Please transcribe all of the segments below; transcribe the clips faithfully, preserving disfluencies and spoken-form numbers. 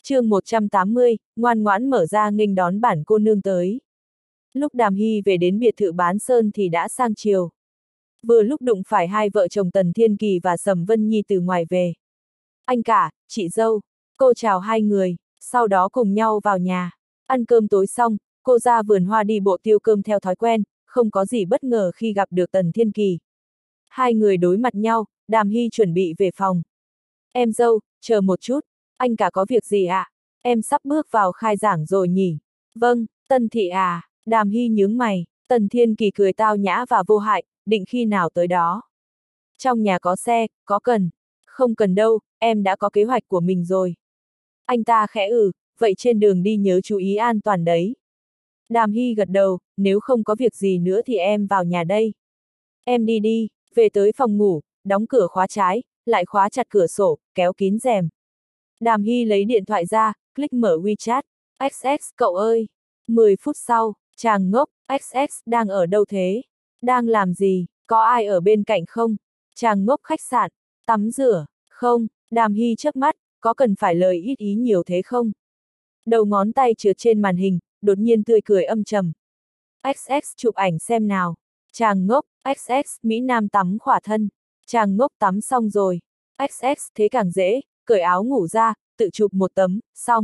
chương một trăm tám mươi, ngoan ngoãn mở ra nghênh đón bản cô nương tới. Lúc Đàm Hy về đến biệt thự Bán Sơn thì đã sang chiều. Vừa lúc đụng phải hai vợ chồng Tần Thiên Kỳ và Sầm Vân Nhi từ ngoài về. Anh cả, chị dâu, cô chào hai người, sau đó cùng nhau vào nhà. Ăn cơm tối xong, cô ra vườn hoa đi bộ tiêu cơm theo thói quen, không có gì bất ngờ khi gặp được Tần Thiên Kỳ. Hai người đối mặt nhau, Đàm Hy chuẩn bị về phòng. Em dâu, chờ một chút, anh cả có việc gì ạ? À? Em sắp bước vào khai giảng rồi nhỉ? Vâng, Tần thị à, Đàm Hy nhướng mày, Tần Thiên Kỳ cười tao nhã và vô hại, định khi nào tới đó? Trong nhà có xe, có cần? Không cần đâu, em đã có kế hoạch của mình rồi. Anh ta khẽ ừ, vậy trên đường đi nhớ chú ý an toàn đấy. Đàm Hy gật đầu, nếu không có việc gì nữa thì em vào nhà đây. Em đi đi, về tới phòng ngủ, đóng cửa khóa trái, lại khóa chặt cửa sổ, kéo kín rèm. Đàm Hy lấy điện thoại ra, click mở WeChat. ích ích cậu ơi. mười phút sau, chàng ngốc, ích ích đang ở đâu thế? Đang làm gì? Có ai ở bên cạnh không? Chàng ngốc khách sạn, tắm rửa, không? Đàm Hy chớp mắt, có cần phải lời ít ý nhiều thế không? Đầu ngón tay trượt trên màn hình, đột nhiên tươi cười âm trầm. ích ích chụp ảnh xem nào. Chàng ngốc, ích ích Mỹ Nam tắm khỏa thân. Chàng ngốc tắm xong rồi. ích ích thế càng dễ, cởi áo ngủ ra, tự chụp một tấm, xong.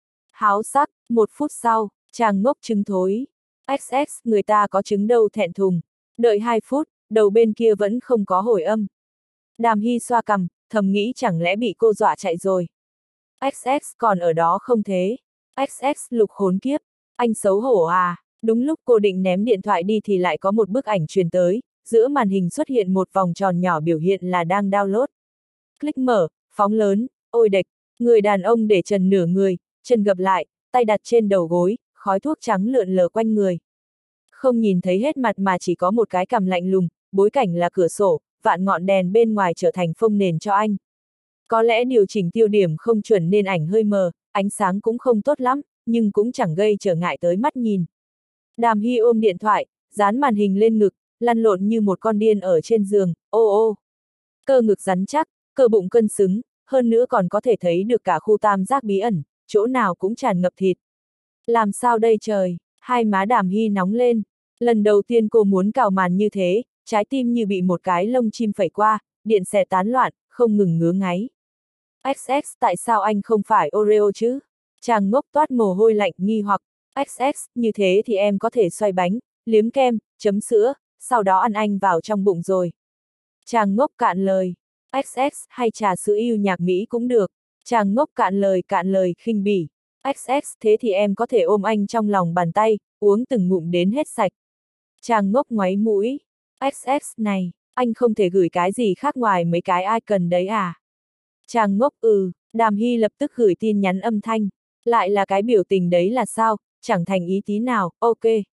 Háo sắc, một phút sau, chàng ngốc trứng thối. ích ích người ta có trứng đâu thẹn thùng. Đợi hai phút, đầu bên kia vẫn không có hồi âm. Đàm Hy xoa cằm, thầm nghĩ chẳng lẽ bị cô dọa chạy rồi. ích ích còn ở đó không thế? ích ích lục khốn kiếp, anh xấu hổ à? Đúng lúc cô định ném điện thoại đi thì lại có một bức ảnh truyền tới, giữa màn hình xuất hiện một vòng tròn nhỏ biểu hiện là đang download. Click mở, phóng lớn, ôi đệch, người đàn ông để trần nửa người, chân gập lại, tay đặt trên đầu gối, khói thuốc trắng lượn lờ quanh người. Không nhìn thấy hết mặt mà chỉ có một cái cằm lạnh lùng, bối cảnh là cửa sổ, vạn ngọn đèn bên ngoài trở thành phông nền cho anh. Có lẽ điều chỉnh tiêu điểm không chuẩn nên ảnh hơi mờ, ánh sáng cũng không tốt lắm, nhưng cũng chẳng gây trở ngại tới mắt nhìn. Đàm Hy ôm điện thoại, dán màn hình lên ngực, lăn lộn như một con điên ở trên giường, ô ô. Cơ ngực rắn chắc, cơ bụng cân xứng, hơn nữa còn có thể thấy được cả khu tam giác bí ẩn, chỗ nào cũng tràn ngập thịt. Làm sao đây trời, hai má Đàm Hy nóng lên, lần đầu tiên cô muốn cào màn như thế, trái tim như bị một cái lông chim phẩy qua, điện xẻ tán loạn, không ngừng ngứa ngáy. ích ích tại sao anh không phải Oreo chứ? Chàng ngốc toát mồ hôi lạnh nghi hoặc, ích ích như thế thì em có thể xoay bánh, liếm kem, chấm sữa, sau đó ăn anh vào trong bụng rồi. Chàng ngốc cạn lời, ích ích hay trà sữa yêu nhạc Mỹ cũng được. Chàng ngốc cạn lời cạn lời khinh bỉ, ích ích thế thì em có thể ôm anh trong lòng bàn tay, uống từng ngụm đến hết sạch. Chàng ngốc ngoáy mũi, ích ích này, anh không thể gửi cái gì khác ngoài mấy cái ai cần đấy à? Chàng ngốc ừ, Đàm Hy lập tức gửi tin nhắn âm thanh, lại là cái biểu tình đấy là sao, chẳng thành ý tí nào, ok.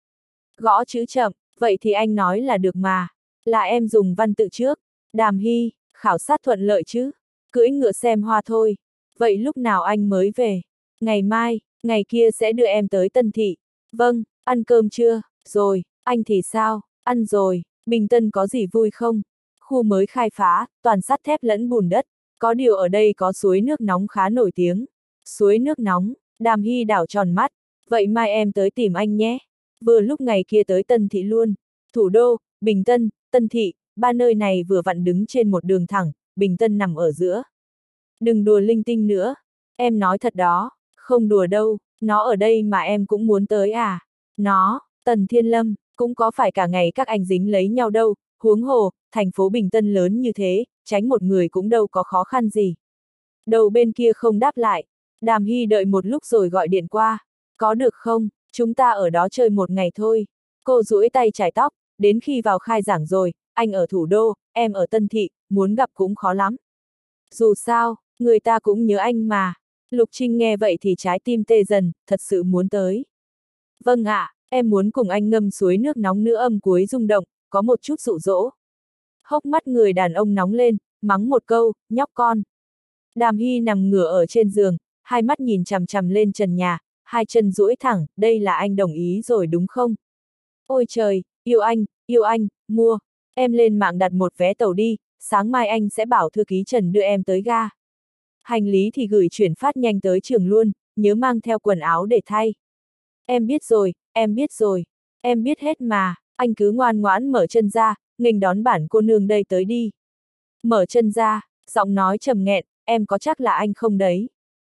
Gõ chữ chậm, vậy thì anh nói là được mà, là em dùng văn tự trước. Đàm Hy, khảo sát thuận lợi chứ, cưỡi ngựa xem hoa thôi. Vậy lúc nào anh mới về? Ngày mai, ngày kia sẽ đưa em tới Tân Thị. Vâng, ăn cơm chưa? Rồi, anh thì sao? Ăn rồi, Bình Tân có gì vui không? Khu mới khai phá, toàn sắt thép lẫn bùn đất. Có điều ở đây có suối nước nóng khá nổi tiếng. Suối nước nóng, Đàm Hy đảo tròn mắt. Vậy mai em tới tìm anh nhé. Vừa lúc ngày kia tới Tân Thị luôn. Thủ đô, Bình Tân, Tân Thị, ba nơi này vừa vặn đứng trên một đường thẳng, Bình Tân nằm ở giữa. Đừng đùa linh tinh nữa. Em nói thật đó, không đùa đâu, nó ở đây mà em cũng muốn tới à. Nó, Tần Thiên Lâm, cũng có phải cả ngày các anh dính lấy nhau đâu, huống hồ, thành phố Bình Tân lớn như thế, tránh một người cũng đâu có khó khăn gì. Đầu bên kia không đáp lại, Đàm Hy đợi một lúc rồi gọi điện qua. Có được không, chúng ta ở đó chơi một ngày thôi. Cô duỗi tay chải tóc, đến khi vào khai giảng rồi, anh ở thủ đô, em ở Tân Thị, muốn gặp cũng khó lắm. Dù sao, người ta cũng nhớ anh mà. Lục Trinh nghe vậy thì trái tim tê dần, thật sự muốn tới. Vâng ạ, à, em muốn cùng anh ngâm suối nước nóng nữa âm cuối rung động, có một chút dụ dỗ. Hốc mắt người đàn ông nóng lên, mắng một câu, nhóc con. Đàm Hy nằm ngửa ở trên giường, hai mắt nhìn chằm chằm lên trần nhà, hai chân duỗi thẳng, đây là anh đồng ý rồi đúng không? Ôi trời, yêu anh, yêu anh, mua, em lên mạng đặt một vé tàu đi, sáng mai anh sẽ bảo thư ký Trần đưa em tới ga. Hành lý thì gửi chuyển phát nhanh tới trường luôn, nhớ mang theo quần áo để thay. Em biết rồi, em biết rồi, em biết hết mà, anh cứ ngoan ngoãn mở chân ra, nghênh đón bản cô nương đây tới đi. Mở chân ra, giọng nói trầm nghẹn, em có chắc là anh không đấy?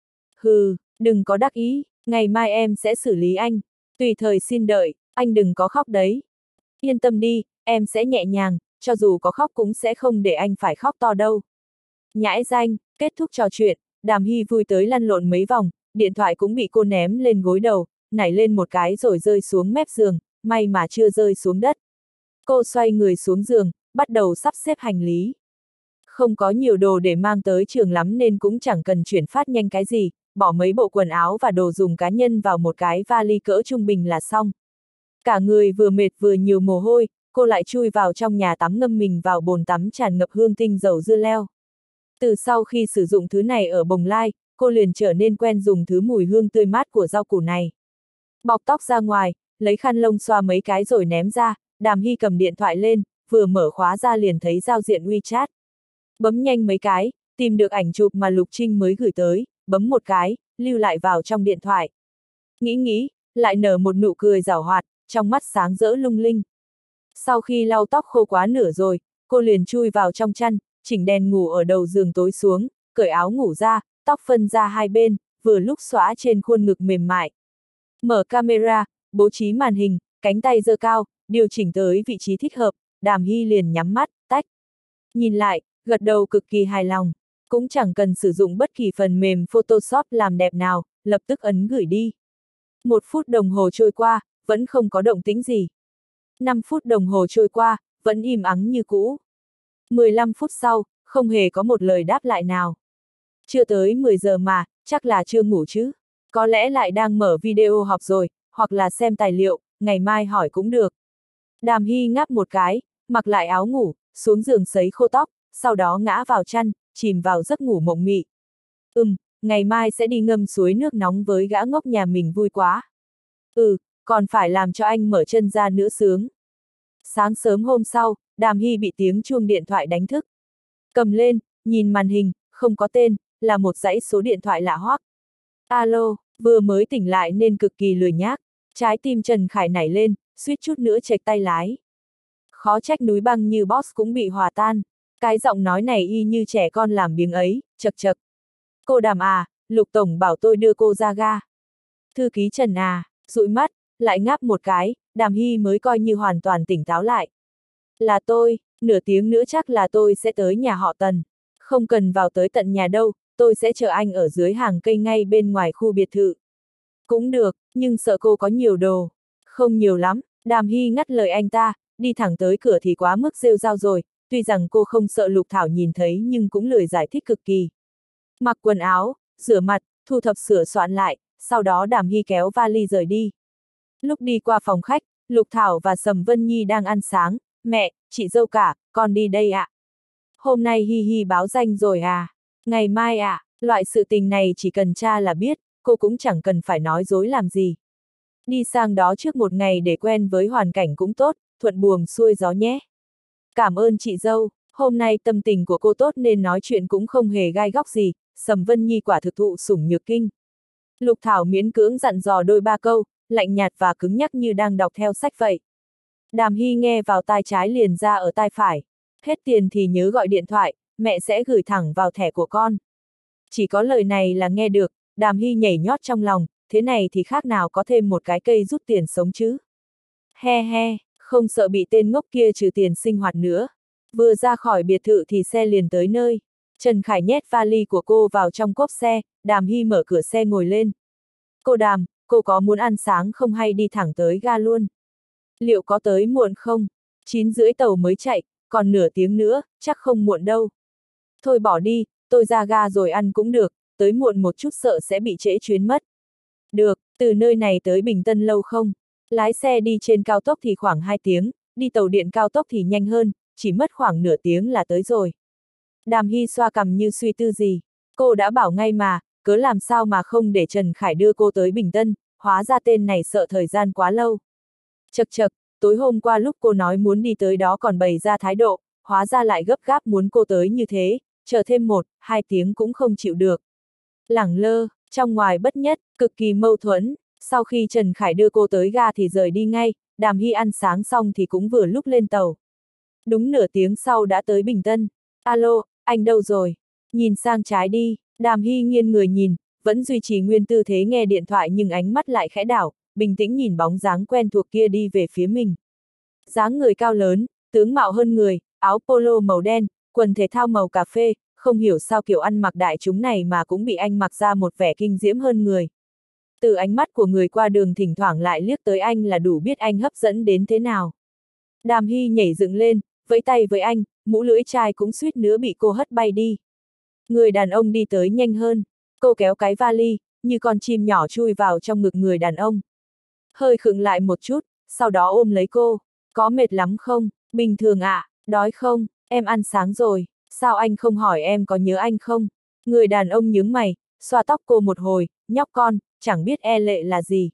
Hừ, đừng có đắc ý, ngày mai em sẽ xử lý anh, tùy thời xin đợi, anh đừng có khóc đấy. Yên tâm đi, em sẽ nhẹ nhàng, cho dù có khóc cũng sẽ không để anh phải khóc to đâu. Nhãi danh, kết thúc trò chuyện, Đàm Hy vui tới lăn lộn mấy vòng, điện thoại cũng bị cô ném lên gối đầu, nảy lên một cái rồi rơi xuống mép giường, may mà chưa rơi xuống đất. Cô xoay người xuống giường, bắt đầu sắp xếp hành lý. Không có nhiều đồ để mang tới trường lắm nên cũng chẳng cần chuyển phát nhanh cái gì, bỏ mấy bộ quần áo và đồ dùng cá nhân vào một cái vali cỡ trung bình là xong. Cả người vừa mệt vừa nhiều mồ hôi, cô lại chui vào trong nhà tắm ngâm mình vào bồn tắm tràn ngập hương tinh dầu dưa leo. Từ sau khi sử dụng thứ này ở Bồng Lai, cô liền trở nên quen dùng thứ mùi hương tươi mát của rau củ này. Bọc tóc ra ngoài, lấy khăn lông xoa mấy cái rồi ném ra, Đàm Hy cầm điện thoại lên, vừa mở khóa ra liền thấy giao diện WeChat. Bấm nhanh mấy cái, tìm được ảnh chụp mà Lục Trinh mới gửi tới, bấm một cái, lưu lại vào trong điện thoại. Nghĩ nghĩ, lại nở một nụ cười giảo hoạt, trong mắt sáng rỡ lung linh. Sau khi lau tóc khô quá nửa rồi, cô liền chui vào trong chăn, chỉnh đèn ngủ ở đầu giường tối xuống, cởi áo ngủ ra, tóc phân ra hai bên, vừa lúc xõa trên khuôn ngực mềm mại. Mở camera, bố trí màn hình, cánh tay giơ cao, điều chỉnh tới vị trí thích hợp, Đàm Hy liền nhắm mắt, tách. Nhìn lại, gật đầu cực kỳ hài lòng, cũng chẳng cần sử dụng bất kỳ phần mềm Photoshop làm đẹp nào, lập tức ấn gửi đi. Một phút đồng hồ trôi qua, vẫn không có động tĩnh gì. Năm phút đồng hồ trôi qua, vẫn im ắng như cũ. mười lăm phút sau, không hề có một lời đáp lại nào. Chưa tới mười giờ mà, chắc là chưa ngủ chứ. Có lẽ lại đang mở video học rồi, hoặc là xem tài liệu, ngày mai hỏi cũng được. Đàm Hy ngáp một cái, mặc lại áo ngủ, xuống giường sấy khô tóc, sau đó ngã vào chăn, chìm vào giấc ngủ mộng mị. Ừm, ngày mai sẽ đi ngâm suối nước nóng với gã ngốc nhà mình vui quá. Ừ, còn phải làm cho anh mở chân ra nữa sướng. Sáng sớm hôm sau, Đàm Hy bị tiếng chuông điện thoại đánh thức. Cầm lên, nhìn màn hình, không có tên, là một dãy số điện thoại lạ hoắc. Alo, vừa mới tỉnh lại nên cực kỳ lười nhác, trái tim Trần Khải nảy lên, suýt chút nữa chệch tay lái. Khó trách núi băng như boss cũng bị hòa tan, cái giọng nói này y như trẻ con làm biếng ấy, chật chật. Cô Đàm à, Lục Tổng bảo tôi đưa cô ra ga. Thư ký Trần à, dụi mắt, lại ngáp một cái, Đàm Hy mới coi như hoàn toàn tỉnh táo lại. Là tôi, nửa tiếng nữa chắc là tôi sẽ tới nhà họ Tần. Không cần vào tới tận nhà đâu, tôi sẽ chờ anh ở dưới hàng cây ngay bên ngoài khu biệt thự. Cũng được, nhưng sợ cô có nhiều đồ. Không nhiều lắm, Đàm Hy ngắt lời anh ta, đi thẳng tới cửa thì quá mức rêu rao rồi, tuy rằng cô không sợ Lục Thảo nhìn thấy nhưng cũng lười giải thích cực kỳ. Mặc quần áo, rửa mặt, thu thập sửa soạn lại, sau đó Đàm Hy kéo vali rời đi. Lúc đi qua phòng khách, Lục Thảo và Sầm Vân Nhi đang ăn sáng, mẹ, chị dâu cả, con đi đây ạ. À? Hôm nay Hi Hi báo danh rồi à? Ngày mai ạ, à? Loại sự tình này chỉ cần cha là biết, cô cũng chẳng cần phải nói dối làm gì. Đi sang đó trước một ngày để quen với hoàn cảnh cũng tốt, thuận buồm xuôi gió nhé. Cảm ơn chị dâu, hôm nay tâm tình của cô tốt nên nói chuyện cũng không hề gai góc gì, Sầm Vân Nhi quả thực thụ sủng nhược kinh. Lục Thảo miễn cưỡng dặn dò đôi ba câu, lạnh nhạt và cứng nhắc như đang đọc theo sách vậy. Đàm Hy nghe vào tai trái liền ra ở tai phải. Hết tiền thì nhớ gọi điện thoại, mẹ sẽ gửi thẳng vào thẻ của con. Chỉ có lời này là nghe được, Đàm Hy nhảy nhót trong lòng, thế này thì khác nào có thêm một cái cây rút tiền sống chứ. He he, không sợ bị tên ngốc kia trừ tiền sinh hoạt nữa. Vừa ra khỏi biệt thự thì xe liền tới nơi. Trần Khải nhét vali của cô vào trong cốp xe, Đàm Hy mở cửa xe ngồi lên. Cô Đàm, cô có muốn ăn sáng không hay đi thẳng tới ga luôn? Liệu có tới muộn không? Chín rưỡi tàu mới chạy, còn nửa tiếng nữa, chắc không muộn đâu. Thôi bỏ đi, tôi ra ga rồi ăn cũng được, tới muộn một chút sợ sẽ bị trễ chuyến mất. Được, từ nơi này tới Bình Tân lâu không? Lái xe đi trên cao tốc thì khoảng hai tiếng, đi tàu điện cao tốc thì nhanh hơn, chỉ mất khoảng nửa tiếng là tới rồi. Đàm Hy xoa cằm như suy tư gì. Cô đã bảo ngay mà, cớ làm sao mà không để Trần Khải đưa cô tới Bình Tân, hóa ra tên này sợ thời gian quá lâu. Chật chật, tối hôm qua lúc cô nói muốn đi tới đó còn bày ra thái độ, hóa ra lại gấp gáp muốn cô tới như thế, chờ thêm một, hai tiếng cũng không chịu được, Lẳng lơ, trong ngoài bất nhất, cực kỳ mâu thuẫn. Sau khi Trần Khải đưa cô tới ga thì rời đi ngay, Đàm Hy ăn sáng xong thì cũng vừa lúc lên tàu. Đúng nửa tiếng sau đã tới Bình Tân. Alo, anh đâu rồi? Nhìn sang trái đi, Đàm Hy nghiêng người nhìn, vẫn duy trì nguyên tư thế nghe điện thoại nhưng ánh mắt lại khẽ đảo, bình tĩnh nhìn bóng dáng quen thuộc kia đi về phía mình. Dáng người cao lớn, tướng mạo hơn người, áo polo màu đen, quần thể thao màu cà phê, không hiểu sao kiểu ăn mặc đại chúng này mà cũng bị anh mặc ra một vẻ kinh diễm hơn người. Từ ánh mắt của người qua đường thỉnh thoảng lại liếc tới anh là đủ biết anh hấp dẫn đến thế nào. Đàm Hy nhảy dựng lên, vẫy tay với anh, mũ lưỡi chai cũng suýt nữa bị cô hất bay đi. Người đàn ông đi tới nhanh hơn, cô kéo cái vali, như con chim nhỏ chui vào trong ngực người đàn ông. Hơi khựng lại một chút, sau đó ôm lấy cô. Có mệt lắm không? Bình thường ạ, à? Đói không? Em ăn sáng rồi, sao anh không hỏi em có nhớ anh không? Người đàn ông nhướng mày, xoa tóc cô một hồi, nhóc con, chẳng biết e lệ là gì.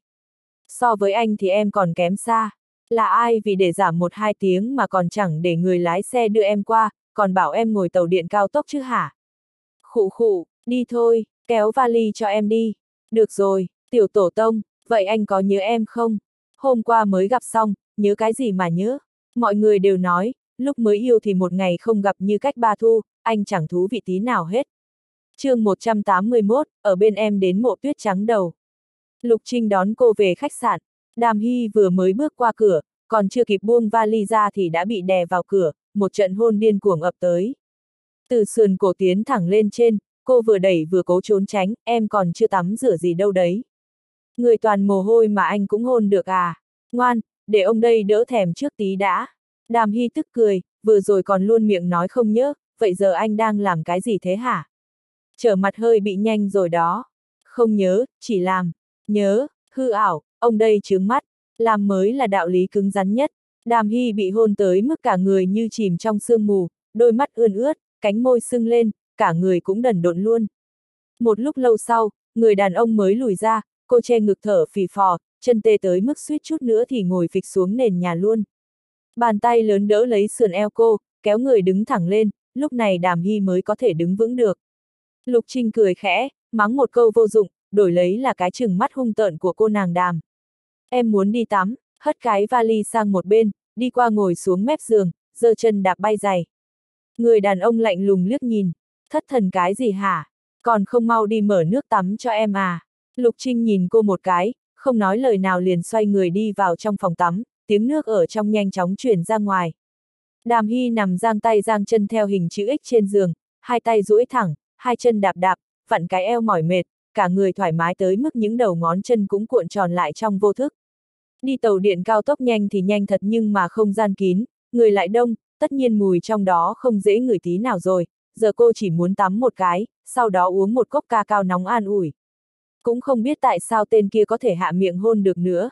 So với anh thì em còn kém xa. Là ai vì để giảm một hai tiếng mà còn chẳng để người lái xe đưa em qua, còn bảo em ngồi tàu điện cao tốc chứ hả? Khụ khụ, đi thôi, kéo vali cho em đi. Được rồi, tiểu tổ tông, vậy anh có nhớ em không? Hôm qua mới gặp xong, nhớ cái gì mà nhớ? Mọi người đều nói, lúc mới yêu thì một ngày không gặp như cách ba thu, anh chẳng thú vị tí nào hết. chương một trăm tám mươi mốt, ở bên em đến mộ tuyết trắng đầu. Lục Trinh đón cô về khách sạn. Đàm Hy vừa mới bước qua cửa, còn chưa kịp buông vali ra thì đã bị đè vào cửa, một trận hôn điên cuồng ập tới. Từ sườn cổ tiến thẳng lên trên, cô vừa đẩy vừa cố trốn tránh, em còn chưa tắm rửa gì đâu đấy. Người toàn mồ hôi mà anh cũng hôn được à? Ngoan, để ông đây đỡ thèm trước tí đã. Đàm Hy tức cười, vừa rồi còn luôn miệng nói không nhớ, vậy giờ anh đang làm cái gì thế hả? Trở mặt hơi bị nhanh rồi đó. Không nhớ, chỉ làm. Nhớ, hư ảo, ông đây chướng mắt. Làm mới là đạo lý cứng rắn nhất. Đàm Hy bị hôn tới mức cả người như chìm trong sương mù, đôi mắt ươn ướt, cánh môi sưng lên, cả người cũng đần độn luôn. Một lúc lâu sau, người đàn ông mới lùi ra, cô che ngực thở phì phò, chân tê tới mức suýt chút nữa thì ngồi phịch xuống nền nhà luôn. Bàn tay lớn đỡ lấy sườn eo cô, kéo người đứng thẳng lên, lúc này Đàm Hy mới có thể đứng vững được. Lục Trinh cười khẽ, mắng một câu vô dụng, đổi lấy là cái chừng mắt hung tợn của cô nàng Đàm. Em muốn đi tắm, hất cái vali sang một bên, đi qua ngồi xuống mép giường, giơ chân đạp bay giày. Người đàn ông lạnh lùng liếc nhìn, thất thần cái gì hả? Còn không mau đi mở nước tắm cho em à? Lục Trinh nhìn cô một cái, không nói lời nào liền xoay người đi vào trong phòng tắm, tiếng nước ở trong nhanh chóng truyền ra ngoài. Đàm Hy nằm giang tay giang chân theo hình chữ X trên giường, hai tay duỗi thẳng, hai chân đạp đạp, vặn cái eo mỏi mệt, cả người thoải mái tới mức những đầu ngón chân cũng cuộn tròn lại trong vô thức. Đi tàu điện cao tốc nhanh thì nhanh thật nhưng mà không gian kín, người lại đông, tất nhiên mùi trong đó không dễ ngửi tí nào rồi, giờ cô chỉ muốn tắm một cái, sau đó uống một cốc ca cao nóng an ủi. Cũng không biết tại sao tên kia có thể hạ miệng hôn được nữa.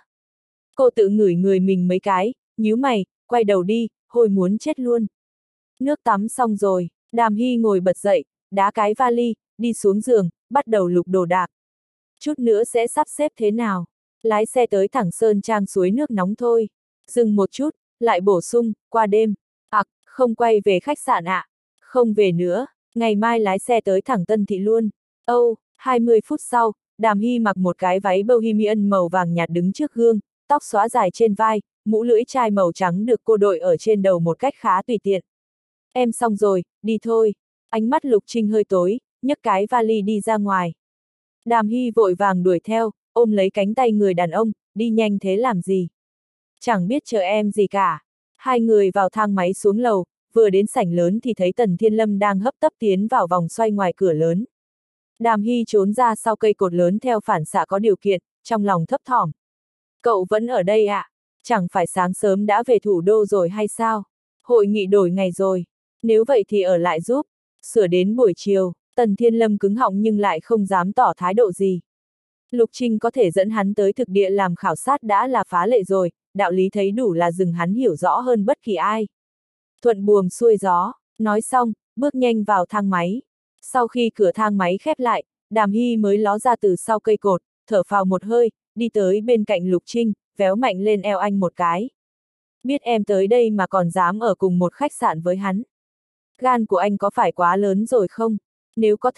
Cô tự ngửi người mình mấy cái, nhíu mày, quay đầu đi, hôi muốn chết luôn. Nước tắm xong rồi, Đàm Hy ngồi bật dậy, đá cái vali, đi xuống giường, bắt đầu lục đồ đạc. Chút nữa sẽ sắp xếp thế nào? Lái xe tới thẳng Sơn Trang suối nước nóng thôi. Dừng một chút, lại bổ sung, qua đêm. Ặc, à, không quay về khách sạn ạ. À? Không về nữa, ngày mai lái xe tới thẳng Tân Thị luôn. Âu, oh, hai mươi phút sau, Đàm Hy mặc một cái váy bohemian màu vàng nhạt đứng trước gương, tóc xõa dài trên vai, mũ lưỡi chai màu trắng được cô đội ở trên đầu một cách khá tùy tiện. Em xong rồi, đi thôi. Ánh mắt Lục Trinh hơi tối, nhấc cái vali đi ra ngoài. Đàm Hy vội vàng đuổi theo, ôm lấy cánh tay người đàn ông, đi nhanh thế làm gì? Chẳng biết chờ em gì cả. Hai người vào thang máy xuống lầu, vừa đến sảnh lớn thì thấy Tần Thiên Lâm đang hấp tấp tiến vào vòng xoay ngoài cửa lớn. Đàm Hy trốn ra sau cây cột lớn theo phản xạ có điều kiện, trong lòng thấp thỏm. Cậu vẫn ở đây ạ? À? Chẳng phải sáng sớm đã về thủ đô rồi hay sao? Hội nghị đổi ngày rồi. Nếu vậy thì ở lại giúp. Sửa đến buổi chiều, Tần Thiên Lâm cứng họng nhưng lại không dám tỏ thái độ gì. Lục Trinh có thể dẫn hắn tới thực địa làm khảo sát đã là phá lệ rồi, đạo lý thấy đủ là dừng hắn hiểu rõ hơn bất kỳ ai. Thuận buồm xuôi gió, nói xong, bước nhanh vào thang máy. Sau khi cửa thang máy khép lại, Đàm Hy mới ló ra từ sau cây cột, thở phào một hơi, đi tới bên cạnh Lục Trinh, véo mạnh lên eo anh một cái. Biết em tới đây mà còn dám ở cùng một khách sạn với hắn. Gan của anh có phải quá lớn rồi không? Nếu có thể,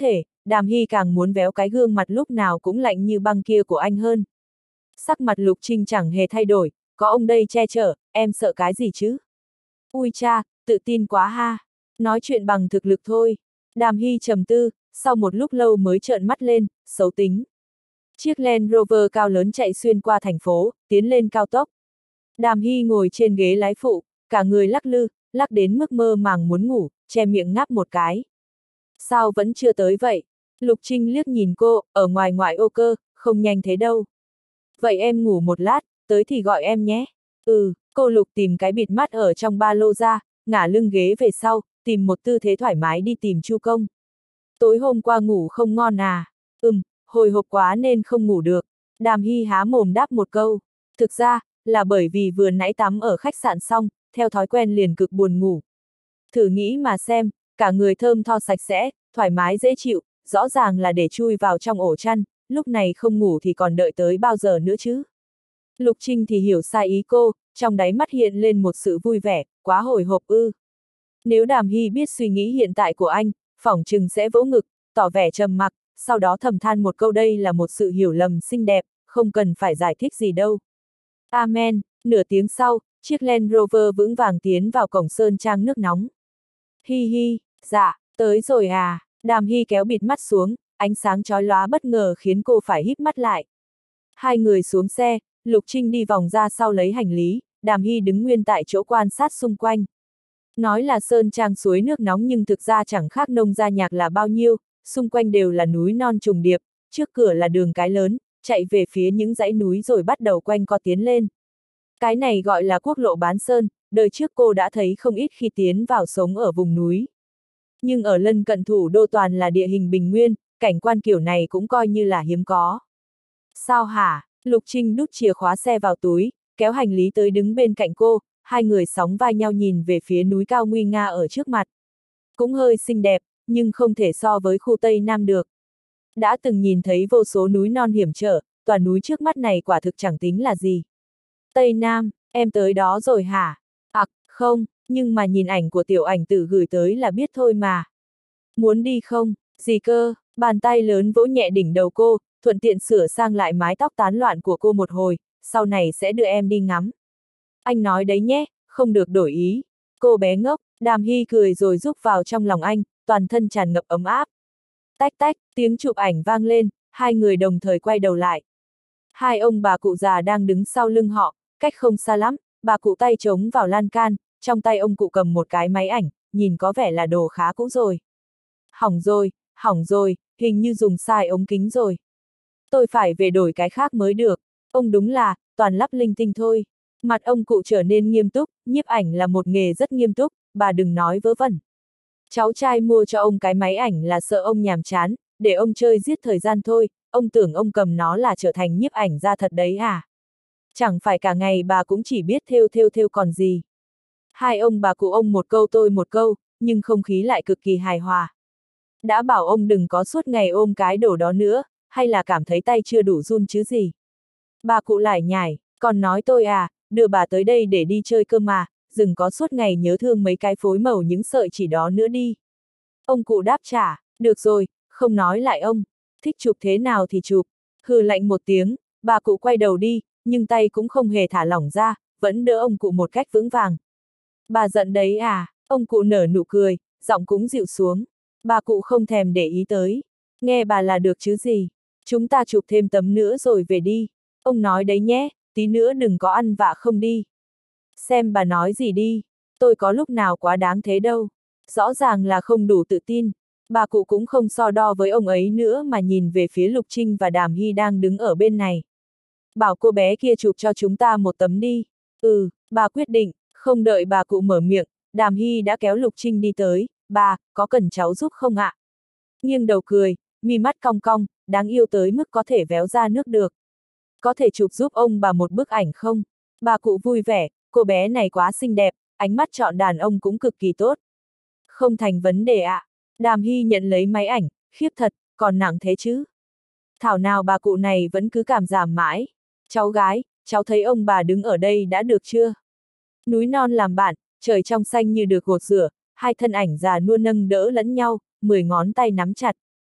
Đàm Hy càng muốn véo cái gương mặt lúc nào cũng lạnh như băng kia của anh hơn. Sắc mặt Lục Trinh chẳng hề thay đổi, có ông đây che chở, em sợ cái gì chứ? Ui cha, tự tin quá ha. Nói chuyện bằng thực lực thôi. Đàm Hy trầm tư, sau một lúc lâu mới trợn mắt lên, xấu tính. Chiếc Land Rover cao lớn chạy xuyên qua thành phố, tiến lên cao tốc. Đàm Hy ngồi trên ghế lái phụ, cả người lắc lư, lắc đến mức mơ màng muốn ngủ, che miệng ngáp một cái. Sao vẫn chưa tới vậy? Lục Trinh liếc nhìn cô, ở ngoài ngoại ô cơ, không nhanh thế đâu. Vậy em ngủ một lát, tới thì gọi em nhé. Ừ, cô Lục tìm cái bịt mắt ở trong ba lô ra, ngả lưng ghế về sau, tìm một tư thế thoải mái đi tìm Chu Công. Tối hôm qua ngủ không ngon à? Ừm, hồi hộp quá nên không ngủ được. Đàm Hy há mồm đáp một câu. Thực ra, là bởi vì vừa nãy tắm ở khách sạn xong, theo thói quen liền cực buồn ngủ. Thử nghĩ mà xem, cả người thơm tho sạch sẽ, thoải mái dễ chịu, rõ ràng là để chui vào trong ổ chăn, lúc này không ngủ thì còn đợi tới bao giờ nữa chứ? Lục Trinh thì hiểu sai ý cô, trong đáy mắt hiện lên một sự vui vẻ, quá hồi hộp ư. Nếu Đàm Hy biết suy nghĩ hiện tại của anh, phỏng chừng sẽ vỗ ngực, tỏ vẻ trầm mặc, sau đó thầm than một câu đây là một sự hiểu lầm xinh đẹp, không cần phải giải thích gì đâu. Amen, nửa tiếng sau, chiếc Land Rover vững vàng tiến vào cổng sơn trang nước nóng. Hi hi, dạ, tới rồi à, Đàm Hy kéo bịt mắt xuống, ánh sáng chói lóa bất ngờ khiến cô phải híp mắt lại. Hai người xuống xe, Lục Trinh đi vòng ra sau lấy hành lý, Đàm Hy đứng nguyên tại chỗ quan sát xung quanh. Nói là sơn trang suối nước nóng nhưng thực ra chẳng khác nông gia nhạc là bao nhiêu, xung quanh đều là núi non trùng điệp, trước cửa là đường cái lớn, chạy về phía những dãy núi rồi bắt đầu quanh co tiến lên. Cái này gọi là quốc lộ bán sơn, đời trước cô đã thấy không ít khi tiến vào sống ở vùng núi. Nhưng ở lân cận thủ đô toàn là địa hình bình nguyên, cảnh quan kiểu này cũng coi như là hiếm có. Sao hả? Lục Trinh đút chìa khóa xe vào túi, kéo hành lý tới đứng bên cạnh cô, hai người sóng vai nhau nhìn về phía núi cao nguy nga ở trước mặt. Cũng hơi xinh đẹp, nhưng không thể so với khu Tây Nam được. Đã từng nhìn thấy vô số núi non hiểm trở, tòa núi trước mắt này quả thực chẳng tính là gì. Tây Nam, em tới đó rồi hả? À, không, nhưng mà nhìn ảnh của tiểu ảnh tử gửi tới là biết thôi mà. Muốn đi không? Gì cơ? Bàn tay lớn vỗ nhẹ đỉnh đầu cô, thuận tiện sửa sang lại mái tóc tán loạn của cô một hồi, sau này sẽ đưa em đi ngắm. Anh nói đấy nhé, không được đổi ý. Cô bé ngốc, Đàm Hy cười rồi rúc vào trong lòng anh, toàn thân tràn ngập ấm áp. Tách tách, tiếng chụp ảnh vang lên, hai người đồng thời quay đầu lại. Hai ông bà cụ già đang đứng sau lưng họ, cách không xa lắm, bà cụ tay chống vào lan can, trong tay ông cụ cầm một cái máy ảnh, nhìn có vẻ là đồ khá cũ rồi. Hỏng rồi, hỏng rồi, hình như dùng sai ống kính rồi. Tôi phải về đổi cái khác mới được, ông đúng là, toàn lắp linh tinh thôi. Mặt ông cụ trở nên nghiêm túc, nhiếp ảnh là một nghề rất nghiêm túc, bà đừng nói vớ vẩn. Cháu trai mua cho ông cái máy ảnh là sợ ông nhàm chán, để ông chơi giết thời gian thôi, ông tưởng ông cầm nó là trở thành nhiếp ảnh ra thật đấy à? Chẳng phải cả ngày bà cũng chỉ biết thêu thêu thêu còn gì. Hai ông bà cụ ông một câu tôi một câu, nhưng không khí lại cực kỳ hài hòa. Đã bảo ông đừng có suốt ngày ôm cái đồ đó nữa, hay là cảm thấy tay chưa đủ run chứ gì. Bà cụ lải nhải, còn nói tôi à, đưa bà tới đây để đi chơi cơ mà, đừng có suốt ngày nhớ thương mấy cái phối màu những sợi chỉ đó nữa đi. Ông cụ đáp trả, được rồi, không nói lại ông, thích chụp thế nào thì chụp. Hừ lạnh một tiếng, bà cụ quay đầu đi, nhưng tay cũng không hề thả lỏng ra, vẫn đỡ ông cụ một cách vững vàng. Bà giận đấy à, ông cụ nở nụ cười, giọng cũng dịu xuống. Bà cụ không thèm để ý tới. Nghe bà là được chứ gì. Chúng ta chụp thêm tấm nữa rồi về đi. Ông nói đấy nhé, tí nữa đừng có ăn vạ không đi. Xem bà nói gì đi, tôi có lúc nào quá đáng thế đâu. Rõ ràng là không đủ tự tin. Bà cụ cũng không so đo với ông ấy nữa mà nhìn về phía Lục Trinh và Đàm Hy đang đứng ở bên này. Bảo cô bé kia chụp cho chúng ta một tấm đi. Ừ, bà quyết định, không đợi bà cụ mở miệng, Đàm Hy đã kéo Lục Trinh đi tới. Bà, có cần cháu giúp không ạ? Nghiêng đầu cười, mi mắt cong cong, đáng yêu tới mức có thể véo ra nước được. Có thể chụp giúp ông bà một bức ảnh không? Bà cụ vui vẻ, cô bé này quá xinh đẹp, ánh mắt chọn đàn ông cũng cực kỳ tốt. Không thành vấn đề ạ. À. Đàm Hy nhận lấy máy ảnh, khiếp thật, còn nặng thế chứ? Thảo nào bà cụ này vẫn cứ cảm giảm mãi. Cháu gái, cháu thấy ông bà đứng ở đây đã được chưa? Núi non làm bạn, trời trong xanh như được gột rửa, hai thân ảnh già nua nâng đỡ lẫn nhau, mười ngón tay nắm chặt.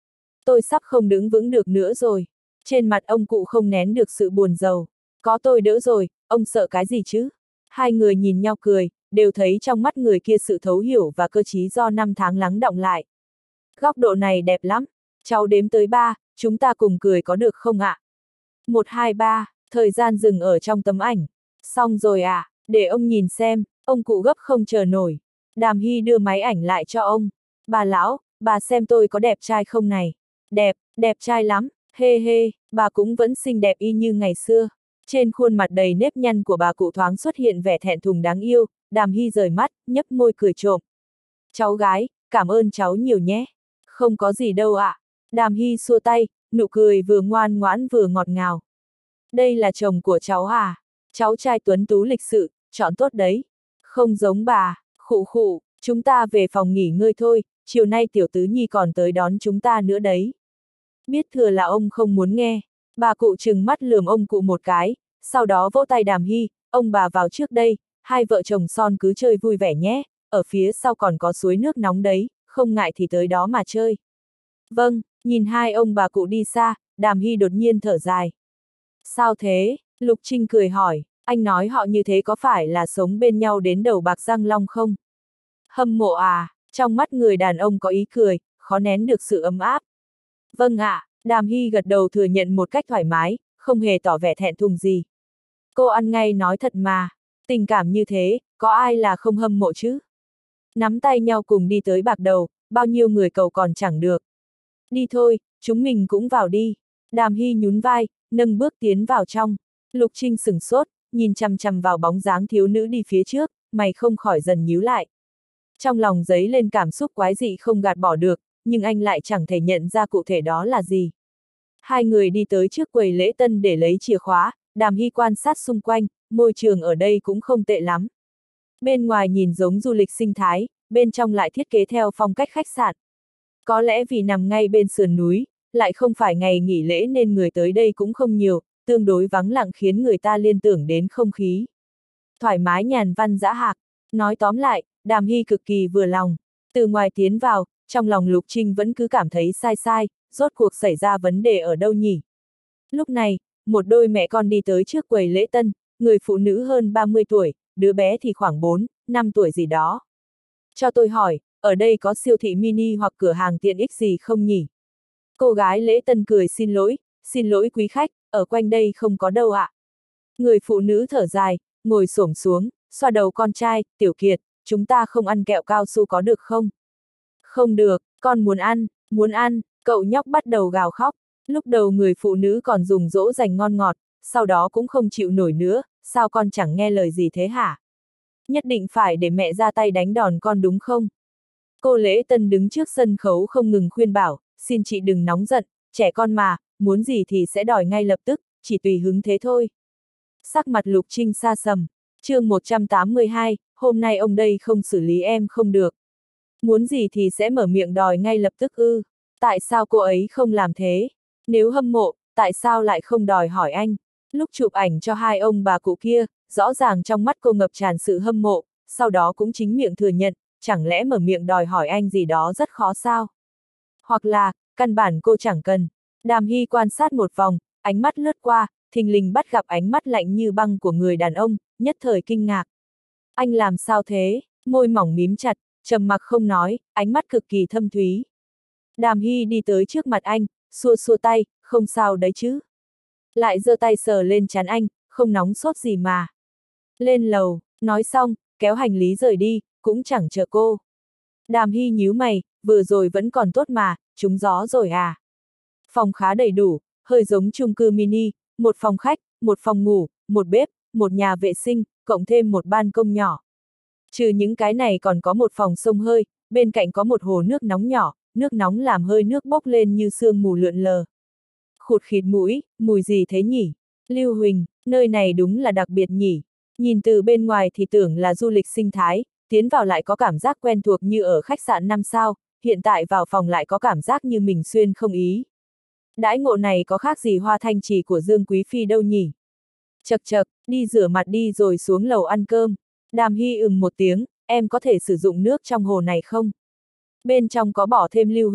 Tôi sắp không đứng vững được nữa rồi. Trên mặt ông cụ không nén được sự buồn rầu. Có tôi đỡ rồi, ông sợ cái gì chứ? Hai người nhìn nhau cười, đều thấy trong mắt người kia sự thấu hiểu và cơ trí do năm tháng lắng đọng lại. Góc độ này đẹp lắm. Cháu đếm tới ba, chúng ta cùng cười có được không ạ? Một hai ba, thời gian dừng ở trong tấm ảnh. Xong rồi à, để ông nhìn xem, ông cụ gấp không chờ nổi. Đàm Hy đưa máy ảnh lại cho ông. Bà lão, bà xem tôi có đẹp trai không này? Đẹp, đẹp trai lắm, hê hê, bà cũng vẫn xinh đẹp y như ngày xưa. Trên khuôn mặt đầy nếp nhăn của bà cụ thoáng xuất hiện vẻ thẹn thùng đáng yêu, Đàm Hy rời mắt, nhấp môi cười trộm. Cháu gái, cảm ơn cháu nhiều nhé. Không có gì đâu ạ. À. Đàm Hy xua tay, nụ cười vừa ngoan ngoãn vừa ngọt ngào. Đây là chồng của cháu à? Cháu trai tuấn tú lịch sự, chọn tốt đấy. Không giống bà, khụ khụ, chúng ta về phòng nghỉ ngơi thôi, chiều nay tiểu tứ nhi còn tới đón chúng ta nữa đấy. Biết thừa là ông không muốn nghe, bà cụ trừng mắt lườm ông cụ một cái, sau đó vỗ tay Đàm Hy, ông bà vào trước đây, hai vợ chồng son cứ chơi vui vẻ nhé, ở phía sau còn có suối nước nóng đấy, không ngại thì tới đó mà chơi. Vâng, nhìn hai ông bà cụ đi xa, Đàm Hy đột nhiên thở dài. Sao thế? Lục Trinh cười hỏi, anh nói họ như thế có phải là sống bên nhau đến đầu bạc răng long không? Hâm mộ à, trong mắt người đàn ông có ý cười, khó nén được sự ấm áp. Vâng ạ, à, Đàm Hy gật đầu thừa nhận một cách thoải mái, không hề tỏ vẻ thẹn thùng gì. Cô ăn ngay nói thật mà, tình cảm như thế, có ai là không hâm mộ chứ? Nắm tay nhau cùng đi tới bạc đầu, bao nhiêu người cầu còn chẳng được. Đi thôi, chúng mình cũng vào đi. Đàm Hy nhún vai, nâng bước tiến vào trong. Lục Trinh sửng sốt, nhìn chằm chằm vào bóng dáng thiếu nữ đi phía trước, mày không khỏi dần nhíu lại. Trong lòng dấy lên cảm xúc quái dị không gạt bỏ được, nhưng anh lại chẳng thể nhận ra cụ thể đó là gì. Hai người đi tới trước quầy lễ tân để lấy chìa khóa, Đàm Hy quan sát xung quanh, môi trường ở đây cũng không tệ lắm. Bên ngoài nhìn giống du lịch sinh thái, bên trong lại thiết kế theo phong cách khách sạn. Có lẽ vì nằm ngay bên sườn núi, lại không phải ngày nghỉ lễ nên người tới đây cũng không nhiều, tương đối vắng lặng khiến người ta liên tưởng đến không khí. Thoải mái nhàn văn dã hạc, nói tóm lại, Đàm Hy cực kỳ vừa lòng. Từ ngoài tiến vào, trong lòng Lục Trinh vẫn cứ cảm thấy sai sai, rốt cuộc xảy ra vấn đề ở đâu nhỉ? Lúc này, một đôi mẹ con đi tới trước quầy lễ tân, người phụ nữ hơn ba mươi tuổi, đứa bé thì khoảng bốn, năm tuổi gì đó. Cho tôi hỏi, ở đây có siêu thị mini hoặc cửa hàng tiện ích gì không nhỉ? Cô gái lễ tân cười xin lỗi, xin lỗi quý khách, ở quanh đây không có đâu ạ. À. Người phụ nữ thở dài, ngồi xổm xuống, xoa đầu con trai, Tiểu Kiệt, chúng ta không ăn kẹo cao su có được không? Không được, con muốn ăn, muốn ăn, cậu nhóc bắt đầu gào khóc. Lúc đầu người phụ nữ còn dùng dỗ dành ngon ngọt, sau đó cũng không chịu nổi nữa, sao con chẳng nghe lời gì thế hả? Nhất định phải để mẹ ra tay đánh đòn con đúng không? Cô lễ tân đứng trước sân khấu không ngừng khuyên bảo, xin chị đừng nóng giận, trẻ con mà, muốn gì thì sẽ đòi ngay lập tức, chỉ tùy hứng thế thôi. Sắc mặt Lục Trinh xa sầm, chương một trăm tám mươi hai, hôm nay ông đây không xử lý em không được. Muốn gì thì sẽ mở miệng đòi ngay lập tức ư, tại sao cô ấy không làm thế? Nếu hâm mộ, tại sao lại không đòi hỏi anh? Lúc chụp ảnh cho hai ông bà cụ kia, rõ ràng trong mắt cô ngập tràn sự hâm mộ, sau đó cũng chính miệng thừa nhận, chẳng lẽ mở miệng đòi hỏi anh gì đó rất khó sao? Hoặc là, căn bản cô chẳng cần. Đàm Hy quan sát một vòng, ánh mắt lướt qua, thình lình bắt gặp ánh mắt lạnh như băng của người đàn ông, nhất thời kinh ngạc. Anh làm sao thế? Môi mỏng mím chặt, trầm mặc không nói, ánh mắt cực kỳ thâm thúy. Đàm Hy đi tới trước mặt anh, xua xua tay, không sao đấy chứ. Lại giơ tay sờ lên trán anh, không nóng sốt gì mà. Lên lầu, nói xong, kéo hành lý rời đi, cũng chẳng chờ cô. Đàm Hy nhíu mày, vừa rồi vẫn còn tốt mà, trúng gió rồi à. Phòng khá đầy đủ, hơi giống chung cư mini, một phòng khách, một phòng ngủ, một bếp, một nhà vệ sinh, cộng thêm một ban công nhỏ. Trừ những cái này còn có một phòng xông hơi, bên cạnh có một hồ nước nóng nhỏ, nước nóng làm hơi nước bốc lên như sương mù lượn lờ. Khụt khịt mũi, mùi gì thế nhỉ? Lưu Huỳnh, nơi này đúng là đặc biệt nhỉ. Nhìn từ bên ngoài thì tưởng là du lịch sinh thái, tiến vào lại có cảm giác quen thuộc như ở khách sạn năm sao, hiện tại vào phòng lại có cảm giác như mình xuyên không ý. Đãi ngộ này có khác gì Hoa Thanh Trì của Dương Quý Phi đâu nhỉ? Chật chật, đi rửa mặt đi rồi xuống lầu ăn cơm. Đàm Hy ừm một tiếng, em có thể sử dụng nước trong hồ này không? Bên trong có bỏ thêm lưu huỳnh,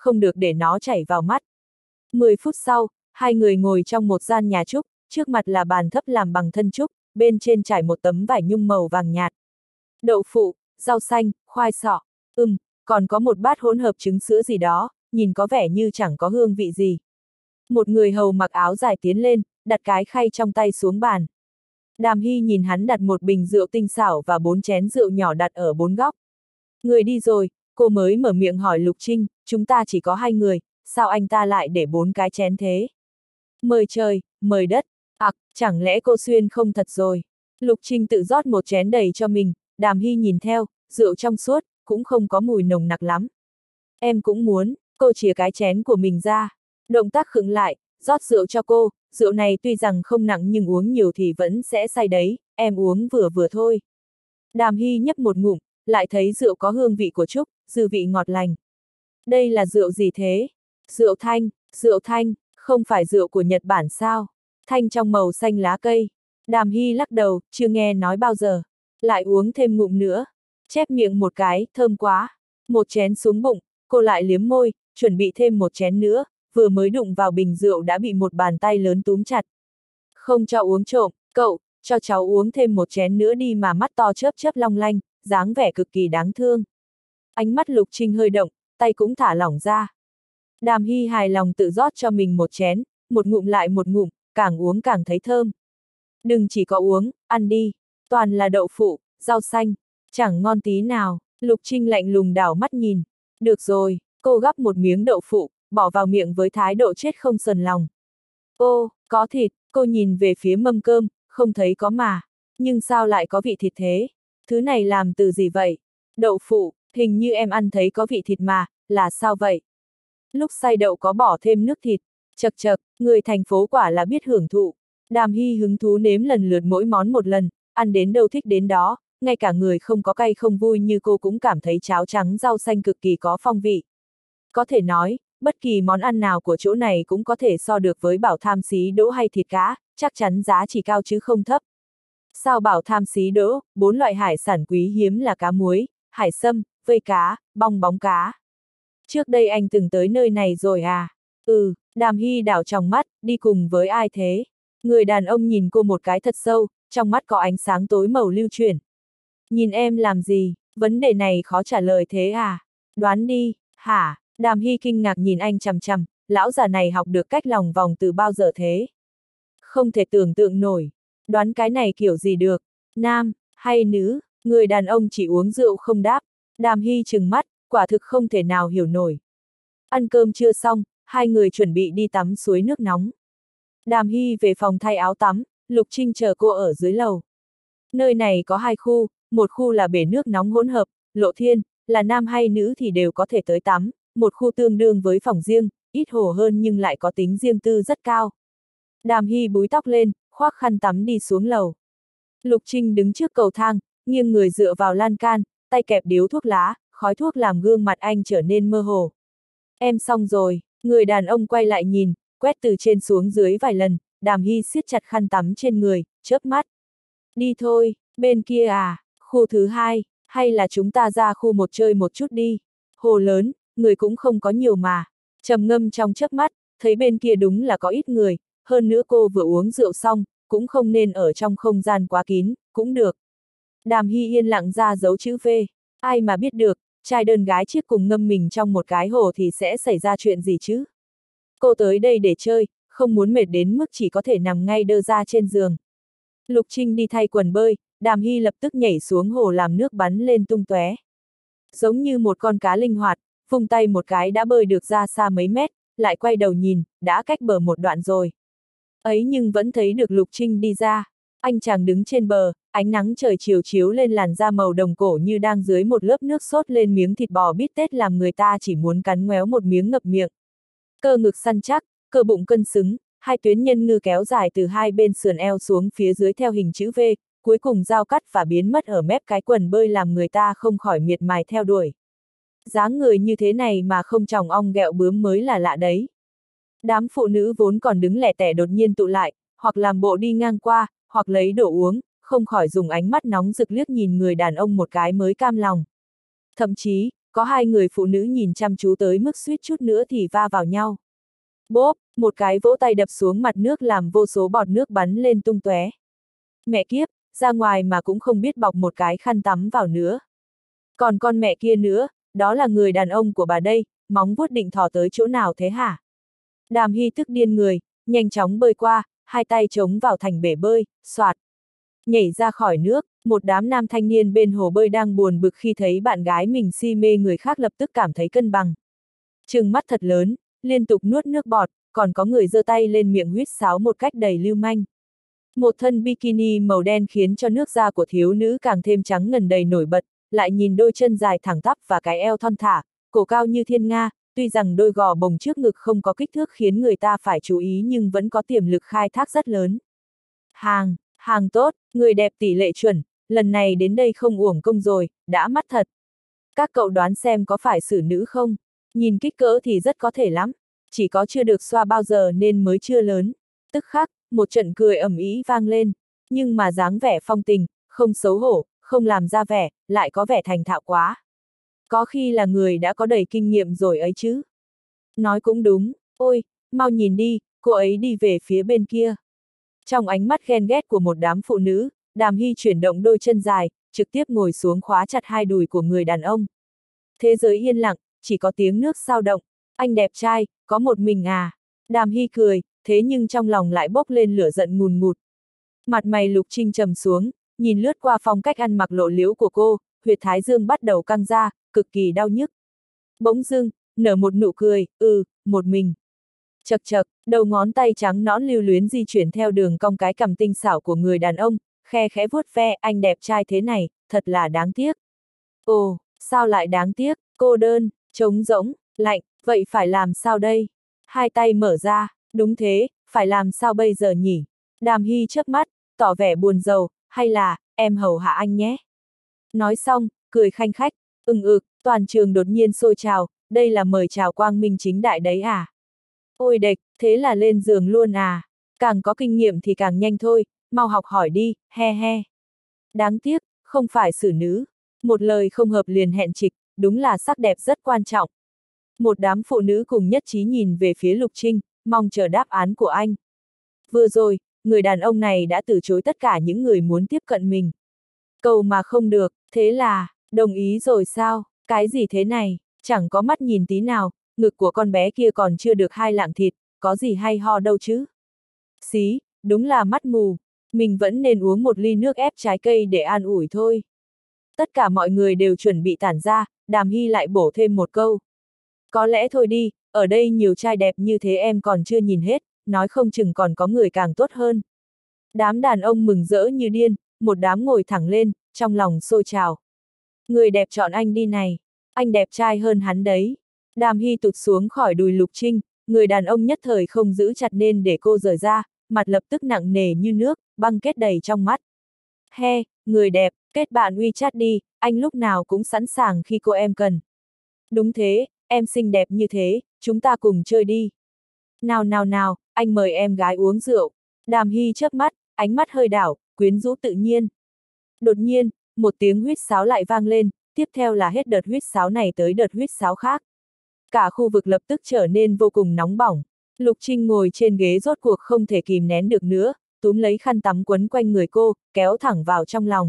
không được để nó chảy vào mắt. Mười phút sau, hai người ngồi trong một gian nhà trúc, trước mặt là bàn thấp làm bằng thân trúc, bên trên trải một tấm vải nhung màu vàng nhạt. Đậu phụ, rau xanh, khoai sọ, ừm, còn có một bát hỗn hợp trứng sữa gì đó, nhìn có vẻ như chẳng có hương vị gì. Một người hầu mặc áo dài tiến lên, đặt cái khay trong tay xuống bàn. Đàm Hy nhìn hắn đặt một bình rượu tinh xảo và bốn chén rượu nhỏ đặt ở bốn góc. Người đi rồi, cô mới mở miệng hỏi Lục Trinh, chúng ta chỉ có hai người, sao anh ta lại để bốn cái chén thế? Mời trời, mời đất, ặc, à, chẳng lẽ cô xuyên không thật rồi? Lục Trinh tự rót một chén đầy cho mình, Đàm Hy nhìn theo, rượu trong suốt, cũng không có mùi nồng nặc lắm. Em cũng muốn, cô chìa cái chén của mình ra. Động tác khựng lại, rót rượu cho cô, rượu này tuy rằng không nặng nhưng uống nhiều thì vẫn sẽ say đấy, em uống vừa vừa thôi. Đàm Hy nhấp một ngụm, lại thấy rượu có hương vị của trúc, dư vị ngọt lành. Đây là rượu gì thế? Rượu thanh, rượu thanh, không phải rượu của Nhật Bản sao? Thanh trong màu xanh lá cây. Đàm Hy lắc đầu, chưa nghe nói bao giờ. Lại uống thêm ngụm nữa. Chép miệng một cái, thơm quá. Một chén xuống bụng, cô lại liếm môi, chuẩn bị thêm một chén nữa, vừa mới đụng vào bình rượu đã bị một bàn tay lớn túm chặt. Không cho uống trộm, cậu, cho cháu uống thêm một chén nữa đi mà mắt to chớp chớp long lanh, dáng vẻ cực kỳ đáng thương. Ánh mắt Lục Trinh hơi động, tay cũng thả lỏng ra. Đàm Hy hài lòng tự rót cho mình một chén, một ngụm lại một ngụm, càng uống càng thấy thơm. Đừng chỉ có uống, ăn đi, toàn là đậu phụ, rau xanh, chẳng ngon tí nào. Lục Trinh lạnh lùng đảo mắt nhìn. Được rồi, cô gắp một miếng đậu phụ, bỏ vào miệng với thái độ chết không sờn lòng. Ô, có thịt, cô nhìn về phía mâm cơm, không thấy có mà. Nhưng sao lại có vị thịt thế? Thứ này làm từ gì vậy? Đậu phụ, hình như em ăn thấy có vị thịt mà, là sao vậy? Lúc xay đậu có bỏ thêm nước thịt. Chật chật, người thành phố quả là biết hưởng thụ. Đàm Hy hứng thú nếm lần lượt mỗi món một lần, ăn đến đâu thích đến đó, ngay cả người không có cay không vui như cô cũng cảm thấy cháo trắng rau xanh cực kỳ có phong vị. Có thể nói, bất kỳ món ăn nào của chỗ này cũng có thể so được với bảo tham xí đỗ hay thịt cá, chắc chắn giá chỉ cao chứ không thấp. Sao bảo tham xí đỗ, bốn loại hải sản quý hiếm là cá muối, hải sâm, vây cá, bong bóng cá. Trước đây anh từng tới nơi này rồi à? Ừ, Đàm Hy đảo tròng mắt, đi cùng với ai thế? Người đàn ông nhìn cô một cái thật sâu, trong mắt có ánh sáng tối màu lưu chuyển. Nhìn em làm gì? Vấn đề này khó trả lời thế à? Đoán đi, hả? Đàm Hy kinh ngạc nhìn anh chằm chằm, lão già này học được cách lòng vòng từ bao giờ thế? Không thể tưởng tượng nổi. Đoán cái này kiểu gì được? Nam, hay nữ? Người đàn ông chỉ uống rượu không đáp. Đàm Hy trừng mắt, quả thực không thể nào hiểu nổi. Ăn cơm chưa xong, hai người chuẩn bị đi tắm suối nước nóng. Đàm Hy về phòng thay áo tắm, Lục Trinh chờ cô ở dưới lầu. Nơi này có hai khu, một khu là bể nước nóng hỗn hợp, lộ thiên, là nam hay nữ thì đều có thể tới tắm, một khu tương đương với phòng riêng, ít hồ hơn nhưng lại có tính riêng tư rất cao. Đàm Hy búi tóc lên, khoác khăn tắm đi xuống lầu. Lục Trinh đứng trước cầu thang, nghiêng người dựa vào lan can, tay kẹp điếu thuốc lá, khói thuốc làm gương mặt anh trở nên mơ hồ. Em xong rồi, người đàn ông quay lại nhìn, quét từ trên xuống dưới vài lần, Đàm Hy siết chặt khăn tắm trên người, chớp mắt. Đi thôi, bên kia à, khu thứ hai, hay là chúng ta ra khu một chơi một chút đi. Hồ lớn, người cũng không có nhiều mà. Trầm ngâm trong chớp mắt, thấy bên kia đúng là có ít người, hơn nữa cô vừa uống rượu xong, cũng không nên ở trong không gian quá kín, cũng được. Đàm Hy yên lặng ra dấu chữ V, ai mà biết được, trai đơn gái chiếc cùng ngâm mình trong một cái hồ thì sẽ xảy ra chuyện gì chứ? Cô tới đây để chơi, không muốn mệt đến mức chỉ có thể nằm ngay đơ ra trên giường. Lục Trinh đi thay quần bơi, Đàm Hy lập tức nhảy xuống hồ làm nước bắn lên tung tóe. Giống như một con cá linh hoạt, vung tay một cái đã bơi được ra xa mấy mét, lại quay đầu nhìn, đã cách bờ một đoạn rồi. Ấy nhưng vẫn thấy được Lục Trinh đi ra. Anh chàng đứng trên bờ, ánh nắng trời chiều chiếu lên làn da màu đồng cổ như đang dưới một lớp nước sốt lên miếng thịt bò bít tết làm người ta chỉ muốn cắn ngoéo một miếng ngập miệng. Cơ ngực săn chắc, cơ bụng cân xứng, hai tuyến nhân ngư kéo dài từ hai bên sườn eo xuống phía dưới theo hình chữ V, cuối cùng giao cắt và biến mất ở mép cái quần bơi làm người ta không khỏi miệt mài theo đuổi. Dáng người như thế này mà không tròng ong ghẹo bướm mới là lạ đấy. Đám phụ nữ vốn còn đứng lẻ tẻ đột nhiên tụ lại, hoặc làm bộ đi ngang qua, hoặc lấy đồ uống, không khỏi dùng ánh mắt nóng rực liếc nhìn người đàn ông một cái mới cam lòng. Thậm chí, có hai người phụ nữ nhìn chăm chú tới mức suýt chút nữa thì va vào nhau. Bốp, một cái vỗ tay đập xuống mặt nước làm vô số bọt nước bắn lên tung tóe. Mẹ kiếp, ra ngoài mà cũng không biết bọc một cái khăn tắm vào nữa. Còn con mẹ kia nữa, đó là người đàn ông của bà đây, móng vuốt định thò tới chỗ nào thế hả? Đàm Hy tức điên người, nhanh chóng bơi qua, hai tay chống vào thành bể bơi, soạt. Nhảy ra khỏi nước, một đám nam thanh niên bên hồ bơi đang buồn bực khi thấy bạn gái mình si mê người khác lập tức cảm thấy cân bằng. Trừng mắt thật lớn, liên tục nuốt nước bọt, còn có người giơ tay lên miệng huýt sáo một cách đầy lưu manh. Một thân bikini màu đen khiến cho nước da của thiếu nữ càng thêm trắng ngần đầy nổi bật, lại nhìn đôi chân dài thẳng tắp và cái eo thon thả, cổ cao như thiên nga, tuy rằng đôi gò bồng trước ngực không có kích thước khiến người ta phải chú ý nhưng vẫn có tiềm lực khai thác rất lớn. Hàng, hàng tốt, người đẹp tỷ lệ chuẩn, lần này đến đây không uổng công rồi, đã mắt thật. Các cậu đoán xem có phải xử nữ không? Nhìn kích cỡ thì rất có thể lắm, chỉ có chưa được xoa bao giờ nên mới chưa lớn. Tức khắc, một trận cười ầm ĩ vang lên, nhưng mà dáng vẻ phong tình, không xấu hổ, không làm ra vẻ, lại có vẻ thành thạo quá. Có khi là người đã có đầy kinh nghiệm rồi ấy chứ. Nói cũng đúng, ôi, mau nhìn đi, cô ấy đi về phía bên kia. Trong ánh mắt ghen ghét của một đám phụ nữ, Đàm Hy chuyển động đôi chân dài, trực tiếp ngồi xuống khóa chặt hai đùi của người đàn ông. Thế giới yên lặng, chỉ có tiếng nước xao động. Anh đẹp trai, có một mình à? Đàm Hy cười, thế nhưng trong lòng lại bốc lên lửa giận ngùn ngụt. Mặt mày Lục Trinh trầm xuống, nhìn lướt qua phong cách ăn mặc lộ liễu của cô, huyệt thái dương bắt đầu căng ra, cực kỳ đau nhức. Bỗng dưng, nở một nụ cười, ừ, một mình. Chật chật, đầu ngón tay trắng nõn lưu luyến di chuyển theo đường cong cái cằm tinh xảo của người đàn ông, khe khẽ vuốt ve, anh đẹp trai thế này, thật là đáng tiếc. Ồ, sao lại đáng tiếc, cô đơn, trống rỗng, lạnh, vậy phải làm sao đây? Hai tay mở ra, đúng thế, phải làm sao bây giờ nhỉ? Đàm Hy chớp mắt, tỏ vẻ buồn rầu, hay là, em hầu hạ anh nhé. Nói xong, cười khanh khách, ừng ực, toàn trường đột nhiên sôi trào, đây là mời chào quang minh chính đại đấy à? Ôi đệch, thế là lên giường luôn à? Càng có kinh nghiệm thì càng nhanh thôi, mau học hỏi đi, he he. Đáng tiếc, không phải xử nữ. Một lời không hợp liền hẹn trịch, đúng là sắc đẹp rất quan trọng. Một đám phụ nữ cùng nhất trí nhìn về phía Lục Trinh, mong chờ đáp án của anh. Vừa rồi, người đàn ông này đã từ chối tất cả những người muốn tiếp cận mình. Cầu mà không được, thế là, đồng ý rồi sao? Cái gì thế này, chẳng có mắt nhìn tí nào, ngực của con bé kia còn chưa được hai lạng thịt, có gì hay ho đâu chứ? Xí, đúng là mắt mù, mình vẫn nên uống một ly nước ép trái cây để an ủi thôi. Tất cả mọi người đều chuẩn bị tản ra, Đàm Hy lại bổ thêm một câu. Có lẽ thôi đi, ở đây nhiều trai đẹp như thế em còn chưa nhìn hết, nói không chừng còn có người càng tốt hơn. Đám đàn ông mừng rỡ như điên, một đám ngồi thẳng lên, trong lòng sôi trào. Người đẹp chọn anh đi này, anh đẹp trai hơn hắn đấy. Đàm Hy tụt xuống khỏi đùi Lục Trinh, người đàn ông nhất thời không giữ chặt nên để cô rời ra, mặt lập tức nặng nề như nước, băng kết đầy trong mắt. He, người đẹp, kết bạn WeChat đi, anh lúc nào cũng sẵn sàng khi cô em cần. Đúng thế, em xinh đẹp như thế, chúng ta cùng chơi đi. Nào nào nào, anh mời em gái uống rượu. Đàm Hy chớp mắt, ánh mắt hơi đảo, quyến rũ tự nhiên. Đột nhiên, một tiếng huýt sáo lại vang lên, tiếp theo là hết đợt huýt sáo này tới đợt huýt sáo khác. Cả khu vực lập tức trở nên vô cùng nóng bỏng. Lục Trinh ngồi trên ghế rốt cuộc không thể kìm nén được nữa, túm lấy khăn tắm quấn quanh người cô, kéo thẳng vào trong lòng.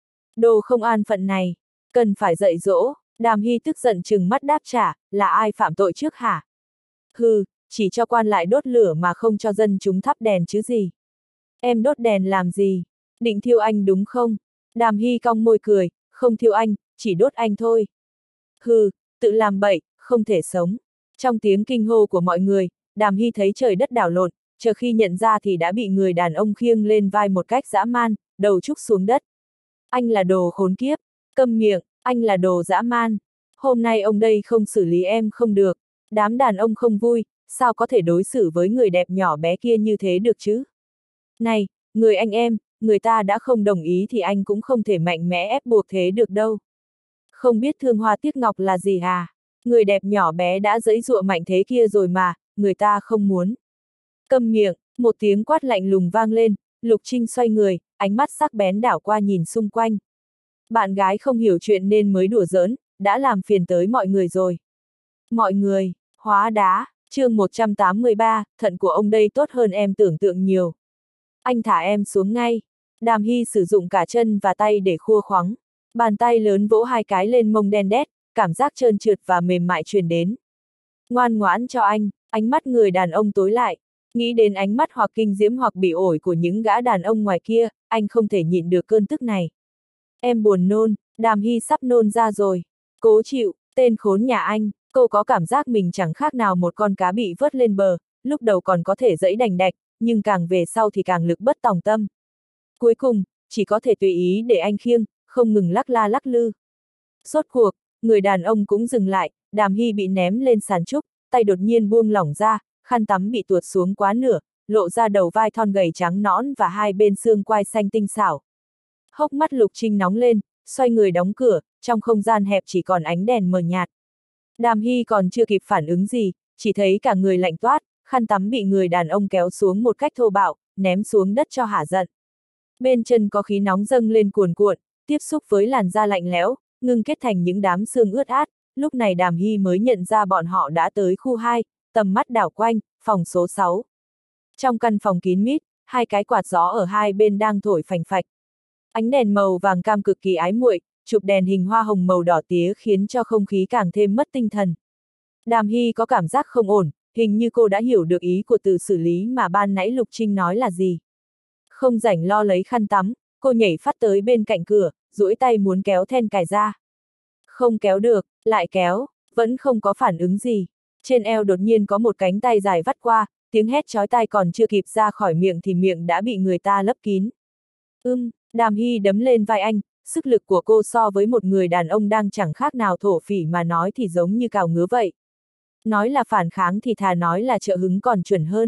Đồ không an phận này, cần phải dạy dỗ. Đàm Hy tức giận trừng mắt đáp trả, là ai phạm tội trước hả? Hừ, chỉ cho quan lại đốt lửa mà không cho dân chúng thắp đèn chứ gì. Em đốt đèn làm gì? Định thiêu anh đúng không? Đàm Hy cong môi cười, không thiêu anh, chỉ đốt anh thôi. Hừ, tự làm bậy, không thể sống. Trong tiếng kinh hô của mọi người, Đàm Hy thấy trời đất đảo lộn, chờ khi nhận ra thì đã bị người đàn ông khiêng lên vai một cách dã man, đầu trúc xuống đất. Anh là đồ khốn kiếp, câm miệng, anh là đồ dã man. Hôm nay ông đây không xử lý em không được. Đám đàn ông không vui, sao có thể đối xử với người đẹp nhỏ bé kia như thế được chứ? Này, người anh em, người ta đã không đồng ý thì anh cũng không thể mạnh mẽ ép buộc thế được đâu. Không biết thương hoa tiếc ngọc là gì à? Người đẹp nhỏ bé đã giãy giụa mạnh thế kia rồi mà, người ta không muốn. Câm miệng, một tiếng quát lạnh lùng vang lên, Lục Trinh xoay người, ánh mắt sắc bén đảo qua nhìn xung quanh. Bạn gái không hiểu chuyện nên mới đùa giỡn, đã làm phiền tới mọi người rồi. Mọi người, hóa đá, chương một trăm tám mươi ba, thận của ông đây tốt hơn em tưởng tượng nhiều. Anh thả em xuống ngay. Đàm Hy sử dụng cả chân và tay để khua khoắng. Bàn tay lớn vỗ hai cái lên mông đen đét, cảm giác trơn trượt và mềm mại truyền đến. Ngoan ngoãn cho anh, ánh mắt người đàn ông tối lại. Nghĩ đến ánh mắt hoặc kinh diễm hoặc bị ổi của những gã đàn ông ngoài kia, anh không thể nhịn được cơn tức này. Em buồn nôn, Đàm Hy sắp nôn ra rồi. Cố chịu, tên khốn nhà anh. Cô có cảm giác mình chẳng khác nào một con cá bị vớt lên bờ, lúc đầu còn có thể giãy đành đạch, nhưng càng về sau thì càng lực bất tòng tâm. Cuối cùng, chỉ có thể tùy ý để anh khiêng, không ngừng lắc la lắc lư. Rốt cuộc, người đàn ông cũng dừng lại, Đàm Hy bị ném lên sàn trúc, tay đột nhiên buông lỏng ra, khăn tắm bị tuột xuống quá nửa, lộ ra đầu vai thon gầy trắng nõn và hai bên xương quai xanh tinh xảo. Hốc mắt Lục Trinh nóng lên, xoay người đóng cửa, trong không gian hẹp chỉ còn ánh đèn mờ nhạt. Đàm Hy còn chưa kịp phản ứng gì, chỉ thấy cả người lạnh toát, khăn tắm bị người đàn ông kéo xuống một cách thô bạo, ném xuống đất cho hả giận. Bên chân có khí nóng dâng lên cuồn cuộn, tiếp xúc với làn da lạnh lẽo, ngưng kết thành những đám xương ướt át, lúc này Đàm Hy mới nhận ra bọn họ đã tới khu hai, tầm mắt đảo quanh, phòng số sáu. Trong căn phòng kín mít, hai cái quạt gió ở hai bên đang thổi phành phạch. Ánh đèn màu vàng cam cực kỳ ái muội, chụp đèn hình hoa hồng màu đỏ tía khiến cho không khí càng thêm mất tinh thần. Đàm Hy có cảm giác không ổn, hình như cô đã hiểu được ý của từ xử lý mà ban nãy Lục Trinh nói là gì. Không rảnh lo lấy khăn tắm, cô nhảy phát tới bên cạnh cửa, duỗi tay muốn kéo then cài ra. Không kéo được, lại kéo, vẫn không có phản ứng gì. Trên eo đột nhiên có một cánh tay dài vắt qua, tiếng hét chói tai còn chưa kịp ra khỏi miệng thì miệng đã bị người ta lấp kín. Ưm, Đàm Hy đấm lên vai anh, sức lực của cô so với một người đàn ông đang chẳng khác nào thổ phỉ mà nói thì giống như cào ngứa vậy. Nói là phản kháng thì thà nói là trợ hứng còn chuẩn hơn.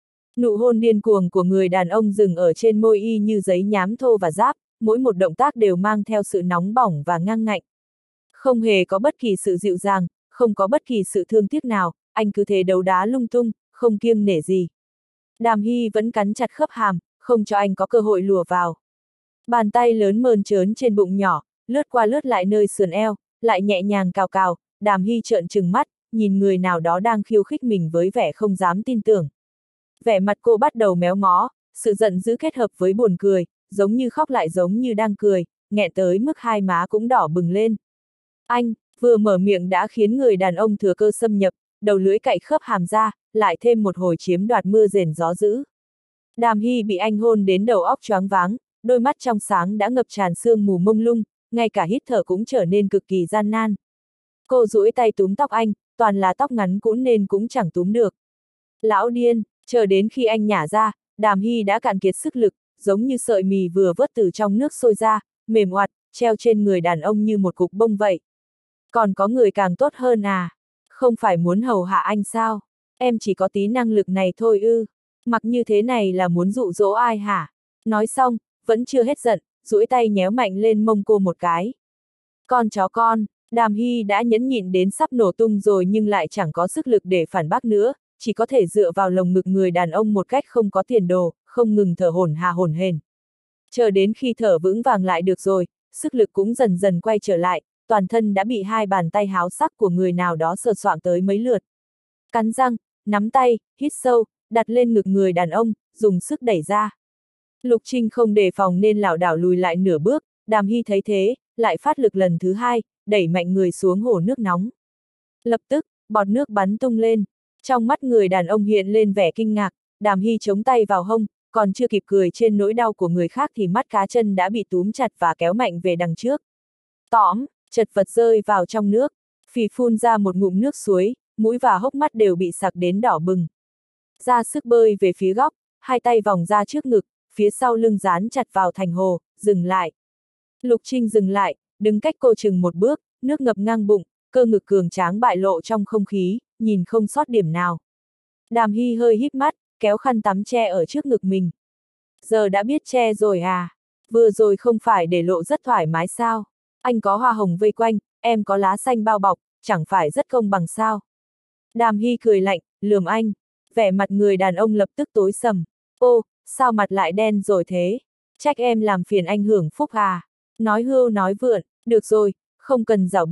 Nụ hôn điên cuồng của người đàn ông dừng ở trên môi y như giấy nhám thô và ráp, mỗi một động tác đều mang theo sự nóng bỏng và ngang ngạnh. Không hề có bất kỳ sự dịu dàng, không có bất kỳ sự thương tiếc nào, anh cứ thế đấu đá lung tung, không kiêng nể gì. Đàm Hy vẫn cắn chặt khớp hàm, không cho anh có cơ hội lùa vào. Bàn tay lớn mơn trớn trên bụng nhỏ, lướt qua lướt lại nơi sườn eo, lại nhẹ nhàng cào cào, Đàm Hy trợn trừng mắt, nhìn người nào đó đang khiêu khích mình với vẻ không dám tin tưởng. Vẻ mặt cô bắt đầu méo mó, sự giận dữ kết hợp với buồn cười, giống như khóc lại giống như đang cười, nghẹn tới mức hai má cũng đỏ bừng lên. Anh, vừa mở miệng đã khiến người đàn ông thừa cơ xâm nhập, đầu lưỡi cạy khớp hàm ra, lại thêm một hồi chiếm đoạt mưa rền gió dữ. Đàm Hy bị anh hôn đến đầu óc choáng váng, đôi mắt trong sáng đã ngập tràn sương mù mông lung, ngay cả hít thở cũng trở nên cực kỳ gian nan. Cô duỗi tay túm tóc anh, toàn là tóc ngắn cũng nên cũng chẳng túm được. Lão điên, chờ đến khi anh nhả ra, Đàm Hy đã cạn kiệt sức lực, giống như sợi mì vừa vớt từ trong nước sôi ra, mềm oặt, treo trên người đàn ông như một cục bông vậy. Còn có người càng tốt hơn à? Không phải muốn hầu hạ anh sao? Em chỉ có tí năng lực này thôi ư? Mặc như thế này là muốn dụ dỗ ai hả? Nói xong, vẫn chưa hết giận, duỗi tay nhéo mạnh lên mông cô một cái. Con chó con, Đàm Hy đã nhẫn nhịn đến sắp nổ tung rồi nhưng lại chẳng có sức lực để phản bác nữa, chỉ có thể dựa vào lồng ngực người đàn ông một cách không có tiền đồ, không ngừng thở hổn hà hổn hển. Chờ đến khi thở vững vàng lại được rồi, sức lực cũng dần dần quay trở lại, toàn thân đã bị hai bàn tay háo sắc của người nào đó sờ soạng tới mấy lượt. Cắn răng, nắm tay, hít sâu, đặt lên ngực người đàn ông, dùng sức đẩy ra. Lục Trinh không đề phòng nên lảo đảo lùi lại nửa bước, Đàm Hy thấy thế, lại phát lực lần thứ hai, đẩy mạnh người xuống hồ nước nóng. Lập tức, bọt nước bắn tung lên. Trong mắt người đàn ông hiện lên vẻ kinh ngạc, Đàm Hy chống tay vào hông, còn chưa kịp cười trên nỗi đau của người khác thì mắt cá chân đã bị túm chặt và kéo mạnh về đằng trước. Tõm, chật vật rơi vào trong nước, phì phun ra một ngụm nước suối, mũi và hốc mắt đều bị sặc đến đỏ bừng. Ra sức bơi về phía góc, hai tay vòng ra trước ngực, phía sau lưng dán chặt vào thành hồ, dừng lại. Lục Trinh dừng lại, đứng cách cô chừng một bước, nước ngập ngang bụng, cơ ngực cường tráng bại lộ trong không khí, nhìn không sót điểm nào. Đàm Hy hơi híp mắt, kéo khăn tắm che ở trước ngực mình. Giờ đã biết che rồi à? Vừa rồi không phải để lộ rất thoải mái sao? Anh có hoa hồng vây quanh, em có lá xanh bao bọc, chẳng phải rất công bằng sao? Đàm Hy cười lạnh, lườm anh. Vẻ mặt người đàn ông lập tức tối sầm. Ô, sao mặt lại đen rồi thế? Trách em làm phiền anh hưởng phúc à? Nói hưu nói vượn, được rồi, không cần giảo biện,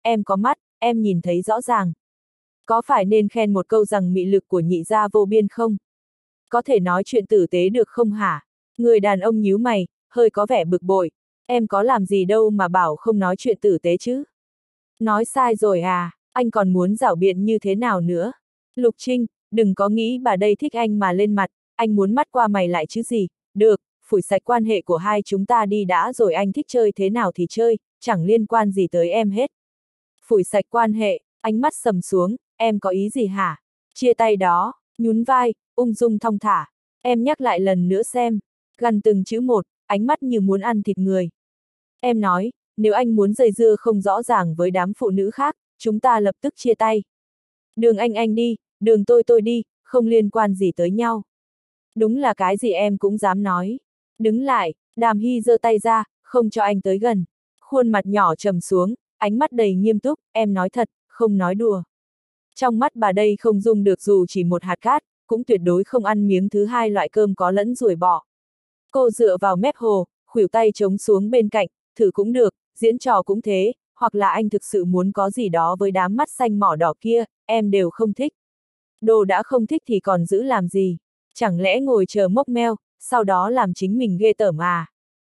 em có mắt, em nhìn thấy rõ ràng. Có phải nên khen một câu rằng mị lực của nhị gia vô biên không? Có thể nói chuyện tử tế được không hả? Người đàn ông nhíu mày, hơi có vẻ bực bội. Em có làm gì đâu mà bảo không nói chuyện tử tế chứ? Nói sai rồi à, anh còn muốn giảo biện như thế nào nữa? Lục Trinh, đừng có nghĩ bà đây thích anh mà lên mặt, anh muốn mắt qua mày lại chứ gì? Được, phủi sạch quan hệ của hai chúng ta đi đã rồi, anh thích chơi thế nào thì chơi, chẳng liên quan gì tới em hết. Phủi sạch quan hệ, ánh mắt sầm xuống, em có ý gì hả? Chia tay đó, nhún vai, ung dung thong thả. Em nhắc lại lần nữa xem. Gằn từng chữ một, ánh mắt như muốn ăn thịt người. Em nói, nếu anh muốn dây dưa không rõ ràng với đám phụ nữ khác, chúng ta lập tức chia tay. Đường anh anh đi, đường tôi tôi đi, không liên quan gì tới nhau. Đúng là cái gì em cũng dám nói. Đứng lại, Đàm Hy giơ tay ra, không cho anh tới gần. Khuôn mặt nhỏ trầm xuống, ánh mắt đầy nghiêm túc, em nói thật, không nói đùa. Trong mắt bà đây không dung được dù chỉ một hạt cát, cũng tuyệt đối không ăn miếng thứ hai loại cơm có lẫn ruồi bọ. Cô dựa vào mép hồ, khuỷu tay chống xuống bên cạnh, thử cũng được, diễn trò cũng thế, hoặc là anh thực sự muốn có gì đó với đám mắt xanh mỏ đỏ kia, em đều không thích. Đồ đã không thích thì còn giữ làm gì? Chẳng lẽ ngồi chờ mốc meo, sau đó làm chính mình ghê tởm à?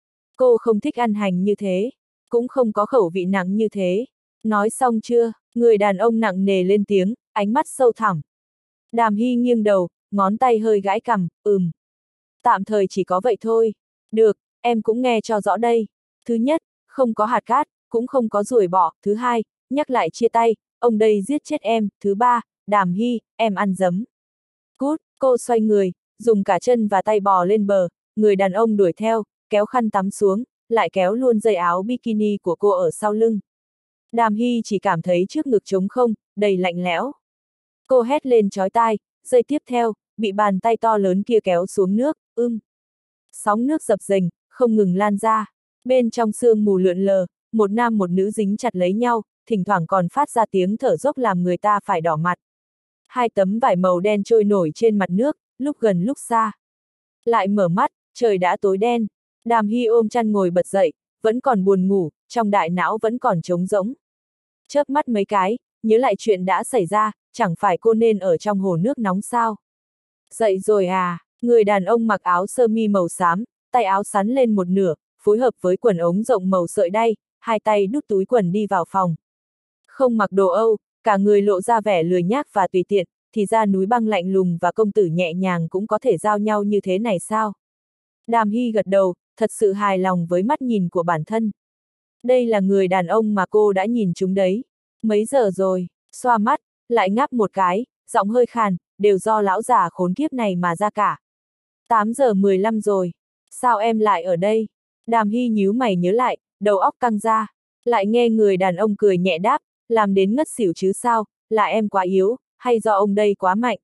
Cô không thích ăn hành như thế, cũng không có khẩu vị nặng như thế. Nói xong chưa? Người đàn ông nặng nề lên tiếng, ánh mắt sâu thẳm. Đàm Hy nghiêng đầu, ngón tay hơi gãi cằm, ừm. Tạm thời chỉ có vậy thôi. Được, em cũng nghe cho rõ đây. Thứ nhất, không có hạt cát, cũng không có ruồi bọ. Thứ hai, nhắc lại chia tay, ông đây giết chết em. Thứ ba, Đàm Hy, em ăn dấm. Cút, cô xoay người, dùng cả chân và tay bò lên bờ, người đàn ông đuổi theo, kéo khăn tắm xuống, lại kéo luôn dây áo bikini của cô ở sau lưng. Đàm Hy chỉ cảm thấy trước ngực trống không, đầy lạnh lẽo. Cô hét lên chói tai, giây tiếp theo, bị bàn tay to lớn kia kéo xuống nước, ưm. Sóng nước dập dềnh, không ngừng lan ra. Bên trong sương mù lượn lờ, một nam một nữ dính chặt lấy nhau, thỉnh thoảng còn phát ra tiếng thở dốc làm người ta phải đỏ mặt. Hai tấm vải màu đen trôi nổi trên mặt nước, lúc gần lúc xa. Lại mở mắt, trời đã tối đen. Đàm Hy ôm chăn ngồi bật dậy, vẫn còn buồn ngủ, trong đại não vẫn còn trống rỗng. Chớp mắt mấy cái, nhớ lại chuyện đã xảy ra, chẳng phải cô nên ở trong hồ nước nóng sao? Dậy rồi à, người đàn ông mặc áo sơ mi màu xám, tay áo xắn lên một nửa, phối hợp với quần ống rộng màu sợi đay, hai tay đút túi quần đi vào phòng. Không mặc đồ Âu, cả người lộ ra vẻ lười nhác và tùy tiện, thì ra núi băng lạnh lùng và công tử nhẹ nhàng cũng có thể giao nhau như thế này sao? Đàm Hy gật đầu, thật sự hài lòng với mắt nhìn của bản thân. Đây là người đàn ông mà cô đã nhìn chúng đấy. Mấy giờ rồi, xoa mắt, lại ngáp một cái, giọng hơi khàn, đều do lão già khốn kiếp này mà ra cả. tám giờ mười lăm rồi, sao em lại ở đây? Đàm Hy nhíu mày nhớ lại, đầu óc căng ra, lại nghe người đàn ông cười nhẹ đáp, làm đến ngất xỉu chứ sao, là em quá yếu, hay do ông đây quá mạnh?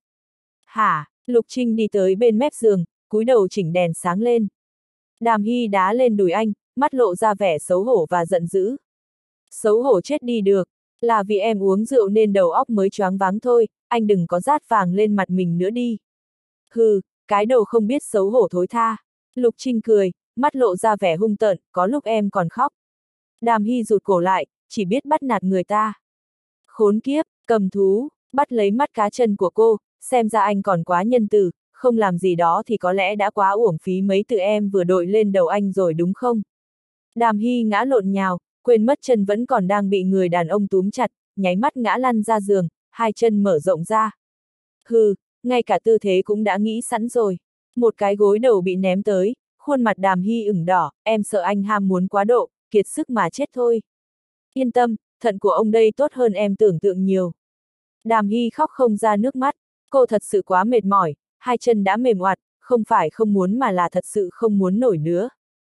Hả? Lục Trinh đi tới bên mép giường, cúi đầu chỉnh đèn sáng lên. Đàm Hy đá lên đùi anh, mắt lộ ra vẻ xấu hổ và giận dữ. Xấu hổ chết đi được, là vì em uống rượu nên đầu óc mới choáng váng thôi, anh đừng có rát vàng lên mặt mình nữa đi. Hừ, cái đầu không biết xấu hổ thối tha. Lục Trinh cười, mắt lộ ra vẻ hung tợn, có lúc em còn khóc. Đàm Hy rụt cổ lại, chỉ biết bắt nạt người ta. Khốn kiếp, cầm thú, bắt lấy mắt cá chân của cô, xem ra anh còn quá nhân từ, không làm gì đó thì có lẽ đã quá uổng phí mấy từ em vừa đội lên đầu anh rồi đúng không? Đàm Hy ngã lộn nhào, quên mất chân vẫn còn đang bị người đàn ông túm chặt, nháy mắt ngã lăn ra giường, hai chân mở rộng ra. Hừ, ngay cả tư thế cũng đã nghĩ sẵn rồi. Một cái gối đầu bị ném tới, khuôn mặt Đàm Hy ửng đỏ, em sợ anh ham muốn quá độ, kiệt sức mà chết thôi. Yên tâm, thận của ông đây tốt hơn em tưởng tượng nhiều. Đàm Hy khóc không ra nước mắt, cô thật sự quá mệt mỏi, hai chân đã mềm oặt, không phải không muốn mà là thật sự không muốn nổi nữa.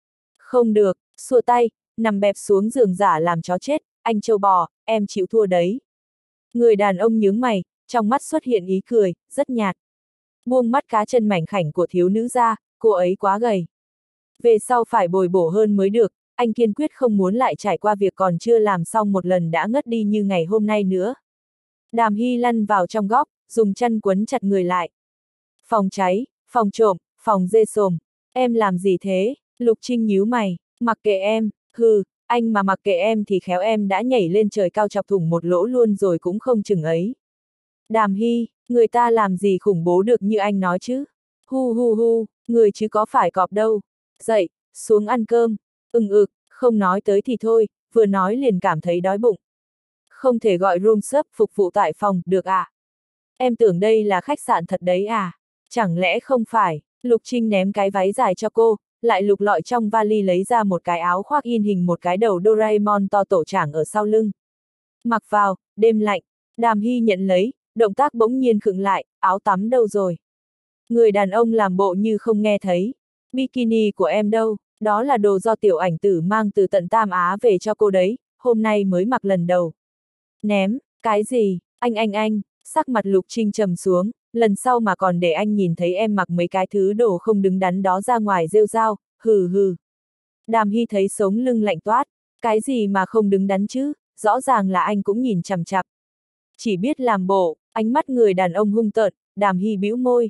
Không được, xua tay, nằm bẹp xuống giường giả làm chó chết, anh trâu bò, em chịu thua đấy. Người đàn ông nhướng mày, trong mắt xuất hiện ý cười, rất nhạt. Buông mắt cá chân mảnh khảnh của thiếu nữ ra, cô ấy quá gầy. Về sau phải bồi bổ hơn mới được, anh kiên quyết không muốn lại trải qua việc còn chưa làm xong một lần đã ngất đi như ngày hôm nay nữa. Đàm Hy lăn vào trong góc, dùng chăn quấn chặt người lại. Phòng cháy, phòng trộm, phòng dê sồm, em làm gì thế? Lục Trinh nhíu mày, mặc kệ em, hừ, anh mà mặc kệ em thì khéo em đã nhảy lên trời cao chọc thủng một lỗ luôn rồi cũng không chừng ấy. Đàm Hy, người ta làm gì khủng bố được như anh nói chứ? Hu hu hu, người chứ có phải cọp đâu. Dậy, xuống ăn cơm. Ừng ực, không nói tới thì thôi, vừa nói liền cảm thấy đói bụng. Không thể gọi room service phục vụ tại phòng, được à? Em tưởng đây là khách sạn thật đấy à? Chẳng lẽ không phải? Lục Trinh ném cái váy dài cho cô, lại lục lọi trong vali lấy ra một cái áo khoác in hình một cái đầu Doraemon to tổ trảng ở sau lưng. Mặc vào, đêm lạnh. Đàm Hy nhận lấy, động tác bỗng nhiên khựng lại, áo tắm đâu rồi? Người đàn ông làm bộ như không nghe thấy. Bikini của em đâu? Đó là đồ do tiểu ảnh tử mang từ tận Tam Á về cho cô đấy, hôm nay mới mặc lần đầu. Ném, cái gì? Anh anh anh, sắc mặt Lục Trinh trầm xuống, lần sau mà còn để anh nhìn thấy em mặc mấy cái thứ đồ không đứng đắn đó ra ngoài rêu rao, hừ hừ. Đàm Hy thấy sống lưng lạnh toát, cái gì mà không đứng đắn chứ, rõ ràng là anh cũng nhìn chằm chằm. Chỉ biết làm bộ, ánh mắt người đàn ông hung tợn, Đàm Hy bĩu môi.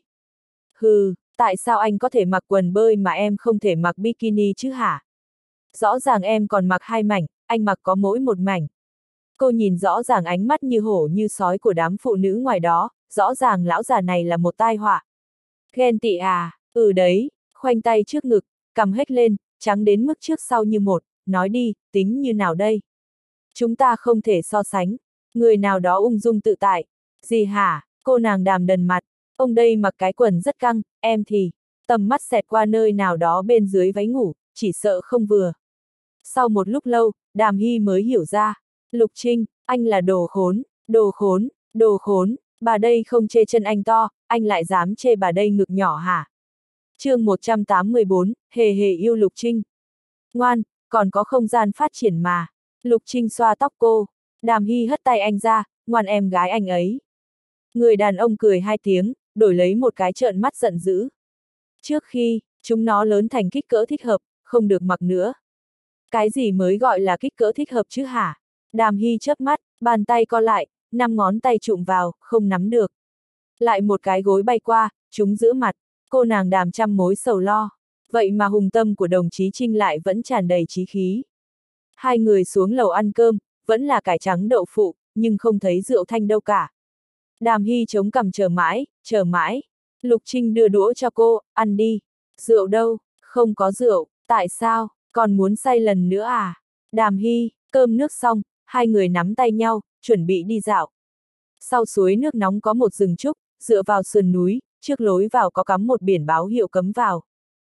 Hừ, tại sao anh có thể mặc quần bơi mà em không thể mặc bikini chứ hả? Rõ ràng em còn mặc hai mảnh, anh mặc có mỗi một mảnh. Cô nhìn rõ ràng ánh mắt như hổ như sói của đám phụ nữ ngoài đó, rõ ràng lão già này là một tai họa. Ghen tị à, ừ đấy, khoanh tay trước ngực, cầm hết lên, trắng đến mức trước sau như một, nói đi, tính như nào đây? Chúng ta không thể so sánh, người nào đó ung dung tự tại. Gì hả, cô nàng Đàm đần mặt, ông đây mặc cái quần rất căng, em thì, tầm mắt xẹt qua nơi nào đó bên dưới váy ngủ, chỉ sợ không vừa. Sau một lúc lâu, Đàm Hy mới hiểu ra. Lục Trinh, anh là đồ khốn, đồ khốn, đồ khốn, bà đây không chê chân anh to, anh lại dám chê bà đây ngực nhỏ hả? chương một trăm tám mươi bốn, hề hề yêu Lục Trinh. Ngoan, còn có không gian phát triển mà. Lục Trinh xoa tóc cô, Đàm Hy hất tay anh ra, ngoan em gái anh ấy. Người đàn ông cười hai tiếng, đổi lấy một cái trợn mắt giận dữ. Trước khi, chúng nó lớn thành kích cỡ thích hợp, không được mặc nữa. Cái gì mới gọi là kích cỡ thích hợp chứ hả? Đàm Hy chớp mắt, bàn tay co lại, năm ngón tay chụm vào, không nắm được. Lại một cái gối bay qua, chúng giữa mặt, cô nàng Đàm trăm mối sầu lo. Vậy mà hùng tâm của đồng chí Trinh lại vẫn tràn đầy chí khí. Hai người xuống lầu ăn cơm, vẫn là cải trắng đậu phụ, nhưng không thấy rượu thanh đâu cả. Đàm Hy chống cằm chờ mãi, chờ mãi. Lục Trinh đưa đũa cho cô, ăn đi. Rượu đâu? Không có rượu, tại sao? Còn muốn say lần nữa à? Đàm Hy, cơm nước xong, hai người nắm tay nhau, chuẩn bị đi dạo. Sau suối nước nóng có một rừng trúc, dựa vào sườn núi, trước lối vào có cắm một biển báo hiệu cấm vào.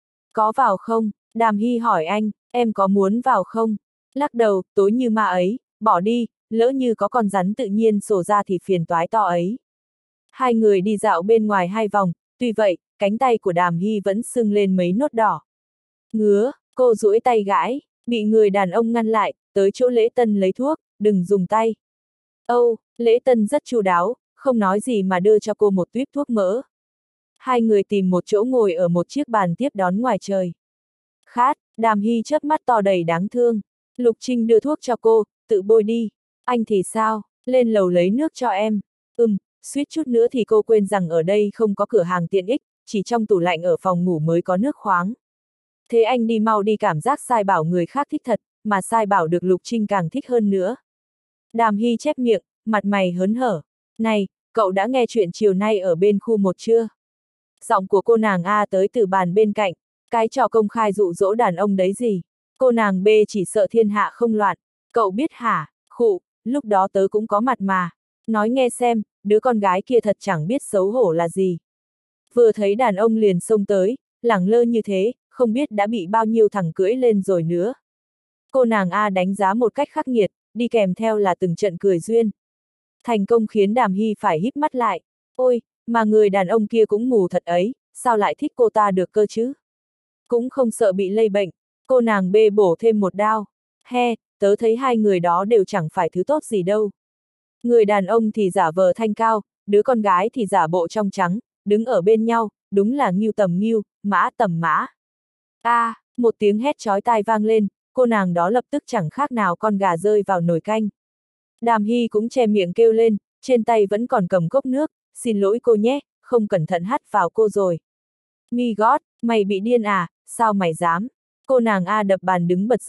Có vào không? Đàm Hy hỏi anh, em có muốn vào không? Lắc đầu, tối như ma ấy, bỏ đi, lỡ như có con rắn tự nhiên sổ ra thì phiền toái to ấy. Hai người đi dạo bên ngoài hai vòng, tuy vậy, cánh tay của Đàm Hy vẫn sưng lên mấy nốt đỏ. Ngứa, cô duỗi tay gãi, bị người đàn ông ngăn lại, tới chỗ Lễ Tân lấy thuốc, đừng dùng tay. Âu, Lễ Tân rất chu đáo, không nói gì mà đưa cho cô một tuýp thuốc mỡ. Hai người tìm một chỗ ngồi ở một chiếc bàn tiếp đón ngoài trời. Khát, Đàm Hy chớp mắt to đầy đáng thương. Lục Trinh đưa thuốc cho cô, tự bôi đi. Anh thì sao, lên lầu lấy nước cho em. Ừm, suýt chút nữa thì cô quên rằng ở đây không có cửa hàng tiện ích, chỉ trong tủ lạnh ở phòng ngủ mới có nước khoáng. Thế anh đi mau đi, cảm giác sai bảo người khác thích thật, mà sai bảo được Lục Trinh càng thích hơn nữa. Đàm Hy chép miệng, mặt mày hớn hở. Này, cậu đã nghe chuyện chiều nay ở bên khu một chưa? Giọng của cô nàng A tới từ bàn bên cạnh, cái trò công khai dụ dỗ đàn ông đấy gì? Cô nàng B chỉ sợ thiên hạ không loạn, cậu biết hả? Khụ, lúc đó tớ cũng có mặt mà. Nói nghe xem, đứa con gái kia thật chẳng biết xấu hổ là gì. Vừa thấy đàn ông liền xông tới, lẳng lơ như thế, không biết đã bị bao nhiêu thằng cưỡi lên rồi nữa. Cô nàng A đánh giá một cách khắc nghiệt, đi kèm theo là từng trận cười duyên. Thành công khiến Đàm Hy phải híp mắt lại. Ôi, mà người đàn ông kia cũng mù thật ấy, sao lại thích cô ta được cơ chứ? Cũng không sợ bị lây bệnh, cô nàng B bổ thêm một đao. He, tớ thấy hai người đó đều chẳng phải thứ tốt gì đâu. Người đàn ông thì giả vờ thanh cao, đứa con gái thì giả bộ trong trắng, đứng ở bên nhau, đúng là ngưu tầm ngưu, mã tầm mã. A, à, một tiếng hét chói tai vang lên, cô nàng đó lập tức chẳng khác nào con gà rơi vào nồi canh. Đàm Hy cũng che miệng kêu lên, trên tay vẫn còn cầm cốc nước, xin lỗi cô nhé, không cẩn thận hắt vào cô rồi. Mi gót, mày bị điên à, sao mày dám? Cô nàng A đập bàn đứng bật dậy,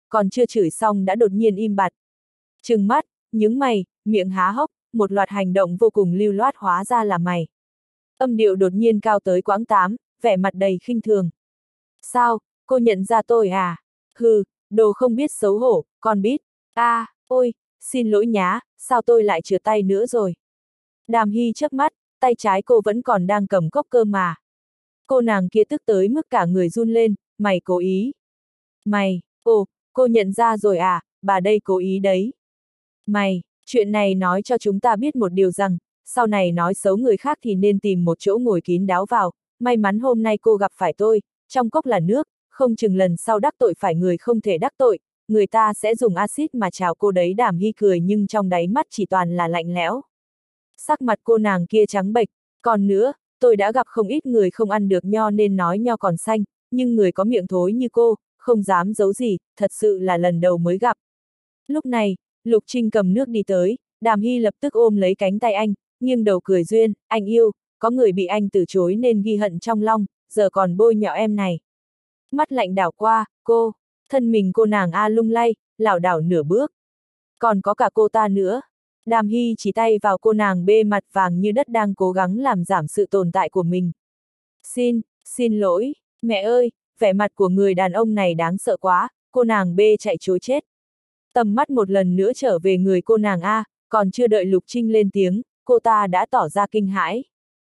còn chưa chửi xong đã đột nhiên im bặt. Trừng mắt, nhướng mày, miệng há hốc, một loạt hành động vô cùng lưu loát hóa ra là mày. Âm điệu đột nhiên cao tới quãng tám, vẻ mặt đầy khinh thường. Sao, cô nhận ra tôi à? Hừ, đồ không biết xấu hổ, con biết. A, à, ôi, xin lỗi nhá, sao tôi lại trượt tay nữa rồi? Đàm Hy chớp mắt, tay trái cô vẫn còn đang cầm cốc cơ mà. Cô nàng kia tức tới mức cả người run lên, mày cố ý. Mày, ồ, cô nhận ra rồi à, bà đây cố ý đấy. Mày, chuyện này nói cho chúng ta biết một điều rằng, sau này nói xấu người khác thì nên tìm một chỗ ngồi kín đáo vào, may mắn hôm nay cô gặp phải tôi, trong cốc là nước, không chừng lần sau đắc tội phải người không thể đắc tội, người ta sẽ dùng axit mà chào cô đấy. Đàm Hy cười nhưng trong đáy mắt chỉ toàn là lạnh lẽo. Sắc mặt cô nàng kia trắng bệch, còn nữa, tôi đã gặp không ít người không ăn được nho nên nói nho còn xanh, nhưng người có miệng thối như cô, không dám giấu gì, thật sự là lần đầu mới gặp. Lúc này, Lục Trinh cầm nước đi tới, Đàm Hy lập tức ôm lấy cánh tay anh, nghiêng đầu cười duyên, anh yêu, có người bị anh từ chối nên ghi hận trong lòng, giờ còn bôi nhọ em này. Mắt lạnh đảo qua, cô, thân mình cô nàng A lung lay, lảo đảo nửa bước. Còn có cả cô ta nữa. Đàm Hy chỉ tay vào cô nàng bê mặt vàng như đất đang cố gắng làm giảm sự tồn tại của mình. Xin, xin lỗi, mẹ ơi, vẻ mặt của người đàn ông này đáng sợ quá, cô nàng B chạy trối chết. Tầm mắt một lần nữa trở về người cô nàng A, còn chưa đợi Lục Trinh lên tiếng, cô ta đã tỏ ra kinh hãi.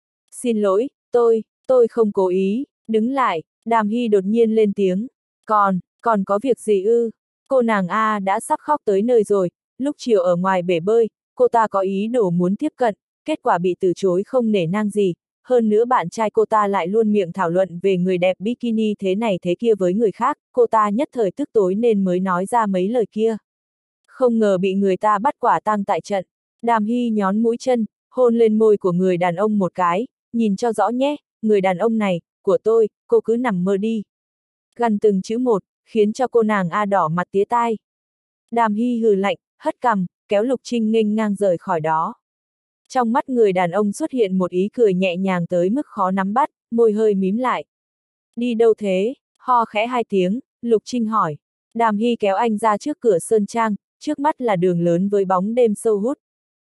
Xin lỗi, tôi, tôi không cố ý, đứng lại, Đàm Hy đột nhiên lên tiếng. Còn, còn có việc gì ư? Cô nàng A đã sắp khóc tới nơi rồi, lúc chiều ở ngoài bể bơi, cô ta có ý đồ muốn tiếp cận, kết quả bị từ chối không nể nang gì. Hơn nữa bạn trai cô ta lại luôn miệng thảo luận về người đẹp bikini thế này thế kia với người khác, cô ta nhất thời tức tối nên mới nói ra mấy lời kia. Không ngờ bị người ta bắt quả tang tại trận. Đàm Hy nhón mũi chân, hôn lên môi của người đàn ông một cái, nhìn cho rõ nhé, người đàn ông này, của tôi, cô cứ nằm mơ đi. Gằn từng chữ một, khiến cho cô nàng A đỏ mặt tía tai. Đàm Hy hừ lạnh, hất cằm, kéo Lục Trinh nghênh ngang rời khỏi đó. Trong mắt người đàn ông xuất hiện một ý cười nhẹ nhàng tới mức khó nắm bắt, môi hơi mím lại. Đi đâu thế? Ho khẽ hai tiếng, Lục Trinh hỏi. Đàm Hy kéo anh ra trước cửa sơn trang, trước mắt là đường lớn với bóng đêm sâu hút.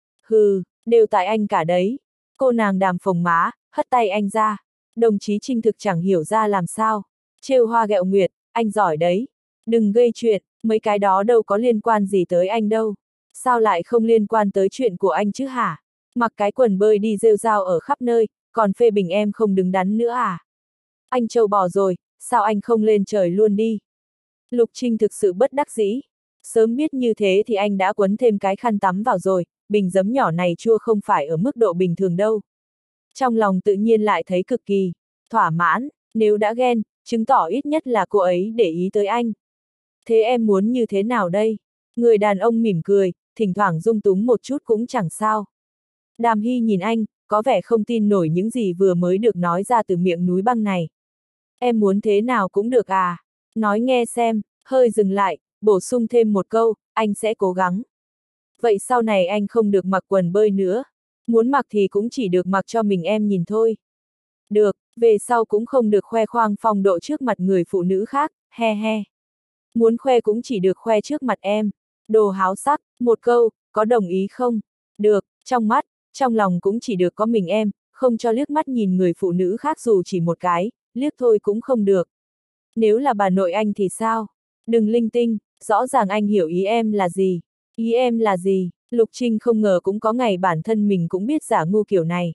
Hừ, đều tại anh cả đấy. Cô nàng Đàm phồng má, hất tay anh ra. Đồng chí Trinh thực chẳng hiểu ra làm sao. Trêu hoa ghẹo nguyệt, anh giỏi đấy. Đừng gây chuyện, mấy cái đó đâu có liên quan gì tới anh đâu. Sao lại không liên quan tới chuyện của anh chứ hả? Mặc cái quần bơi đi rêu rao ở khắp nơi, còn phê bình em không đứng đắn nữa à? Anh trâu bò rồi, sao anh không lên trời luôn đi? Lục Trinh thực sự bất đắc dĩ. Sớm biết như thế thì anh đã quấn thêm cái khăn tắm vào rồi, bình giấm nhỏ này chua không phải ở mức độ bình thường đâu. Trong lòng tự nhiên lại thấy cực kỳ thỏa mãn, nếu đã ghen, chứng tỏ ít nhất là cô ấy để ý tới anh. Thế em muốn như thế nào đây? Người đàn ông mỉm cười, thỉnh thoảng dung túng một chút cũng chẳng sao. Đàm Hy nhìn anh, có vẻ không tin nổi những gì vừa mới được nói ra từ miệng núi băng này. Em muốn thế nào cũng được à? Nói nghe xem, hơi dừng lại, bổ sung thêm một câu, anh sẽ cố gắng. Vậy sau này anh không được mặc quần bơi nữa. Muốn mặc thì cũng chỉ được mặc cho mình em nhìn thôi. Được, về sau cũng không được khoe khoang phong độ trước mặt người phụ nữ khác, he he. Muốn khoe cũng chỉ được khoe trước mặt em. Đồ háo sắc, một câu, có đồng ý không? Được, trong mắt, trong lòng cũng chỉ được có mình em, không cho liếc mắt nhìn người phụ nữ khác dù chỉ một cái, liếc thôi cũng không được. Nếu là bà nội anh thì sao? Đừng linh tinh, rõ ràng anh hiểu ý em là gì. Ý em là gì? Lục Trinh không ngờ cũng có ngày bản thân mình cũng biết giả ngu kiểu này.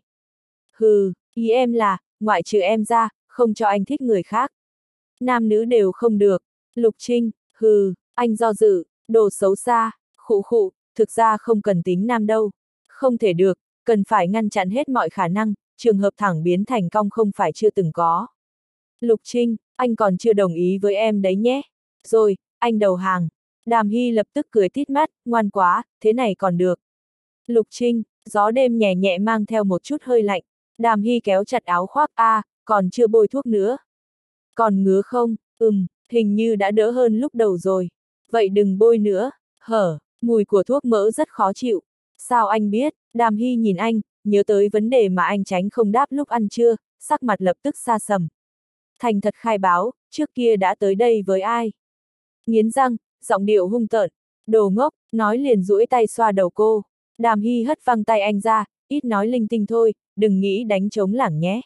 Hừ, ý em là, ngoại trừ em ra, không cho anh thích người khác. Nam nữ đều không được. Lục Trinh, hừ, anh do dự, đồ xấu xa, khụ khụ, thực ra không cần tính nam đâu. Không thể được, cần phải ngăn chặn hết mọi khả năng, trường hợp thẳng biến thành cong không phải chưa từng có. Lục Trinh, anh còn chưa đồng ý với em đấy nhé. Rồi, anh đầu hàng. Đàm Hy lập tức cười tít mắt, ngoan quá, thế này còn được. Lục Trinh, gió đêm nhẹ nhẹ mang theo một chút hơi lạnh. Đàm Hy kéo chặt áo khoác, a, à, còn chưa bôi thuốc nữa. Còn ngứa không? Ừm, hình như đã đỡ hơn lúc đầu rồi. Vậy đừng bôi nữa. Hở, mùi của thuốc mỡ rất khó chịu. Sao anh biết? Đàm Hy nhìn anh, nhớ tới vấn đề mà anh tránh không đáp lúc ăn trưa, sắc mặt lập tức xa sầm. Thành thật khai báo, trước kia đã tới đây với ai? Nghiến răng, giọng điệu hung tợn. Đồ ngốc, nói liền duỗi tay xoa đầu cô. Đàm Hy hất văng tay anh ra, ít nói linh tinh thôi, đừng nghĩ đánh trống lảng nhé.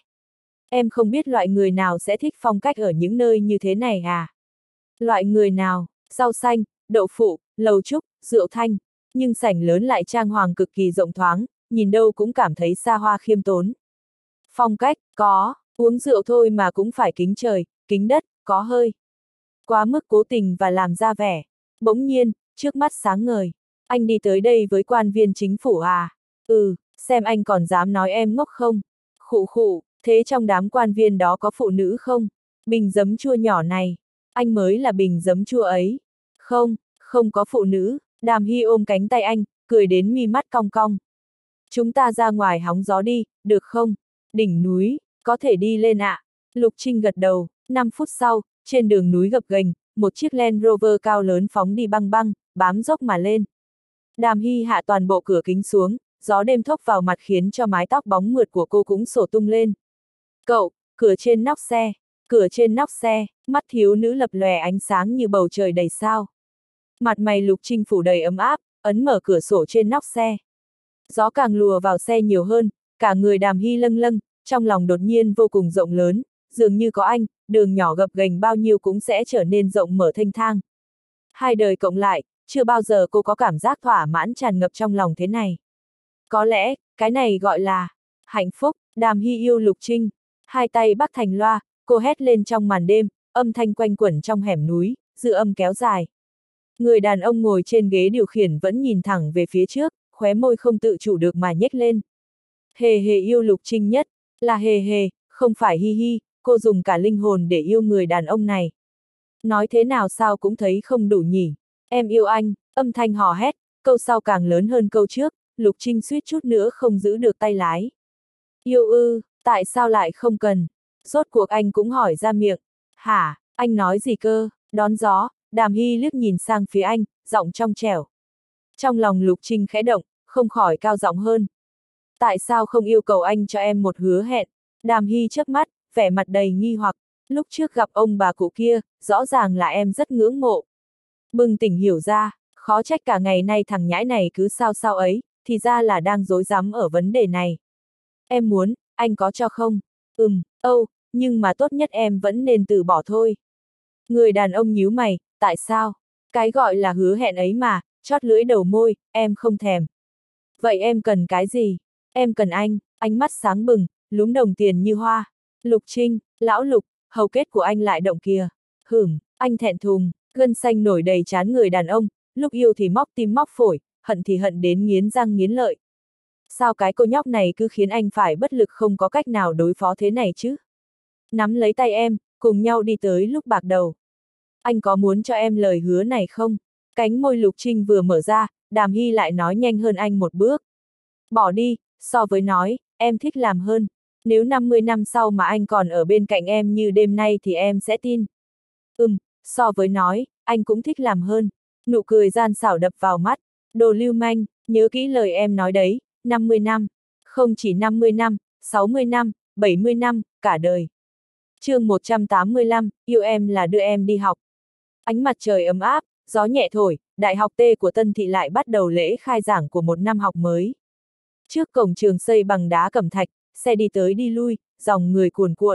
Em không biết loại người nào sẽ thích phong cách ở những nơi như thế này à? Loại người nào, rau xanh, đậu phụ, lầu trúc, rượu thanh, nhưng sảnh lớn lại trang hoàng cực kỳ rộng thoáng, nhìn đâu cũng cảm thấy xa hoa khiêm tốn. Phong cách, có, uống rượu thôi mà cũng phải kính trời, kính đất, có hơi. Quá mức cố tình và làm ra vẻ. Bỗng nhiên, trước mắt sáng ngời. Anh đi tới đây với quan viên chính phủ à? Ừ, xem anh còn dám nói em ngốc không? Khụ khụ, thế trong đám quan viên đó có phụ nữ không? Bình giấm chua nhỏ này, anh mới là bình giấm chua ấy. Không, không có phụ nữ. Đàm Hy ôm cánh tay anh, cười đến mi mắt cong cong. Chúng ta ra ngoài hóng gió đi, được không? Đỉnh núi, có thể đi lên ạ. À? Lục Trinh gật đầu, năm phút sau, trên đường núi gập ghềnh, một chiếc Land Rover cao lớn phóng đi băng băng, bám dốc mà lên. Đàm Hy hạ toàn bộ cửa kính xuống, gió đêm thốc vào mặt khiến cho mái tóc bóng mượt của cô cũng sổ tung lên. Cậu, cửa trên nóc xe, cửa trên nóc xe, mắt thiếu nữ lập lòe ánh sáng như bầu trời đầy sao. Mặt mày Lục Trinh phủ đầy ấm áp, ấn mở cửa sổ trên nóc xe. Gió càng lùa vào xe nhiều hơn, cả người Đàm Hy lâng lâng, trong lòng đột nhiên vô cùng rộng lớn, dường như có anh, đường nhỏ gập ghềnh bao nhiêu cũng sẽ trở nên rộng mở thênh thang. Hai đời cộng lại, chưa bao giờ cô có cảm giác thỏa mãn tràn ngập trong lòng thế này. Có lẽ, cái này gọi là hạnh phúc. Đàm Hy yêu Lục Trinh, hai tay bắt thành loa, cô hét lên trong màn đêm, âm thanh quanh quẩn trong hẻm núi, dư âm kéo dài. Người đàn ông ngồi trên ghế điều khiển vẫn nhìn thẳng về phía trước, khóe môi không tự chủ được mà nhếch lên. Hề hề yêu Lục Trinh nhất, là hề hề, không phải hi hi, cô dùng cả linh hồn để yêu người đàn ông này. Nói thế nào sao cũng thấy không đủ nhỉ. Em yêu anh, âm thanh hò hét, câu sau càng lớn hơn câu trước, Lục Trinh suýt chút nữa không giữ được tay lái. Yêu ư, tại sao lại không cần? Rốt cuộc anh cũng hỏi ra miệng. Hả, anh nói gì cơ? Đón gió, Đàm Hy liếc nhìn sang phía anh, giọng trong trẻo. Trong lòng Lục Trinh khẽ động, không khỏi cao giọng hơn. Tại sao không yêu cầu anh cho em một hứa hẹn? Đàm Hy chớp mắt, vẻ mặt đầy nghi hoặc. Lúc trước gặp ông bà cụ kia, rõ ràng là em rất ngưỡng mộ. Bừng tỉnh hiểu ra, khó trách cả ngày nay thằng nhãi này cứ sao sao ấy, thì ra là đang rối rắm ở vấn đề này. Em muốn, anh có cho không? Ừm, âu, nhưng mà tốt nhất em vẫn nên từ bỏ thôi. Người đàn ông nhíu mày, tại sao? Cái gọi là hứa hẹn ấy mà, chót lưỡi đầu môi, em không thèm. Vậy em cần cái gì? Em cần anh, ánh mắt sáng bừng, lúm đồng tiền như hoa. Lục Trinh, lão Lục, hầu kết của anh lại động kìa. Hửm, anh thẹn thùng, gân xanh nổi đầy trán người đàn ông, lúc yêu thì móc tim móc phổi, hận thì hận đến nghiến răng nghiến lợi. Sao cái cô nhóc này cứ khiến anh phải bất lực không có cách nào đối phó thế này chứ? Nắm lấy tay em, cùng nhau đi tới lúc bạc đầu. Anh có muốn cho em lời hứa này không? Cánh môi Lục Trinh vừa mở ra, Đàm Hy lại nói nhanh hơn anh một bước. Bỏ đi, so với nói, em thích làm hơn. Nếu năm mươi năm sau mà anh còn ở bên cạnh em như đêm nay thì em sẽ tin. Ừm, so với nói, anh cũng thích làm hơn. Nụ cười gian xảo đập vào mắt. Đồ lưu manh, nhớ kỹ lời em nói đấy, năm mươi năm. Không chỉ năm mươi năm, sáu mươi năm, bảy mươi năm, cả đời. chương một trăm tám mươi lăm, yêu em là đưa em đi học. Ánh mặt trời ấm áp, gió nhẹ thổi, đại học T của Tân Thị lại bắt đầu lễ khai giảng của một năm học mới. Trước cổng trường xây bằng đá cẩm thạch, xe đi tới đi lui, dòng người cuồn cuộn.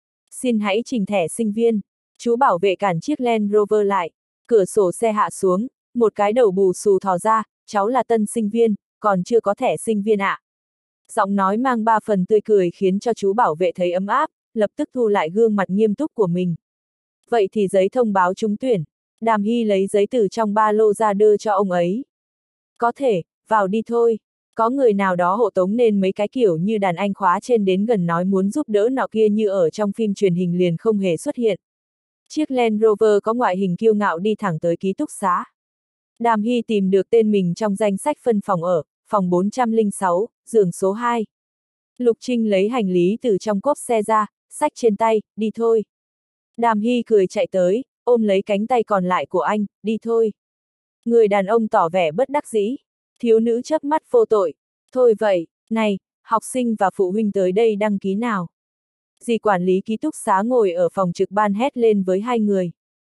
Xin hãy trình thẻ sinh viên. Chú bảo vệ cản chiếc Land Rover lại. Cửa sổ xe hạ xuống, một cái đầu bù xù thò ra, cháu là tân sinh viên, còn chưa có thẻ sinh viên ạ. À. Giọng nói mang ba phần tươi cười khiến cho chú bảo vệ thấy ấm áp, lập tức thu lại gương mặt nghiêm túc của mình. Vậy thì giấy thông báo trúng tuyển. Đàm Hy lấy giấy từ trong ba lô ra đưa cho ông ấy. Có thể, vào đi thôi. Có người nào đó hộ tống nên mấy cái kiểu như đàn anh khóa trên đến gần nói muốn giúp đỡ nọ kia như ở trong phim truyền hình liền không hề xuất hiện. Chiếc Land Rover có ngoại hình kiêu ngạo đi thẳng tới ký túc xá. Đàm Hy tìm được tên mình trong danh sách phân phòng ở, phòng bốn trăm lẻ sáu, giường số hai. Lục Trinh lấy hành lý từ trong cốp xe ra, xách trên tay, đi thôi. Đàm Hy cười chạy tới, ôm lấy cánh tay còn lại của anh, đi thôi. Người đàn ông tỏ vẻ bất đắc dĩ. Thiếu nữ chớp mắt vô tội. Thôi vậy, này, học sinh và phụ huynh tới đây đăng ký nào. Dì quản lý ký túc xá ngồi ở phòng trực ban hét lên với hai người.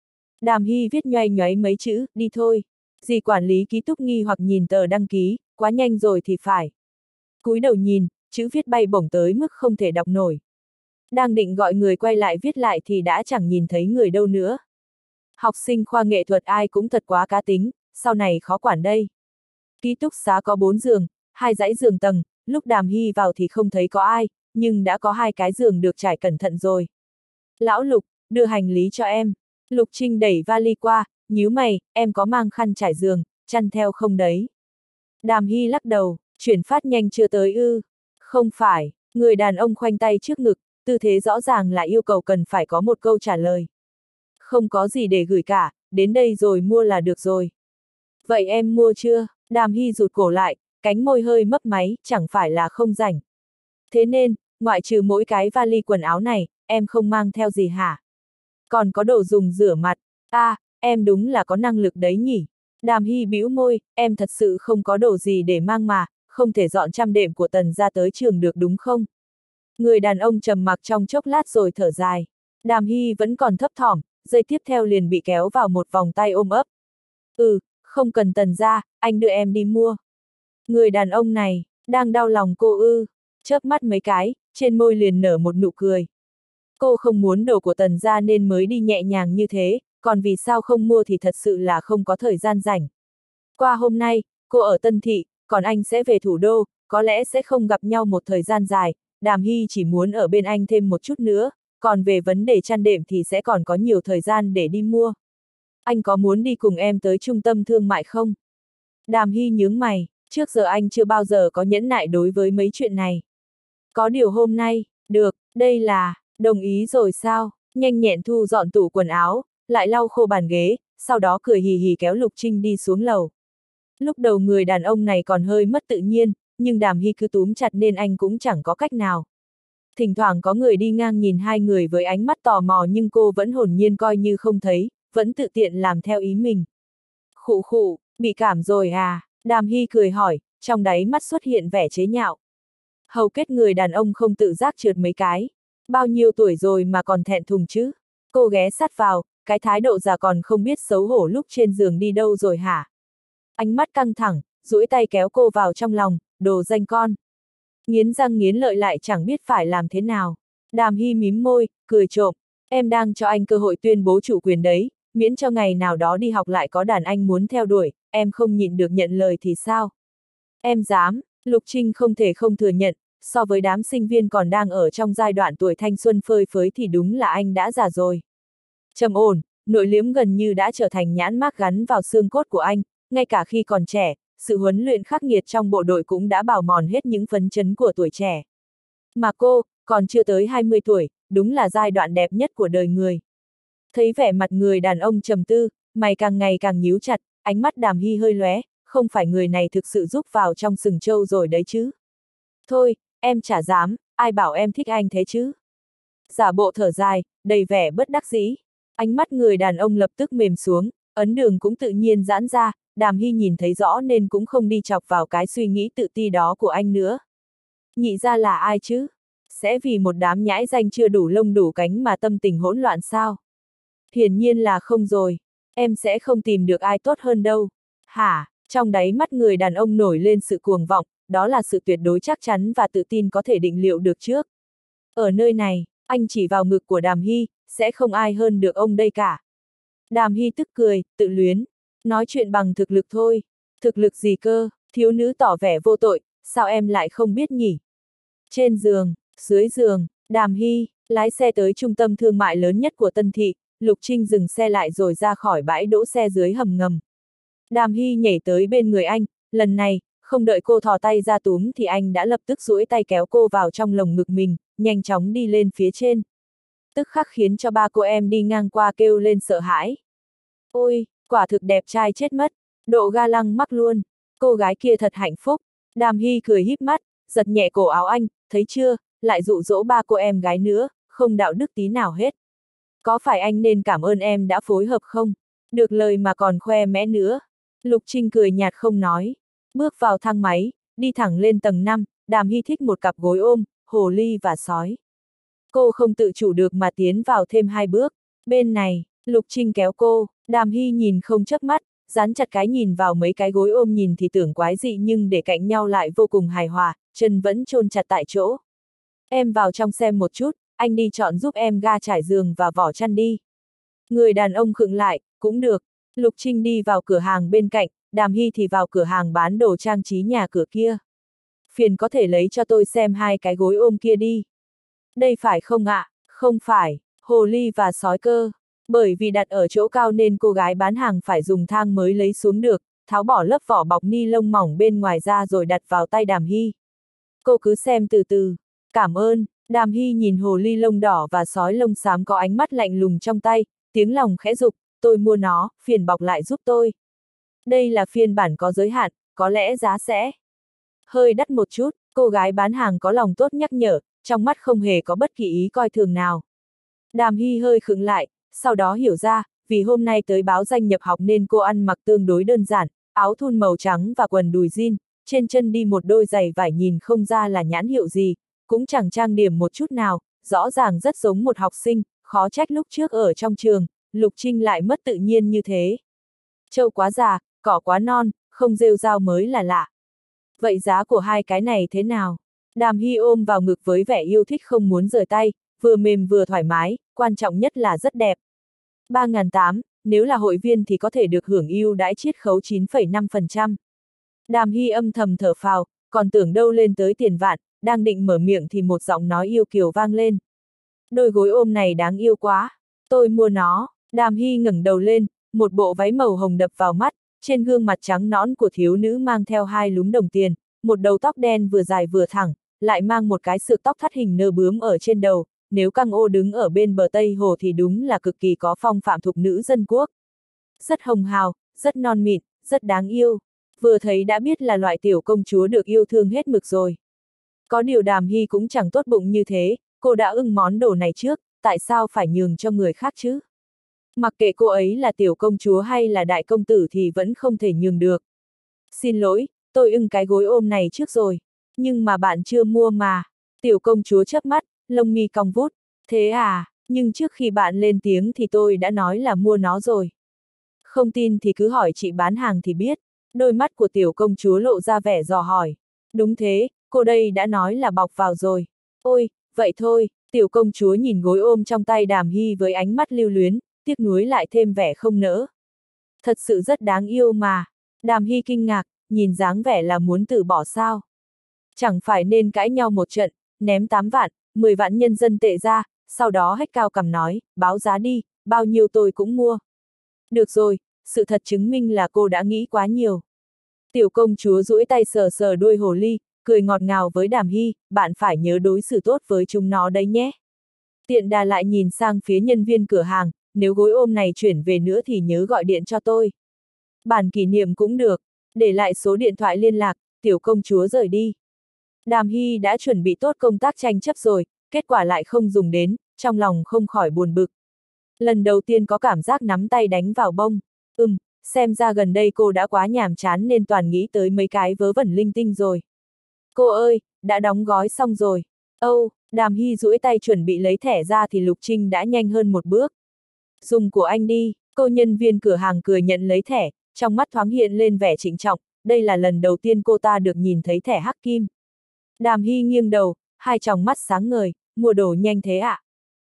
Đàm Hy viết nhoay nhoáy mấy chữ, đi thôi. Dì quản lý ký túc nghi hoặc nhìn tờ đăng ký, quá nhanh rồi thì phải. Cúi đầu nhìn, chữ viết bay bổng tới mức không thể đọc nổi. Đang định gọi người quay lại viết lại thì đã chẳng nhìn thấy người đâu nữa. Học sinh khoa nghệ thuật ai cũng thật quá cá tính, sau này khó quản đây. Ký túc xá có bốn giường, hai dãy giường tầng, lúc Đàm Hy vào thì không thấy có ai, nhưng đã có hai cái giường được trải cẩn thận rồi. Lão Lục, đưa hành lý cho em. Lục Trinh đẩy vali qua, nhíu mày, em có mang khăn trải giường, chăn theo không đấy? Đàm Hy lắc đầu, chuyển phát nhanh chưa tới ư? Không phải, người đàn ông khoanh tay trước ngực, tư thế rõ ràng là yêu cầu cần phải có một câu trả lời. Không có gì để gửi cả, đến đây rồi mua là được rồi. Vậy em mua chưa? Đàm Hy rụt cổ lại, cánh môi hơi mấp máy, chẳng phải là không rảnh. Thế nên, ngoại trừ mỗi cái vali quần áo này, em không mang theo gì hả? Còn có đồ dùng rửa mặt, à, em đúng là có năng lực đấy nhỉ? Đàm Hy bĩu môi, em thật sự không có đồ gì để mang mà, không thể dọn trăm đệm của Tần ra tới trường được đúng không? Người đàn ông trầm mặc trong chốc lát rồi thở dài. Đàm Hy vẫn còn thấp thỏm, giây tiếp theo liền bị kéo vào một vòng tay ôm ấp. Ừ, không cần Tần ra, anh đưa em đi mua. Người đàn ông này, đang đau lòng cô ư, chớp mắt mấy cái, trên môi liền nở một nụ cười. Cô không muốn đồ của Tần ra nên mới đi nhẹ nhàng như thế, còn vì sao không mua thì thật sự là không có thời gian rảnh. Qua hôm nay, cô ở Tân Thị, còn anh sẽ về thủ đô, có lẽ sẽ không gặp nhau một thời gian dài, Đàm Hy chỉ muốn ở bên anh thêm một chút nữa, còn về vấn đề chăn đệm thì sẽ còn có nhiều thời gian để đi mua. Anh có muốn đi cùng em tới trung tâm thương mại không? Đàm Hy nhướng mày, trước giờ anh chưa bao giờ có nhẫn nại đối với mấy chuyện này. Có điều hôm nay, được, đây là, đồng ý rồi sao? Nhanh nhẹn thu dọn tủ quần áo, lại lau khô bàn ghế, sau đó cười hì hì kéo Lục Trinh đi xuống lầu. Lúc đầu người đàn ông này còn hơi mất tự nhiên, nhưng Đàm Hy cứ túm chặt nên anh cũng chẳng có cách nào. Thỉnh thoảng có người đi ngang nhìn hai người với ánh mắt tò mò nhưng cô vẫn hồn nhiên coi như không thấy, vẫn tự tiện làm theo ý mình. Khụ khụ, bị cảm rồi à? Đàm Hy cười hỏi, trong đáy mắt xuất hiện vẻ chế nhạo. Hầu kết người đàn ông không tự giác trượt mấy cái. Bao nhiêu tuổi rồi mà còn thẹn thùng chứ? Cô ghé sát vào, cái thái độ già còn không biết xấu hổ lúc trên giường đi đâu rồi hả? Ánh mắt căng thẳng, duỗi tay kéo cô vào trong lòng, đồ danh con. Nghiến răng nghiến lợi lại chẳng biết phải làm thế nào. Đàm Hy mím môi, cười trộm, em đang cho anh cơ hội tuyên bố chủ quyền đấy, miễn cho ngày nào đó đi học lại có đàn anh muốn theo đuổi, em không nhịn được nhận lời thì sao? Em dám, Lục Trinh không thể không thừa nhận, so với đám sinh viên còn đang ở trong giai đoạn tuổi thanh xuân phơi phới thì đúng là anh đã già rồi. Trầm ổn, nội liếm gần như đã trở thành nhãn mác gắn vào xương cốt của anh, ngay cả khi còn trẻ, sự huấn luyện khắc nghiệt trong bộ đội cũng đã bào mòn hết những phấn chấn của tuổi trẻ. Mà cô, còn chưa tới hai mươi tuổi, đúng là giai đoạn đẹp nhất của đời người. Thấy vẻ mặt người đàn ông trầm tư, mày càng ngày càng nhíu chặt, ánh mắt Đàm Hy hơi lóe, không phải người này thực sự giúp vào trong sừng trâu rồi đấy chứ. Thôi, em chả dám, ai bảo em thích anh thế chứ. Giả bộ thở dài, đầy vẻ bất đắc dĩ. Ánh mắt người đàn ông lập tức mềm xuống, ấn đường cũng tự nhiên giãn ra, Đàm Hy nhìn thấy rõ nên cũng không đi chọc vào cái suy nghĩ tự ti đó của anh nữa. Nhị ra là ai chứ? Sẽ vì một đám nhãi danh chưa đủ lông đủ cánh mà tâm tình hỗn loạn sao? Hiển nhiên là không rồi, em sẽ không tìm được ai tốt hơn đâu. Hả? Trong đáy mắt người đàn ông nổi lên sự cuồng vọng, đó là sự tuyệt đối chắc chắn và tự tin có thể định liệu được trước. Ở nơi này, anh chỉ vào ngực của Đàm Hy, sẽ không ai hơn được ông đây cả. Đàm Hy tức cười, tự luyến, nói chuyện bằng thực lực thôi. Thực lực gì cơ? Thiếu nữ tỏ vẻ vô tội, sao em lại không biết nhỉ? Trên giường, dưới giường, Đàm Hy lái xe tới trung tâm thương mại lớn nhất của Tân Thị, Lục Trinh dừng xe lại rồi ra khỏi bãi đỗ xe dưới hầm ngầm. Đàm Hy nhảy tới bên người anh, lần này, không đợi cô thò tay ra túm thì anh đã lập tức duỗi tay kéo cô vào trong lồng ngực mình, nhanh chóng đi lên phía trên. Tức khắc khiến cho ba cô em đi ngang qua kêu lên sợ hãi. Ôi, quả thực đẹp trai chết mất, độ ga lăng mắc luôn, cô gái kia thật hạnh phúc. Đàm Hy cười híp mắt, giật nhẹ cổ áo anh, thấy chưa, lại dụ dỗ ba cô em gái nữa, không đạo đức tí nào hết. Có phải anh nên cảm ơn em đã phối hợp không? Được lời mà còn khoe mẽ nữa. Lục Trinh cười nhạt không nói. Bước vào thang máy, đi thẳng lên tầng năm, Đàm Hy thích một cặp gối ôm, hồ ly và sói. Cô không tự chủ được mà tiến vào thêm hai bước. Bên này, Lục Trinh kéo cô, Đàm Hy nhìn không chớp mắt, dán chặt cái nhìn vào mấy cái gối ôm nhìn thì tưởng quái dị nhưng để cạnh nhau lại vô cùng hài hòa, chân vẫn chôn chặt tại chỗ. Em vào trong xem một chút, anh đi chọn giúp em ga trải giường và vỏ chăn đi. Người đàn ông khựng lại, cũng được. Lục Trinh đi vào cửa hàng bên cạnh, Đàm Hy thì vào cửa hàng bán đồ trang trí nhà cửa kia. Phiền có thể lấy cho tôi xem hai cái gối ôm kia đi. Đây phải không ạ? À? Không phải, hồ ly và sói cơ. Bởi vì đặt ở chỗ cao nên cô gái bán hàng phải dùng thang mới lấy xuống được, tháo bỏ lớp vỏ bọc ni lông mỏng bên ngoài ra rồi đặt vào tay Đàm Hy. Cô cứ xem từ từ. Cảm ơn. Đàm Hy nhìn hồ ly lông đỏ và sói lông xám có ánh mắt lạnh lùng trong tay, tiếng lòng khẽ dục, tôi mua nó, phiền bọc lại giúp tôi. Đây là phiên bản có giới hạn, có lẽ giá sẽ hơi đắt một chút, cô gái bán hàng có lòng tốt nhắc nhở, trong mắt không hề có bất kỳ ý coi thường nào. Đàm Hy hơi khựng lại, sau đó hiểu ra, vì hôm nay tới báo danh nhập học nên cô ăn mặc tương đối đơn giản, áo thun màu trắng và quần đùi jean, trên chân đi một đôi giày vải nhìn không ra là nhãn hiệu gì, cũng chẳng trang điểm một chút nào, rõ ràng rất giống một học sinh, khó trách lúc trước ở trong trường, Lục Trinh lại mất tự nhiên như thế. Trâu quá già, cỏ quá non, không rêu rao mới là lạ. Vậy giá của hai cái này thế nào? Đàm Hy ôm vào ngực với vẻ yêu thích không muốn rời tay, vừa mềm vừa thoải mái, quan trọng nhất là rất đẹp. ba nghìn tám trăm, nếu là hội viên thì có thể được hưởng ưu đãi chiết khấu chín phẩy năm phần trăm. Đàm Hy âm thầm thở phào, còn tưởng đâu lên tới tiền vạn, đang định mở miệng thì một giọng nói yêu kiều vang lên. Đôi gối ôm này đáng yêu quá, tôi mua nó. Đàm Hy ngẩng đầu lên, một bộ váy màu hồng đập vào mắt, trên gương mặt trắng nõn của thiếu nữ mang theo hai lúm đồng tiền, một đầu tóc đen vừa dài vừa thẳng, lại mang một cái sượt tóc thắt hình nơ bướm ở trên đầu, nếu căng ô đứng ở bên bờ Tây Hồ thì đúng là cực kỳ có phong phạm thục nữ dân quốc. Rất hồng hào, rất non mịn, rất đáng yêu, vừa thấy đã biết là loại tiểu công chúa được yêu thương hết mực rồi. Có điều Đàm Hy cũng chẳng tốt bụng như thế, cô đã ưng món đồ này trước, tại sao phải nhường cho người khác chứ? Mặc kệ cô ấy là tiểu công chúa hay là đại công tử thì vẫn không thể nhường được. Xin lỗi, tôi ưng cái gối ôm này trước rồi. Nhưng mà bạn chưa mua mà. Tiểu công chúa chớp mắt, lông mi cong vút. Thế à, nhưng trước khi bạn lên tiếng thì tôi đã nói là mua nó rồi. Không tin thì cứ hỏi chị bán hàng thì biết. Đôi mắt của tiểu công chúa lộ ra vẻ dò hỏi. Đúng thế, cô đây đã nói là bọc vào rồi. Ôi, vậy thôi, tiểu công chúa nhìn gối ôm trong tay Đàm Hy với ánh mắt lưu luyến, tiếc nuối lại thêm vẻ không nỡ. Thật sự rất đáng yêu mà. Đàm Hy kinh ngạc, nhìn dáng vẻ là muốn từ bỏ sao. Chẳng phải nên cãi nhau một trận, ném tám vạn, mười vạn nhân dân tệ ra, sau đó hét cao cằm nói, báo giá đi, bao nhiêu tôi cũng mua. Được rồi, sự thật chứng minh là cô đã nghĩ quá nhiều. Tiểu công chúa duỗi tay sờ sờ đuôi hồ ly, cười ngọt ngào với Đàm Hy, bạn phải nhớ đối xử tốt với chúng nó đấy nhé. Tiện đà lại nhìn sang phía nhân viên cửa hàng, nếu gối ôm này chuyển về nữa thì nhớ gọi điện cho tôi. Bản kỷ niệm cũng được, để lại số điện thoại liên lạc, tiểu công chúa rời đi. Đàm Hy đã chuẩn bị tốt công tác tranh chấp rồi, kết quả lại không dùng đến, trong lòng không khỏi buồn bực. Lần đầu tiên có cảm giác nắm tay đánh vào bông, ừm, xem ra gần đây cô đã quá nhàm chán nên toàn nghĩ tới mấy cái vớ vẩn linh tinh rồi. Cô ơi, đã đóng gói xong rồi. Âu, oh, Đàm Hy duỗi tay chuẩn bị lấy thẻ ra thì Lục Trinh đã nhanh hơn một bước. Dùng của anh đi, cô nhân viên cửa hàng cười nhận lấy thẻ, trong mắt thoáng hiện lên vẻ trịnh trọng, đây là lần đầu tiên cô ta được nhìn thấy thẻ hắc kim. Đàm Hy nghiêng đầu, hai tròng mắt sáng ngời, mua đồ nhanh thế ạ? À?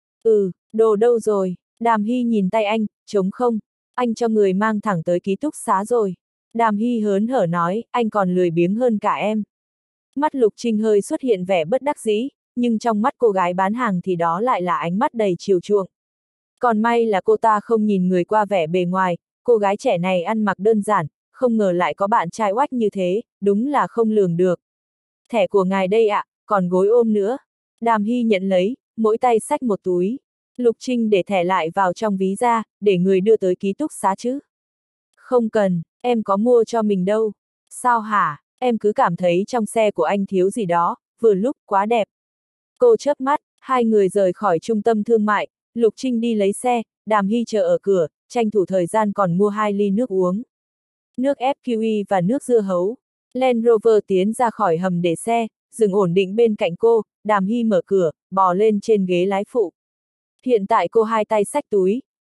Ừ, đồ đâu rồi? Đàm Hy nhìn tay anh, trống không, anh cho người mang thẳng tới ký túc xá rồi. Đàm Hy hớn hở nói, anh còn lười biếng hơn cả em. Mắt Lục Trinh hơi xuất hiện vẻ bất đắc dĩ, nhưng trong mắt cô gái bán hàng thì đó lại là ánh mắt đầy chiều chuộng. Còn may là cô ta không nhìn người qua vẻ bề ngoài, cô gái trẻ này ăn mặc đơn giản, không ngờ lại có bạn trai oách như thế, đúng là không lường được. Thẻ của ngài đây ạ, à, còn gối ôm nữa. Đàm Hy nhận lấy, mỗi tay xách một túi. Lục Trinh để thẻ lại vào trong ví ra, để người đưa tới ký túc xá chứ. Không cần, em có mua cho mình đâu. Sao hả, em cứ cảm thấy trong xe của anh thiếu gì đó, vừa lúc quá đẹp. Cô chớp mắt, hai người rời khỏi trung tâm thương mại, Lục Trinh đi lấy xe, Đàm Hy chờ ở cửa, tranh thủ thời gian còn mua hai ly nước uống. Nước ép kiwi và nước dưa hấu. Land Rover tiến ra khỏi hầm để xe, dừng ổn định bên cạnh cô, Đàm Hy mở cửa, bò lên trên ghế lái phụ. Hiện tại cô hai tay xách túi,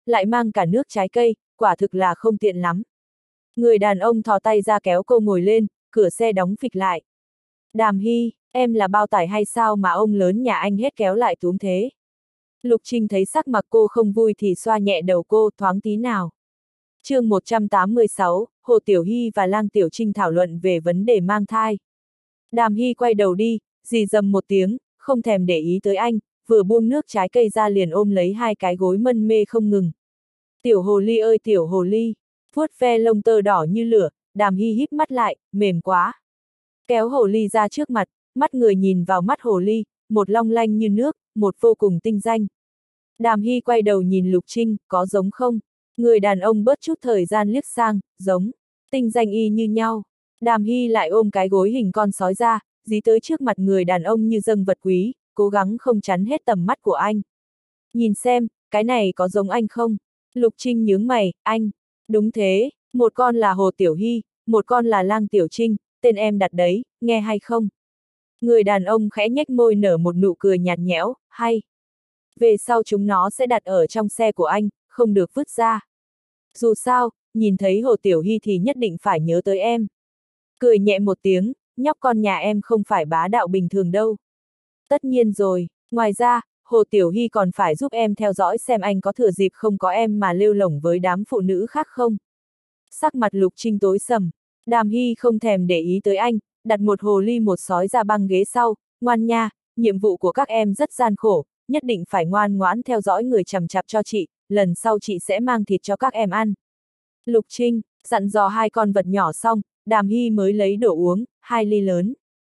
lại mang cả nước trái cây, quả thực là không tiện lắm. Người đàn ông thò tay ra kéo cô ngồi lên, cửa xe đóng phịch lại. Đàm Hy, em là bao tải hay sao mà ông lớn nhà anh hết kéo lại túm thế? Lục Trinh thấy sắc mặt cô không vui thì xoa nhẹ đầu cô, thoáng tí nào. chương một trăm tám mươi sáu, Hồ Tiểu Hy và Lang Tiểu Trinh thảo luận về vấn đề mang thai. Đàm Hy quay đầu đi, rì rầm một tiếng, không thèm để ý tới anh, vừa buông nước trái cây ra liền ôm lấy hai cái gối mân mê không ngừng. Tiểu hồ ly ơi tiểu hồ ly, vuốt ve lông tơ đỏ như lửa, Đàm Hy híp mắt lại, mềm quá. Kéo hồ ly ra trước mặt, mắt người nhìn vào mắt hồ ly, một long lanh như nước, một vô cùng tinh danh. Đàm Hy quay đầu nhìn Lục Trinh, có giống không? Người đàn ông bớt chút thời gian liếc sang, giống, tinh danh y như nhau. Đàm Hy lại ôm cái gối hình con sói ra, dí tới trước mặt người đàn ông như dâng vật quý, cố gắng không chắn hết tầm mắt của anh. Nhìn xem, cái này có giống anh không? Lục Trinh nhướng mày, anh. Đúng thế, một con là Hồ Tiểu Hy, một con là Lang Tiểu Trinh, tên em đặt đấy, nghe hay không? Người đàn ông khẽ nhếch môi nở một nụ cười nhạt nhẽo, hay. Về sau chúng nó sẽ đặt ở trong xe của anh, không được vứt ra. Dù sao, nhìn thấy Hồ Tiểu Hy thì nhất định phải nhớ tới em. Cười nhẹ một tiếng, nhóc con nhà em không phải bá đạo bình thường đâu. Tất nhiên rồi, ngoài ra, Hồ Tiểu Hy còn phải giúp em theo dõi xem anh có thừa dịp không có em mà lêu lổng với đám phụ nữ khác không. Sắc mặt Lục Trinh tối sầm, Đàm Hy không thèm để ý tới anh, đặt một hồ ly một sói ra băng ghế sau, ngoan nha, nhiệm vụ của các em rất gian khổ, nhất định phải ngoan ngoãn theo dõi người chằm chặp cho chị, lần sau chị sẽ mang thịt cho các em ăn. Lục Trinh, dặn dò hai con vật nhỏ xong, Đàm Hy mới lấy đồ uống, hai ly lớn.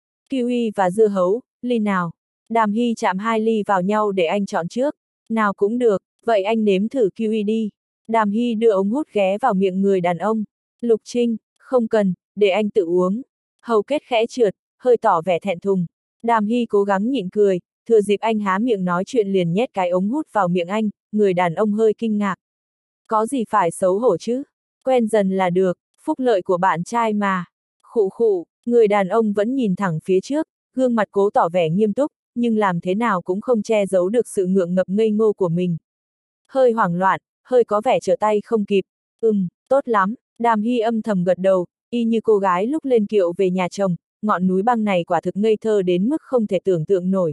Kiwi và dưa hấu, ly nào? Đàm Hy chạm hai ly vào nhau để anh chọn trước. Nào cũng được, vậy anh nếm thử kiwi đi. Đàm Hy đưa ống hút ghé vào miệng người đàn ông. Lục Trinh, không cần, để anh tự uống. Hầu kết khẽ trượt, hơi tỏ vẻ thẹn thùng. Đàm Hy cố gắng nhịn cười, thừa dịp anh há miệng nói chuyện liền nhét cái ống hút vào miệng anh, người đàn ông hơi kinh ngạc. Có gì phải xấu hổ chứ? Quen dần là được, phúc lợi của bạn trai mà. Khụ khụ, người đàn ông vẫn nhìn thẳng phía trước, gương mặt cố tỏ vẻ nghiêm túc, nhưng làm thế nào cũng không che giấu được sự ngượng ngập ngây ngô của mình. Hơi hoảng loạn, hơi có vẻ trở tay không kịp. Ừm, tốt lắm, Đàm Hy âm thầm gật đầu, y như cô gái lúc lên kiệu về nhà chồng, ngọn núi băng này quả thực ngây thơ đến mức không thể tưởng tượng nổi.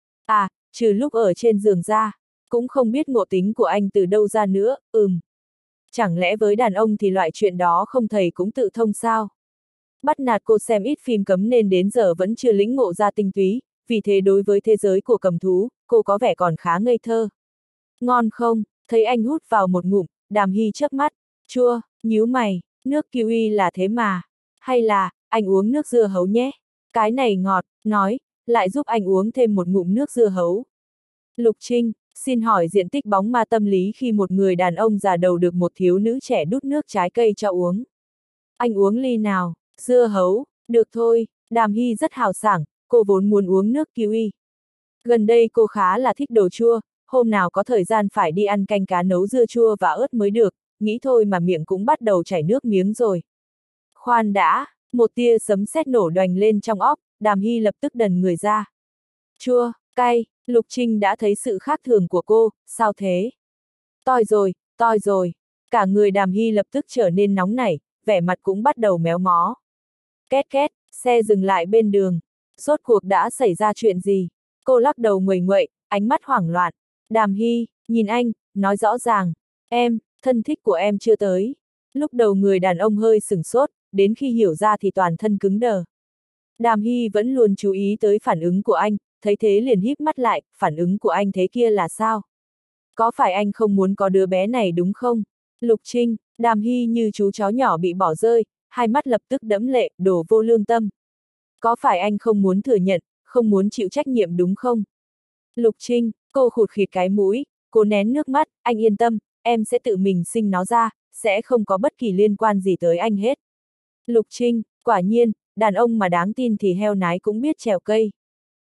À, trừ lúc ở trên giường ra, cũng không biết ngộ tính của anh từ đâu ra nữa, ừm. Chẳng lẽ với đàn ông thì loại chuyện đó không thầy cũng tự thông sao? Bắt nạt cô xem ít phim cấm nên đến giờ vẫn chưa lĩnh ngộ ra tinh túy, vì thế đối với thế giới của cầm thú, cô có vẻ còn khá ngây thơ. Ngon không? Thấy anh hút vào một ngụm, Đàm Hy chớp mắt, chua, nhíu mày, nước kiwi là thế mà. Hay là, anh uống nước dưa hấu nhé. Cái này ngọt, nói, lại giúp anh uống thêm một ngụm nước dưa hấu. Lục Trinh, xin hỏi diện tích bóng ma tâm lý khi một người đàn ông già đầu được một thiếu nữ trẻ đút nước trái cây cho uống. Anh uống ly nào? Dưa hấu, được thôi, Đàm Hy rất hào sảng, cô vốn muốn uống nước kiwi. Gần đây cô khá là thích đồ chua, hôm nào có thời gian phải đi ăn canh cá nấu dưa chua và ớt mới được, nghĩ thôi mà miệng cũng bắt đầu chảy nước miếng rồi. Khoan đã, một tia sấm sét nổ đoành lên trong óc, Đàm Hy lập tức đần người ra. Chua, cay, Lục Trinh đã thấy sự khác thường của cô, sao thế? Toi rồi, toi rồi, cả người Đàm Hy lập tức trở nên nóng nảy, vẻ mặt cũng bắt đầu méo mó. Két két, xe dừng lại bên đường. Rốt cuộc đã xảy ra chuyện gì? Cô lắc đầu nguầy nguậy, ánh mắt hoảng loạn. Đàm Hy, nhìn anh, nói rõ ràng. Em, thân thích của em chưa tới. Lúc đầu người đàn ông hơi sửng sốt, đến khi hiểu ra thì toàn thân cứng đờ. Đàm Hy vẫn luôn chú ý tới phản ứng của anh, thấy thế liền híp mắt lại, phản ứng của anh thế kia là sao? Có phải anh không muốn có đứa bé này đúng không? Lục Trinh, Đàm Hy như chú chó nhỏ bị bỏ rơi, hai mắt lập tức đẫm lệ, đổ vô lương tâm. Có phải anh không muốn thừa nhận, không muốn chịu trách nhiệm đúng không? Lục Trinh, cô khụt khịt cái mũi, cố nén nước mắt, anh yên tâm, em sẽ tự mình sinh nó ra, sẽ không có bất kỳ liên quan gì tới anh hết. Lục Trinh, quả nhiên, đàn ông mà đáng tin thì heo nái cũng biết trèo cây.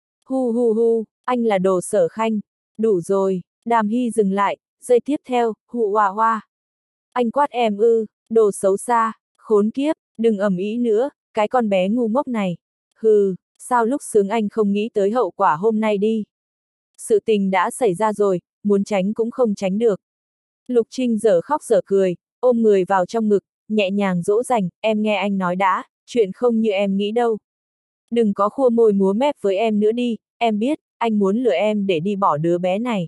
Hu hu hu, anh là đồ Sở Khanh. Đủ rồi, Đàm Hy dừng lại, giây tiếp theo, hụ hoa hoa. Anh quát em ư, đồ xấu xa, khốn kiếp, đừng ầm ĩ nữa, cái con bé ngu ngốc này. Hừ, sao lúc sướng anh không nghĩ tới hậu quả hôm nay đi. Sự tình đã xảy ra rồi, muốn tránh cũng không tránh được. Lục Trinh dở khóc dở cười, ôm người vào trong ngực, nhẹ nhàng dỗ dành, em nghe anh nói đã, chuyện không như em nghĩ đâu. Đừng có khua môi múa mép với em nữa đi, em biết, anh muốn lừa em để đi bỏ đứa bé này.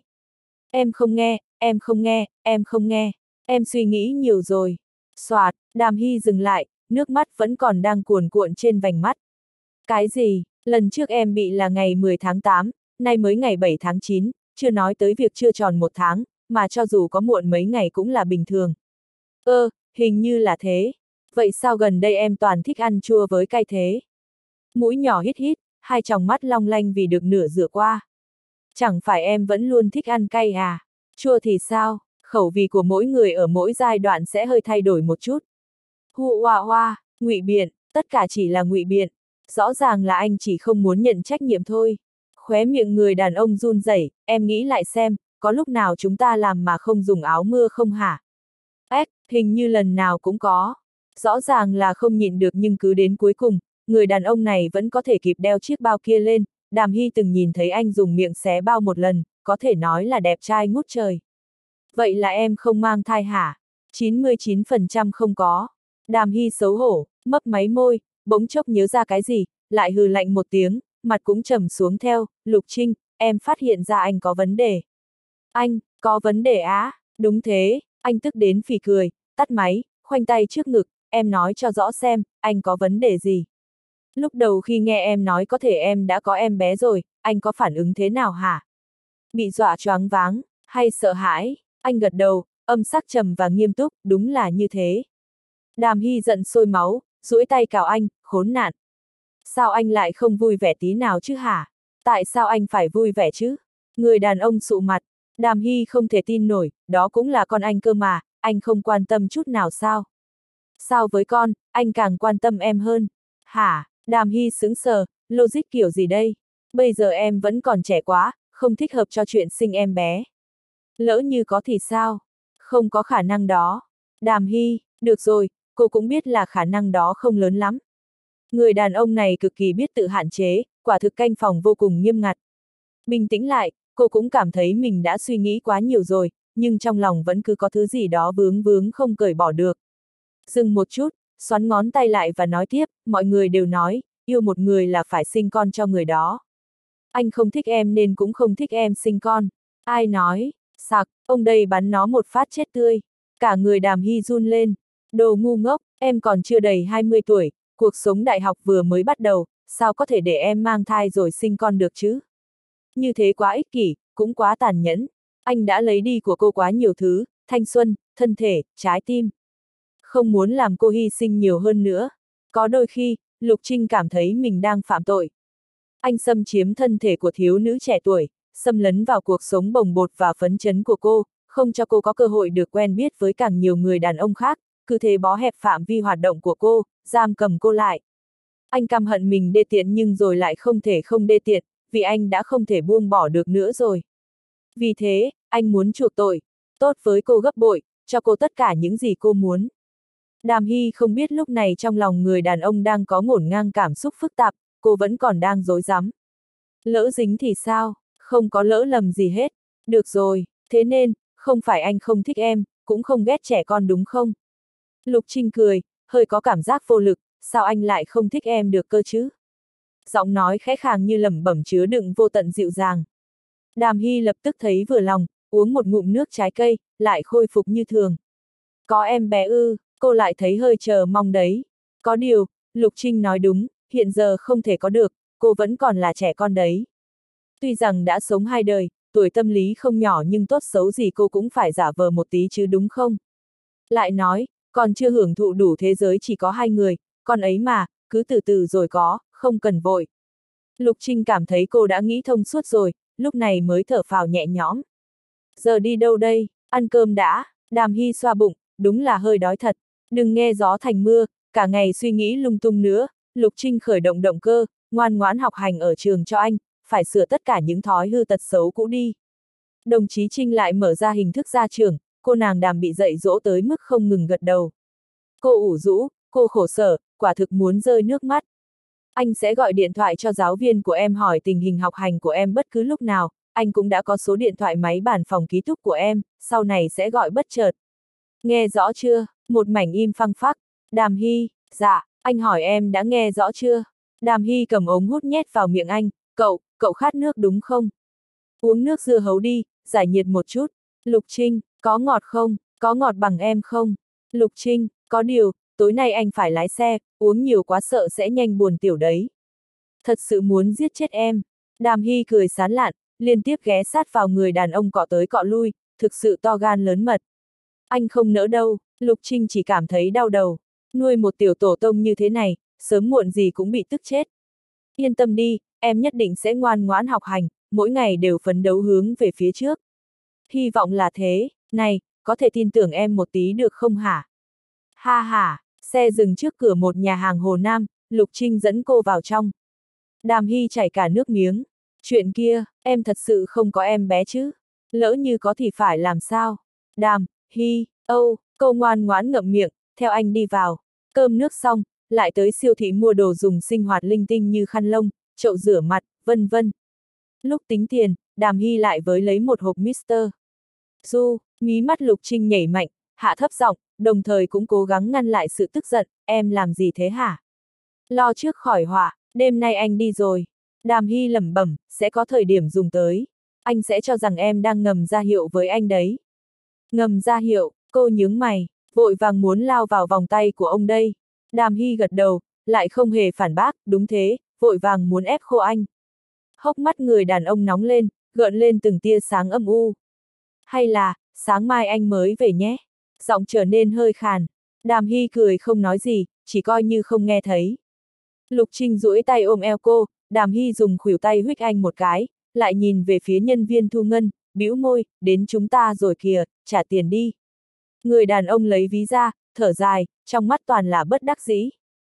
Em không nghe, em không nghe, em không nghe, em suy nghĩ nhiều rồi. Soạt, Đàm Hy dừng lại, nước mắt vẫn còn đang cuồn cuộn trên vành mắt. Cái gì, lần trước em bị là ngày mười tháng tám, nay mới ngày bảy tháng chín, chưa nói tới việc chưa tròn một tháng, mà cho dù có muộn mấy ngày cũng là bình thường. Ơ, hình như là thế. Vậy sao gần đây em toàn thích ăn chua với cay thế? Mũi nhỏ hít hít, hai tròng mắt long lanh vì được nửa rửa qua. Chẳng phải em vẫn luôn thích ăn cay à? Chua thì sao? Khẩu vị của mỗi người ở mỗi giai đoạn sẽ hơi thay đổi một chút. Hụ hoa hoa, ngụy biện, tất cả chỉ là ngụy biện. Rõ ràng là anh chỉ không muốn nhận trách nhiệm thôi. Khóe miệng người đàn ông run rẩy, em nghĩ lại xem, có lúc nào chúng ta làm mà không dùng áo mưa không hả? Ếch, hình như lần nào cũng có. Rõ ràng là không nhịn được nhưng cứ đến cuối cùng, người đàn ông này vẫn có thể kịp đeo chiếc bao kia lên. Đàm Hy từng nhìn thấy anh dùng miệng xé bao một lần, có thể nói là đẹp trai ngút trời. Vậy là em không mang thai hả? chín mươi chín phần trăm không có. Đàm Hy xấu hổ, mấp máy môi, bỗng chốc nhớ ra cái gì, lại hừ lạnh một tiếng, mặt cũng trầm xuống theo, Lục Trinh, em phát hiện ra anh có vấn đề. Anh, có vấn đề á? Đúng thế, anh tức đến phì cười, tắt máy, khoanh tay trước ngực, em nói cho rõ xem, anh có vấn đề gì? Lúc đầu khi nghe em nói có thể em đã có em bé rồi, anh có phản ứng thế nào hả? Bị dọa choáng váng, hay sợ hãi? Anh gật đầu, âm sắc trầm và nghiêm túc, đúng là như thế. Đàm Hy giận sôi máu, duỗi tay cào anh, khốn nạn. Sao anh lại không vui vẻ tí nào chứ hả? Tại sao anh phải vui vẻ chứ? Người đàn ông sụ mặt, Đàm Hy không thể tin nổi, đó cũng là con anh cơ mà, anh không quan tâm chút nào sao? Sao với con, anh càng quan tâm em hơn? Hả? Đàm Hy sững sờ, logic kiểu gì đây? Bây giờ em vẫn còn trẻ quá, không thích hợp cho chuyện sinh em bé. Lỡ như có thì sao? Không có khả năng đó. Đàm Hy, được rồi, cô cũng biết là khả năng đó không lớn lắm. Người đàn ông này cực kỳ biết tự hạn chế, quả thực canh phòng vô cùng nghiêm ngặt. Bình tĩnh lại, cô cũng cảm thấy mình đã suy nghĩ quá nhiều rồi, nhưng trong lòng vẫn cứ có thứ gì đó vướng vướng không cởi bỏ được. Dừng một chút, xoắn ngón tay lại và nói tiếp, mọi người đều nói, yêu một người là phải sinh con cho người đó. Anh không thích em nên cũng không thích em sinh con. Ai nói? Sặc, ông đây bắn nó một phát chết tươi. Cả người Đàm Hy run lên. Đồ ngu ngốc, em còn chưa đầy hai mươi tuổi, cuộc sống đại học vừa mới bắt đầu, sao có thể để em mang thai rồi sinh con được chứ? Như thế quá ích kỷ, cũng quá tàn nhẫn. Anh đã lấy đi của cô quá nhiều thứ, thanh xuân, thân thể, trái tim. Không muốn làm cô hy sinh nhiều hơn nữa. Có đôi khi, Lục Trinh cảm thấy mình đang phạm tội. Anh xâm chiếm thân thể của thiếu nữ trẻ tuổi, xâm lấn vào cuộc sống bồng bột và phấn chấn của cô, không cho cô có cơ hội được quen biết với càng nhiều người đàn ông khác, cứ thế bó hẹp phạm vi hoạt động của cô, giam cầm cô lại. Anh căm hận mình đê tiện nhưng rồi lại không thể không đê tiện, vì anh đã không thể buông bỏ được nữa rồi. Vì thế, anh muốn chuộc tội, tốt với cô gấp bội, cho cô tất cả những gì cô muốn. Đàm Hy không biết lúc này trong lòng người đàn ông đang có ngổn ngang cảm xúc phức tạp, cô vẫn còn đang rối rắm. Lỡ dính thì sao, không có lỡ lầm gì hết. Được rồi, thế nên, không phải anh không thích em, cũng không ghét trẻ con đúng không? Lục Trinh cười, hơi có cảm giác vô lực, sao anh lại không thích em được cơ chứ? Giọng nói khẽ khàng như lẩm bẩm chứa đựng vô tận dịu dàng. Đàm Hy lập tức thấy vừa lòng, uống một ngụm nước trái cây, lại khôi phục như thường. Có em bé ư, cô lại thấy hơi chờ mong đấy. Có điều, Lục Trinh nói đúng, hiện giờ không thể có được, cô vẫn còn là trẻ con đấy. Tuy rằng đã sống hai đời, tuổi tâm lý không nhỏ nhưng tốt xấu gì cô cũng phải giả vờ một tí chứ đúng không? Lại nói, còn chưa hưởng thụ đủ thế giới chỉ có hai người, con ấy mà, cứ từ từ rồi có, không cần vội. Lục Trinh cảm thấy cô đã nghĩ thông suốt rồi, lúc này mới thở phào nhẹ nhõm. Giờ đi đâu đây, ăn cơm đã, Đàm Hy xoa bụng, đúng là hơi đói thật. Đừng nghe gió thành mưa, cả ngày suy nghĩ lung tung nữa, Lục Trinh khởi động động cơ, ngoan ngoãn học hành ở trường cho anh, phải sửa tất cả những thói hư tật xấu cũ đi. Đồng chí Trinh lại mở ra hình thức ra trường, cô nàng Đàm bị dạy dỗ tới mức không ngừng gật đầu. Cô ủ rũ, cô khổ sở, quả thực muốn rơi nước mắt. Anh sẽ gọi điện thoại cho giáo viên của em hỏi tình hình học hành của em bất cứ lúc nào, anh anh cũng đã có số điện thoại máy bàn phòng ký túc của em, sau này sẽ gọi bất chợt. Nghe rõ chưa? Một mảnh im phăng phắc. Đàm Hy, dạ, anh hỏi em đã nghe rõ chưa? Đàm Hy cầm ống hút nhét vào miệng anh, cậu, cậu khát nước đúng không? Uống nước dưa hấu đi, giải nhiệt một chút. Lục Trinh, có ngọt không? Có ngọt bằng em không? Lục Trinh, có điều, tối nay anh phải lái xe, uống nhiều quá sợ sẽ nhanh buồn tiểu đấy. Thật sự muốn giết chết em. Đàm Hy cười sán lạn, liên tiếp ghé sát vào người đàn ông cọ tới cọ lui, thực sự to gan lớn mật. Anh không nỡ đâu, Lục Trinh chỉ cảm thấy đau đầu. Nuôi một tiểu tổ tông như thế này, sớm muộn gì cũng bị tức chết. Yên tâm đi, em nhất định sẽ ngoan ngoãn học hành, mỗi ngày đều phấn đấu hướng về phía trước. Hy vọng là thế, này, có thể tin tưởng em một tí được không hả? Ha ha, xe dừng trước cửa một nhà hàng Hồ Nam, Lục Trinh dẫn cô vào trong. Đàm Hy chảy cả nước miếng. Chuyện kia, em thật sự không có em bé chứ? Lỡ như có thì phải làm sao? Đàm, Hy, Âu, cô ngoan ngoãn ngậm miệng, theo anh đi vào. Cơm nước xong, lại tới siêu thị mua đồ dùng sinh hoạt linh tinh như khăn lông, chậu rửa mặt, vân vân. Lúc tính tiền, Đàm Hy lại với lấy một hộp Mister Du, mí mắt Lục Trinh nhảy mạnh, hạ thấp giọng, đồng thời cũng cố gắng ngăn lại sự tức giận, em làm gì thế hả? Lo trước khỏi họa, đêm nay anh đi rồi. Đàm Hy lẩm bẩm, sẽ có thời điểm dùng tới. Anh sẽ cho rằng em đang ngầm ra hiệu với anh đấy. Ngầm ra hiệu, cô nhướng mày, vội vàng muốn lao vào vòng tay của ông đây. Đàm Hy gật đầu, lại không hề phản bác, đúng thế, vội vàng muốn ép khô anh. Hốc mắt người đàn ông nóng lên, gợn lên từng tia sáng âm u. Hay là, sáng mai anh mới về nhé. Giọng trở nên hơi khàn. Đàm Hy cười không nói gì, chỉ coi như không nghe thấy. Lục Trinh duỗi tay ôm eo cô, Đàm Hy dùng khuỷu tay huých anh một cái, lại nhìn về phía nhân viên thu ngân, bĩu môi, đến chúng ta rồi kìa, trả tiền đi. Người đàn ông lấy ví ra, thở dài, trong mắt toàn là bất đắc dĩ.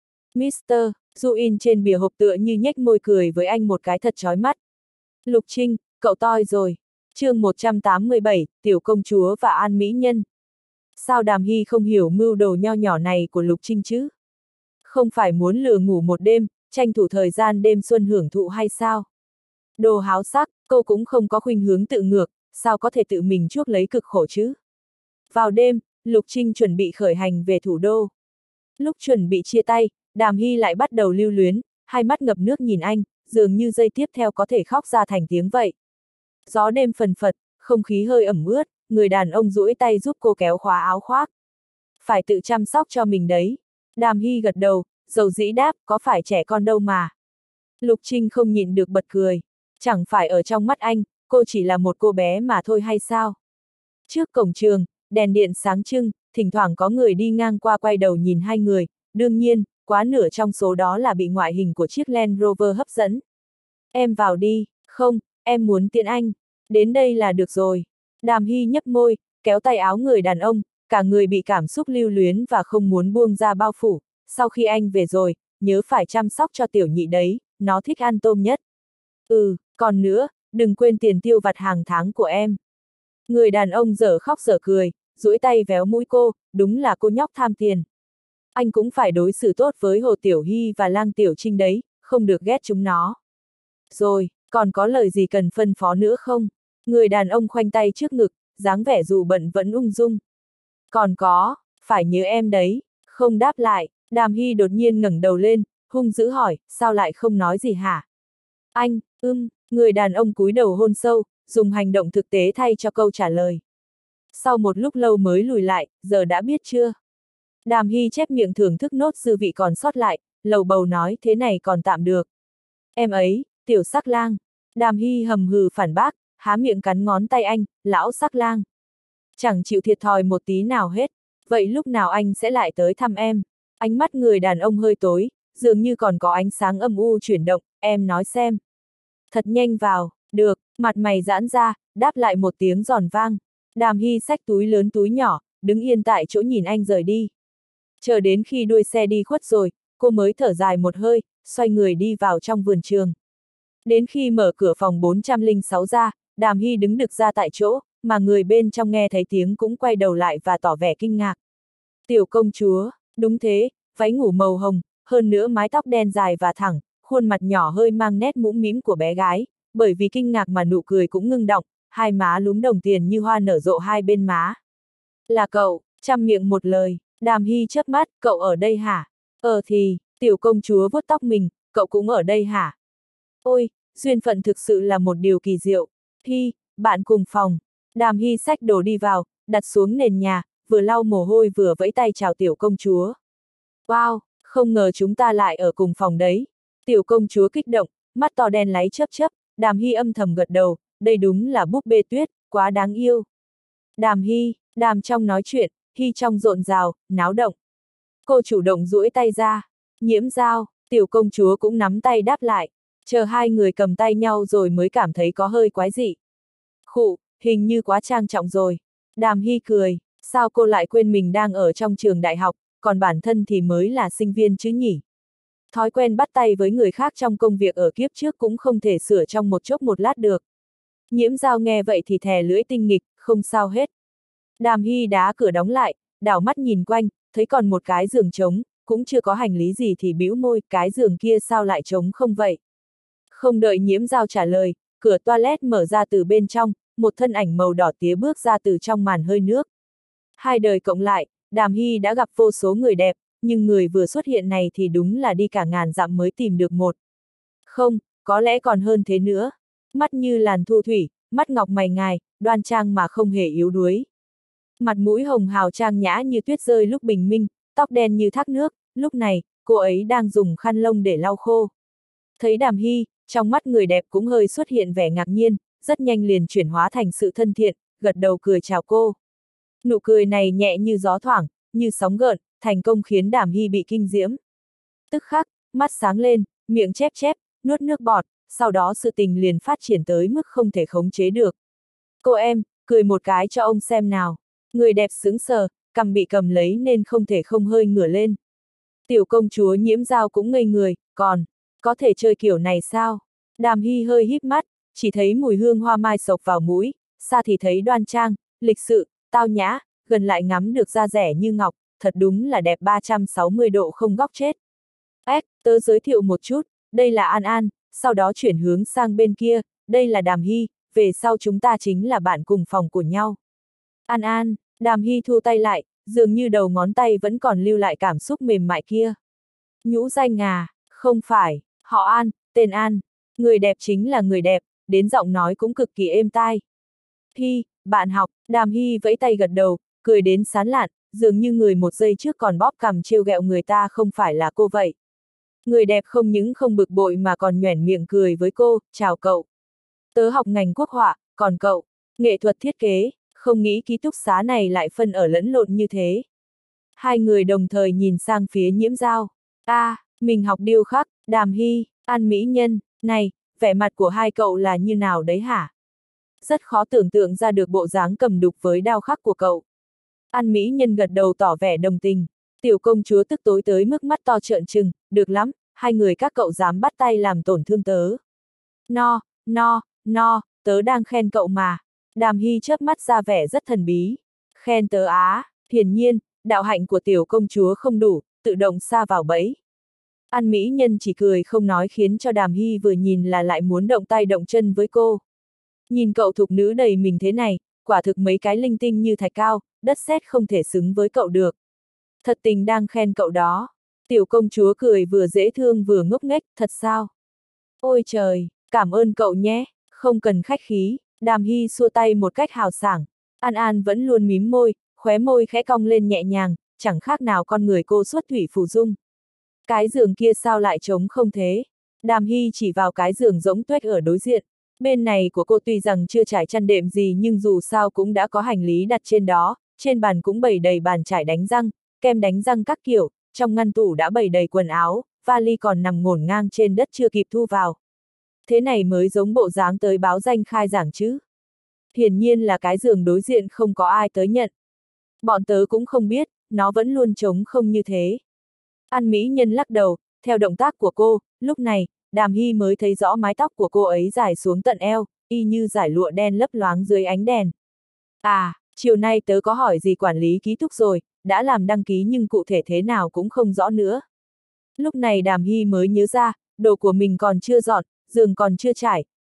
Mister Du in trên bìa hộp tựa như nhếch môi cười với anh một cái thật chói mắt. Lục Trinh, cậu toi rồi. Chương một trăm tám mươi bảy, Tiểu Công Chúa và An Mỹ Nhân. Sao Đàm Hy không hiểu mưu đồ nho nhỏ này của Lục Trinh chứ? Không phải muốn lừa ngủ một đêm, tranh thủ thời gian đêm xuân hưởng thụ hay sao? Đồ háo sắc, cô cũng không có khuynh hướng tự ngược, sao có thể tự mình chuốc lấy cực khổ chứ? Vào đêm, Lục Trinh chuẩn bị khởi hành về thủ đô. Lúc chuẩn bị chia tay, Đàm Hy lại bắt đầu lưu luyến, hai mắt ngập nước nhìn anh, dường như giây tiếp theo có thể khóc ra thành tiếng vậy. Gió đêm phần phật, không khí hơi ẩm ướt, người đàn ông duỗi tay giúp cô kéo khóa áo khoác. Phải tự chăm sóc cho mình đấy. Đàm Hy gật đầu, dầu dĩ đáp, có phải trẻ con đâu mà. Lục Trinh không nhịn được bật cười. Chẳng phải ở trong mắt anh, cô chỉ là một cô bé mà thôi hay sao? Trước cổng trường, đèn điện sáng trưng, thỉnh thoảng có người đi ngang qua quay đầu nhìn hai người, đương nhiên, quá nửa trong số đó là bị ngoại hình của chiếc Land Rover hấp dẫn. Em vào đi, không, em muốn tiện anh, đến đây là được rồi. Đàm Hy nhấp môi, kéo tay áo người đàn ông, cả người bị cảm xúc lưu luyến và không muốn buông ra bao phủ, sau khi anh về rồi, nhớ phải chăm sóc cho tiểu nhị đấy, nó thích ăn tôm nhất. Ừ, còn nữa, đừng quên tiền tiêu vặt hàng tháng của em. Người đàn ông dở khóc dở cười, duỗi tay véo mũi cô, đúng là cô nhóc tham tiền. Anh cũng phải đối xử tốt với Hồ Tiểu Hy và Lang Tiểu Trinh đấy, không được ghét chúng nó. Rồi, còn có lời gì cần phân phó nữa không? Người đàn ông khoanh tay trước ngực, dáng vẻ dù bận vẫn ung dung. Còn có, phải nhớ em đấy, không đáp lại, Đàm Hy đột nhiên ngẩng đầu lên, hung dữ hỏi, sao lại không nói gì hả? Anh, ưm, người đàn ông cúi đầu hôn sâu, dùng hành động thực tế thay cho câu trả lời. Sau một lúc lâu mới lùi lại, giờ đã biết chưa? Đàm Hy chép miệng thưởng thức nốt dư vị còn sót lại, lầu bầu nói thế này còn tạm được. Em ấy, tiểu sắc lang. Đàm Hy hầm hừ phản bác, há miệng cắn ngón tay anh, lão sắc lang. Chẳng chịu thiệt thòi một tí nào hết. Vậy lúc nào anh sẽ lại tới thăm em? Ánh mắt người đàn ông hơi tối, dường như còn có ánh sáng âm u chuyển động, em nói xem. Thật nhanh vào, được, mặt mày giãn ra, đáp lại một tiếng giòn vang. Đàm Hy xách túi lớn túi nhỏ, đứng yên tại chỗ nhìn anh rời đi. Chờ đến khi đuôi xe đi khuất rồi, cô mới thở dài một hơi, xoay người đi vào trong vườn trường. Đến khi mở cửa phòng bốn trăm lẻ sáu ra, Đàm Hy đứng đực ra tại chỗ, mà người bên trong nghe thấy tiếng cũng quay đầu lại và tỏ vẻ kinh ngạc. Tiểu công chúa, đúng thế, váy ngủ màu hồng, hơn nữa mái tóc đen dài và thẳng, khuôn mặt nhỏ hơi mang nét mũm mĩm của bé gái, bởi vì kinh ngạc mà nụ cười cũng ngưng đọng, hai má lúm đồng tiền như hoa nở rộ hai bên má. Là cậu, trăm miệng một lời, Đàm Hy chớp mắt, cậu ở đây hả? Ờ thì, tiểu công chúa vuốt tóc mình, cậu cũng ở đây hả? Ôi, duyên phận thực sự là một điều kỳ diệu. Hy, bạn cùng phòng. Đàm Hy xách đồ đi vào, đặt xuống nền nhà, vừa lau mồ hôi vừa vẫy tay chào tiểu công chúa. Wow, không ngờ chúng ta lại ở cùng phòng đấy. Tiểu công chúa kích động, mắt to đen láy chớp chớp, Đàm Hy âm thầm gật đầu, đây đúng là búp bê tuyết, quá đáng yêu. Đàm Hy, Đàm trong nói chuyện, Hy trong rộn rào, náo động. Cô chủ động duỗi tay ra, Nhiễm Dao, tiểu công chúa cũng nắm tay đáp lại, chờ hai người cầm tay nhau rồi mới cảm thấy có hơi quái dị. Khụ, hình như quá trang trọng rồi. Đàm Hy cười, sao cô lại quên mình đang ở trong trường đại học, còn bản thân thì mới là sinh viên chứ nhỉ? Thói quen bắt tay với người khác trong công việc ở kiếp trước cũng không thể sửa trong một chốc một lát được. Nhiễm Dao nghe vậy thì thè lưỡi tinh nghịch, không sao hết. Đàm Hy đá cửa đóng lại, đảo mắt nhìn quanh, thấy còn một cái giường trống, cũng chưa có hành lý gì thì bĩu môi, cái giường kia sao lại trống không vậy? Không đợi Nhiễm Dao trả lời, cửa toilet mở ra từ bên trong, một thân ảnh màu đỏ tía bước ra từ trong màn hơi nước. Hai đời cộng lại, Đàm Hy đã gặp vô số người đẹp, nhưng người vừa xuất hiện này thì đúng là đi cả ngàn dặm mới tìm được một. Không, có lẽ còn hơn thế nữa. Mắt như làn thu thủy, mắt ngọc mày ngài, đoan trang mà không hề yếu đuối. Mặt mũi hồng hào trang nhã như tuyết rơi lúc bình minh, tóc đen như thác nước, lúc này, cô ấy đang dùng khăn lông để lau khô. Thấy Đàm Hy, trong mắt người đẹp cũng hơi xuất hiện vẻ ngạc nhiên, rất nhanh liền chuyển hóa thành sự thân thiện, gật đầu cười chào cô. Nụ cười này nhẹ như gió thoảng, như sóng gợn, thành công khiến Đàm Hy bị kinh diễm. Tức khắc, mắt sáng lên, miệng chép chép, nuốt nước bọt, sau đó sự tình liền phát triển tới mức không thể khống chế được. Cô em, cười một cái cho ông xem nào. Người đẹp sững sờ, cằm bị cầm lấy nên không thể không hơi ngửa lên. Tiểu công chúa Nhiễm Dao cũng ngây người, còn, có thể chơi kiểu này sao? Đàm Hy hơi híp mắt, chỉ thấy mùi hương hoa mai sộc vào mũi, xa thì thấy đoan trang, lịch sự, tao nhã, gần lại ngắm được da rẻ như ngọc, thật đúng là đẹp ba trăm sáu mươi độ không góc chết. Ếch, tớ giới thiệu một chút, đây là An An, sau đó chuyển hướng sang bên kia, đây là Đàm Hy, về sau chúng ta chính là bạn cùng phòng của nhau. An An, Đàm Hy thu tay lại, dường như đầu ngón tay vẫn còn lưu lại cảm xúc mềm mại kia. Nhũ danh à, không phải, họ An, tên An, người đẹp chính là người đẹp, đến giọng nói cũng cực kỳ êm tai. Hy, bạn học, Đàm Hy vẫy tay gật đầu, cười đến sán lạn, dường như người một giây trước còn bóp cằm trêu ghẹo người ta không phải là cô vậy. Người đẹp không những không bực bội mà còn nhoẻn miệng cười với cô, chào cậu. Tớ học ngành quốc họa, còn cậu, nghệ thuật thiết kế, không nghĩ ký túc xá này lại phân ở lẫn lộn như thế. Hai người đồng thời nhìn sang phía Nhiễm Dao. A, à, mình học điêu khắc, Đàm Hy, An mỹ nhân, này, vẻ mặt của hai cậu là như nào đấy hả? Rất khó tưởng tượng ra được bộ dáng cầm đục với đao khắc của cậu. An mỹ nhân gật đầu tỏ vẻ đồng tình. Tiểu công chúa tức tối tới mức mắt to trợn trừng, được lắm, hai người các cậu dám bắt tay làm tổn thương tớ. No, no, no, tớ đang khen cậu mà. Đàm Hy chớp mắt ra vẻ rất thần bí. Khen tớ á, hiển nhiên, đạo hạnh của tiểu công chúa không đủ, tự động sa vào bẫy. An mỹ nhân chỉ cười không nói khiến cho Đàm Hy vừa nhìn là lại muốn động tay động chân với cô. Nhìn cậu thục nữ đầy mình thế này, quả thực mấy cái linh tinh như thạch cao, đất sét không thể xứng với cậu được. Thật tình đang khen cậu đó. Tiểu công chúa cười vừa dễ thương vừa ngốc nghếch, thật sao? Ôi trời, cảm ơn cậu nhé, không cần khách khí. Đàm Hy xua tay một cách hào sảng. An An vẫn luôn mím môi, khóe môi khẽ cong lên nhẹ nhàng, chẳng khác nào con người cô xuất thủy phù dung. Cái giường kia sao lại trống không thế? Đàm Hy chỉ vào cái giường rỗng tuếch ở đối diện. Bên này của cô tuy rằng chưa trải chăn đệm gì nhưng dù sao cũng đã có hành lý đặt trên đó, trên bàn cũng bày đầy bàn chải đánh răng, kem đánh răng các kiểu, trong ngăn tủ đã bày đầy quần áo, vali còn nằm ngổn ngang trên đất chưa kịp thu vào. Thế này mới giống bộ dáng tới báo danh khai giảng chứ. Hiển nhiên là cái giường đối diện không có ai tới nhận. Bọn tớ cũng không biết, nó vẫn luôn trống không như thế. An mỹ nhân lắc đầu, theo động tác của cô, lúc này, Đàm Hy mới thấy rõ mái tóc của cô ấy dài xuống tận eo, y như dải lụa đen lấp loáng dưới ánh đèn. À, chiều nay tớ có hỏi gì quản lý ký túc rồi, đã làm đăng ký nhưng cụ thể thế nào cũng không rõ nữa. Lúc này Đàm Hy mới nhớ ra, đồ của mình còn chưa dọn, giường còn chưa trải,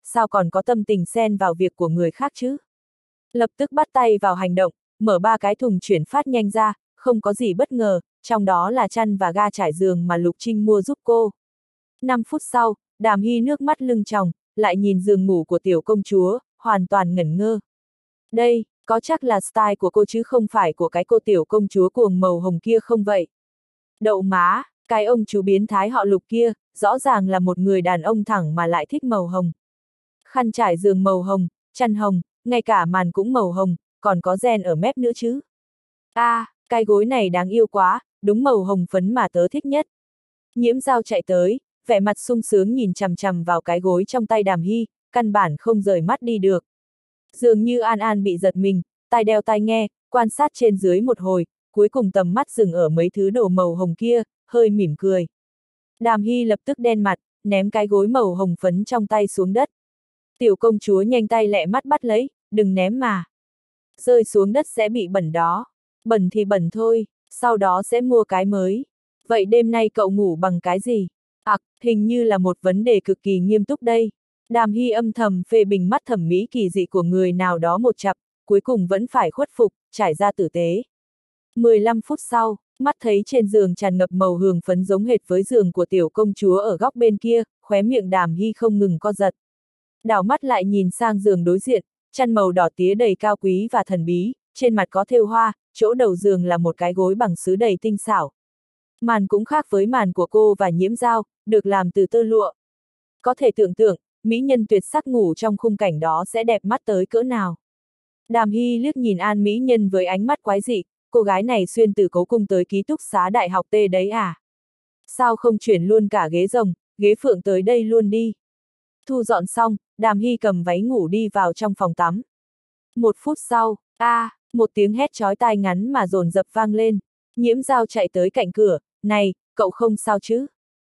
sao còn có tâm tình xen vào việc của người khác chứ? Lập tức bắt tay vào hành động, mở ba cái thùng chuyển phát nhanh ra, không có gì bất ngờ, trong đó là chăn và ga trải giường mà Lục Trinh mua giúp cô. Năm phút sau, Đàm Hy nước mắt lưng tròng, lại nhìn giường ngủ của tiểu công chúa, hoàn toàn ngẩn ngơ. Đây, có chắc là style của cô chứ không phải của cái cô tiểu công chúa cuồng màu hồng kia không vậy? Đậu má, cái ông chú biến thái họ Lục kia, rõ ràng là một người đàn ông thẳng mà lại thích màu hồng. Khăn trải giường màu hồng, chăn hồng, ngay cả màn cũng màu hồng, còn có ren ở mép nữa chứ. A, à, cái gối này đáng yêu quá, đúng màu hồng phấn mà tớ thích nhất. Nhiễm Dao chạy tới, vẻ mặt sung sướng nhìn chằm chằm vào cái gối trong tay Đàm Hy, căn bản không rời mắt đi được. Dường như An An bị giật mình, tai đeo tai nghe, quan sát trên dưới một hồi, cuối cùng tầm mắt dừng ở mấy thứ đồ màu hồng kia, hơi mỉm cười. Đàm Hy lập tức đen mặt, ném cái gối màu hồng phấn trong tay xuống đất. Tiểu công chúa nhanh tay lẹ mắt bắt lấy, đừng ném mà. Rơi xuống đất sẽ bị bẩn đó. Bẩn thì bẩn thôi, sau đó sẽ mua cái mới. Vậy đêm nay cậu ngủ bằng cái gì? Ặc, à, hình như là một vấn đề cực kỳ nghiêm túc đây. Đàm Hy âm thầm phê bình mắt thẩm mỹ kỳ dị của người nào đó một chặp, cuối cùng vẫn phải khuất phục, trải ra tử tế. mười lăm phút sau, mắt thấy trên giường tràn ngập màu hường phấn giống hệt với giường của tiểu công chúa ở góc bên kia, khóe miệng Đàm Hy không ngừng co giật. Đảo mắt lại nhìn sang giường đối diện, chăn màu đỏ tía đầy cao quý và thần bí, trên mặt có thêu hoa, chỗ đầu giường là một cái gối bằng sứ đầy tinh xảo. Màn cũng khác với màn của cô và Nhiễm Dao, được làm từ tơ lụa. Có thể tưởng tượng, mỹ nhân tuyệt sắc ngủ trong khung cảnh đó sẽ đẹp mắt tới cỡ nào. Đàm Hy liếc nhìn An mỹ nhân với ánh mắt quái dị, cô gái này xuyên từ cố cung tới ký túc xá đại học T đấy à? Sao không chuyển luôn cả ghế rồng, ghế phượng tới đây luôn đi? Thu dọn xong, Đàm Hy cầm váy ngủ đi vào trong phòng tắm. Một phút sau, a, à, một tiếng hét chói tai ngắn mà dồn dập vang lên. Nhiễm Dao chạy tới cạnh cửa, này, cậu không sao chứ?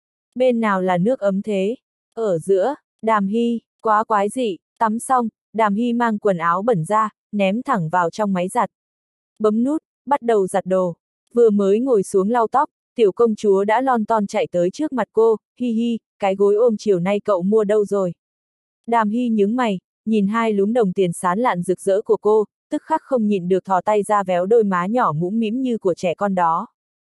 Bên nào là nước ấm thế? Ở giữa, Đàm Hy, quá quái dị, tắm xong, Đàm Hy mang quần áo bẩn ra, ném thẳng vào trong máy giặt. Bấm nút, bắt đầu giặt đồ. Vừa mới ngồi xuống lau tóc, tiểu công chúa đã lon ton chạy tới trước mặt cô, hi hi, cái gối ôm chiều nay cậu mua đâu rồi? Đàm Hy nhướng mày, nhìn hai lúm đồng tiền sán lạn rực rỡ của cô, tức khắc không nhịn được thò tay ra véo đôi má nhỏ mũm mĩm như của trẻ con đó.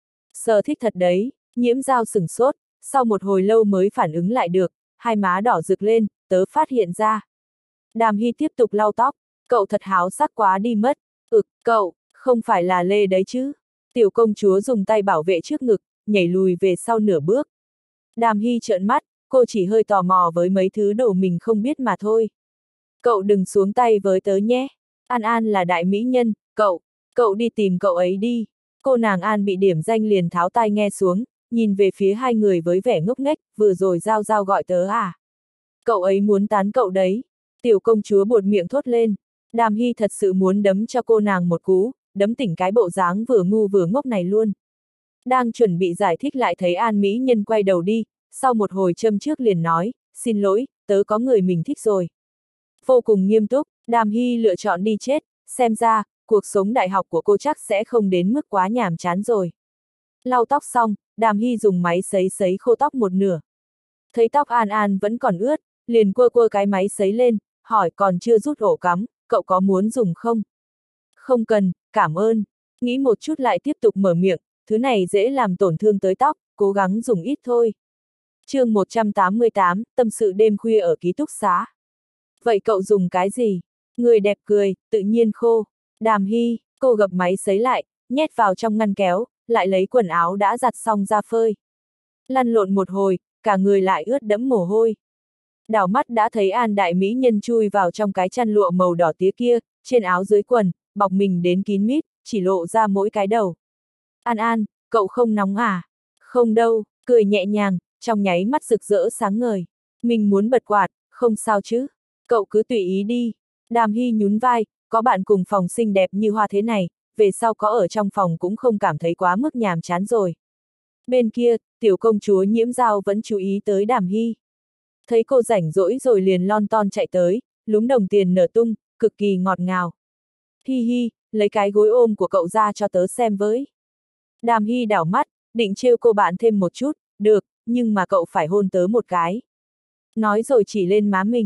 Sờ thích thật đấy, Nhiễm Dao sửng sốt, sau một hồi lâu mới phản ứng lại được, hai má đỏ rực lên, tớ phát hiện ra. Đàm Hy tiếp tục lau tóc, cậu thật háo sắc quá đi mất, ực, cậu, không phải là Lê đấy chứ. Tiểu công chúa dùng tay bảo vệ trước ngực, nhảy lùi về sau nửa bước. Đàm Hy trợn mắt, cô chỉ hơi tò mò với mấy thứ đồ mình không biết mà thôi. Cậu đừng xuống tay với tớ nhé. An An là đại mỹ nhân, cậu, cậu đi tìm cậu ấy đi. Cô nàng An bị điểm danh liền tháo tai nghe xuống, nhìn về phía hai người với vẻ ngốc nghếch, vừa rồi Giao Giao gọi tớ à? Cậu ấy muốn tán cậu đấy. Tiểu công chúa buột miệng thốt lên. Đàm Hy thật sự muốn đấm cho cô nàng một cú, đấm tỉnh cái bộ dáng vừa ngu vừa ngốc này luôn. Đang chuẩn bị giải thích lại thấy An mỹ nhân quay đầu đi, sau một hồi châm trước liền nói, xin lỗi, tớ có người mình thích rồi. Vô cùng nghiêm túc, Đàm Hy lựa chọn đi chết, xem ra, cuộc sống đại học của cô chắc sẽ không đến mức quá nhàm chán rồi. Lau tóc xong, Đàm Hy dùng máy sấy sấy khô tóc một nửa. Thấy tóc An An vẫn còn ướt, liền quơ quơ cái máy sấy lên, hỏi còn chưa rút ổ cắm, cậu có muốn dùng không? Không cần, cảm ơn. Nghĩ một chút lại tiếp tục mở miệng, thứ này dễ làm tổn thương tới tóc, cố gắng dùng ít thôi. chương một trăm tám mươi tám, tâm sự đêm khuya ở ký túc xá. Vậy cậu dùng cái gì? Người đẹp cười, tự nhiên khô. Đàm Hy, cô gập máy sấy lại, nhét vào trong ngăn kéo, lại lấy quần áo đã giặt xong ra phơi. Lăn lộn một hồi, cả người lại ướt đẫm mồ hôi. Đảo mắt đã thấy An đại mỹ nhân chui vào trong cái chăn lụa màu đỏ tía kia, trên áo dưới quần, bọc mình đến kín mít, chỉ lộ ra mỗi cái đầu. An An, cậu không nóng à? Không đâu, cười nhẹ nhàng, trong nháy mắt rực rỡ sáng ngời. Mình muốn bật quạt, không sao chứ? Cậu cứ tùy ý đi. Đàm Hy nhún vai, có bạn cùng phòng xinh đẹp như hoa thế này, về sau có ở trong phòng cũng không cảm thấy quá mức nhàm chán rồi. Bên kia, tiểu công chúa Nhiễm Dao vẫn chú ý tới Đàm Hy. Thấy cô rảnh rỗi rồi liền lon ton chạy tới, lúm đồng tiền nở tung, cực kỳ ngọt ngào. Hi hi, lấy cái gối ôm của cậu ra cho tớ xem với. Đàm Hy đảo mắt, định trêu cô bạn thêm một chút, được, nhưng mà cậu phải hôn tớ một cái. Nói rồi chỉ lên má mình.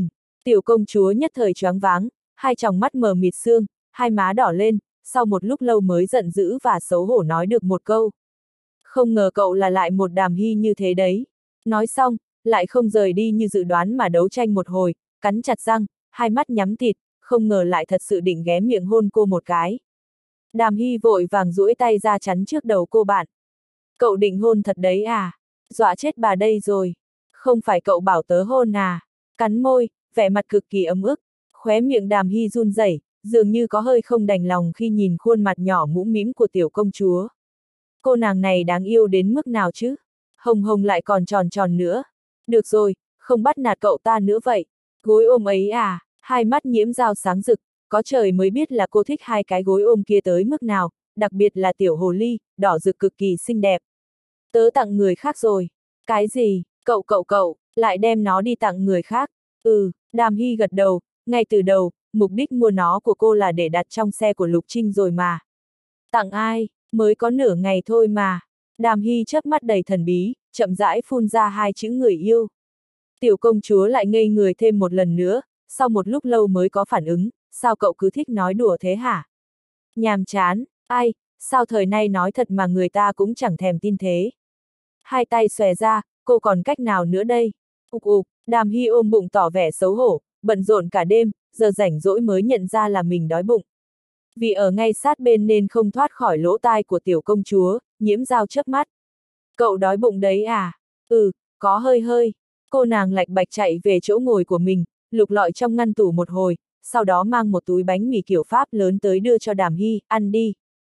Tiểu công chúa nhất thời choáng váng, hai tròng mắt mờ mịt sương, hai má đỏ lên, sau một lúc lâu mới giận dữ và xấu hổ nói được một câu. Không ngờ cậu là lại một Đàm Hy như thế đấy. Nói xong, lại không rời đi như dự đoán mà đấu tranh một hồi, cắn chặt răng, hai mắt nhắm tịt, không ngờ lại thật sự định ghé miệng hôn cô một cái. Đàm Hy vội vàng duỗi tay ra chắn trước đầu cô bạn. Cậu định hôn thật đấy à? Dọa chết bà đây rồi. Không phải cậu bảo tớ hôn à? Cắn môi, vẻ mặt cực kỳ ấm ức, khóe miệng Đàm Hy run rẩy, dường như có hơi không đành lòng khi nhìn khuôn mặt nhỏ mũm mĩm của tiểu công chúa. Cô nàng này đáng yêu đến mức nào chứ? Hồng hồng lại còn tròn tròn nữa. Được rồi, không bắt nạt cậu ta nữa vậy. Gối ôm ấy à? Hai mắt nhiễm dao sáng rực, có trời mới biết là cô thích hai cái gối ôm kia tới mức nào, đặc biệt là tiểu hồ ly, đỏ rực cực kỳ xinh đẹp. Tớ tặng người khác rồi. Cái gì? Cậu cậu cậu, lại đem nó đi tặng người khác. Ừ, Đàm Hy gật đầu, ngay từ đầu, mục đích mua nó của cô là để đặt trong xe của Lục Trinh rồi mà. Tặng ai? Mới có nửa ngày thôi mà. Đàm Hy chớp mắt đầy thần bí, chậm rãi phun ra hai chữ người yêu. Tiểu công chúa lại ngây người thêm một lần nữa, sau một lúc lâu mới có phản ứng, sao cậu cứ thích nói đùa thế hả? Nhàm chán, ai, sao thời nay nói thật mà người ta cũng chẳng thèm tin thế. Hai tay xòe ra, cô còn cách nào nữa đây? Ục ục, Đàm Hy ôm bụng tỏ vẻ xấu hổ, bận rộn cả đêm, giờ rảnh rỗi mới nhận ra là mình đói bụng. Vì ở ngay sát bên nên không thoát khỏi lỗ tai của tiểu công chúa, nhiễm dao chớp mắt. Cậu đói bụng đấy à? Ừ, có hơi hơi. Cô nàng lạch bạch chạy về chỗ ngồi của mình, lục lọi trong ngăn tủ một hồi, sau đó mang một túi bánh mì kiểu Pháp lớn tới đưa cho Đàm Hy, ăn đi.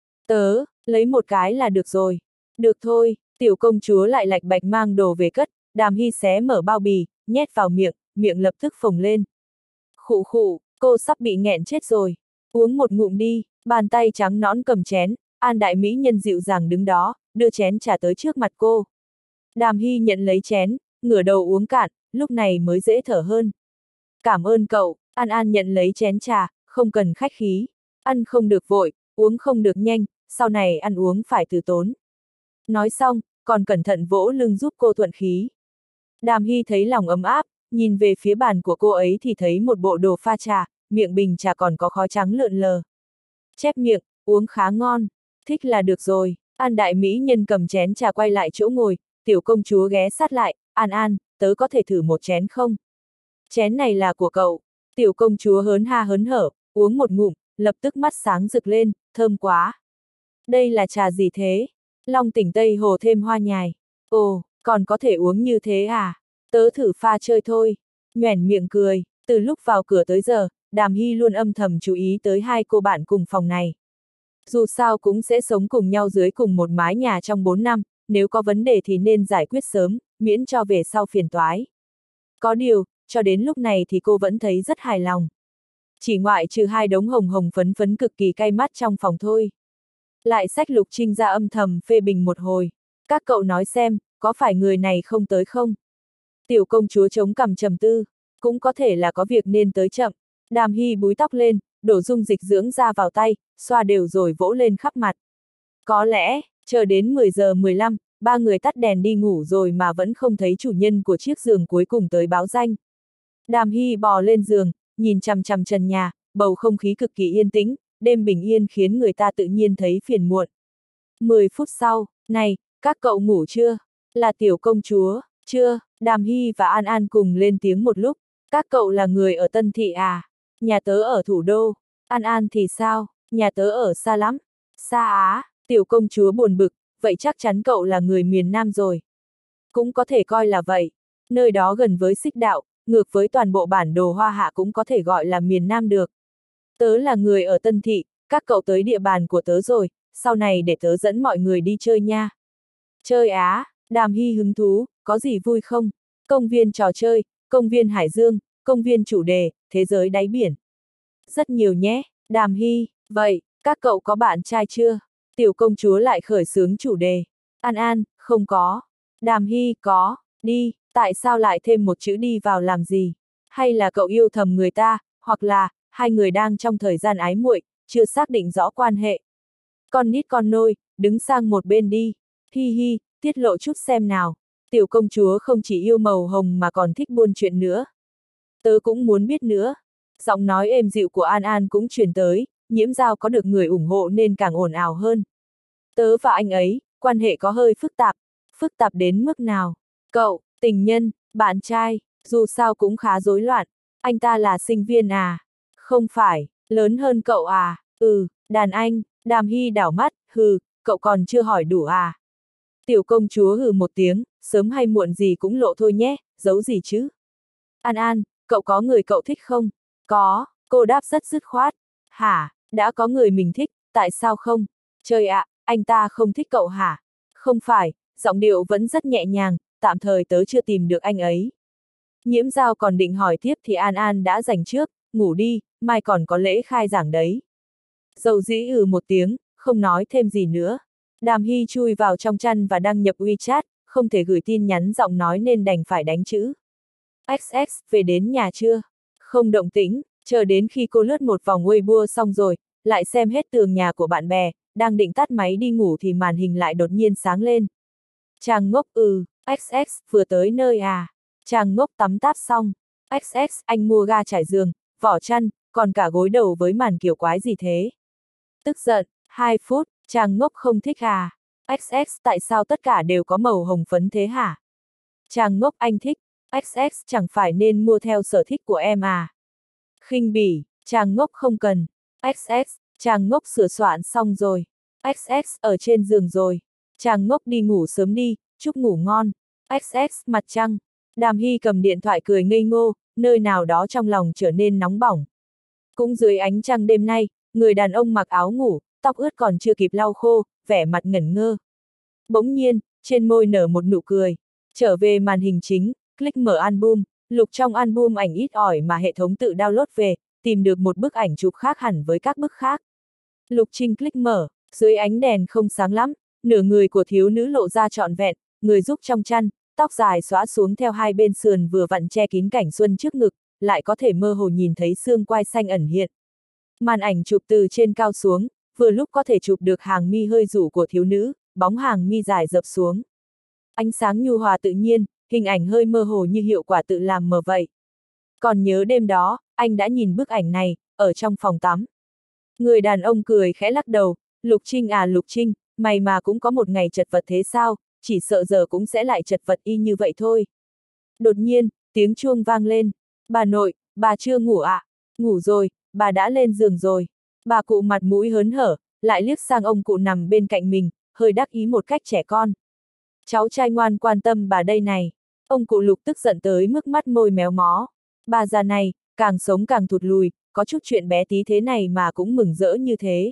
Tớ, lấy một cái là được rồi. Được thôi, tiểu công chúa lại lạch bạch mang đồ về cất, Đàm Hy xé mở bao bì, nhét vào miệng, miệng lập tức phồng lên. Khụ khụ, cô sắp bị nghẹn chết rồi. Uống một ngụm đi, bàn tay trắng nõn cầm chén, An đại mỹ nhân dịu dàng đứng đó, đưa chén trà tới trước mặt cô. Đàm Hy nhận lấy chén, ngửa đầu uống cạn, lúc này mới dễ thở hơn. Cảm ơn cậu, An An nhận lấy chén trà, không cần khách khí. Ăn không được vội, uống không được nhanh, sau này ăn uống phải từ tốn. Nói xong, còn cẩn thận vỗ lưng giúp cô thuận khí. Đàm Hy thấy lòng ấm áp, nhìn về phía bàn của cô ấy thì thấy một bộ đồ pha trà, miệng bình trà còn có khói trắng lượn lờ. Chép miệng, uống khá ngon, thích là được rồi. An đại mỹ nhân cầm chén trà quay lại chỗ ngồi, tiểu công chúa ghé sát lại, An An, tớ có thể thử một chén không? Chén này là của cậu. Tiểu công chúa hớn ha hớn hở, uống một ngụm, lập tức mắt sáng rực lên, thơm quá. Đây là trà gì thế? Long tỉnh Tây Hồ thêm hoa nhài. Ồ, còn có thể uống như thế à? Tớ thử pha chơi thôi. Nhoẻn miệng cười, từ lúc vào cửa tới giờ, Đàm Hy luôn âm thầm chú ý tới hai cô bạn cùng phòng này. Dù sao cũng sẽ sống cùng nhau dưới cùng một mái nhà trong bốn năm, nếu có vấn đề thì nên giải quyết sớm, miễn cho về sau phiền toái. Có điều, cho đến lúc này thì cô vẫn thấy rất hài lòng. Chỉ ngoại trừ hai đống hồng hồng phấn phấn cực kỳ cay mắt trong phòng thôi. Lại xách Lục Trinh ra âm thầm phê bình một hồi. Các cậu nói xem, có phải người này không tới không? Tiểu công chúa chống cằm trầm tư, cũng có thể là có việc nên tới chậm. Đàm Hy búi tóc lên, đổ dung dịch dưỡng da vào tay, xoa đều rồi vỗ lên khắp mặt. Có lẽ, chờ đến mười giờ mười lăm, ba người tắt đèn đi ngủ rồi mà vẫn không thấy chủ nhân của chiếc giường cuối cùng tới báo danh. Đàm Hy bò lên giường, nhìn chằm chằm trần nhà, bầu không khí cực kỳ yên tĩnh, đêm bình yên khiến người ta tự nhiên thấy phiền muộn. Mười phút sau, này, các cậu ngủ chưa? Là tiểu công chúa, chưa? Đàm Hy và An An cùng lên tiếng một lúc. Các cậu là người ở Tân Thị à? Nhà tớ ở thủ đô. An An thì sao? Nhà tớ ở xa lắm. Xa á, tiểu công chúa buồn bực, vậy chắc chắn cậu là người miền Nam rồi. Cũng có thể coi là vậy. Nơi đó gần với Xích Đạo, ngược với toàn bộ bản đồ Hoa Hạ cũng có thể gọi là miền Nam được. Tớ là người ở Tân Thị, các cậu tới địa bàn của tớ rồi, sau này để tớ dẫn mọi người đi chơi nha. Chơi á, Đàm Hy hứng thú, có gì vui không? Công viên trò chơi, công viên Hải Dương, công viên chủ đề, thế giới đáy biển. Rất nhiều nhé, Đàm Hy, vậy, các cậu có bạn trai chưa? Tiểu công chúa lại khởi xướng chủ đề. An An, không có. Đàm Hy, có, đi, tại sao lại thêm một chữ đi vào làm gì? Hay là cậu yêu thầm người ta, hoặc là, hai người đang trong thời gian ái muội, chưa xác định rõ quan hệ. Con nít con nôi, đứng sang một bên đi. Hi hi, tiết lộ chút xem nào. Tiểu công chúa không chỉ yêu màu hồng mà còn thích buôn chuyện nữa. Tớ cũng muốn biết nữa. Giọng nói êm dịu của An An cũng truyền tới, Nhiễm Giao có được người ủng hộ nên càng ồn ào hơn. Tớ và anh ấy, quan hệ có hơi phức tạp. Phức tạp đến mức nào? Cậu, tình nhân, bạn trai, dù sao cũng khá rối loạn. Anh ta là sinh viên à? Không phải, lớn hơn cậu à? Ừ, đàn anh. Đàm Hy đảo mắt, hừ, cậu còn chưa hỏi đủ à? Tiểu công chúa hừ một tiếng, sớm hay muộn gì cũng lộ thôi nhé, giấu gì chứ? An An, cậu có người cậu thích không? Có, cô đáp rất dứt khoát. Hả, đã có người mình thích, tại sao không? Trời ạ, anh ta không thích cậu hả? Không phải, giọng điệu vẫn rất nhẹ nhàng, tạm thời tớ chưa tìm được anh ấy. Nhiễm Giao còn định hỏi tiếp thì An An đã rảnh trước, ngủ đi, mai còn có lễ khai giảng đấy. Dầu dĩ ừ một tiếng, không nói thêm gì nữa. Đàm Hy chui vào trong chăn và đăng nhập WeChat, không thể gửi tin nhắn giọng nói nên đành phải đánh chữ. ích ích, về đến nhà chưa? Không động tĩnh, chờ đến khi cô lướt một vòng Weibo xong rồi, lại xem hết tường nhà của bạn bè, đang định tắt máy đi ngủ thì màn hình lại đột nhiên sáng lên. Chàng ngốc ừ, ích ích, vừa tới nơi à? Chàng ngốc tắm táp xong. ích ích, anh mua ga trải giường, vỏ chăn, còn cả gối đầu với màn kiểu quái gì thế? Tức giận, hai phút, chàng ngốc không thích à? ích ích, tại sao tất cả đều có màu hồng phấn thế hả? Chàng ngốc anh thích, ích ích chẳng phải nên mua theo sở thích của em à? Khinh bỉ, chàng ngốc không cần, ích ích, chàng ngốc sửa soạn xong rồi, ích ích ở trên giường rồi, chàng ngốc đi ngủ sớm đi, chúc ngủ ngon, ích ích mặt trăng. Đàm Hy cầm điện thoại cười ngây ngô, nơi nào đó trong lòng trở nên nóng bỏng. Cũng dưới ánh trăng đêm nay, người đàn ông mặc áo ngủ, tóc ướt còn chưa kịp lau khô, vẻ mặt ngẩn ngơ. Bỗng nhiên, trên môi nở một nụ cười. Trở về màn hình chính, click mở album, lục trong album ảnh ít ỏi mà hệ thống tự download về, tìm được một bức ảnh chụp khác hẳn với các bức khác. Lục Trinh click mở, dưới ánh đèn không sáng lắm, nửa người của thiếu nữ lộ ra trọn vẹn, người giúp trong chăn, tóc dài xõa xuống theo hai bên sườn vừa vặn che kín cảnh xuân trước ngực, lại có thể mơ hồ nhìn thấy xương quai xanh ẩn hiện. Màn ảnh chụp từ trên cao xuống, vừa lúc có thể chụp được hàng mi hơi rủ của thiếu nữ, bóng hàng mi dài dập xuống. Ánh sáng nhu hòa tự nhiên, hình ảnh hơi mơ hồ như hiệu quả tự làm mờ vậy. Còn nhớ đêm đó, anh đã nhìn bức ảnh này, ở trong phòng tắm. Người đàn ông cười khẽ lắc đầu, Lục Trinh à Lục Trinh, mày mà cũng có một ngày chật vật thế sao, chỉ sợ giờ cũng sẽ lại chật vật y như vậy thôi. Đột nhiên, tiếng chuông vang lên. Bà nội, bà chưa ngủ ạ? À? Ngủ rồi, bà đã lên giường rồi. Bà cụ mặt mũi hớn hở, lại liếc sang ông cụ nằm bên cạnh mình, hơi đắc ý một cách trẻ con. Cháu trai ngoan quan tâm bà đây này. Ông cụ Lục tức giận tới mức mắt môi méo mó. Bà già này, càng sống càng thụt lùi, có chút chuyện bé tí thế này mà cũng mừng rỡ như thế.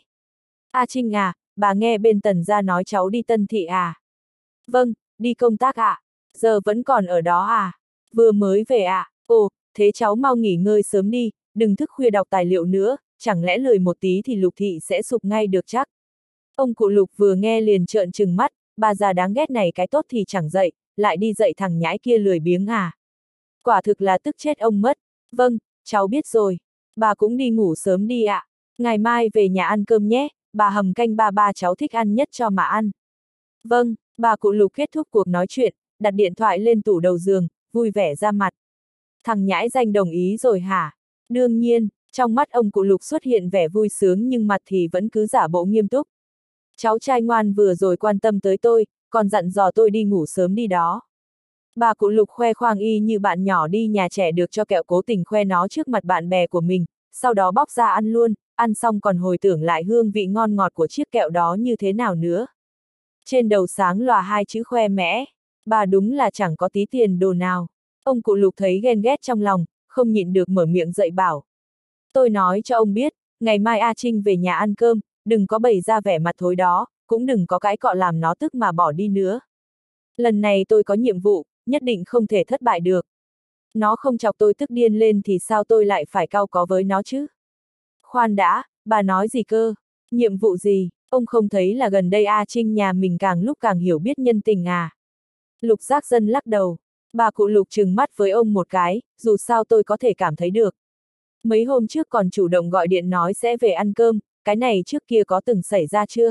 A Trinh à, bà nghe bên Tần gia nói cháu đi Tân Thị à? Vâng, đi công tác ạ. À? Giờ vẫn còn ở đó à? Vừa mới về ạ. À? Ồ, thế cháu mau nghỉ ngơi sớm đi, đừng thức khuya đọc tài liệu nữa, chẳng lẽ lười một tí thì Lục thị sẽ sụp ngay được chắc. Ông cụ Lục vừa nghe liền trợn trừng mắt, bà già đáng ghét này cái tốt thì chẳng dậy, lại đi dậy thằng nhãi kia lười biếng à. Quả thực là tức chết ông mất. Vâng, cháu biết rồi. Bà cũng đi ngủ sớm đi ạ. À. Ngày mai về nhà ăn cơm nhé, bà hầm canh ba ba cháu thích ăn nhất cho mà ăn. Vâng, bà cụ Lục kết thúc cuộc nói chuyện, đặt điện thoại lên tủ đầu giường, vui vẻ ra mặt. Thằng nhãi danh đồng ý rồi hả? Đương nhiên, trong mắt ông cụ Lục xuất hiện vẻ vui sướng nhưng mặt thì vẫn cứ giả bộ nghiêm túc. Cháu trai ngoan vừa rồi quan tâm tới tôi, còn dặn dò tôi đi ngủ sớm đi đó. Bà cụ Lục khoe khoang y như bạn nhỏ đi nhà trẻ được cho kẹo cố tình khoe nó trước mặt bạn bè của mình, sau đó bóc ra ăn luôn, ăn xong còn hồi tưởng lại hương vị ngon ngọt của chiếc kẹo đó như thế nào nữa. Trên đầu sáng lòa hai chữ khoe mẽ, bà đúng là chẳng có tí tiền đồ nào. Ông cụ Lục thấy ghen ghét trong lòng, không nhịn được mở miệng dậy bảo. Tôi nói cho ông biết, ngày mai A Trinh về nhà ăn cơm, đừng có bày ra vẻ mặt thối đó, cũng đừng có cái cọ làm nó tức mà bỏ đi nữa. Lần này tôi có nhiệm vụ, nhất định không thể thất bại được. Nó không chọc tôi tức điên lên thì sao tôi lại phải cau có với nó chứ? Khoan đã, bà nói gì cơ? Nhiệm vụ gì? Ông không thấy là gần đây A Trinh nhà mình càng lúc càng hiểu biết nhân tình à? Lục Giác Dân lắc đầu. Bà cụ Lục trừng mắt với ông một cái, dù sao tôi có thể cảm thấy được. Mấy hôm trước còn chủ động gọi điện nói sẽ về ăn cơm, cái này trước kia có từng xảy ra chưa?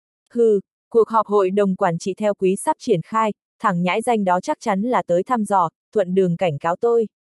Hừ, cuộc họp hội đồng quản trị theo quý sắp triển khai, thằng nhãi danh đó chắc chắn là tới thăm dò, thuận đường cảnh cáo tôi.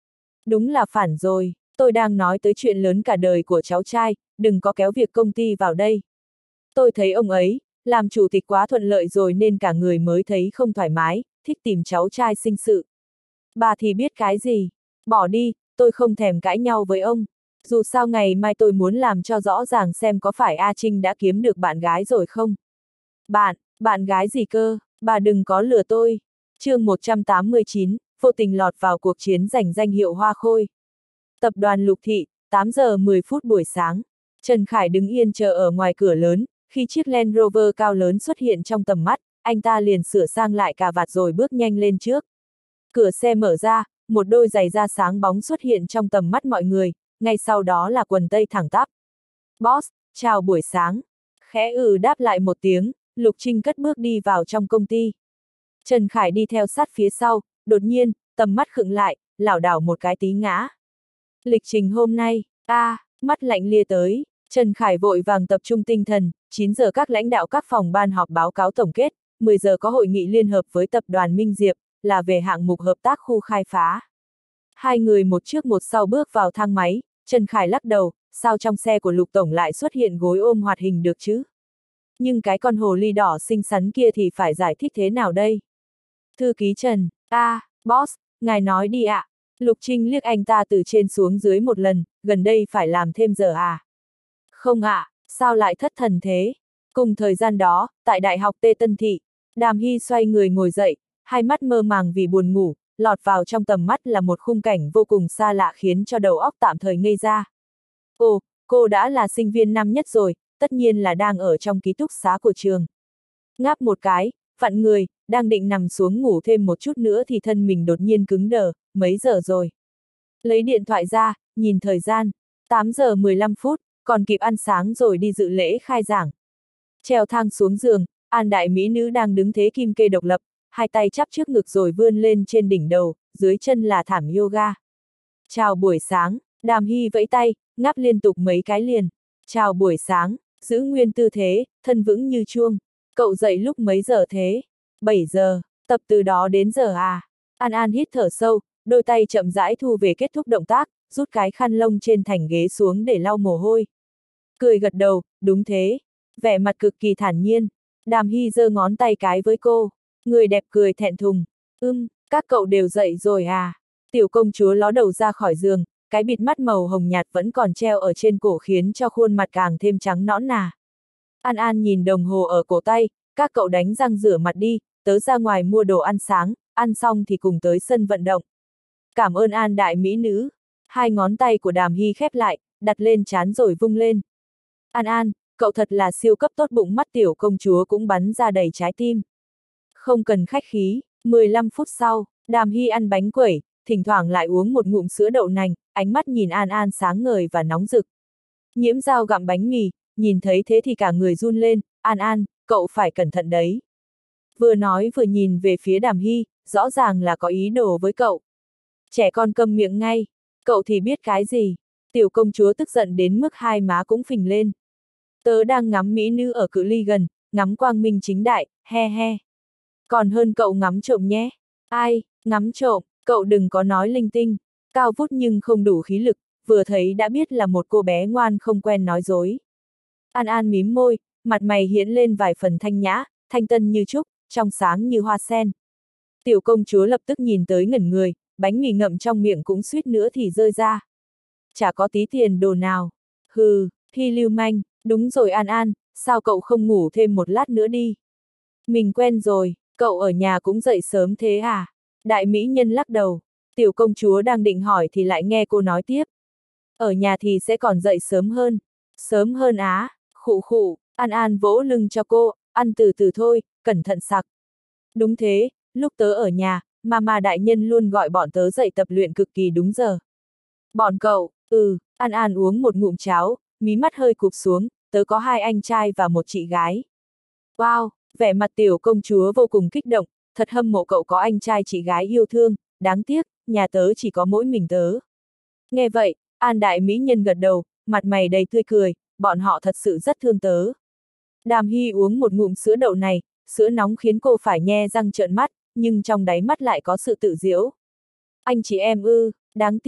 Đúng là phản rồi, tôi đang nói tới chuyện lớn cả đời của cháu trai, đừng có kéo việc công ty vào đây. Tôi thấy ông ấy, làm chủ tịch quá thuận lợi rồi nên cả người mới thấy không thoải mái, thích tìm cháu trai sinh sự. Bà thì biết cái gì, bỏ đi, tôi không thèm cãi nhau với ông. Dù sao ngày mai tôi muốn làm cho rõ ràng xem có phải A Trinh đã kiếm được bạn gái rồi không. Bạn, bạn gái gì cơ, bà đừng có lừa tôi. chương một trăm tám mươi chín, vô tình lọt vào cuộc chiến giành danh hiệu Hoa Khôi. Tập đoàn Lục Thị, tám giờ mười phút buổi sáng. Trần Khải đứng yên chờ ở ngoài cửa lớn, khi chiếc Land Rover cao lớn xuất hiện trong tầm mắt, anh ta liền sửa sang lại cà vạt rồi bước nhanh lên trước. Cửa xe mở ra, một đôi giày da sáng bóng xuất hiện trong tầm mắt mọi người, ngay sau đó là quần tây thẳng tắp. Boss, chào buổi sáng. Khẽ ừ đáp lại một tiếng, Lục Trinh cất bước đi vào trong công ty. Trần Khải đi theo sát phía sau, đột nhiên, tầm mắt khựng lại, lảo đảo một cái tí ngã. Lịch trình hôm nay, a à, mắt lạnh lia tới, Trần Khải vội vàng tập trung tinh thần, chín giờ các lãnh đạo các phòng ban họp báo cáo tổng kết, mười giờ có hội nghị liên hợp với tập đoàn Minh Diệp, là về hạng mục hợp tác khu khai phá. Hai người một trước một sau bước vào thang máy, Trần Khải lắc đầu, sao trong xe của Lục Tổng lại xuất hiện gối ôm hoạt hình được chứ? Nhưng cái con hồ ly đỏ xinh xắn kia thì phải giải thích thế nào đây? Thư ký Trần, a à, boss, ngài nói đi ạ. À. Lục Trinh liếc anh ta từ trên xuống dưới một lần, gần đây phải làm thêm giờ à? Không ạ, à, sao lại thất thần thế? Cùng thời gian đó, tại Đại học Tê Tân Thị, Đàm Hy xoay người ngồi dậy, hai mắt mơ màng vì buồn ngủ, lọt vào trong tầm mắt là một khung cảnh vô cùng xa lạ khiến cho đầu óc tạm thời ngây ra. Ồ, cô đã là sinh viên năm nhất rồi, tất nhiên là đang ở trong ký túc xá của trường. Ngáp một cái, vặn người, đang định nằm xuống ngủ thêm một chút nữa thì thân mình đột nhiên cứng đờ, mấy giờ rồi? Lấy điện thoại ra, nhìn thời gian, tám giờ mười lăm phút, còn kịp ăn sáng rồi đi dự lễ khai giảng. Treo thang xuống giường, An đại mỹ nữ đang đứng thế kim kê độc lập, hai tay chắp trước ngực rồi vươn lên trên đỉnh đầu, dưới chân là thảm yoga. Chào buổi sáng, Đàm Hy vẫy tay, ngáp liên tục mấy cái liền. Chào buổi sáng, giữ nguyên tư thế, thân vững như chuông. Cậu dậy lúc mấy giờ thế? bảy giờ, tập từ đó đến giờ à? An An hít thở sâu, đôi tay chậm rãi thu về kết thúc động tác, rút cái khăn lông trên thành ghế xuống để lau mồ hôi. Cười gật đầu, đúng thế. Vẻ mặt cực kỳ thản nhiên. Đàm Hy giơ ngón tay cái với cô. Người đẹp cười thẹn thùng. Ưm, các cậu đều dậy rồi à? Tiểu công chúa ló đầu ra khỏi giường, cái bịt mắt màu hồng nhạt vẫn còn treo ở trên cổ khiến cho khuôn mặt càng thêm trắng nõn nà. An An nhìn đồng hồ ở cổ tay, các cậu đánh răng rửa mặt đi, tớ ra ngoài mua đồ ăn sáng, ăn xong thì cùng tới sân vận động. Cảm ơn An đại mỹ nữ. Hai ngón tay của Đàm Hy khép lại, đặt lên trán rồi vung lên. An An, cậu thật là siêu cấp tốt bụng, mắt tiểu công chúa cũng bắn ra đầy trái tim. Không cần khách khí, mười lăm phút sau, Đàm Hy ăn bánh quẩy, thỉnh thoảng lại uống một ngụm sữa đậu nành, ánh mắt nhìn An An sáng ngời và nóng rực. Nhiễm Dao gặm bánh mì, nhìn thấy thế thì cả người run lên, An An, cậu phải cẩn thận đấy. Vừa nói vừa nhìn về phía Đàm Hy, rõ ràng là có ý đồ với cậu. Trẻ con câm miệng ngay, cậu thì biết cái gì. Tiểu công chúa tức giận đến mức hai má cũng phình lên. Tớ đang ngắm mỹ nữ ở cự ly gần, ngắm quang minh chính đại, he he. Còn hơn cậu ngắm trộm nhé. Ai, ngắm trộm, cậu đừng có nói linh tinh. Cao vút nhưng không đủ khí lực, vừa thấy đã biết là một cô bé ngoan không quen nói dối. An An mím môi, mặt mày hiện lên vài phần thanh nhã, thanh tân như trúc, trong sáng như hoa sen. Tiểu công chúa lập tức nhìn tới ngẩn người, bánh mì ngậm trong miệng cũng suýt nữa thì rơi ra. Chả có tí tiền đồ nào. Hừ, Hy lưu manh, đúng rồi An An, sao cậu không ngủ thêm một lát nữa đi? Mình quen rồi, cậu ở nhà cũng dậy sớm thế à? Đại mỹ nhân lắc đầu, tiểu công chúa đang định hỏi thì lại nghe cô nói tiếp. Ở nhà thì sẽ còn dậy sớm hơn. Sớm hơn á, khụ khụ, An An vỗ lưng cho cô, ăn từ từ thôi, cẩn thận sặc. Đúng thế, lúc tớ ở nhà, mama đại nhân luôn gọi bọn tớ dậy tập luyện cực kỳ đúng giờ. Bọn cậu, ừ, An An uống một ngụm cháo, mí mắt hơi cụp xuống, tớ có hai anh trai và một chị gái. Wow, vẻ mặt tiểu công chúa vô cùng kích động, thật hâm mộ cậu có anh trai chị gái yêu thương, đáng tiếc, nhà tớ chỉ có mỗi mình tớ. Nghe vậy, An đại mỹ nhân gật đầu, mặt mày đầy tươi cười, bọn họ thật sự rất thương tớ. Đàm Hy uống một ngụm sữa đậu này, sữa nóng khiến cô phải nhe răng trợn mắt, nhưng trong đáy mắt lại có sự tự giễu. Anh chị em ư, đáng tiếc,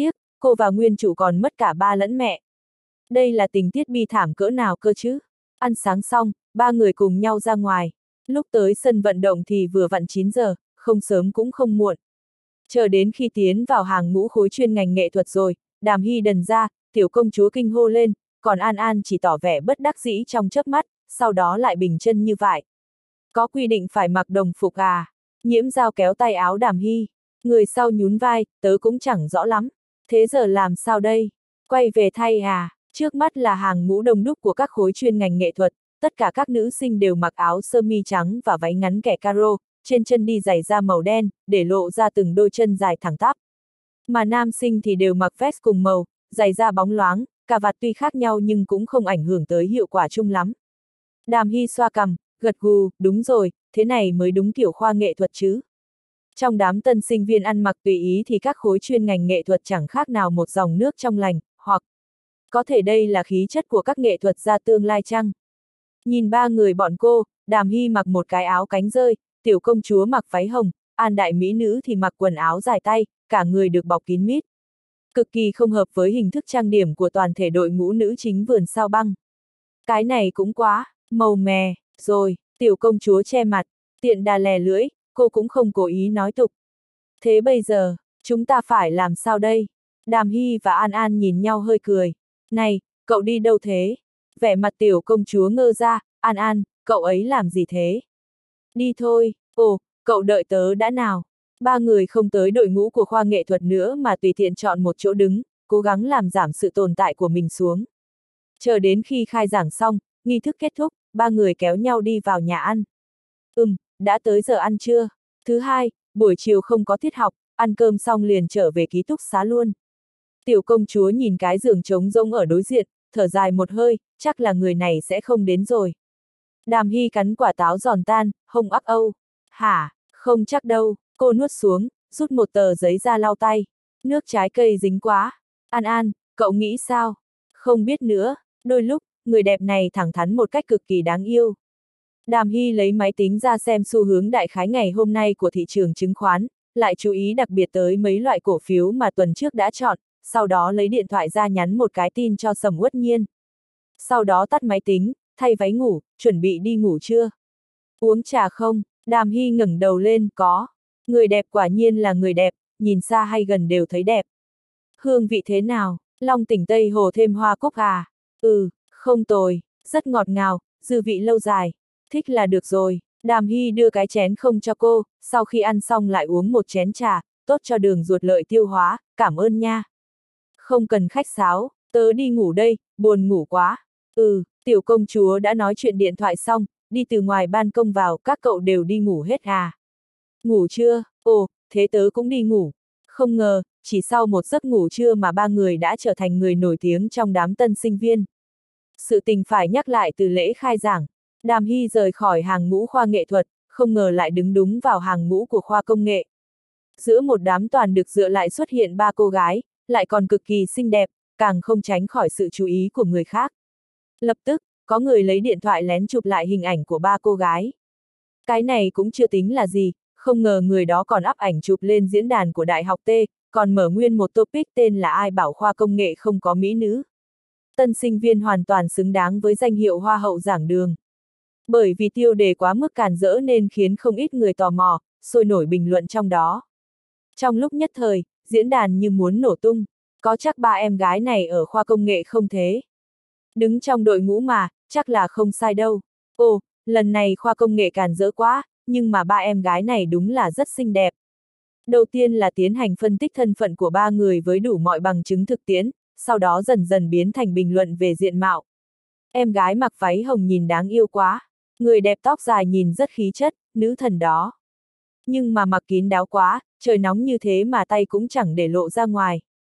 cô và nguyên chủ còn mất cả ba lẫn mẹ. Đây là tình tiết bi thảm cỡ nào cơ chứ? Ăn sáng xong, ba người cùng nhau ra ngoài. Lúc tới sân vận động thì vừa vặn chín giờ, không sớm cũng không muộn. Chờ đến khi tiến vào hàng ngũ khối chuyên ngành nghệ thuật rồi, Đàm Hy đần ra, tiểu công chúa kinh hô lên, còn An An chỉ tỏ vẻ bất đắc dĩ trong chớp mắt, sau đó lại bình chân như vậy. Có quy định phải mặc đồng phục à? Nhiễm Dao kéo tay áo Đàm Hy. Người sau nhún vai, tớ cũng chẳng rõ lắm. Thế giờ làm sao đây? Quay về thay à? Trước mắt là hàng ngũ đông đúc của các khối chuyên ngành nghệ thuật, tất cả các nữ sinh đều mặc áo sơ mi trắng và váy ngắn kẻ caro, trên chân đi giày da màu đen, để lộ ra từng đôi chân dài thẳng tắp. Mà nam sinh thì đều mặc vest cùng màu, giày da bóng loáng, cà vạt tuy khác nhau nhưng cũng không ảnh hưởng tới hiệu quả chung lắm. Đàm Hy xoa cằm, gật gù, đúng rồi, thế này mới đúng kiểu khoa nghệ thuật chứ. Trong đám tân sinh viên ăn mặc tùy ý thì các khối chuyên ngành nghệ thuật chẳng khác nào một dòng nước trong lành, hoặc có thể đây là khí chất của các nghệ thuật gia tương lai chăng? Nhìn ba người bọn cô, Đàm Hy mặc một cái áo cánh rơi, tiểu công chúa mặc váy hồng, An đại mỹ nữ thì mặc quần áo dài tay, cả người được bọc kín mít. Cực kỳ không hợp với hình thức trang điểm của toàn thể đội ngũ nữ chính vườn sao băng. Cái này cũng quá, màu mè, rồi, tiểu công chúa che mặt, tiện đà lè lưỡi, cô cũng không cố ý nói tục. Thế bây giờ, chúng ta phải làm sao đây? Đàm Hy và An An nhìn nhau hơi cười. Này, cậu đi đâu thế? Vẻ mặt tiểu công chúa ngơ ra, An An, cậu ấy làm gì thế? Đi thôi, ồ, cậu đợi tớ đã nào. Ba người không tới đội ngũ của khoa nghệ thuật nữa mà tùy tiện chọn một chỗ đứng, cố gắng làm giảm sự tồn tại của mình xuống. Chờ đến khi khai giảng xong, nghi thức kết thúc, ba người kéo nhau đi vào nhà ăn. Ừm, đã tới giờ ăn trưa. Thứ hai, buổi chiều không có tiết học, ăn cơm xong liền trở về ký túc xá luôn. Tiểu công chúa nhìn cái giường trống rỗng ở đối diện, thở dài một hơi, chắc là người này sẽ không đến rồi. Đàm Hy cắn quả táo giòn tan, hông ắc âu. Hả, không chắc đâu, cô nuốt xuống, rút một tờ giấy ra lau tay. Nước trái cây dính quá. An An, cậu nghĩ sao? Không biết nữa, đôi lúc, người đẹp này thẳng thắn một cách cực kỳ đáng yêu. Đàm Hy lấy máy tính ra xem xu hướng đại khái ngày hôm nay của thị trường chứng khoán, lại chú ý đặc biệt tới mấy loại cổ phiếu mà tuần trước đã chọn, sau đó lấy điện thoại ra nhắn một cái tin cho Sầm Uất Nhiên. Sau đó tắt máy tính, thay váy ngủ, chuẩn bị đi ngủ trưa. Uống trà không? Đàm Hy ngẩng đầu lên, có. Người đẹp quả nhiên là người đẹp, nhìn xa hay gần đều thấy đẹp. Hương vị thế nào? Long tỉnh Tây Hồ thêm hoa cúc à? Ừ, không tồi, rất ngọt ngào, dư vị lâu dài. Thích là được rồi. Đàm Hy đưa cái chén không cho cô, sau khi ăn xong lại uống một chén trà, tốt cho đường ruột lợi tiêu hóa, cảm ơn nha. Không cần khách sáo, tớ đi ngủ đây, buồn ngủ quá. Ừ, tiểu công chúa đã nói chuyện điện thoại xong, đi từ ngoài ban công vào, các cậu đều đi ngủ hết à? Ngủ chưa? Ồ, thế tớ cũng đi ngủ. Không ngờ, chỉ sau một giấc ngủ trưa mà ba người đã trở thành người nổi tiếng trong đám tân sinh viên. Sự tình phải nhắc lại từ lễ khai giảng. Đàm Hy rời khỏi hàng ngũ khoa nghệ thuật, không ngờ lại đứng đúng vào hàng ngũ của khoa công nghệ. Giữa một đám toàn được dựa lại xuất hiện ba cô gái, lại còn cực kỳ xinh đẹp, càng không tránh khỏi sự chú ý của người khác. Lập tức, có người lấy điện thoại lén chụp lại hình ảnh của ba cô gái. Cái này cũng chưa tính là gì, không ngờ người đó còn up ảnh chụp lên diễn đàn của Đại học T, còn mở nguyên một topic tên là ai bảo khoa công nghệ không có mỹ nữ. Tân sinh viên hoàn toàn xứng đáng với danh hiệu hoa hậu giảng đường. Bởi vì tiêu đề quá mức càn rỡ nên khiến không ít người tò mò, sôi nổi bình luận trong đó. Trong lúc nhất thời, diễn đàn như muốn nổ tung, có chắc ba em gái này ở khoa công nghệ không thế? Đứng trong đội ngũ mà, chắc là không sai đâu. Ồ, lần này khoa công nghệ càn rỡ quá, nhưng mà ba em gái này đúng là rất xinh đẹp. Đầu tiên là tiến hành phân tích thân phận của ba người với đủ mọi bằng chứng thực tiễn, sau đó dần dần biến thành bình luận về diện mạo. Em gái mặc váy hồng nhìn đáng yêu quá, người đẹp tóc dài nhìn rất khí chất, nữ thần đó. Nhưng mà mặc kín đáo quá, trời nóng như thế mà tay cũng chẳng để lộ ra ngoài.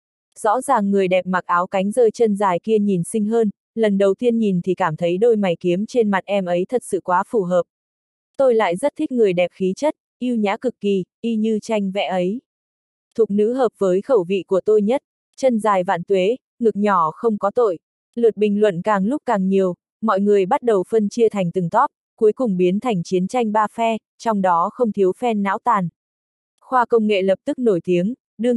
Rõ ràng người đẹp mặc áo cánh rơi chân dài kia nhìn xinh hơn, lần đầu tiên nhìn thì cảm thấy đôi mày kiếm trên mặt em ấy thật sự quá phù hợp. Tôi lại rất thích người đẹp khí chất, yêu nhã cực kỳ, y như tranh vẽ ấy. Thục nữ hợp với khẩu vị của tôi nhất, chân dài vạn tuế, ngực nhỏ không có tội. Lượt bình luận càng lúc càng nhiều, mọi người bắt đầu phân chia thành từng top, cuối cùng biến thành chiến tranh ba phe, trong đó không thiếu fan não tàn. Khoa công nghệ lập tức nổi tiếng, đương nhiên,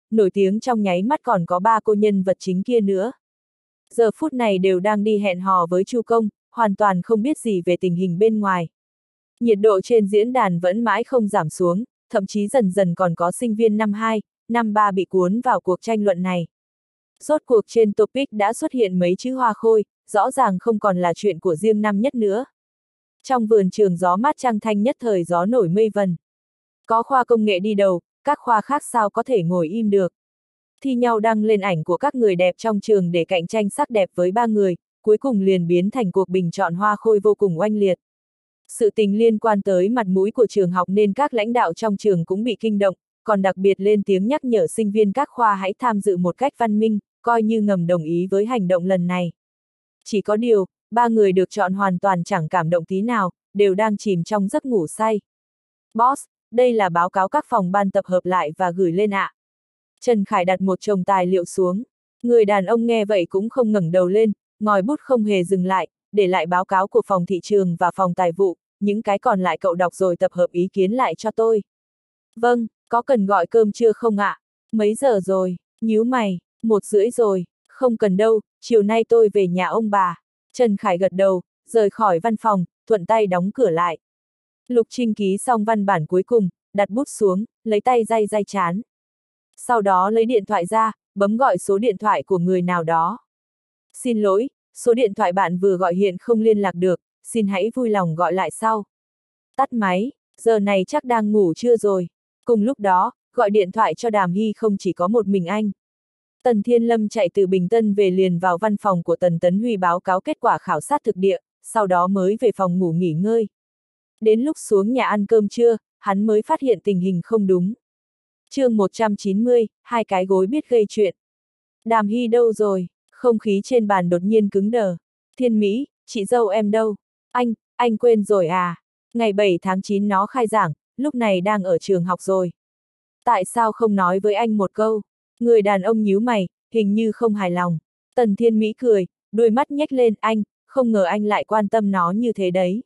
nổi tiếng trong nháy mắt còn có ba cô nhân vật chính kia nữa. Giờ phút này đều đang đi hẹn hò với Chu Công, hoàn toàn không biết gì về tình hình bên ngoài. Nhiệt độ trên diễn đàn vẫn mãi không giảm xuống, thậm chí dần dần còn có sinh viên năm hai, năm ba bị cuốn vào cuộc tranh luận này. Rốt cuộc trên topic đã xuất hiện mấy chữ hoa khôi, rõ ràng không còn là chuyện của riêng năm nhất nữa. Trong vườn trường gió mát trăng thanh nhất thời gió nổi mây vần. Có khoa công nghệ đi đầu, các khoa khác sao có thể ngồi im được. Thi nhau đăng lên ảnh của các người đẹp trong trường để cạnh tranh sắc đẹp với ba người, cuối cùng liền biến thành cuộc bình chọn hoa khôi vô cùng oanh liệt. Sự tình liên quan tới mặt mũi của trường học nên các lãnh đạo trong trường cũng bị kinh động, còn đặc biệt lên tiếng nhắc nhở sinh viên các khoa hãy tham dự một cách văn minh, coi như ngầm đồng ý với hành động lần này. Chỉ có điều, ba người được chọn hoàn toàn chẳng cảm động tí nào, đều đang chìm trong giấc ngủ say. Boss, đây là báo cáo các phòng ban tập hợp lại và gửi lên ạ. Trần Khải đặt một chồng tài liệu xuống. Người đàn ông nghe vậy cũng không ngẩng đầu lên, ngòi bút không hề dừng lại, để lại báo cáo của phòng thị trường và phòng tài vụ, những cái còn lại cậu đọc rồi tập hợp ý kiến lại cho tôi. Vâng, có cần gọi cơm trưa không ạ? Mấy giờ rồi? Nhíu mày, một rưỡi rồi, không cần đâu, chiều nay tôi về nhà ông bà. Trần Khải gật đầu, rời khỏi văn phòng, thuận tay đóng cửa lại. Lục Trinh ký xong văn bản cuối cùng, đặt bút xuống, lấy tay day day chán. Sau đó lấy điện thoại ra, bấm gọi số điện thoại của người nào đó. Xin lỗi, số điện thoại bạn vừa gọi hiện không liên lạc được, xin hãy vui lòng gọi lại sau. Tắt máy, giờ này chắc đang ngủ trưa rồi. Cùng lúc đó, gọi điện thoại cho Đàm Hy không chỉ có một mình anh. Tần Thiên Lâm chạy từ Bình Tân về liền vào văn phòng của Tần Tấn Huy báo cáo kết quả khảo sát thực địa, sau đó mới về phòng ngủ nghỉ ngơi. Đến lúc xuống nhà ăn cơm trưa, hắn mới phát hiện tình hình không đúng. Chương một trăm chín mươi, hai cái gối biết gây chuyện. Đàm Hy đâu rồi? Không khí trên bàn đột nhiên cứng đờ. Thiên Mỹ, chị dâu em đâu? Anh, anh quên rồi à? Ngày bảy tháng chín nó khai giảng, lúc này đang ở trường học rồi. Tại sao không nói với anh một câu? Người đàn ông nhíu mày, hình như không hài lòng. Tần Thiên Mỹ cười, đôi mắt nhếch lên, anh, không ngờ anh lại quan tâm nó như thế đấy.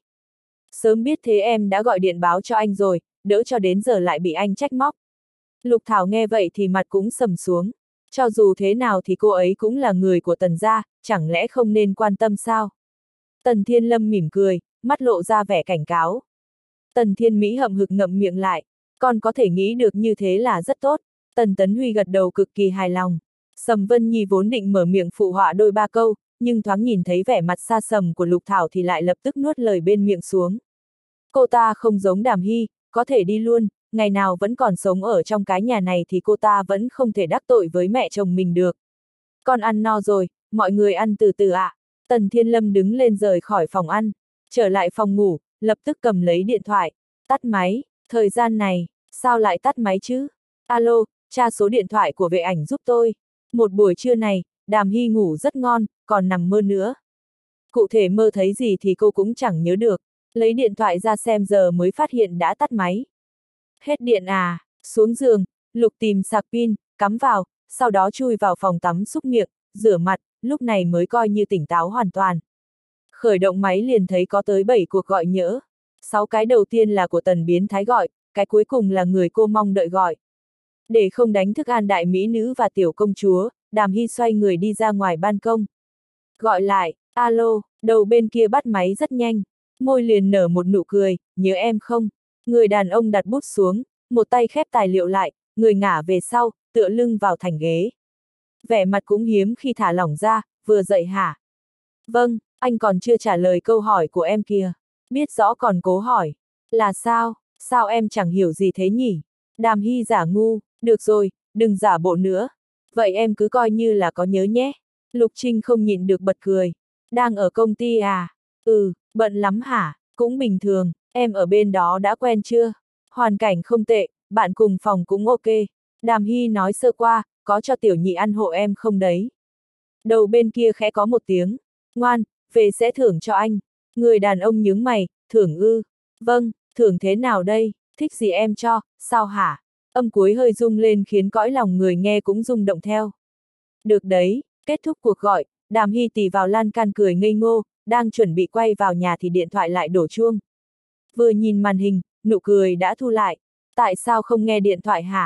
Sớm biết thế em đã gọi điện báo cho anh rồi, đỡ cho đến giờ lại bị anh trách móc. Lục Thảo nghe vậy thì mặt cũng sầm xuống. Cho dù thế nào thì cô ấy cũng là người của Tần gia, chẳng lẽ không nên quan tâm sao? Tần Thiên Lâm mỉm cười, mắt lộ ra vẻ cảnh cáo. Tần Thiên Mỹ hậm hực ngậm miệng lại, con có thể nghĩ được như thế là rất tốt. Tần Tấn Huy gật đầu cực kỳ hài lòng. Sầm Vân Nhi vốn định mở miệng phụ họa đôi ba câu, nhưng thoáng nhìn thấy vẻ mặt xa sầm của Lục Thảo thì lại lập tức nuốt lời bên miệng xuống. Cô ta không giống Đàm Hy, có thể đi luôn, ngày nào vẫn còn sống ở trong cái nhà này thì cô ta vẫn không thể đắc tội với mẹ chồng mình được. Con ăn no rồi, mọi người ăn từ từ ạ. À. Tần Thiên Lâm đứng lên rời khỏi phòng ăn, trở lại phòng ngủ, lập tức cầm lấy điện thoại, tắt máy, thời gian này, sao lại tắt máy chứ? Alo, tra số điện thoại của vệ ảnh giúp tôi. Một buổi trưa này, Đàm Hy ngủ rất ngon, còn nằm mơ nữa. Cụ thể mơ thấy gì thì cô cũng chẳng nhớ được, lấy điện thoại ra xem giờ mới phát hiện đã tắt máy. Hết điện à, xuống giường, Lục tìm sạc pin, cắm vào, sau đó chui vào phòng tắm xúc miệng, rửa mặt, lúc này mới coi như tỉnh táo hoàn toàn. Khởi động máy liền thấy có tới bảy cuộc gọi nhỡ. Sáu cái đầu tiên là của Tần biến thái gọi, cái cuối cùng là người cô mong đợi gọi. Để không đánh thức an đại mỹ nữ và tiểu công chúa, Đàm Hy xoay người đi ra ngoài ban công. Gọi lại, alo, đầu bên kia bắt máy rất nhanh, môi liền nở một nụ cười, nhớ em không? Người đàn ông đặt bút xuống, một tay khép tài liệu lại, người ngả về sau, tựa lưng vào thành ghế. Vẻ mặt cũng hiếm khi thả lỏng ra, vừa dậy hả? Vâng, anh còn chưa trả lời câu hỏi của em kìa. Biết rõ còn cố hỏi. Là sao? Sao em chẳng hiểu gì thế nhỉ? Đàm Hy giả ngu, được rồi, đừng giả bộ nữa. Vậy em cứ coi như là có nhớ nhé. Lục Trinh không nhịn được bật cười. Đang ở công ty à? Ừ, bận lắm hả? Cũng bình thường, em ở bên đó đã quen chưa? Hoàn cảnh không tệ, bạn cùng phòng cũng ok. Đàm Hy nói sơ qua, có cho tiểu nhị ăn hộ em không đấy? Đầu bên kia khẽ có một tiếng. Ngoan, về sẽ thưởng cho anh. Người đàn ông nhướng mày, thưởng ư? Vâng, thưởng thế nào đây? Thích gì em cho, sao hả? Âm cuối hơi rung lên khiến cõi lòng người nghe cũng rung động theo. Được đấy, kết thúc cuộc gọi, Đàm Hy tì vào lan can cười ngây ngô, đang chuẩn bị quay vào nhà thì điện thoại lại đổ chuông. Vừa nhìn màn hình, nụ cười đã thu lại. Tại sao không nghe điện thoại hả?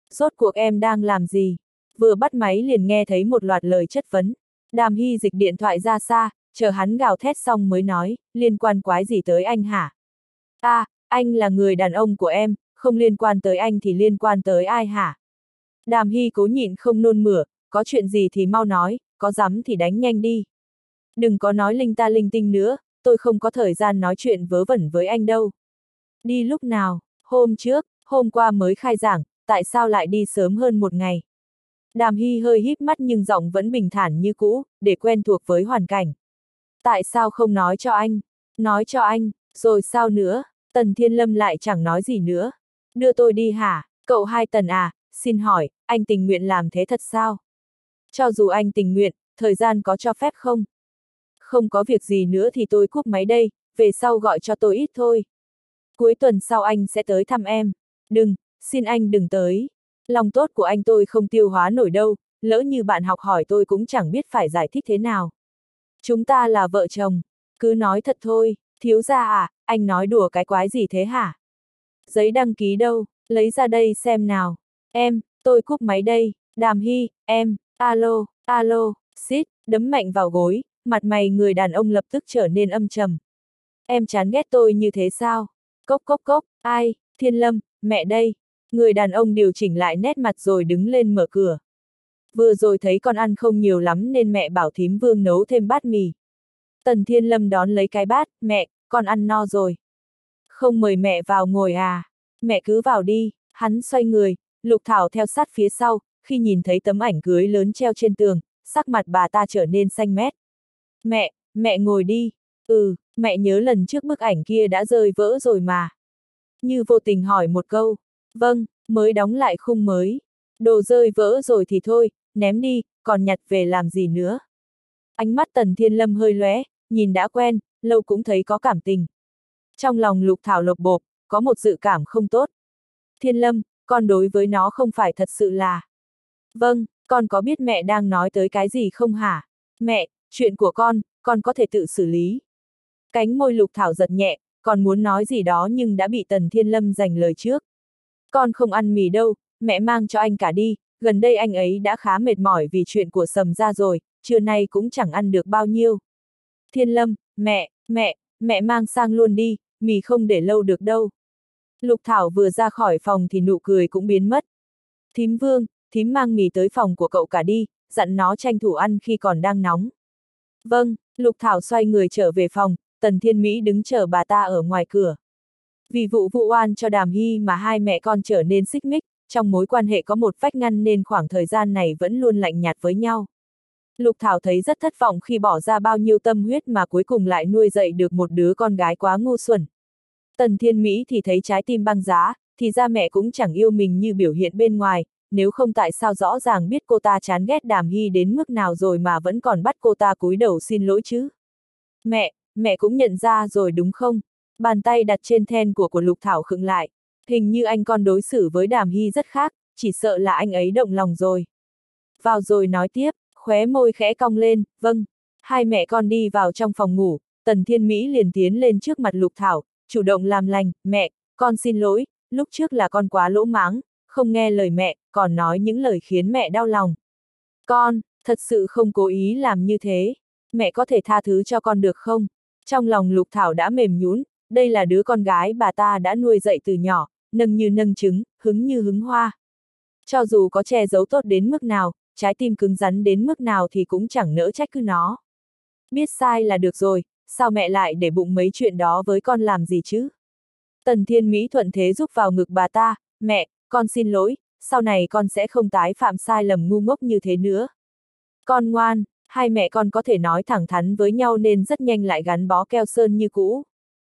Rốt cuộc em đang làm gì? Vừa bắt máy liền nghe thấy một loạt lời chất vấn. Đàm Hy dịch điện thoại ra xa, chờ hắn gào thét xong mới nói, liên quan quái gì tới anh hả? À, anh là người đàn ông của em, không liên quan tới anh thì liên quan tới ai hả? Đàm Hy cố nhịn không nôn mửa, có chuyện gì thì mau nói, có dám thì đánh nhanh đi. Đừng có nói linh ta linh tinh nữa, tôi không có thời gian nói chuyện vớ vẩn với anh đâu. Đi lúc nào? Hôm trước, hôm qua mới khai giảng, tại sao lại đi sớm hơn một ngày? Đàm Hy hơi híp mắt nhưng giọng vẫn bình thản như cũ, để quen thuộc với hoàn cảnh. Tại sao không nói cho anh? Nói cho anh, rồi sao nữa? Tần Thiên Lâm lại chẳng nói gì nữa. Đưa tôi đi hả? Cậu hai Tần à, xin hỏi, anh tình nguyện làm thế thật sao? Cho dù anh tình nguyện, thời gian có cho phép không? Không có việc gì nữa thì tôi cúp máy đây, về sau gọi cho tôi ít thôi. Cuối tuần sau anh sẽ tới thăm em. Đừng, xin anh đừng tới. Lòng tốt của anh tôi không tiêu hóa nổi đâu, lỡ như bạn học hỏi tôi cũng chẳng biết phải giải thích thế nào. Chúng ta là vợ chồng, cứ nói thật thôi, thiếu gia à, anh nói đùa cái quái gì thế hả? Giấy đăng ký đâu, lấy ra đây xem nào. Em, tôi cúp máy đây, Đàm Hy, em, alo, alo, xít, đấm mạnh vào gối, mặt mày người đàn ông lập tức trở nên âm trầm. Em chán ghét tôi như thế sao? Cốc cốc cốc, ai, Thiên Lâm, mẹ đây. Người đàn ông điều chỉnh lại nét mặt rồi đứng lên mở cửa. Vừa rồi thấy con ăn không nhiều lắm nên mẹ bảo thím Vương nấu thêm bát mì. Tần Thiên Lâm đón lấy cái bát, mẹ, con ăn no rồi. Không mời mẹ vào ngồi à? Mẹ cứ vào đi, hắn xoay người, Lục Thảo theo sát phía sau, khi nhìn thấy tấm ảnh cưới lớn treo trên tường, sắc mặt bà ta trở nên xanh mét. Mẹ, mẹ ngồi đi. Ừ, mẹ nhớ lần trước bức ảnh kia đã rơi vỡ rồi mà. Như vô tình hỏi một câu. Vâng, mới đóng lại khung mới. Đồ rơi vỡ rồi thì thôi, ném đi, còn nhặt về làm gì nữa. Ánh mắt Tần Thiên Lâm hơi lóe, nhìn đã quen, lâu cũng thấy có cảm tình. Trong lòng Lục Thảo lột bộp, có một dự cảm không tốt. Thiên Lâm, con đối với nó không phải thật sự là. Vâng, con có biết mẹ đang nói tới cái gì không hả? Mẹ, chuyện của con, con có thể tự xử lý. Cánh môi Lục Thảo giật nhẹ, còn muốn nói gì đó nhưng đã bị Tần Thiên Lâm giành lời trước. Con không ăn mì đâu, mẹ mang cho anh cả đi, gần đây anh ấy đã khá mệt mỏi vì chuyện của Sầm ra rồi, trưa nay cũng chẳng ăn được bao nhiêu. Thiên Lâm, mẹ, mẹ, mẹ mang sang luôn đi, mì không để lâu được đâu. Lục Thảo vừa ra khỏi phòng thì nụ cười cũng biến mất. Thím Vương, thím mang mì tới phòng của cậu cả đi, dặn nó tranh thủ ăn khi còn đang nóng. Vâng, Lục Thảo xoay người trở về phòng, Tần Thiên Mỹ đứng chờ bà ta ở ngoài cửa. Vì vụ vụ oan cho Đàm Hy mà hai mẹ con trở nên xích mích, trong mối quan hệ có một vách ngăn nên khoảng thời gian này vẫn luôn lạnh nhạt với nhau. Lục Thảo thấy rất thất vọng khi bỏ ra bao nhiêu tâm huyết mà cuối cùng lại nuôi dạy được một đứa con gái quá ngu xuẩn. Tần Thiên Mỹ thì thấy trái tim băng giá, thì ra mẹ cũng chẳng yêu mình như biểu hiện bên ngoài, nếu không tại sao rõ ràng biết cô ta chán ghét Đàm Hy đến mức nào rồi mà vẫn còn bắt cô ta cúi đầu xin lỗi chứ. Mẹ, mẹ cũng nhận ra rồi đúng không? Bàn tay đặt trên then của của Lục Thảo khựng lại. Hình như anh con đối xử với Đàm Hy rất khác, chỉ sợ là anh ấy động lòng rồi. Vào rồi nói tiếp, khóe môi khẽ cong lên, vâng. Hai mẹ con đi vào trong phòng ngủ, Tần Thiên Mỹ liền tiến lên trước mặt Lục Thảo, chủ động làm lành, mẹ, con xin lỗi, lúc trước là con quá lỗ mãng, không nghe lời mẹ, còn nói những lời khiến mẹ đau lòng. Con, thật sự không cố ý làm như thế, mẹ có thể tha thứ cho con được không? Trong lòng Lục Thảo đã mềm nhũn, đây là đứa con gái bà ta đã nuôi dạy từ nhỏ, nâng như nâng trứng, hứng như hứng hoa. Cho dù có che giấu tốt đến mức nào, trái tim cứng rắn đến mức nào thì cũng chẳng nỡ trách cứ nó. Biết sai là được rồi, sao mẹ lại để bụng mấy chuyện đó với con làm gì chứ? Tần Thiên Mỹ thuận thế giúp vào ngực bà ta, mẹ, con xin lỗi, sau này con sẽ không tái phạm sai lầm ngu ngốc như thế nữa. Con ngoan, hai mẹ con có thể nói thẳng thắn với nhau nên rất nhanh lại gắn bó keo sơn như cũ.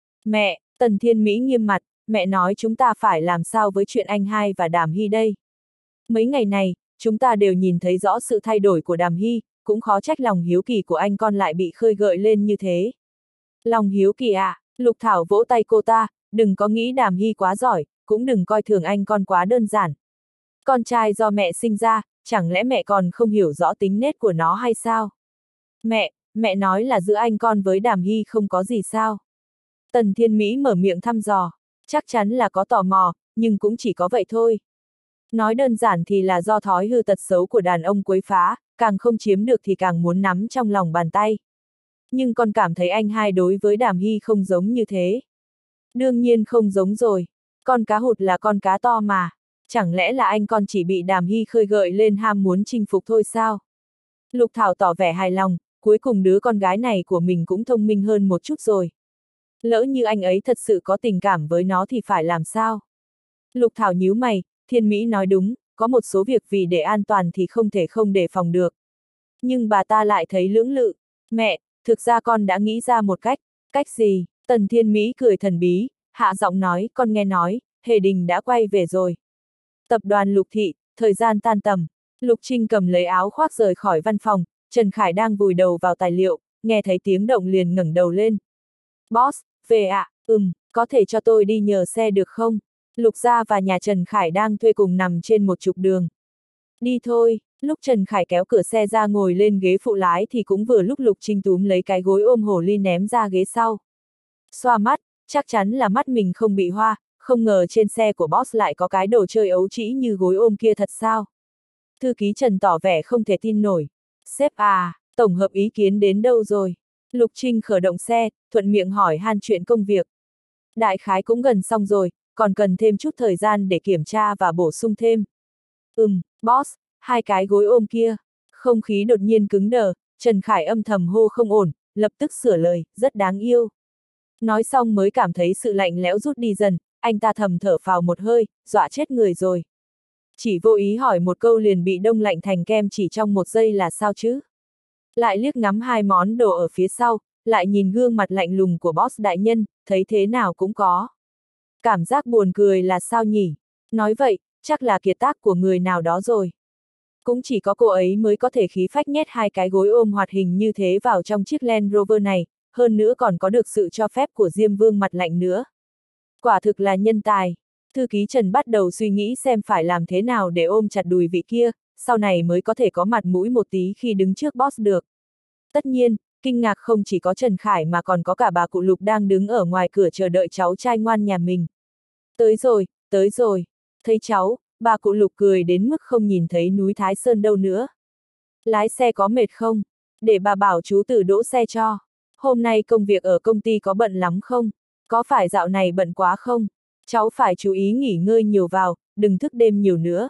Mẹ, Tần Thiên Mỹ nghiêm mặt, mẹ nói chúng ta phải làm sao với chuyện anh hai và Đàm Hy đây. Mấy ngày này, chúng ta đều nhìn thấy rõ sự thay đổi của Đàm Hy, cũng khó trách lòng hiếu kỳ của anh con lại bị khơi gợi lên như thế. Lòng hiếu kỳ à, Lục Thảo vỗ tay cô ta, đừng có nghĩ Đàm Hy quá giỏi, cũng đừng coi thường anh con quá đơn giản. Con trai do mẹ sinh ra, chẳng lẽ mẹ còn không hiểu rõ tính nết của nó hay sao? Mẹ, mẹ nói là giữa anh con với Đàm Hy không có gì sao? Tần Thiên Mỹ mở miệng thăm dò, chắc chắn là có tò mò, nhưng cũng chỉ có vậy thôi. Nói đơn giản thì là do thói hư tật xấu của đàn ông quấy phá, càng không chiếm được thì càng muốn nắm trong lòng bàn tay. Nhưng con cảm thấy anh hai đối với Đàm Hy không giống như thế. Đương nhiên không giống rồi. Con cá hụt là con cá to mà. Chẳng lẽ là anh con chỉ bị Đàm Hy khơi gợi lên ham muốn chinh phục thôi sao? Lục Thảo tỏ vẻ hài lòng, cuối cùng đứa con gái này của mình cũng thông minh hơn một chút rồi. Lỡ như anh ấy thật sự có tình cảm với nó thì phải làm sao? Lục Thảo nhíu mày, Thiên Mỹ nói đúng, có một số việc vì để an toàn thì không thể không đề phòng được. Nhưng bà ta lại thấy lưỡng lự. Mẹ, thực ra con đã nghĩ ra một cách. Cách gì? Tần Thiên Mỹ cười thần bí, hạ giọng nói, con nghe nói, Hề Đình đã quay về rồi. Tập đoàn Lục Thị, thời gian tan tầm. Lục Trinh cầm lấy áo khoác rời khỏi văn phòng, Trần Khải đang vùi đầu vào tài liệu, nghe thấy tiếng động liền ngẩng đầu lên. Boss, về ạ, à? Ừm, có thể cho tôi đi nhờ xe được không? Lục Gia và nhà Trần Khải đang thuê cùng nằm trên một trục đường. Đi thôi, lúc Trần Khải kéo cửa xe ra ngồi lên ghế phụ lái thì cũng vừa lúc Lục Trinh túm lấy cái gối ôm hồ ly ném ra ghế sau. Xoa mắt, chắc chắn là mắt mình không bị hoa, không ngờ trên xe của boss lại có cái đồ chơi ấu trĩ như gối ôm kia thật sao? Thư ký Trần tỏ vẻ không thể tin nổi. Sếp à, tổng hợp ý kiến đến đâu rồi? Lục Trinh khởi động xe, thuận miệng hỏi han chuyện công việc. Đại khái cũng gần xong rồi, còn cần thêm chút thời gian để kiểm tra và bổ sung thêm. Ừm, boss, hai cái gối ôm kia. Không khí đột nhiên cứng đờ, Trần Khải âm thầm hô không ổn, lập tức sửa lời, rất đáng yêu. Nói xong mới cảm thấy sự lạnh lẽo rút đi dần, anh ta thầm thở phào một hơi, dọa chết người rồi. Chỉ vô ý hỏi một câu liền bị đông lạnh thành kem chỉ trong một giây là sao chứ? Lại liếc ngắm hai món đồ ở phía sau, lại nhìn gương mặt lạnh lùng của boss đại nhân, thấy thế nào cũng có. Cảm giác buồn cười là sao nhỉ? Nói vậy, chắc là kiệt tác của người nào đó rồi. Cũng chỉ có cô ấy mới có thể khí phách nhét hai cái gối ôm hoạt hình như thế vào trong chiếc Land Rover này, hơn nữa còn có được sự cho phép của Diêm Vương mặt lạnh nữa. Quả thực là nhân tài. Thư ký Trần bắt đầu suy nghĩ xem phải làm thế nào để ôm chặt đùi vị kia, sau này mới có thể có mặt mũi một tí khi đứng trước boss được. Tất nhiên, kinh ngạc không chỉ có Trần Khải mà còn có cả bà cụ Lục đang đứng ở ngoài cửa chờ đợi cháu trai ngoan nhà mình. Tới rồi, tới rồi. Thấy cháu, bà cụ Lục cười đến mức không nhìn thấy núi Thái Sơn đâu nữa. Lái xe có mệt không? Để bà bảo chú Tử đỗ xe cho. Hôm nay công việc ở công ty có bận lắm không? Có phải dạo này bận quá không? Cháu phải chú ý nghỉ ngơi nhiều vào, đừng thức đêm nhiều nữa.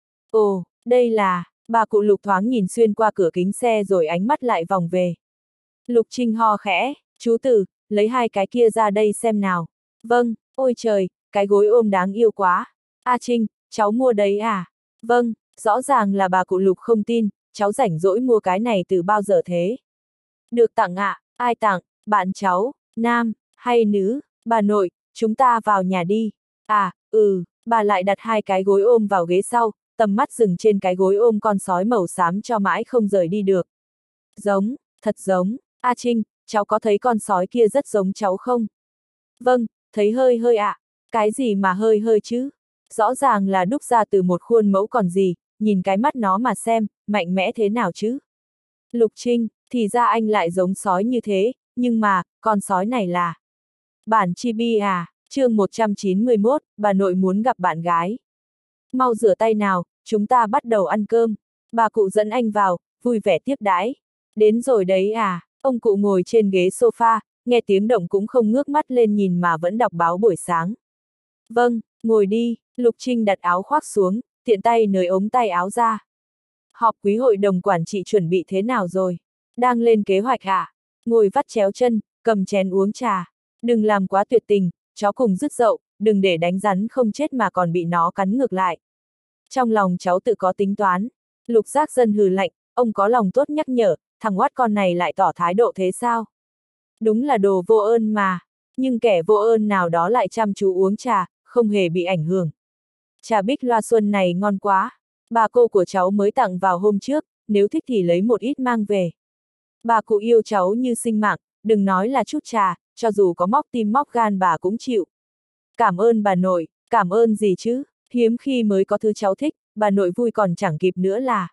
Ồ, đây là, bà cụ Lục thoáng nhìn xuyên qua cửa kính xe rồi ánh mắt lại vòng về. Lục Trinh ho khẽ, chú Tử, lấy hai cái kia ra đây xem nào. Vâng, ôi trời, cái gối ôm đáng yêu quá. A Trinh, cháu mua đấy à? Vâng, rõ ràng là bà cụ Lục không tin, cháu rảnh rỗi mua cái này từ bao giờ thế? Được tặng ạ, à? Ai tặng? Bạn cháu, nam, hay nữ? Bà nội, chúng ta vào nhà đi. À, ừ, bà lại đặt hai cái gối ôm vào ghế sau, tầm mắt dừng trên cái gối ôm con sói màu xám cho mãi không rời đi được. Giống, thật giống. A Trinh, cháu có thấy con sói kia rất giống cháu không? Vâng, thấy hơi hơi ạ. À. Cái gì mà hơi hơi chứ? Rõ ràng là đúc ra từ một khuôn mẫu còn gì, nhìn cái mắt nó mà xem, mạnh mẽ thế nào chứ? Lục Trinh, thì ra anh lại giống sói như thế, nhưng mà, con sói này là... Bản chibi à, chương một trăm chín mươi mốt, bà nội muốn gặp bạn gái. Mau rửa tay nào, chúng ta bắt đầu ăn cơm. Bà cụ dẫn anh vào, vui vẻ tiếp đãi. Đến rồi đấy à, ông cụ ngồi trên ghế sofa, nghe tiếng động cũng không ngước mắt lên nhìn mà vẫn đọc báo buổi sáng. Vâng, ngồi đi, Lục Trinh đặt áo khoác xuống, tiện tay nới ống tay áo ra. Họp quý hội đồng quản trị chuẩn bị thế nào rồi? Đang lên kế hoạch à? Ngồi vắt chéo chân, cầm chén uống trà. Đừng làm quá tuyệt tình, chó cùng dứt dậu, đừng để đánh rắn không chết mà còn bị nó cắn ngược lại. Trong lòng cháu tự có tính toán. Lục Giác Dân hừ lạnh, ông có lòng tốt nhắc nhở, thằng oát con này lại tỏ thái độ thế sao? Đúng là đồ vô ơn mà, nhưng kẻ vô ơn nào đó lại chăm chú uống trà, không hề bị ảnh hưởng. Trà bích loa xuân này ngon quá, bà cô của cháu mới tặng vào hôm trước, nếu thích thì lấy một ít mang về. Bà cụ yêu cháu như sinh mạng, đừng nói là chút trà, cho dù có móc tim móc gan bà cũng chịu. Cảm ơn bà nội, cảm ơn gì chứ, hiếm khi mới có thứ cháu thích, bà nội vui còn chẳng kịp nữa là.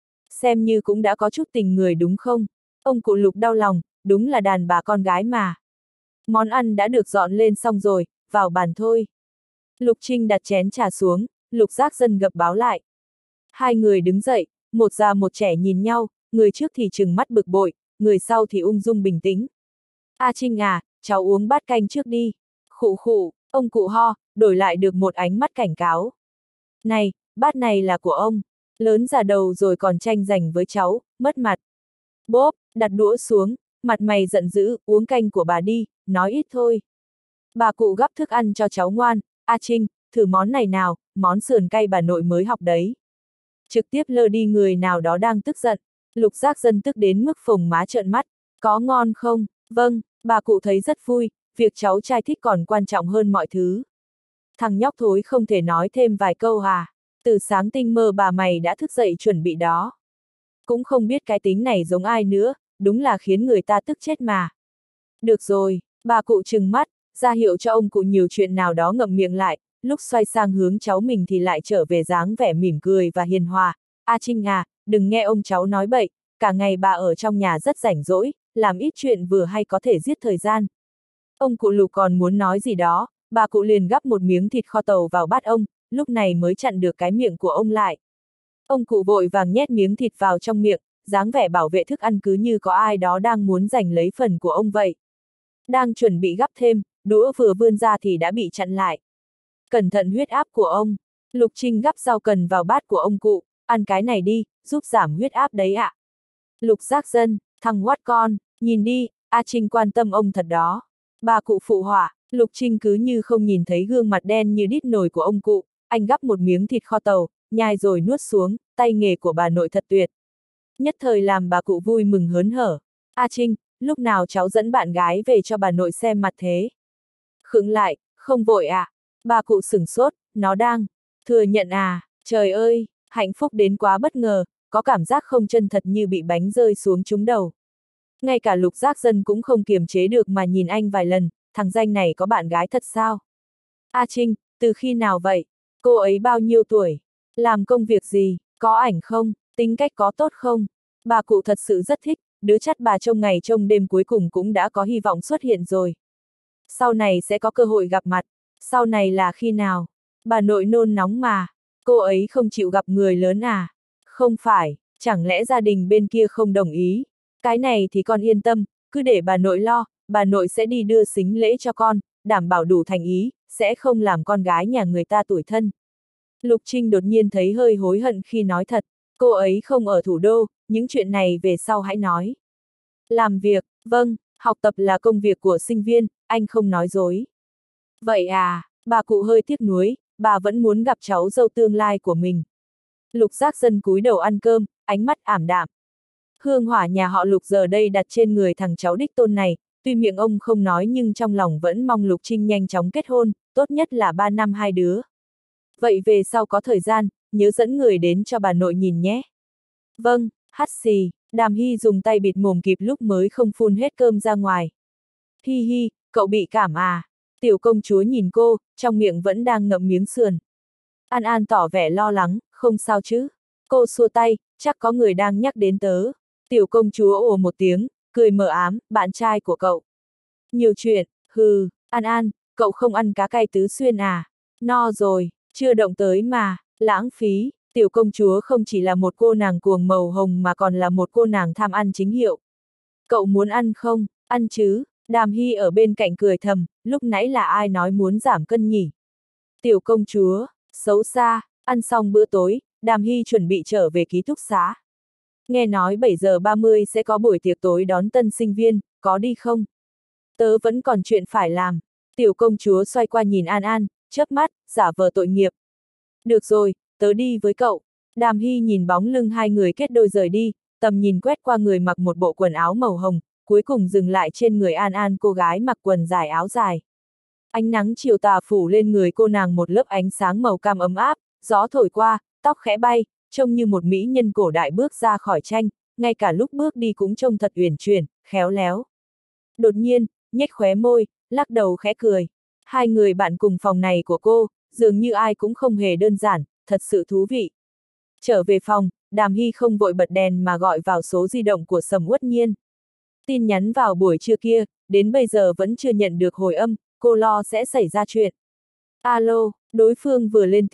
Xem như cũng đã có chút tình người đúng không? Ông cụ Lục đau lòng, đúng là đàn bà con gái mà. Món ăn đã được dọn lên xong rồi, vào bàn thôi. Lục Trinh đặt chén trà xuống, Lục Giác Dân gập báo lại. Hai người đứng dậy, một già một trẻ nhìn nhau, người trước thì trừng mắt bực bội, người sau thì ung dung bình tĩnh. A Trinh à, cháu uống bát canh trước đi. Khụ khụ, ông cụ ho, đổi lại được một ánh mắt cảnh cáo. Này, bát này là của ông. Lớn già đầu rồi còn tranh giành với cháu, mất mặt. Bốp, đặt đũa xuống, mặt mày giận dữ, uống canh của bà đi, nói ít thôi. Bà cụ gắp thức ăn cho cháu ngoan. A Trinh, thử món này nào, món sườn cay bà nội mới học đấy. Trực tiếp lơ đi người nào đó đang tức giận. Lục Giác Dân tức đến mức phồng má trợn mắt. Có ngon không? Vâng, bà cụ thấy rất vui, việc cháu trai thích còn quan trọng hơn mọi thứ. Thằng nhóc thối không thể nói thêm vài câu à? Từ sáng tinh mơ bà mày đã thức dậy chuẩn bị đó. Cũng không biết cái tính này giống ai nữa, đúng là khiến người ta tức chết mà. Được rồi, bà cụ trừng mắt, ra hiệu cho ông cụ nhiều chuyện nào đó ngậm miệng lại, lúc xoay sang hướng cháu mình thì lại trở về dáng vẻ mỉm cười và hiền hòa. A Trinh à, đừng nghe ông cháu nói bậy, cả ngày bà ở trong nhà rất rảnh rỗi, làm ít chuyện vừa hay có thể giết thời gian. Ông cụ Lục còn muốn nói gì đó, bà cụ liền gắp một miếng thịt kho tàu vào bát ông, lúc này mới chặn được cái miệng của ông lại. Ông cụ vội vàng nhét miếng thịt vào trong miệng, dáng vẻ bảo vệ thức ăn cứ như có ai đó đang muốn giành lấy phần của ông vậy. Đang chuẩn bị gắp thêm, đũa vừa vươn ra thì đã bị chặn lại. Cẩn thận huyết áp của ông. Lục Trinh gắp rau cần vào bát của ông cụ, ăn cái này đi, giúp giảm huyết áp đấy ạ. Lục Giác Dân, thằng what con, nhìn đi, A Trinh quan tâm ông thật đó. Bà cụ phụ họa, Lục Trinh cứ như không nhìn thấy gương mặt đen như đít nồi của ông cụ, anh gắp một miếng thịt kho tàu, nhai rồi nuốt xuống, tay nghề của bà nội thật tuyệt. Nhất thời làm bà cụ vui mừng hớn hở. A Trinh, lúc nào cháu dẫn bạn gái về cho bà nội xem mặt thế? Khựng lại, không vội à? Bà cụ sửng sốt, nó đang thừa nhận à? Trời ơi, hạnh phúc đến quá bất ngờ, có cảm giác không chân thật như bị bánh rơi xuống trúng đầu. Ngay cả Lục Giác Dân cũng không kiềm chế được mà nhìn anh vài lần, thằng danh này có bạn gái thật sao? A Trinh, từ khi nào vậy? Cô ấy bao nhiêu tuổi? Làm công việc gì? Có ảnh không? Tính cách có tốt không? Bà cụ thật sự rất thích, đứa chắt bà trông ngày trông đêm cuối cùng cũng đã có hy vọng xuất hiện rồi. Sau này sẽ có cơ hội gặp mặt. Sau này là khi nào? Bà nội nôn nóng mà. Cô ấy không chịu gặp người lớn à? Không phải, chẳng lẽ gia đình bên kia không đồng ý? Cái này thì con yên tâm, cứ để bà nội lo, bà nội sẽ đi đưa sính lễ cho con, đảm bảo đủ thành ý, sẽ không làm con gái nhà người ta tủi thân. Lục Trinh đột nhiên thấy hơi hối hận khi nói thật, cô ấy không ở thủ đô, những chuyện này về sau hãy nói. Làm việc, vâng, học tập là công việc của sinh viên, anh không nói dối. Vậy à, bà cụ hơi tiếc nuối, bà vẫn muốn gặp cháu dâu tương lai của mình. Lục Giác Dân cúi đầu ăn cơm, ánh mắt ảm đạm. Hương hỏa nhà họ Lục giờ đây đặt trên người thằng cháu đích tôn này, tuy miệng ông không nói nhưng trong lòng vẫn mong Lục Trinh nhanh chóng kết hôn, tốt nhất là ba năm hai đứa. Vậy về sau có thời gian, nhớ dẫn người đến cho bà nội nhìn nhé. Vâng, hắt xì, Đàm Hy dùng tay bịt mồm kịp lúc mới không phun hết cơm ra ngoài. Hi hi, cậu bị cảm à? Tiểu công chúa nhìn cô, trong miệng vẫn đang ngậm miếng sườn. An An tỏ vẻ lo lắng, không sao chứ. Cô xua tay, chắc có người đang nhắc đến tớ. Tiểu công chúa ồ một tiếng, cười mờ ám, bạn trai của cậu. Nhiều chuyện, hừ, An An, cậu không ăn cá cay tứ xuyên à? No rồi, chưa động tới mà, lãng phí. Tiểu công chúa không chỉ là một cô nàng cuồng màu hồng mà còn là một cô nàng tham ăn chính hiệu. Cậu muốn ăn không? Ăn chứ. Đàm Hy ở bên cạnh cười thầm, lúc nãy là ai nói muốn giảm cân nhỉ? Tiểu công chúa, xấu xa. Ăn xong bữa tối, Đàm Hy chuẩn bị trở về ký túc xá. Nghe nói bảy giờ ba mươi sẽ có buổi tiệc tối đón tân sinh viên, có đi không? Tớ vẫn còn chuyện phải làm. Tiểu công chúa xoay qua nhìn An An, chớp mắt, giả vờ tội nghiệp. Được rồi, tớ đi với cậu. Đàm Hy nhìn bóng lưng hai người kết đôi rời đi, tầm nhìn quét qua người mặc một bộ quần áo màu hồng, cuối cùng dừng lại trên người An An, cô gái mặc quần dài áo dài. Ánh nắng chiều tà phủ lên người cô nàng một lớp ánh sáng màu cam ấm áp, gió thổi qua, tóc khẽ bay, trông như một mỹ nhân cổ đại bước ra khỏi tranh, ngay cả lúc bước đi cũng trông thật uyển chuyển, khéo léo. Đột nhiên, nhếch khóe môi, lắc đầu khẽ cười. Hai người bạn cùng phòng này của cô, dường như ai cũng không hề đơn giản, thật sự thú vị. Trở về phòng, Đàm Hy không vội bật đèn mà gọi vào số di động của Sầm Uất Nhiên. Tin nhắn vào buổi trưa kia, đến bây giờ vẫn chưa nhận được hồi âm, cô lo sẽ xảy ra chuyện. Alo, đối phương vừa lên tiếng,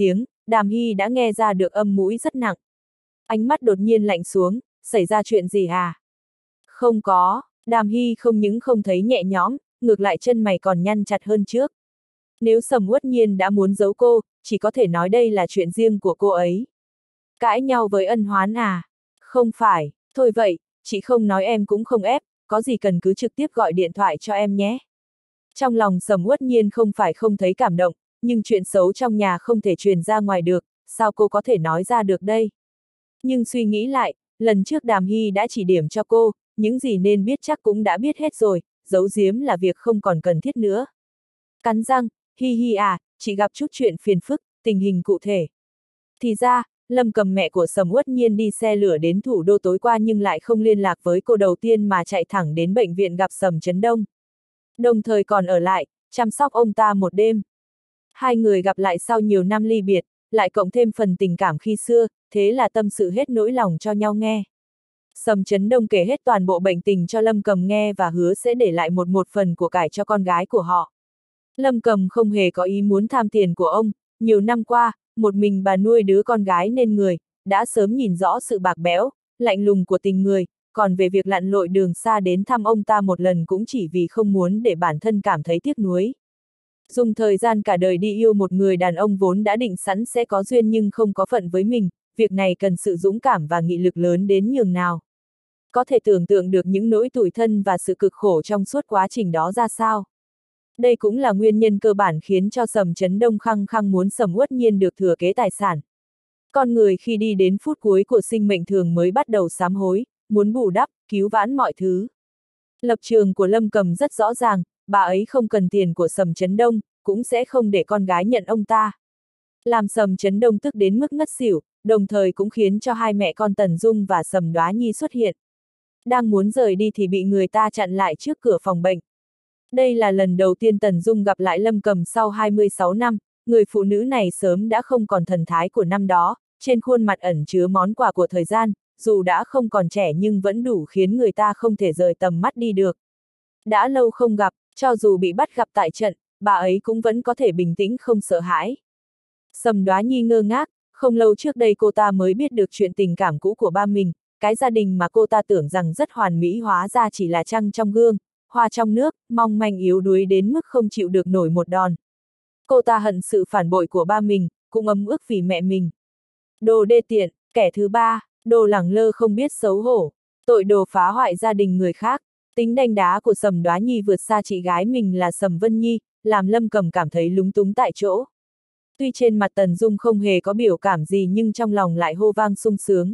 Đàm Hy đã nghe ra được âm mũi rất nặng. Ánh mắt đột nhiên lạnh xuống, xảy ra chuyện gì à? Không có, Đàm Hy không những không thấy nhẹ nhõm, ngược lại chân mày còn nhăn chặt hơn trước. Nếu Sầm Uất Nhiên đã muốn giấu cô, chỉ có thể nói đây là chuyện riêng của cô ấy. Cãi nhau với Ân Hoán à? Không phải, thôi vậy, chị không nói em cũng không ép, có gì cần cứ trực tiếp gọi điện thoại cho em nhé. Trong lòng Sầm Uất Nhiên không phải không thấy cảm động, nhưng chuyện xấu trong nhà không thể truyền ra ngoài được, sao cô có thể nói ra được đây? Nhưng suy nghĩ lại, lần trước Đàm Hy đã chỉ điểm cho cô, những gì nên biết chắc cũng đã biết hết rồi, giấu giếm là việc không còn cần thiết nữa. Cắn răng, hi hi à, chị gặp chút chuyện phiền phức, tình hình cụ thể. Thì ra, Lâm Cầm mẹ của Sầm Uất Nhiên đi xe lửa đến thủ đô tối qua nhưng lại không liên lạc với cô đầu tiên mà chạy thẳng đến bệnh viện gặp Sầm Chấn Đông. Đồng thời còn ở lại, chăm sóc ông ta một đêm. Hai người gặp lại sau nhiều năm ly biệt, lại cộng thêm phần tình cảm khi xưa, thế là tâm sự hết nỗi lòng cho nhau nghe. Sầm Chấn Đông kể hết toàn bộ bệnh tình cho Lâm Cầm nghe và hứa sẽ để lại một một phần của cải cho con gái của họ. Lâm Cầm không hề có ý muốn tham tiền của ông, nhiều năm qua, một mình bà nuôi đứa con gái nên người, đã sớm nhìn rõ sự bạc bẽo, lạnh lùng của tình người, còn về việc lặn lội đường xa đến thăm ông ta một lần cũng chỉ vì không muốn để bản thân cảm thấy tiếc nuối. Dùng thời gian cả đời đi yêu một người đàn ông vốn đã định sẵn sẽ có duyên nhưng không có phận với mình, việc này cần sự dũng cảm và nghị lực lớn đến nhường nào. Có thể tưởng tượng được những nỗi tủi thân và sự cực khổ trong suốt quá trình đó ra sao. Đây cũng là nguyên nhân cơ bản khiến cho Sầm Chấn Đông khăng khăng muốn Sầm Uất Nhiên được thừa kế tài sản. Con người khi đi đến phút cuối của sinh mệnh thường mới bắt đầu sám hối, muốn bù đắp, cứu vãn mọi thứ. Lập trường của Lâm Cầm rất rõ ràng, bà ấy không cần tiền của Sầm Chấn Đông, cũng sẽ không để con gái nhận ông ta. Làm Sầm Chấn Đông tức đến mức ngất xỉu, đồng thời cũng khiến cho hai mẹ con Tần Dung và Sầm Đoá Nhi xuất hiện. Đang muốn rời đi thì bị người ta chặn lại trước cửa phòng bệnh. Đây là lần đầu tiên Tần Dung gặp lại Lâm Cầm sau hai mươi sáu năm, người phụ nữ này sớm đã không còn thần thái của năm đó, trên khuôn mặt ẩn chứa món quà của thời gian, dù đã không còn trẻ nhưng vẫn đủ khiến người ta không thể rời tầm mắt đi được. Đã lâu không gặp, cho dù bị bắt gặp tại trận, bà ấy cũng vẫn có thể bình tĩnh không sợ hãi. Sầm Đoá Nhi ngơ ngác, không lâu trước đây cô ta mới biết được chuyện tình cảm cũ của ba mình, cái gia đình mà cô ta tưởng rằng rất hoàn mỹ hóa ra chỉ là trăng trong gương, hoa trong nước, mong manh yếu đuối đến mức không chịu được nổi một đòn. Cô ta hận sự phản bội của ba mình, cũng ấm ức vì mẹ mình. Đồ đê tiện, kẻ thứ ba, đồ lẳng lơ không biết xấu hổ, tội đồ phá hoại gia đình người khác. Tính đanh đá của Sầm Đoá Nhi vượt xa chị gái mình là Sầm Vân Nhi, làm Lâm Cầm cảm thấy lúng túng tại chỗ. Tuy trên mặt Tần Dung không hề có biểu cảm gì nhưng trong lòng lại hô vang sung sướng.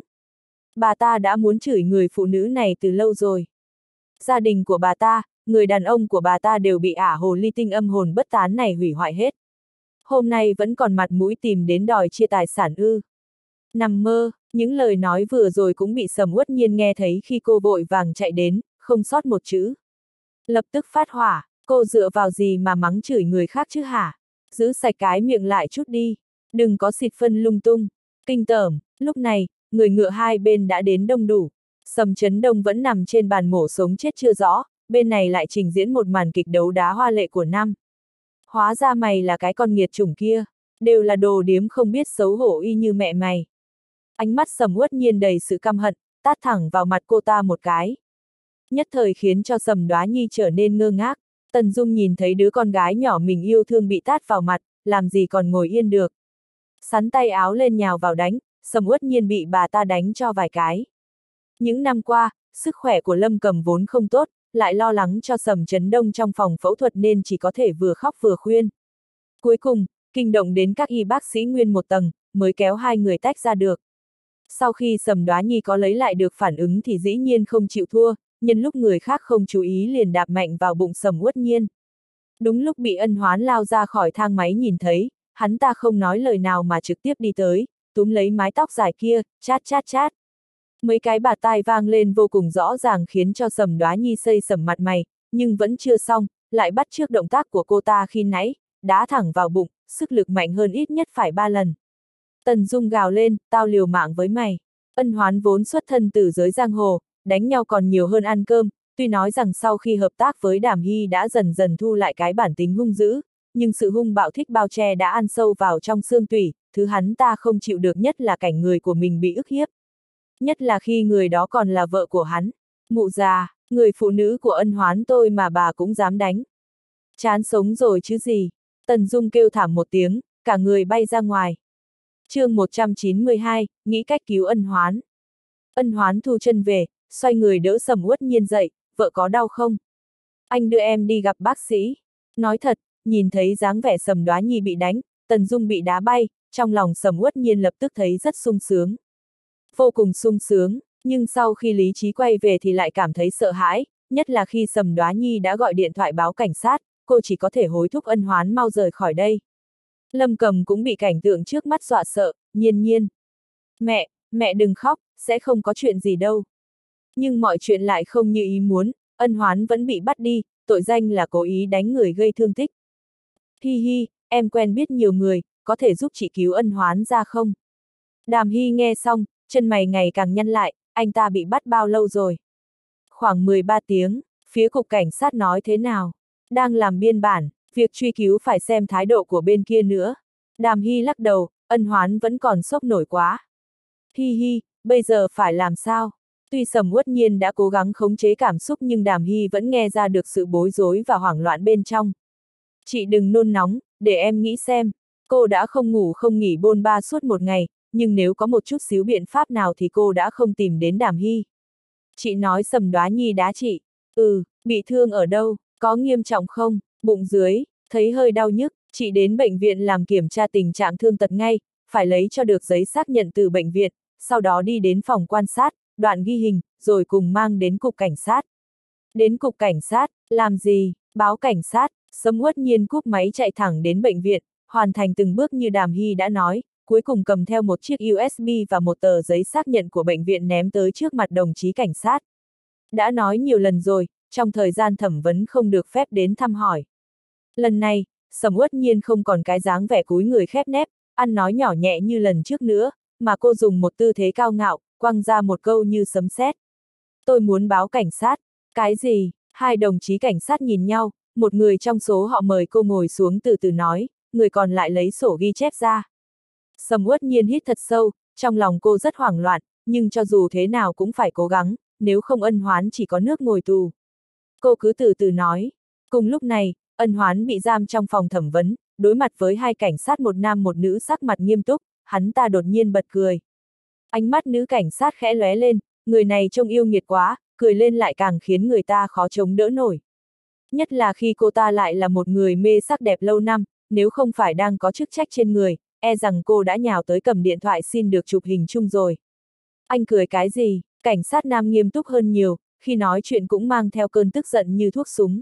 Bà ta đã muốn chửi người phụ nữ này từ lâu rồi. Gia đình của bà ta, người đàn ông của bà ta đều bị ả hồ ly tinh âm hồn bất tán này hủy hoại hết. Hôm nay vẫn còn mặt mũi tìm đến đòi chia tài sản ư. Nằm mơ, những lời nói vừa rồi cũng bị Sầm Uất Nhiên nghe thấy khi cô vội vàng chạy đến, không sót một chữ. Lập tức phát hỏa, cô dựa vào gì mà mắng chửi người khác chứ hả? Giữ sạch cái miệng lại chút đi, đừng có xịt phân lung tung. Kinh tởm, lúc này, người ngựa hai bên đã đến đông đủ. Sầm Chấn Đông vẫn nằm trên bàn mổ sống chết chưa rõ, bên này lại trình diễn một màn kịch đấu đá hoa lệ của năm. Hóa ra mày là cái con nghiệt chủng kia, đều là đồ điếm không biết xấu hổ y như mẹ mày. Ánh mắt Sầm Uất Nhiên đầy sự căm hận, tát thẳng vào mặt cô ta một cái. Nhất thời khiến cho Sầm Đoá Nhi trở nên ngơ ngác. Tần Dung nhìn thấy đứa con gái nhỏ mình yêu thương bị tát vào mặt, làm gì còn ngồi yên được. Sắn tay áo lên nhào vào đánh, Sầm Uất Nhiên bị bà ta đánh cho vài cái. Những năm qua, sức khỏe của Lâm Cầm vốn không tốt, lại lo lắng cho Sầm Chấn Đông trong phòng phẫu thuật nên chỉ có thể vừa khóc vừa khuyên. Cuối cùng, kinh động đến các y bác sĩ nguyên một tầng, mới kéo hai người tách ra được. Sau khi Sầm Đoá Nhi có lấy lại được phản ứng thì dĩ nhiên không chịu thua, nhân lúc người khác không chú ý liền đạp mạnh vào bụng Sầm Uất Nhiên. Đúng lúc bị Ân Hoán lao ra khỏi thang máy nhìn thấy, hắn ta không nói lời nào mà trực tiếp đi tới, túm lấy mái tóc dài kia, chát chát chát. Mấy cái bạt tai vang lên vô cùng rõ ràng khiến cho Sầm Đoá Nhi xây sầm mặt mày, nhưng vẫn chưa xong, lại bắt chước động tác của cô ta khi nãy, đá thẳng vào bụng, sức lực mạnh hơn ít nhất phải ba lần. Tần Dung gào lên, tao liều mạng với mày. Ân Hoán vốn xuất thân từ giới giang hồ, đánh nhau còn nhiều hơn ăn cơm, tuy nói rằng sau khi hợp tác với Đàm Hy đã dần dần thu lại cái bản tính hung dữ, nhưng sự hung bạo thích bao che đã ăn sâu vào trong xương tủy, thứ hắn ta không chịu được nhất là cảnh người của mình bị ức hiếp. Nhất là khi người đó còn là vợ của hắn. Mụ già, người phụ nữ của Ân Hoán tôi mà bà cũng dám đánh. Chán sống rồi chứ gì. Tần Dung kêu thảm một tiếng, cả người bay ra ngoài. chương một trăm chín mươi hai, nghĩ cách cứu Ân Hoán. Ân Hoán thu chân về, xoay người đỡ Sầm Uất Nhiên dậy, vợ có đau không? Anh đưa em đi gặp bác sĩ. Nói thật, nhìn thấy dáng vẻ Sầm Đoá Nhi bị đánh, Tần Dung bị đá bay, trong lòng Sầm Uất Nhiên lập tức thấy rất sung sướng. Vô cùng sung sướng, nhưng sau khi lý trí quay về thì lại cảm thấy sợ hãi, nhất là khi Sầm Đoá Nhi đã gọi điện thoại báo cảnh sát, cô chỉ có thể hối thúc Ân Hoán mau rời khỏi đây. Lâm Cầm cũng bị cảnh tượng trước mắt dọa sợ, Nhiên Nhiên. Mẹ, mẹ đừng khóc, sẽ không có chuyện gì đâu. Nhưng mọi chuyện lại không như ý muốn, Ân Hoán vẫn bị bắt đi, tội danh là cố ý đánh người gây thương tích. Hi hi, em quen biết nhiều người, có thể giúp chị cứu Ân Hoán ra không? Đàm Hy nghe xong, chân mày ngày càng nhăn lại, anh ta bị bắt bao lâu rồi? Khoảng mười ba tiếng, phía cục cảnh sát nói thế nào? Đang làm biên bản, việc truy cứu phải xem thái độ của bên kia nữa. Đàm Hy lắc đầu, Ân Hoán vẫn còn sốc nổi quá. Hi hi, bây giờ phải làm sao? Tuy Sầm Uất Nhiên đã cố gắng khống chế cảm xúc nhưng Đàm Hy vẫn nghe ra được sự bối rối và hoảng loạn bên trong. Chị đừng nôn nóng, để em nghĩ xem. Cô đã không ngủ không nghỉ bôn ba suốt một ngày, nhưng nếu có một chút xíu biện pháp nào thì cô đã không tìm đến Đàm Hy. Chị nói Sầm Đoá Nhi đá chị. Ừ, bị thương ở đâu, có nghiêm trọng không? Bụng dưới, thấy hơi đau nhức, chị đến bệnh viện làm kiểm tra tình trạng thương tật ngay, phải lấy cho được giấy xác nhận từ bệnh viện, sau đó đi đến phòng quan sát, đoạn ghi hình, rồi cùng mang đến cục cảnh sát. Đến cục cảnh sát, làm gì? Báo cảnh sát. Sầm Uất Nhiên cúp máy chạy thẳng đến bệnh viện, hoàn thành từng bước như Đàm Hy đã nói, cuối cùng cầm theo một chiếc u ét bê và một tờ giấy xác nhận của bệnh viện ném tới trước mặt đồng chí cảnh sát. Đã nói nhiều lần rồi, trong thời gian thẩm vấn không được phép đến thăm hỏi. Lần này, Sầm Uất Nhiên không còn cái dáng vẻ cúi người khép nép, ăn nói nhỏ nhẹ như lần trước nữa, mà cô dùng một tư thế cao ngạo, quăng ra một câu như sấm sét. Tôi muốn báo cảnh sát. Cái gì? Hai đồng chí cảnh sát nhìn nhau, một người trong số họ mời cô ngồi xuống từ từ nói, người còn lại lấy sổ ghi chép ra. Sầm Uất Nhiên hít thật sâu, trong lòng cô rất hoảng loạn, nhưng cho dù thế nào cũng phải cố gắng, nếu không Ân Hoán chỉ có nước ngồi tù. Cô cứ từ từ nói. Cùng lúc này, Ân Hoán bị giam trong phòng thẩm vấn, đối mặt với hai cảnh sát một nam một nữ sắc mặt nghiêm túc, hắn ta đột nhiên bật cười. Ánh mắt nữ cảnh sát khẽ lóe lên, người này trông yêu nghiệt quá, cười lên lại càng khiến người ta khó chống đỡ nổi. Nhất là khi cô ta lại là một người mê sắc đẹp lâu năm, nếu không phải đang có chức trách trên người, e rằng cô đã nhào tới cầm điện thoại xin được chụp hình chung rồi. Anh cười cái gì? Cảnh sát nam nghiêm túc hơn nhiều, khi nói chuyện cũng mang theo cơn tức giận như thuốc súng.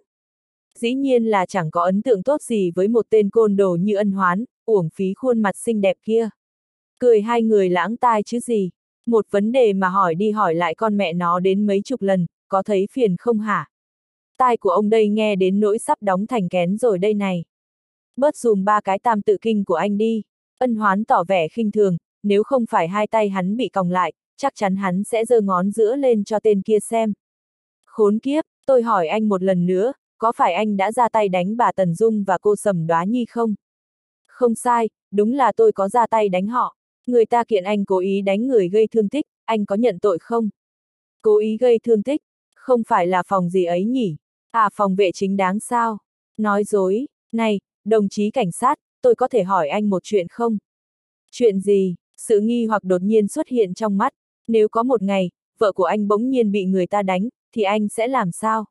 Dĩ nhiên là chẳng có ấn tượng tốt gì với một tên côn đồ như Ân Hoán, uổng phí khuôn mặt xinh đẹp kia. Cười hai người lãng tai chứ gì. Một vấn đề mà hỏi đi hỏi lại con mẹ nó đến mấy chục lần, có thấy phiền không hả? Tai của ông đây nghe đến nỗi sắp đóng thành kén rồi đây này. Bớt dùm ba cái tam tự kinh của anh đi. Ân Hoán tỏ vẻ khinh thường, nếu không phải hai tay hắn bị còng lại, chắc chắn hắn sẽ giơ ngón giữa lên cho tên kia xem. Khốn kiếp, tôi hỏi anh một lần nữa, có phải anh đã ra tay đánh bà Tần Dung và cô Sầm Đoá Nhi không? Không sai, đúng là tôi có ra tay đánh họ. Người ta kiện anh cố ý đánh người gây thương tích, anh có nhận tội không? Cố ý gây thương tích, không phải là phòng gì ấy nhỉ? À, phòng vệ chính đáng sao? Nói dối. Này, đồng chí cảnh sát, tôi có thể hỏi anh một chuyện không? Chuyện gì? Sự nghi hoặc đột nhiên xuất hiện trong mắt. Nếu có một ngày, vợ của anh bỗng nhiên bị người ta đánh, thì anh sẽ làm sao?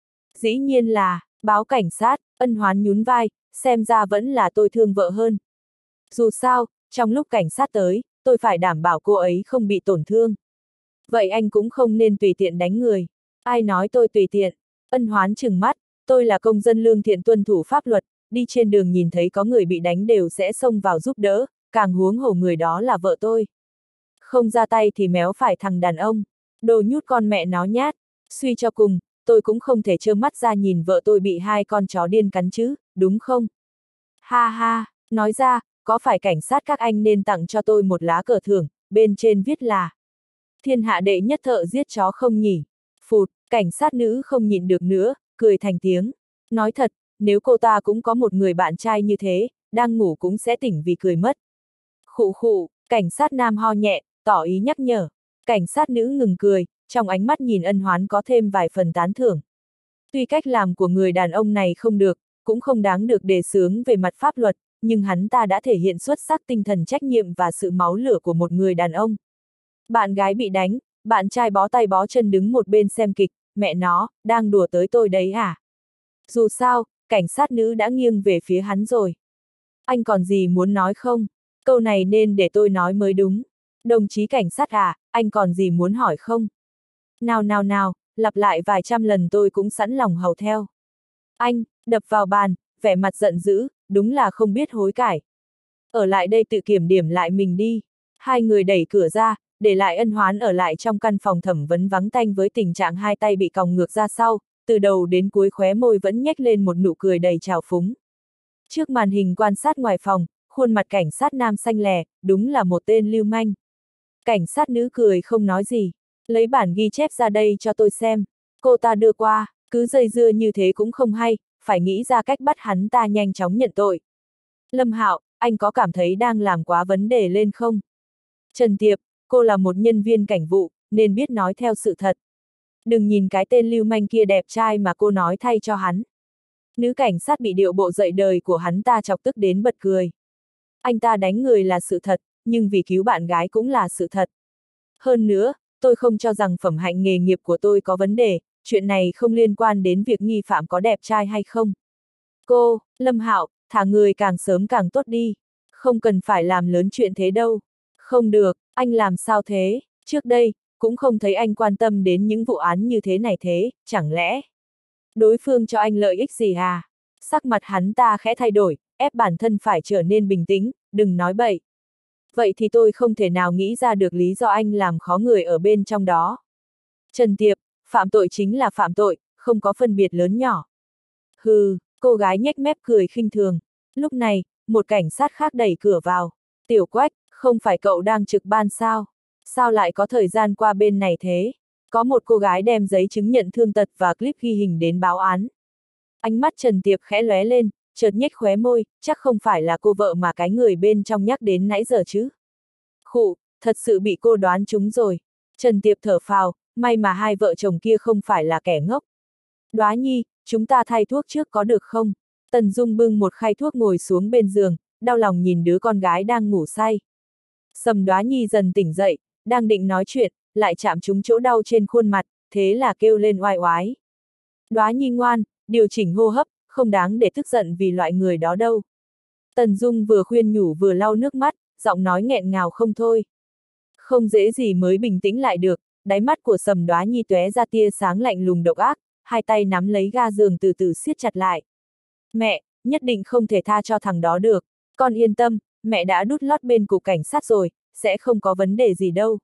Dĩ nhiên là, báo cảnh sát. Ân Hoán nhún vai, xem ra vẫn là tôi thương vợ hơn. Dù sao, trong lúc cảnh sát tới, tôi phải đảm bảo cô ấy không bị tổn thương. Vậy anh cũng không nên tùy tiện đánh người. Ai nói tôi tùy tiện? Ân Hoán trừng mắt, tôi là công dân lương thiện tuân thủ pháp luật, đi trên đường nhìn thấy có người bị đánh đều sẽ xông vào giúp đỡ, càng huống hồ người đó là vợ tôi. Không ra tay thì méo phải thằng đàn ông. Đồ nhút con mẹ nó nhát. Suy cho cùng, tôi cũng không thể trơ mắt ra nhìn vợ tôi bị hai con chó điên cắn chứ, đúng không? Ha ha, nói ra, có phải cảnh sát các anh nên tặng cho tôi một lá cờ thưởng, bên trên viết là thiên hạ đệ nhất thợ giết chó không nhỉ? Phụt, cảnh sát nữ không nhịn được nữa, cười thành tiếng. Nói thật, nếu cô ta cũng có một người bạn trai như thế, đang ngủ cũng sẽ tỉnh vì cười mất. Khụ khụ, cảnh sát nam ho nhẹ, tỏ ý nhắc nhở. Cảnh sát nữ ngừng cười, trong ánh mắt nhìn ân hoán có thêm vài phần tán thưởng. Tuy cách làm của người đàn ông này không được, cũng không đáng được đề xướng về mặt pháp luật, nhưng hắn ta đã thể hiện xuất sắc tinh thần trách nhiệm và sự máu lửa của một người đàn ông. Bạn gái bị đánh, bạn trai bó tay bó chân đứng một bên xem kịch, mẹ nó, đang đùa tới tôi đấy à? Dù sao, cảnh sát nữ đã nghiêng về phía hắn rồi. Anh còn gì muốn nói không? Câu này nên để tôi nói mới đúng. Đồng chí cảnh sát à, anh còn gì muốn hỏi không? Nào nào nào, lặp lại vài trăm lần tôi cũng sẵn lòng hầu theo. Anh, đập vào bàn, vẻ mặt giận dữ, đúng là không biết hối cải. Ở lại đây tự kiểm điểm lại mình đi. Hai người đẩy cửa ra, để lại ân hoán ở lại trong căn phòng thẩm vấn vắng tanh với tình trạng hai tay bị còng ngược ra sau, từ đầu đến cuối khóe môi vẫn nhếch lên một nụ cười đầy trào phúng. Trước màn hình quan sát ngoài phòng, khuôn mặt cảnh sát nam xanh lè, đúng là một tên lưu manh. Cảnh sát nữ cười không nói gì, lấy bản ghi chép ra đây cho tôi xem. Cô ta đưa qua, cứ dây dưa như thế cũng không hay, phải nghĩ ra cách bắt hắn ta nhanh chóng nhận tội. Lâm Hạo, anh có cảm thấy đang làm quá vấn đề lên không? Trần Tiệp, cô là một nhân viên cảnh vụ, nên biết nói theo sự thật. Đừng nhìn cái tên lưu manh kia đẹp trai mà cô nói thay cho hắn. Nữ cảnh sát bị điệu bộ dậy đời của hắn ta chọc tức đến bật cười. Anh ta đánh người là sự thật, nhưng vì cứu bạn gái cũng là sự thật. Hơn nữa, tôi không cho rằng phẩm hạnh nghề nghiệp của tôi có vấn đề, chuyện này không liên quan đến việc nghi phạm có đẹp trai hay không. Cô, Lâm Hạo, thả người càng sớm càng tốt đi. Không cần phải làm lớn chuyện thế đâu. Không được, anh làm sao thế? Trước đây, cũng không thấy anh quan tâm đến những vụ án như thế này thế, chẳng lẽ đối phương cho anh lợi ích gì à? Sắc mặt hắn ta khẽ thay đổi, ép bản thân phải trở nên bình tĩnh, đừng nói bậy. Vậy thì tôi không thể nào nghĩ ra được lý do anh làm khó người ở bên trong đó. Trần Tiệp, phạm tội chính là phạm tội, không có phân biệt lớn nhỏ. Hừ, cô gái nhếch mép cười khinh thường. Lúc này, một cảnh sát khác đẩy cửa vào. Tiểu Quách, không phải cậu đang trực ban sao? Sao lại có thời gian qua bên này thế? Có một cô gái đem giấy chứng nhận thương tật và clip ghi hình đến báo án. Ánh mắt Trần Tiệp khẽ lóe lên, chợt nhếch khóe môi, chắc không phải là cô vợ mà cái người bên trong nhắc đến nãy giờ chứ. Khụ, thật sự bị cô đoán trúng rồi. Trần Tiệp thở phào, may mà hai vợ chồng kia không phải là kẻ ngốc. Đoá Nhi, chúng ta thay thuốc trước có được không? Tần Dung bưng một khay thuốc ngồi xuống bên giường, đau lòng nhìn đứa con gái đang ngủ say. Sầm Đoá Nhi dần tỉnh dậy, đang định nói chuyện, lại chạm trúng chỗ đau trên khuôn mặt, thế là kêu lên oai oái. Đoá Nhi ngoan, điều chỉnh hô hấp, không đáng để tức giận vì loại người đó đâu. Tần Dung vừa khuyên nhủ vừa lau nước mắt, giọng nói nghẹn ngào không thôi. Không dễ gì mới bình tĩnh lại được, đáy mắt của Sầm Đoá Nhi tóe ra tia sáng lạnh lùng độc ác, hai tay nắm lấy ga giường từ từ siết chặt lại. Mẹ, nhất định không thể tha cho thằng đó được, con yên tâm, mẹ đã đút lót bên cục cảnh sát rồi, sẽ không có vấn đề gì đâu.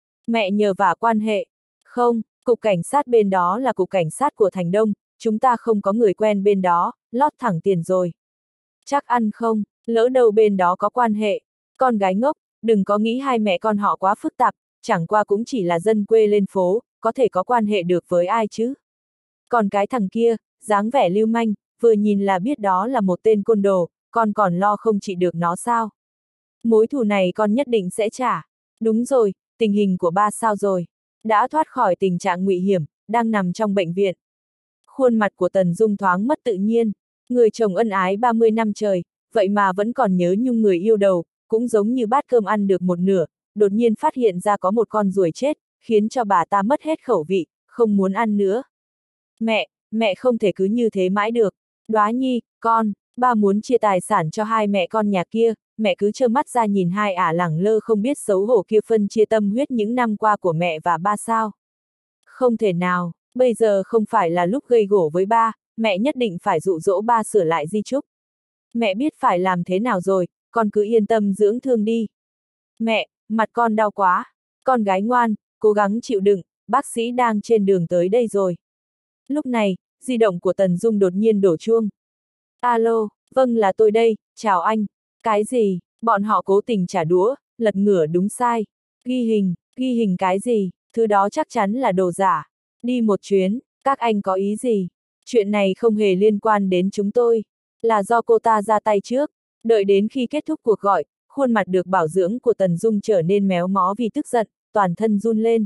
Mẹ nhờ vả quan hệ. Không, cục cảnh sát bên đó là cục cảnh sát của Thành Đông, chúng ta không có người quen bên đó, lót thẳng tiền rồi. Chắc ăn không, lỡ đâu bên đó có quan hệ. Con gái ngốc, đừng có nghĩ hai mẹ con họ quá phức tạp, chẳng qua cũng chỉ là dân quê lên phố, có thể có quan hệ được với ai chứ. Còn cái thằng kia, dáng vẻ lưu manh, vừa nhìn là biết đó là một tên côn đồ, con còn lo không trị được nó sao? Mối thù này con nhất định sẽ trả. Đúng rồi, tình hình của ba sao rồi? Đã thoát khỏi tình trạng nguy hiểm, đang nằm trong bệnh viện. Khuôn mặt của Tần Dung thoáng mất tự nhiên. Người chồng ân ái ba mươi năm trời, vậy mà vẫn còn nhớ nhung người yêu đầu, cũng giống như bát cơm ăn được một nửa, đột nhiên phát hiện ra có một con ruồi chết, khiến cho bà ta mất hết khẩu vị, không muốn ăn nữa. Mẹ, mẹ không thể cứ như thế mãi được. Đoá Nhi, con, ba muốn chia tài sản cho hai mẹ con nhà kia, mẹ cứ trơ mắt ra nhìn hai ả lẳng lơ không biết xấu hổ kia phân chia tâm huyết những năm qua của mẹ và ba sao. Không thể nào, bây giờ không phải là lúc gây gổ với ba, mẹ nhất định phải dụ dỗ ba sửa lại di chúc. Mẹ biết phải làm thế nào rồi, con cứ yên tâm dưỡng thương đi. Mẹ, mặt con đau quá. Con gái ngoan, cố gắng chịu đựng, bác sĩ đang trên đường tới đây rồi. Lúc này, di động của Tần Dung đột nhiên đổ chuông. Alo, vâng là tôi đây, chào anh. Cái gì, bọn họ cố tình trả đũa, lật ngửa đúng sai. Ghi hình, ghi hình cái gì, thứ đó chắc chắn là đồ giả. Đi một chuyến, các anh có ý gì? Chuyện này không hề liên quan đến chúng tôi. Là do cô ta ra tay trước. Đợi đến khi kết thúc cuộc gọi, khuôn mặt được bảo dưỡng của Tần Dung trở nên méo mó vì tức giận, toàn thân run lên.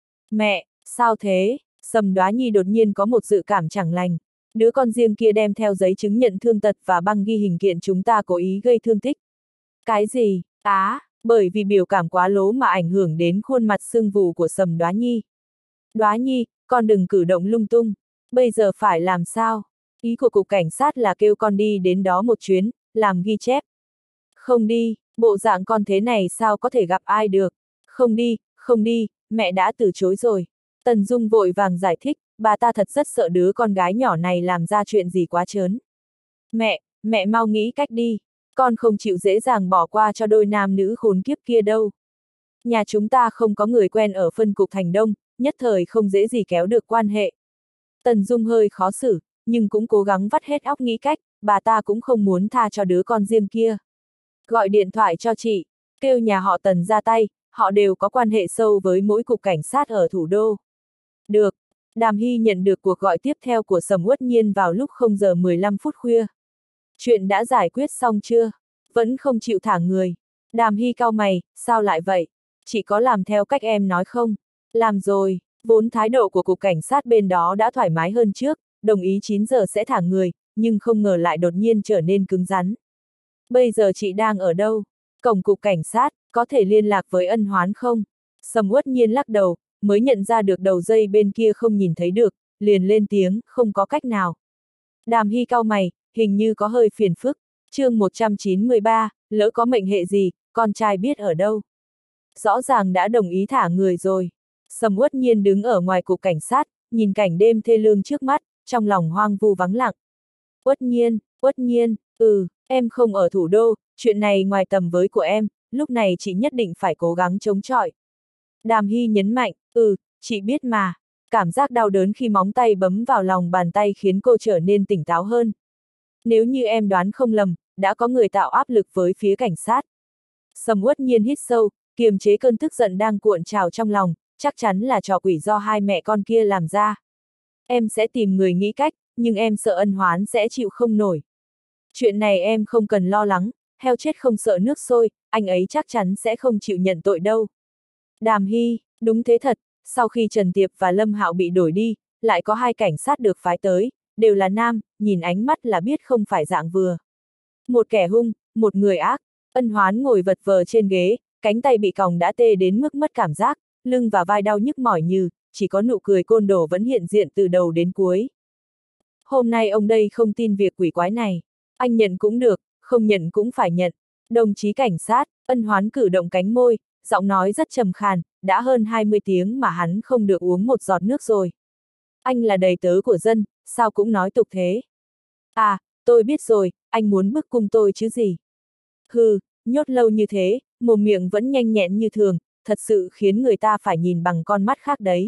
Mẹ, sao thế? Sầm Đoá Nhi đột nhiên có một dự cảm chẳng lành. Đứa con riêng kia đem theo giấy chứng nhận thương tật và băng ghi hình kiện chúng ta cố ý gây thương tích. Cái gì? Á, bởi vì biểu cảm quá lố mà ảnh hưởng đến khuôn mặt sưng vù của Sầm Đoá Nhi. Đoá Nhi, con đừng cử động lung tung. Bây giờ phải làm sao? Ý của cục cảnh sát là kêu con đi đến đó một chuyến, làm ghi chép. Không đi, bộ dạng con thế này sao có thể gặp ai được. Không đi, không đi, mẹ đã từ chối rồi. Tần Dung vội vàng giải thích, bà ta thật rất sợ đứa con gái nhỏ này làm ra chuyện gì quá trớn. Mẹ, mẹ mau nghĩ cách đi. Con không chịu dễ dàng bỏ qua cho đôi nam nữ khốn kiếp kia đâu. Nhà chúng ta không có người quen ở phân cục Thành Đông, nhất thời không dễ gì kéo được quan hệ. Tần Dung hơi khó xử, nhưng cũng cố gắng vắt hết óc nghĩ cách, bà ta cũng không muốn tha cho đứa con riêng kia. Gọi điện thoại cho chị, kêu nhà họ Tần ra tay, họ đều có quan hệ sâu với mỗi cục cảnh sát ở thủ đô. Được, Đàm Hy nhận được cuộc gọi tiếp theo của Sầm Uất Nhiên vào lúc không giờ mười lăm phút khuya. Chuyện đã giải quyết xong chưa? Vẫn không chịu thả người. Đàm Hy cau mày, sao lại vậy? Chị có làm theo cách em nói không? Làm rồi, vốn thái độ của cục cảnh sát bên đó đã thoải mái hơn trước, đồng ý chín giờ sẽ thả người, nhưng không ngờ lại đột nhiên trở nên cứng rắn. Bây giờ chị đang ở đâu? Cổng cục cảnh sát, có thể liên lạc với Ân Hoán không? Sầm Uất Nhiên lắc đầu, mới nhận ra được đầu dây bên kia không nhìn thấy được, liền lên tiếng, không có cách nào. Đàm Hy cau mày, hình như có hơi phiền phức. Chương một trăm chín mươi ba, lỡ có mệnh hệ gì, con trai biết ở đâu. Rõ ràng đã đồng ý thả người rồi. Sầm Uất Nhiên đứng ở ngoài cục cảnh sát, nhìn cảnh đêm thê lương trước mắt, trong lòng hoang vu vắng lặng. Uất Nhiên, Uất Nhiên, ừ, em không ở thủ đô, chuyện này ngoài tầm với của em, lúc này chị nhất định phải cố gắng chống chọi. Đàm Hy nhấn mạnh, ừ, chị biết mà. Cảm giác đau đớn khi móng tay bấm vào lòng bàn tay khiến cô trở nên tỉnh táo hơn. Nếu như em đoán không lầm, đã có người tạo áp lực với phía cảnh sát. Sầm Uất Nhiên hít sâu, kiềm chế cơn tức giận đang cuộn trào trong lòng, chắc chắn là trò quỷ do hai mẹ con kia làm ra. Em sẽ tìm người nghĩ cách, nhưng em sợ Ân Hoán sẽ chịu không nổi. Chuyện này em không cần lo lắng, heo chết không sợ nước sôi, anh ấy chắc chắn sẽ không chịu nhận tội đâu. Đàm Hy, đúng thế thật, sau khi Trần Tiệp và Lâm Hạo bị đổi đi, lại có hai cảnh sát được phái tới, đều là nam, nhìn ánh mắt là biết không phải dạng vừa. Một kẻ hung, một người ác. Ân Hoán ngồi vật vờ trên ghế, cánh tay bị còng đã tê đến mức mất cảm giác, lưng và vai đau nhức mỏi như, chỉ có nụ cười côn đồ vẫn hiện diện từ đầu đến cuối. Hôm nay ông đây không tin việc quỷ quái này. Anh nhận cũng được, không nhận cũng phải nhận. Đồng chí cảnh sát, Ân Hoán cử động cánh môi, giọng nói rất trầm khàn, đã hơn hai mươi tiếng mà hắn không được uống một giọt nước rồi. Anh là đầy tớ của dân, sao cũng nói tục thế. À, tôi biết rồi, anh muốn bức cung tôi chứ gì. Hừ, nhốt lâu như thế, mồm miệng vẫn nhanh nhẹn như thường, thật sự khiến người ta phải nhìn bằng con mắt khác đấy.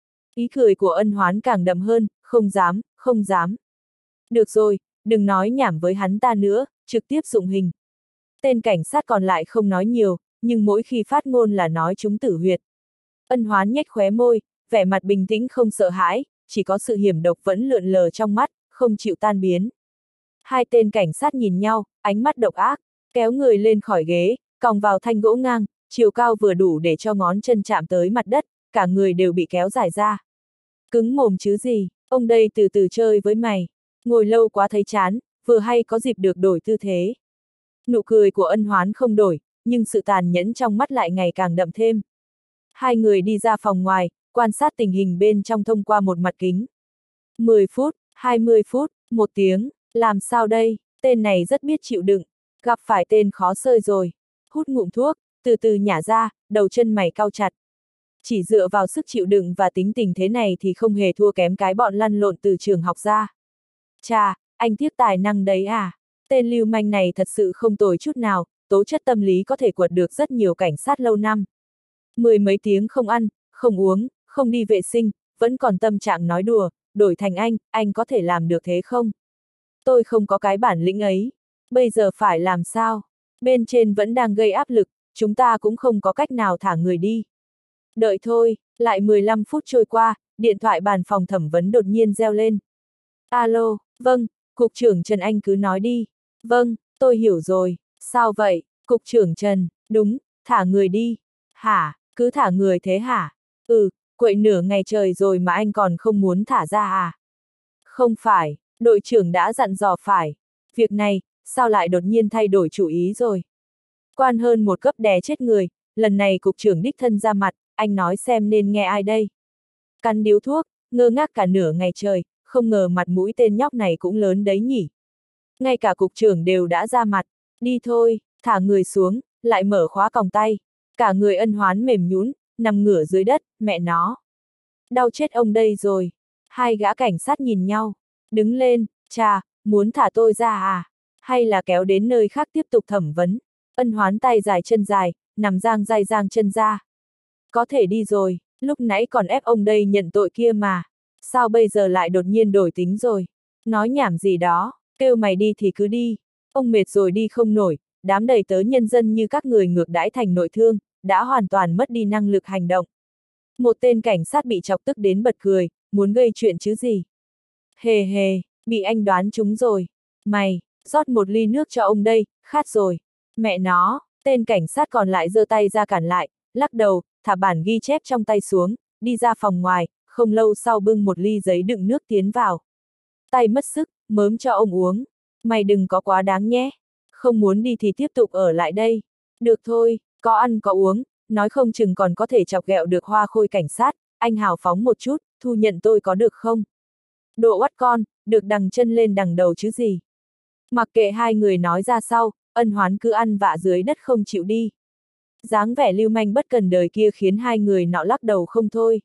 Ý cười của Ân Hoán càng đậm hơn, không dám, không dám. Được rồi, đừng nói nhảm với hắn ta nữa, trực tiếp dụng hình. Tên cảnh sát còn lại không nói nhiều, nhưng mỗi khi phát ngôn là nói chúng tử huyệt. Ân Hoán nhếch khóe môi, vẻ mặt bình tĩnh không sợ hãi, chỉ có sự hiểm độc vẫn lượn lờ trong mắt, không chịu tan biến. Hai tên cảnh sát nhìn nhau, ánh mắt độc ác, kéo người lên khỏi ghế, còng vào thanh gỗ ngang, chiều cao vừa đủ để cho ngón chân chạm tới mặt đất, cả người đều bị kéo dài ra. Cứng mồm chứ gì, ông đây từ từ chơi với mày, ngồi lâu quá thấy chán, vừa hay có dịp được đổi tư thế. Nụ cười của Ân Hoán không đổi, nhưng sự tàn nhẫn trong mắt lại ngày càng đậm thêm. Hai người đi ra phòng ngoài, quan sát tình hình bên trong thông qua một mặt kính. mười phút, hai mươi phút, một tiếng, làm sao đây, tên này rất biết chịu đựng, gặp phải tên khó sơi rồi. Hút ngụm thuốc, từ từ nhả ra, đầu chân mày cau chặt. Chỉ dựa vào sức chịu đựng và tính tình thế này thì không hề thua kém cái bọn lăn lộn từ trường học ra. Chà, anh tiếc tài năng đấy à? Tên lưu manh này thật sự không tồi chút nào, tố chất tâm lý có thể quật được rất nhiều cảnh sát lâu năm. Mười mấy tiếng không ăn, không uống, không đi vệ sinh, vẫn còn tâm trạng nói đùa, đổi thành anh, anh có thể làm được thế không? Tôi không có cái bản lĩnh ấy. Bây giờ phải làm sao? Bên trên vẫn đang gây áp lực, chúng ta cũng không có cách nào thả người đi. Đợi thôi, lại mười lăm phút trôi qua, điện thoại bàn phòng thẩm vấn đột nhiên reo lên. Alo, vâng, Cục trưởng Trần Anh cứ nói đi. Vâng, tôi hiểu rồi, sao vậy? Cục trưởng Trần, đúng, thả người đi. Hả, cứ thả người thế hả? Ừ, quậy nửa ngày trời rồi mà anh còn không muốn thả ra à? Không phải, đội trưởng đã dặn dò phải. Việc này, sao lại đột nhiên thay đổi chủ ý rồi? Quan hơn một cấp đè chết người, lần này cục trưởng đích thân ra mặt, anh nói xem nên nghe ai đây? Cắn điếu thuốc, ngơ ngác cả nửa ngày trời, không ngờ mặt mũi tên nhóc này cũng lớn đấy nhỉ. Ngay cả cục trưởng đều đã ra mặt, đi thôi, thả người xuống, lại mở khóa còng tay. Cả người Ân Hoán mềm nhũn, nằm ngửa dưới đất, mẹ nó. Đau chết ông đây rồi. Hai gã cảnh sát nhìn nhau, đứng lên, chà, muốn thả tôi ra à? Hay là kéo đến nơi khác tiếp tục thẩm vấn? Ân Hoán tay dài chân dài, nằm giang dai giang chân ra. Có thể đi rồi, lúc nãy còn ép ông đây nhận tội kia mà. Sao bây giờ lại đột nhiên đổi tính rồi? Nói nhảm gì đó, kêu mày đi thì cứ đi. Ông mệt rồi đi không nổi, đám đầy tớ nhân dân như các người ngược đãi thành nội thương, đã hoàn toàn mất đi năng lực hành động. Một tên cảnh sát bị chọc tức đến bật cười, muốn gây chuyện chứ gì. Hề hề, bị anh đoán trúng rồi. Mày, rót một ly nước cho ông đây, khát rồi. Mẹ nó, tên cảnh sát còn lại giơ tay ra cản lại, lắc đầu, thả bản ghi chép trong tay xuống, đi ra phòng ngoài, không lâu sau bưng một ly giấy đựng nước tiến vào. Tay mất sức, mớm cho ông uống. Mày đừng có quá đáng nhé. Không muốn đi thì tiếp tục ở lại đây. Được thôi, có ăn có uống, nói không chừng còn có thể chọc ghẹo được Hoa Khôi cảnh sát, anh hào phóng một chút, thu nhận tôi có được không? Đồ oắt con, được đằng chân lên đằng đầu chứ gì. Mặc kệ hai người nói ra sau, Ân Hoán cứ ăn vạ dưới đất không chịu đi. Dáng vẻ lưu manh bất cần đời kia khiến hai người nọ lắc đầu không thôi.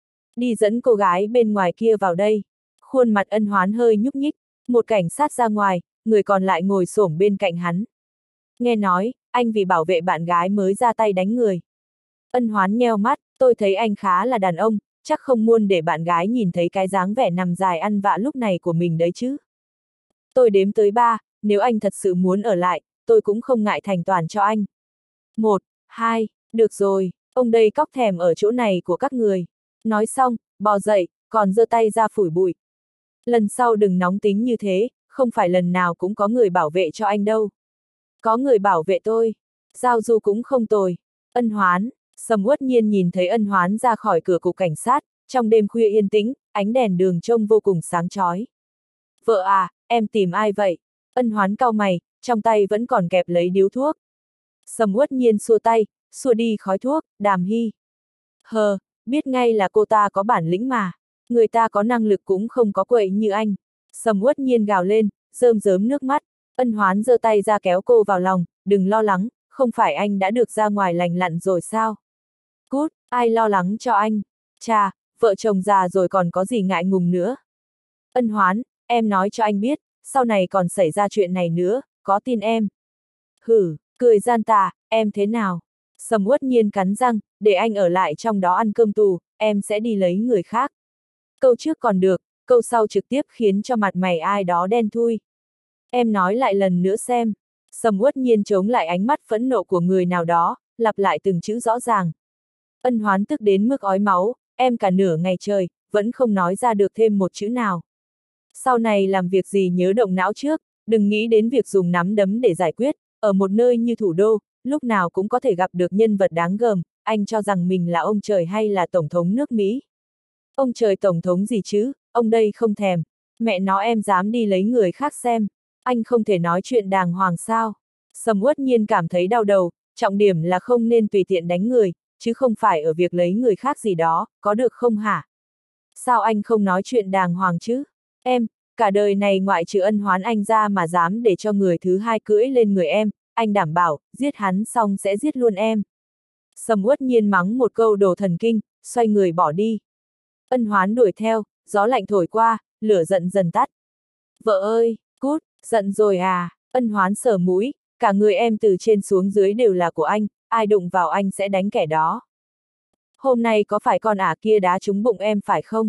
Đi dẫn cô gái bên ngoài kia vào đây. Khuôn mặt Ân Hoán hơi nhúc nhích, một cảnh sát ra ngoài, người còn lại ngồi xổm bên cạnh hắn. Nghe nói, anh vì bảo vệ bạn gái mới ra tay đánh người. Ân Hoán nheo mắt, tôi thấy anh khá là đàn ông, chắc không muốn để bạn gái nhìn thấy cái dáng vẻ nằm dài ăn vạ lúc này của mình đấy chứ. Tôi đếm tới ba, nếu anh thật sự muốn ở lại, tôi cũng không ngại thành toàn cho anh. Một, hai, được rồi, ông đây cóc thèm ở chỗ này của các người. Nói xong, bò dậy, còn giơ tay ra phủi bụi. Lần sau đừng nóng tính như thế, không phải lần nào cũng có người bảo vệ cho anh đâu. Có người bảo vệ tôi, giao du cũng không tồi. Ân Hoán, Sầm Uất Nhiên nhìn thấy Ân Hoán ra khỏi cửa cục cảnh sát, trong đêm khuya yên tĩnh, ánh đèn đường trông vô cùng sáng chói. Vợ à, em tìm ai vậy? Ân Hoán cau mày, trong tay vẫn còn kẹp lấy điếu thuốc. Sầm Uất Nhiên xua tay, xua đi khói thuốc, Đàm Hy. Hờ, biết ngay là cô ta có bản lĩnh mà. Người ta có năng lực cũng không có quậy như anh. Sầm Uất Nhiên gào lên, rơm rớm nước mắt. Ân Hoán giơ tay ra kéo cô vào lòng, đừng lo lắng, không phải anh đã được ra ngoài lành lặn rồi sao? Cút, ai lo lắng cho anh? Chà, vợ chồng già rồi còn có gì ngại ngùng nữa? Ân Hoán, em nói cho anh biết, sau này còn xảy ra chuyện này nữa, có tin em? Hử, cười gian tà, em thế nào? Sầm Uất Nhiên cắn răng, để anh ở lại trong đó ăn cơm tù, em sẽ đi lấy người khác. Câu trước còn được, câu sau trực tiếp khiến cho mặt mày ai đó đen thui. Em nói lại lần nữa xem. Sầm Uất Nhiên chống lại ánh mắt phẫn nộ của người nào đó, lặp lại từng chữ rõ ràng. Ân Hoán tức đến mức ói máu, em cả nửa ngày trời, vẫn không nói ra được thêm một chữ nào. Sau này làm việc gì nhớ động não trước, đừng nghĩ đến việc dùng nắm đấm để giải quyết, ở một nơi như thủ đô, lúc nào cũng có thể gặp được nhân vật đáng gờm, anh cho rằng mình là ông trời hay là tổng thống nước Mỹ. Ông trời tổng thống gì chứ, ông đây không thèm, mẹ nó em dám đi lấy người khác xem, anh không thể nói chuyện đàng hoàng sao. Sầm Uất Nhiên cảm thấy đau đầu, trọng điểm là không nên tùy tiện đánh người, chứ không phải ở việc lấy người khác gì đó, có được không hả? Sao anh không nói chuyện đàng hoàng chứ? Em, cả đời này ngoại trừ Ân Hoán anh ra mà dám để cho người thứ hai cưỡi lên người em, anh đảm bảo, giết hắn xong sẽ giết luôn em. Sầm Uất Nhiên mắng một câu đồ thần kinh, xoay người bỏ đi. Ân Hoán đuổi theo, gió lạnh thổi qua, lửa giận dần tắt. Vợ ơi, cút, giận rồi à? Ân Hoán sờ mũi, cả người em từ trên xuống dưới đều là của anh, ai đụng vào anh sẽ đánh kẻ đó. Hôm nay có phải con ả kia đá trúng bụng em phải không?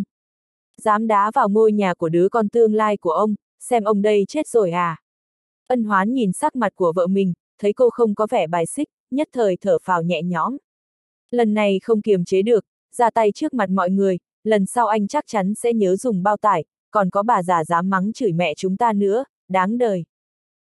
Dám đá vào ngôi nhà của đứa con tương lai của ông, xem ông đây chết rồi à? Ân Hoán nhìn sắc mặt của vợ mình, thấy cô không có vẻ bài xích, nhất thời thở phào nhẹ nhõm. Lần này không kiềm chế được, ra tay trước mặt mọi người, lần sau anh chắc chắn sẽ nhớ dùng bao tải, còn có bà già dám mắng chửi mẹ chúng ta nữa, đáng đời.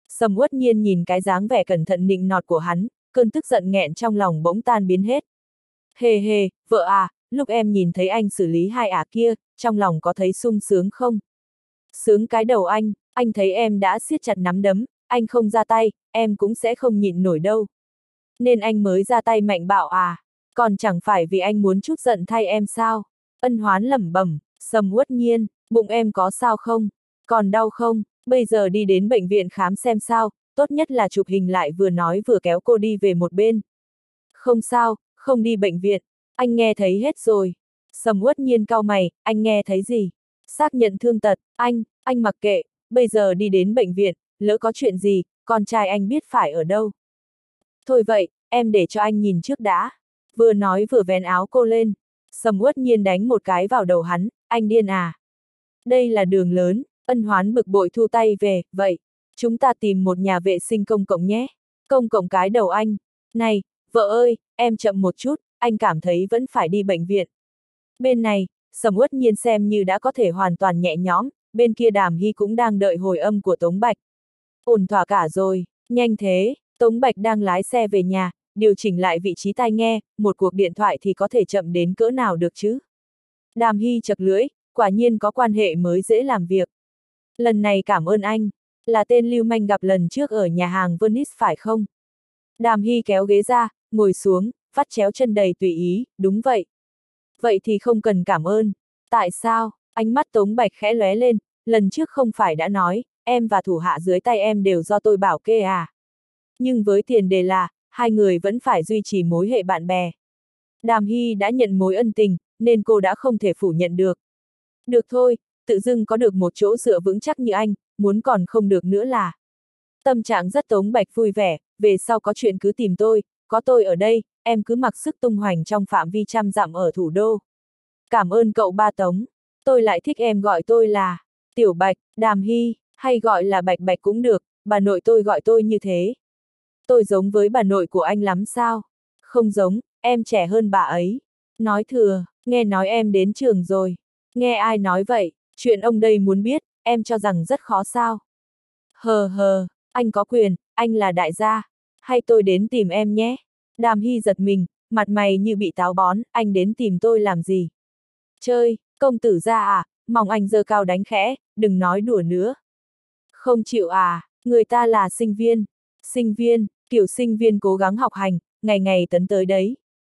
Sầm Uất Nhiên nhìn cái dáng vẻ cẩn thận nịnh nọt của hắn, cơn tức giận nghẹn trong lòng bỗng tan biến hết. Hề hề, vợ à, lúc em nhìn thấy anh xử lý hai ả kia, trong lòng có thấy sung sướng không? Sướng cái đầu anh, anh thấy em đã siết chặt nắm đấm, anh không ra tay, em cũng sẽ không nhịn nổi đâu. Nên anh mới ra tay mạnh bạo à, còn chẳng phải vì anh muốn chút giận thay em sao? Ân Hoán lẩm bẩm, Sầm Uất Nhiên, bụng em có sao không? Còn đau không? Bây giờ đi đến bệnh viện khám xem sao, tốt nhất là chụp hình lại vừa nói vừa kéo cô đi về một bên. Không sao, không đi bệnh viện, anh nghe thấy hết rồi. Sầm Uất Nhiên cau mày, anh nghe thấy gì? Xác nhận thương tật, anh, anh mặc kệ, bây giờ đi đến bệnh viện, lỡ có chuyện gì, con trai anh biết phải ở đâu. Thôi vậy, em để cho anh nhìn trước đã. Vừa nói vừa vén áo cô lên. Sầm Uất Nhiên đánh một cái vào đầu hắn, anh điên à? Đây là đường lớn. Ân Hoán bực bội thu tay về, vậy, chúng ta tìm một nhà vệ sinh công cộng nhé. Công cộng cái đầu anh. Này, vợ ơi, em chậm một chút, anh cảm thấy vẫn phải đi bệnh viện. Bên này, Sầm Uất Nhiên xem như đã có thể hoàn toàn nhẹ nhõm, bên kia Đàm Hy cũng đang đợi hồi âm của Tống Bạch. Ổn thỏa cả rồi, nhanh thế, Tống Bạch đang lái xe về nhà, điều chỉnh lại vị trí tai nghe, một cuộc điện thoại thì có thể chậm đến cỡ nào được chứ. Đàm Hy chật lưỡi, quả nhiên có quan hệ mới dễ làm việc. Lần này cảm ơn anh, là tên lưu manh gặp lần trước ở nhà hàng Venice phải không? Đàm Hy kéo ghế ra, ngồi xuống, vắt chéo chân đầy tùy ý, đúng vậy. Vậy thì không cần cảm ơn. Tại sao? Ánh mắt Tống Bạch khẽ lóe lên, lần trước không phải đã nói, em và thủ hạ dưới tay em đều do tôi bảo kê à? Nhưng với tiền đề là, hai người vẫn phải duy trì mối hệ bạn bè. Đàm Hy đã nhận mối ân tình, nên cô đã không thể phủ nhận được. Được thôi, tự dưng có được một chỗ dựa vững chắc như anh, muốn còn không được nữa là. Tâm trạng rất Tống Bạch vui vẻ, về sau có chuyện cứ tìm tôi, có tôi ở đây, em cứ mặc sức tung hoành trong phạm vi trăm dặm ở thủ đô. Cảm ơn cậu ba Tống, tôi lại thích em gọi tôi là Tiểu Bạch, Đàm Hy, hay gọi là Bạch Bạch cũng được, bà nội tôi gọi tôi như thế. Tôi giống với bà nội của anh lắm sao? Không giống, em trẻ hơn bà ấy. Nói thừa, nghe nói em đến trường rồi. Nghe ai nói vậy, chuyện ông đây muốn biết, em cho rằng rất khó sao? Hờ hờ, anh có quyền, anh là đại gia. Hay tôi đến tìm em nhé? Đàm Hy giật mình, mặt mày như bị táo bón, anh đến tìm tôi làm gì? Chơi, công tử gia à, mong anh giơ cao đánh khẽ, đừng nói đùa nữa. Không chịu à, người ta là sinh viên. Sinh viên, kiểu sinh viên cố gắng học hành, ngày ngày tấn tới đấy.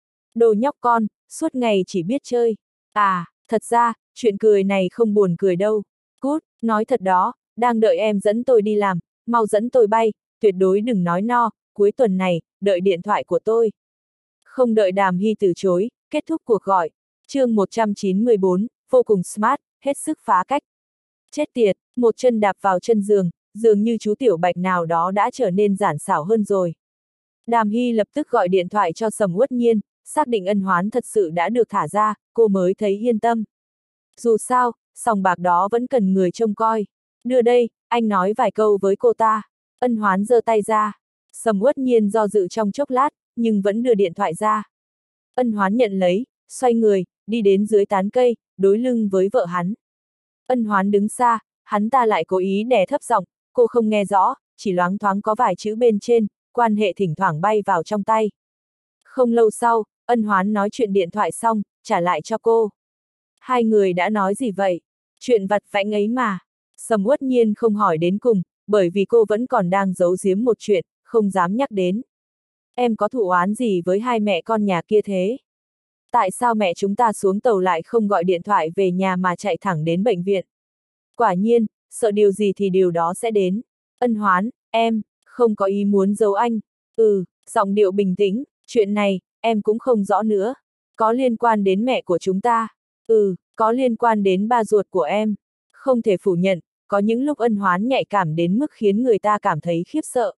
Đồ nhóc con, suốt ngày chỉ biết chơi. À, thật ra, chuyện cười này không buồn cười đâu. Cút, nói thật đó, đang đợi em dẫn tôi đi làm, mau dẫn tôi bay, tuyệt đối đừng nói no, cuối tuần này, đợi điện thoại của tôi. Không đợi Đàm Hy từ chối, kết thúc cuộc gọi. Chương một trăm chín mươi bốn, vô cùng smart, hết sức phá cách. Chết tiệt, một chân đạp vào chân giường, dường như chú Tiểu Bạch nào đó đã trở nên giản xảo hơn rồi. Đàm Hy lập tức gọi điện thoại cho Sầm Uất Nhiên, xác định Ân Hoán thật sự đã được thả ra, cô mới thấy yên tâm. Dù sao, sòng bạc đó vẫn cần người trông coi. Đưa đây, anh nói vài câu với cô ta. Ân Hoán giơ tay ra. Sầm Uất Nhiên do dự trong chốc lát, nhưng vẫn đưa điện thoại ra. Ân Hoán nhận lấy, xoay người, đi đến dưới tán cây, đối lưng với vợ hắn. Ân Hoán đứng xa, hắn ta lại cố ý đè thấp giọng, cô không nghe rõ, chỉ loáng thoáng có vài chữ bên trên, quan hệ thỉnh thoảng bay vào trong tay. Không lâu sau, Ân Hoán nói chuyện điện thoại xong, trả lại cho cô. Hai người đã nói gì vậy? Chuyện vặt vãnh ấy mà. Sầm Uất Nhiên không hỏi đến cùng, bởi vì cô vẫn còn đang giấu giếm một chuyện, không dám nhắc đến. Em có thù oán gì với hai mẹ con nhà kia thế? Tại sao mẹ chúng ta xuống tàu lại không gọi điện thoại về nhà mà chạy thẳng đến bệnh viện? Quả nhiên, sợ điều gì thì điều đó sẽ đến. Ân Hoán, em, không có ý muốn giấu anh. Ừ, giọng điệu bình tĩnh, chuyện này, em cũng không rõ nữa. Có liên quan đến mẹ của chúng ta. Ừ, có liên quan đến ba ruột của em. Không thể phủ nhận, có những lúc Ân Hoán nhạy cảm đến mức khiến người ta cảm thấy khiếp sợ.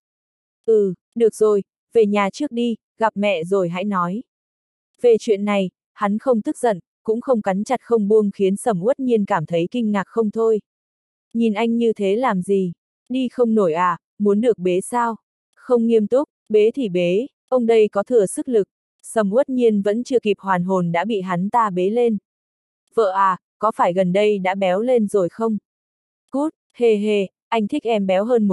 Ừ, được rồi, về nhà trước đi, gặp mẹ rồi hãy nói. Về chuyện này, hắn không tức giận, cũng không cắn chặt không buông khiến Sầm Uất Nhiên cảm thấy kinh ngạc không thôi. Nhìn anh như thế làm gì? Đi không nổi à, muốn được bế sao? Không nghiêm túc, bế thì bế, ông đây có thừa sức lực. Sầm Uất Nhiên vẫn chưa kịp hoàn hồn đã bị hắn ta bế lên. Vợ à, có phải gần đây đã béo lên rồi không? Cút, hề hề, anh thích em béo hơn một chút,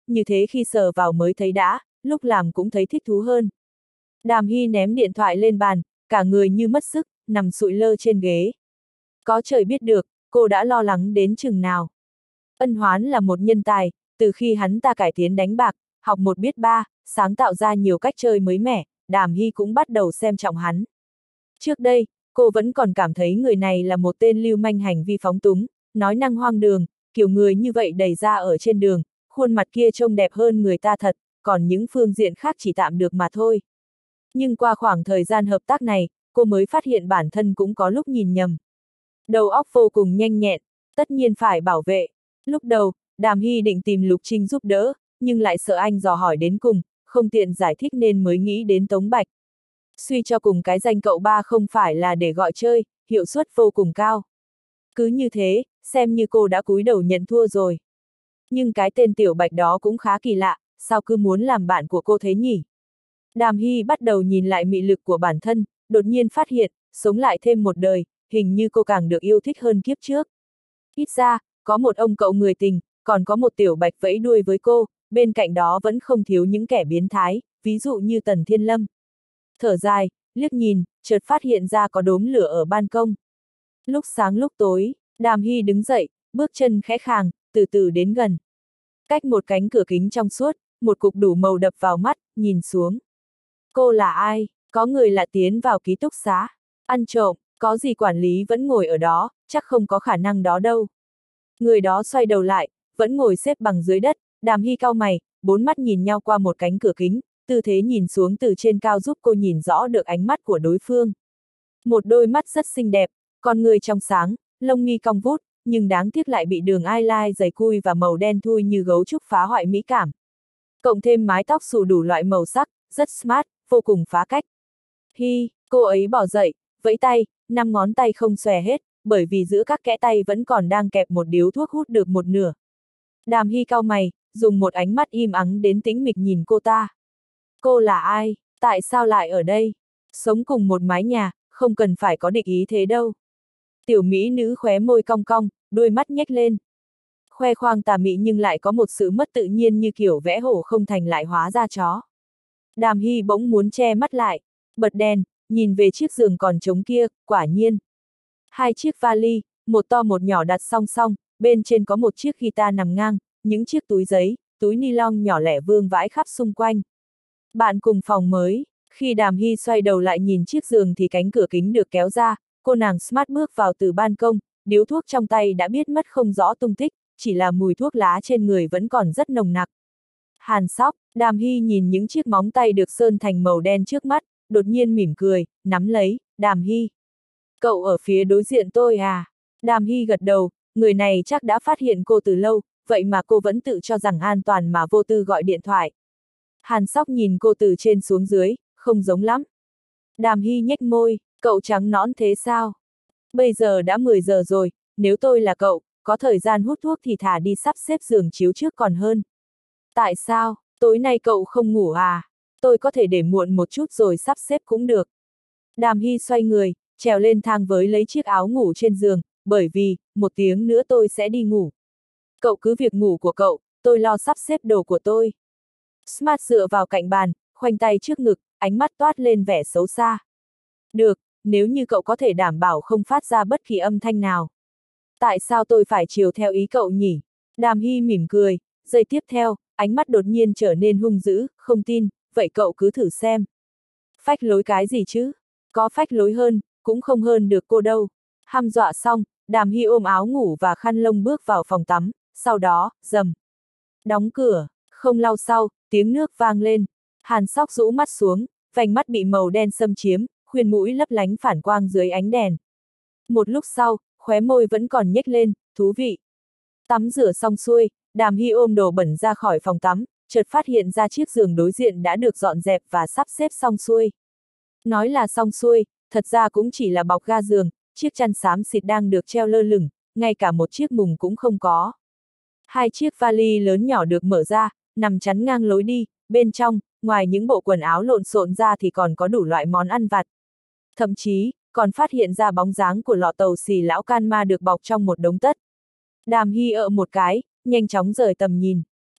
như thế khi sờ vào mới thấy đã, lúc làm cũng thấy thích thú hơn. Đàm Hy ném điện thoại lên bàn, cả người như mất sức, nằm sụi lơ trên ghế. Có trời biết được, cô đã lo lắng đến chừng nào. Ân Hoán là một nhân tài, từ khi hắn ta cải tiến đánh bạc, học một biết ba, sáng tạo ra nhiều cách chơi mới mẻ, Đàm Hy cũng bắt đầu xem trọng hắn. Trước đây, cô vẫn còn cảm thấy người này là một tên lưu manh hành vi phóng túng, nói năng hoang đường, kiểu người như vậy đầy ra ở trên đường, khuôn mặt kia trông đẹp hơn người ta thật, còn những phương diện khác chỉ tạm được mà thôi. Nhưng qua khoảng thời gian hợp tác này, cô mới phát hiện bản thân cũng có lúc nhìn nhầm. Đầu óc vô cùng nhanh nhẹn, tất nhiên phải bảo vệ. Lúc đầu, Đàm Hy định tìm Lục Trinh giúp đỡ, nhưng lại sợ anh dò hỏi đến cùng, không tiện giải thích nên mới nghĩ đến Tống Bạch. Suy cho cùng cái danh cậu ba không phải là để gọi chơi, hiệu suất vô cùng cao. Cứ như thế, xem như cô đã cúi đầu nhận thua rồi. Nhưng cái tên Tiểu Bạch đó cũng khá kỳ lạ, sao cứ muốn làm bạn của cô thế nhỉ? Đàm Hy bắt đầu nhìn lại mị lực của bản thân, đột nhiên phát hiện, sống lại thêm một đời, hình như cô càng được yêu thích hơn kiếp trước. Ít ra, có một ông cậu người tình, còn có một Tiểu Bạch vẫy đuôi với cô, bên cạnh đó vẫn không thiếu những kẻ biến thái, ví dụ như Tần Thiên Lâm. Thở dài, liếc nhìn, chợt phát hiện ra có đốm lửa ở ban công. Lúc sáng lúc tối, Đàm Hy đứng dậy, bước chân khẽ khàng, từ từ đến gần. Cách một cánh cửa kính trong suốt, một cục đủ màu đập vào mắt, nhìn xuống. Cô là ai? Có người lạ tiến vào ký túc xá. Ăn trộm, có gì quản lý vẫn ngồi ở đó, chắc không có khả năng đó đâu. Người đó xoay đầu lại, vẫn ngồi xếp bằng dưới đất, Đàm Hy cau mày, bốn mắt nhìn nhau qua một cánh cửa kính, tư thế nhìn xuống từ trên cao giúp cô nhìn rõ được ánh mắt của đối phương. Một đôi mắt rất xinh đẹp, con người trong sáng, lông mi cong vút, nhưng đáng tiếc lại bị đường eyeliner dày cui và màu đen thui như gấu trúc phá hoại mỹ cảm. Cộng thêm mái tóc xù đủ loại màu sắc, rất smart, vô cùng phá cách. Hi, cô ấy bỏ dậy, vẫy tay, năm ngón tay không xòe hết, bởi vì giữa các kẽ tay vẫn còn đang kẹp một điếu thuốc hút được một nửa. Đàm Hy cau mày, dùng một ánh mắt im ắng đến tĩnh mịch nhìn cô ta. Cô là ai? Tại sao lại ở đây? Sống cùng một mái nhà, không cần phải có địch ý thế đâu. Tiểu mỹ nữ khóe môi cong cong, đôi mắt nhếch lên. Khoe khoang tà mị nhưng lại có một sự mất tự nhiên như kiểu vẽ hổ không thành lại hóa ra chó. Đàm Hy bỗng muốn che mắt lại, bật đèn, nhìn về chiếc giường còn trống kia, quả nhiên. Hai chiếc vali, một to một nhỏ đặt song song, bên trên có một chiếc guitar nằm ngang, những chiếc túi giấy, túi ni lông nhỏ lẻ vương vãi khắp xung quanh. Bạn cùng phòng mới, khi Đàm Hy xoay đầu lại nhìn chiếc giường thì cánh cửa kính được kéo ra, cô nàng smart bước vào từ ban công, điếu thuốc trong tay đã biết mất không rõ tung tích, chỉ là mùi thuốc lá trên người vẫn còn rất nồng nặc. Hàn Sóc, Đàm Hy nhìn những chiếc móng tay được sơn thành màu đen trước mắt, đột nhiên mỉm cười, nắm lấy, Đàm Hy. Cậu ở phía đối diện tôi à? Đàm Hy gật đầu, người này chắc đã phát hiện cô từ lâu, vậy mà cô vẫn tự cho rằng an toàn mà vô tư gọi điện thoại. Hàn Sóc nhìn cô từ trên xuống dưới, không giống lắm. Đàm Hy nhếch môi, cậu trắng nõn thế sao? Bây giờ đã mười giờ rồi, nếu tôi là cậu, có thời gian hút thuốc thì thả đi sắp xếp giường chiếu trước còn hơn. Tại sao, tối nay cậu không ngủ à? Tôi có thể để muộn một chút rồi sắp xếp cũng được. Đàm Hy xoay người, trèo lên thang với lấy chiếc áo ngủ trên giường, bởi vì, một tiếng nữa tôi sẽ đi ngủ. Cậu cứ việc ngủ của cậu, tôi lo sắp xếp đồ của tôi. Smart dựa vào cạnh bàn, khoanh tay trước ngực, ánh mắt toát lên vẻ xấu xa. Được, nếu như cậu có thể đảm bảo không phát ra bất kỳ âm thanh nào. Tại sao tôi phải chiều theo ý cậu nhỉ? Đàm Hy mỉm cười, giây tiếp theo, ánh mắt đột nhiên trở nên hung dữ, không tin, vậy cậu cứ thử xem. Phách lối cái gì chứ? Có phách lối hơn, cũng không hơn được cô đâu. Hăm dọa xong, Đàm Hy ôm áo ngủ và khăn lông bước vào phòng tắm, sau đó, rầm. Đóng cửa, không lâu sau, tiếng nước vang lên. Hàn Sóc rũ mắt xuống, vành mắt bị màu đen xâm chiếm, khuyên mũi lấp lánh phản quang dưới ánh đèn. Một lúc sau, khóe môi vẫn còn nhếch lên, thú vị. Tắm rửa xong xuôi, Đàm Hy ôm đồ bẩn ra khỏi phòng tắm, chợt phát hiện ra chiếc giường đối diện đã được dọn dẹp và sắp xếp xong xuôi. Nói là xong xuôi, thật ra cũng chỉ là bọc ga giường, chiếc chăn xám xịt đang được treo lơ lửng, ngay cả một chiếc mùng cũng không có. Hai chiếc vali lớn nhỏ được mở ra, nằm chắn ngang lối đi, bên trong, ngoài những bộ quần áo lộn xộn ra thì còn có đủ loại món ăn vặt. Thậm chí, còn phát hiện ra bóng dáng của lọ tàu xì lão can ma được bọc trong một đống tất. Đàm Hy ợ một cái, nhanh chóng rời tầm nhìn.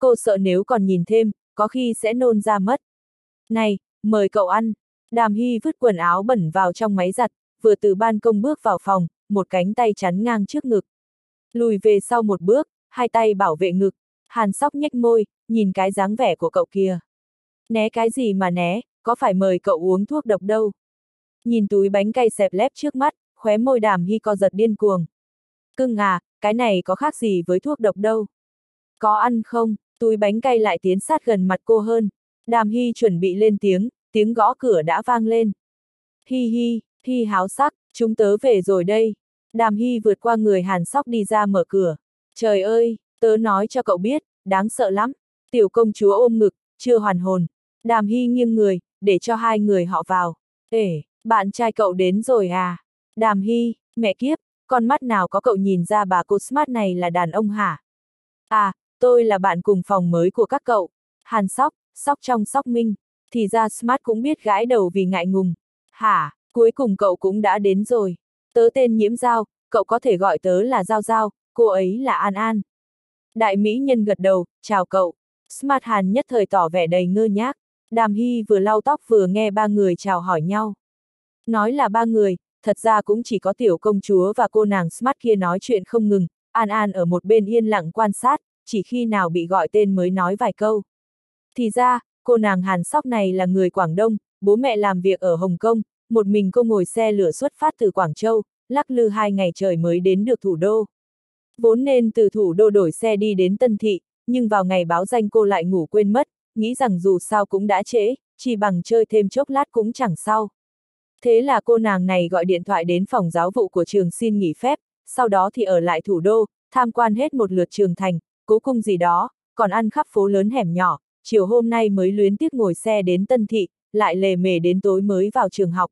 cô sợ nếu còn nhìn thêm, có khi sẽ nôn ra mất. Này, mời cậu ăn. Đàm Hy vứt quần áo bẩn vào trong máy giặt, vừa từ ban công bước vào phòng, một cánh tay chắn ngang trước ngực. Lùi về sau một bước, hai tay bảo vệ ngực. Hàn Sóc nhếch môi, nhìn cái dáng vẻ của cậu kia. Né cái gì mà né, có phải mời cậu uống thuốc độc đâu. Nhìn túi bánh cay xẹp lép trước mắt, khóe môi Đàm Hy co giật điên cuồng. Cưng à, cái này có khác gì với thuốc độc đâu. Có ăn không? Túi bánh cay lại tiến sát gần mặt cô hơn. Đàm Hy chuẩn bị lên tiếng, tiếng gõ cửa đã vang lên. Hi hi, Hy háo sắc, chúng tớ về rồi đây. Đàm Hy vượt qua người Hàn Sóc đi ra mở cửa. Trời ơi, tớ nói cho cậu biết, đáng sợ lắm. Tiểu công chúa ôm ngực, chưa hoàn hồn. Đàm Hy nghiêng người, để cho hai người họ vào. Ê, bạn trai cậu đến rồi à? Đàm Hy, mẹ kiếp, con mắt nào có cậu nhìn ra bà cô Smart này là đàn ông hả? À, tôi là bạn cùng phòng mới của các cậu. Hàn Sóc, Sóc trong Sóc Minh. Thì ra Smart cũng biết gãi đầu vì ngại ngùng. Hả, cuối cùng cậu cũng đã đến rồi. Tớ tên Nhiễm Giao, cậu có thể gọi tớ là Giao Giao, cô ấy là An An. Đại mỹ nhân gật đầu, chào cậu. Smart Hàn nhất thời tỏ vẻ đầy ngơ ngác. Đàm Hy vừa lau tóc vừa nghe ba người chào hỏi nhau. Nói là ba người, thật ra cũng chỉ có tiểu công chúa và cô nàng Smart kia nói chuyện không ngừng, An An ở một bên yên lặng quan sát, chỉ khi nào bị gọi tên mới nói vài câu. Thì ra, cô nàng Hàn Sóc này là người Quảng Đông, bố mẹ làm việc ở Hồng Kông, một mình cô ngồi xe lửa xuất phát từ Quảng Châu, lắc lư hai ngày trời mới đến được thủ đô. Vốn nên từ thủ đô đổi xe đi đến Tân Thị, nhưng vào ngày báo danh cô lại ngủ quên mất, nghĩ rằng dù sao cũng đã trễ, chỉ bằng chơi thêm chốc lát cũng chẳng sao. Thế là cô nàng này gọi điện thoại đến phòng giáo vụ của trường xin nghỉ phép, sau đó thì ở lại thủ đô, tham quan hết một lượt trường thành, cố cung gì đó, còn ăn khắp phố lớn hẻm nhỏ, chiều hôm nay mới luyến tiếc ngồi xe đến Tân Thị, lại lề mề đến tối mới vào trường học.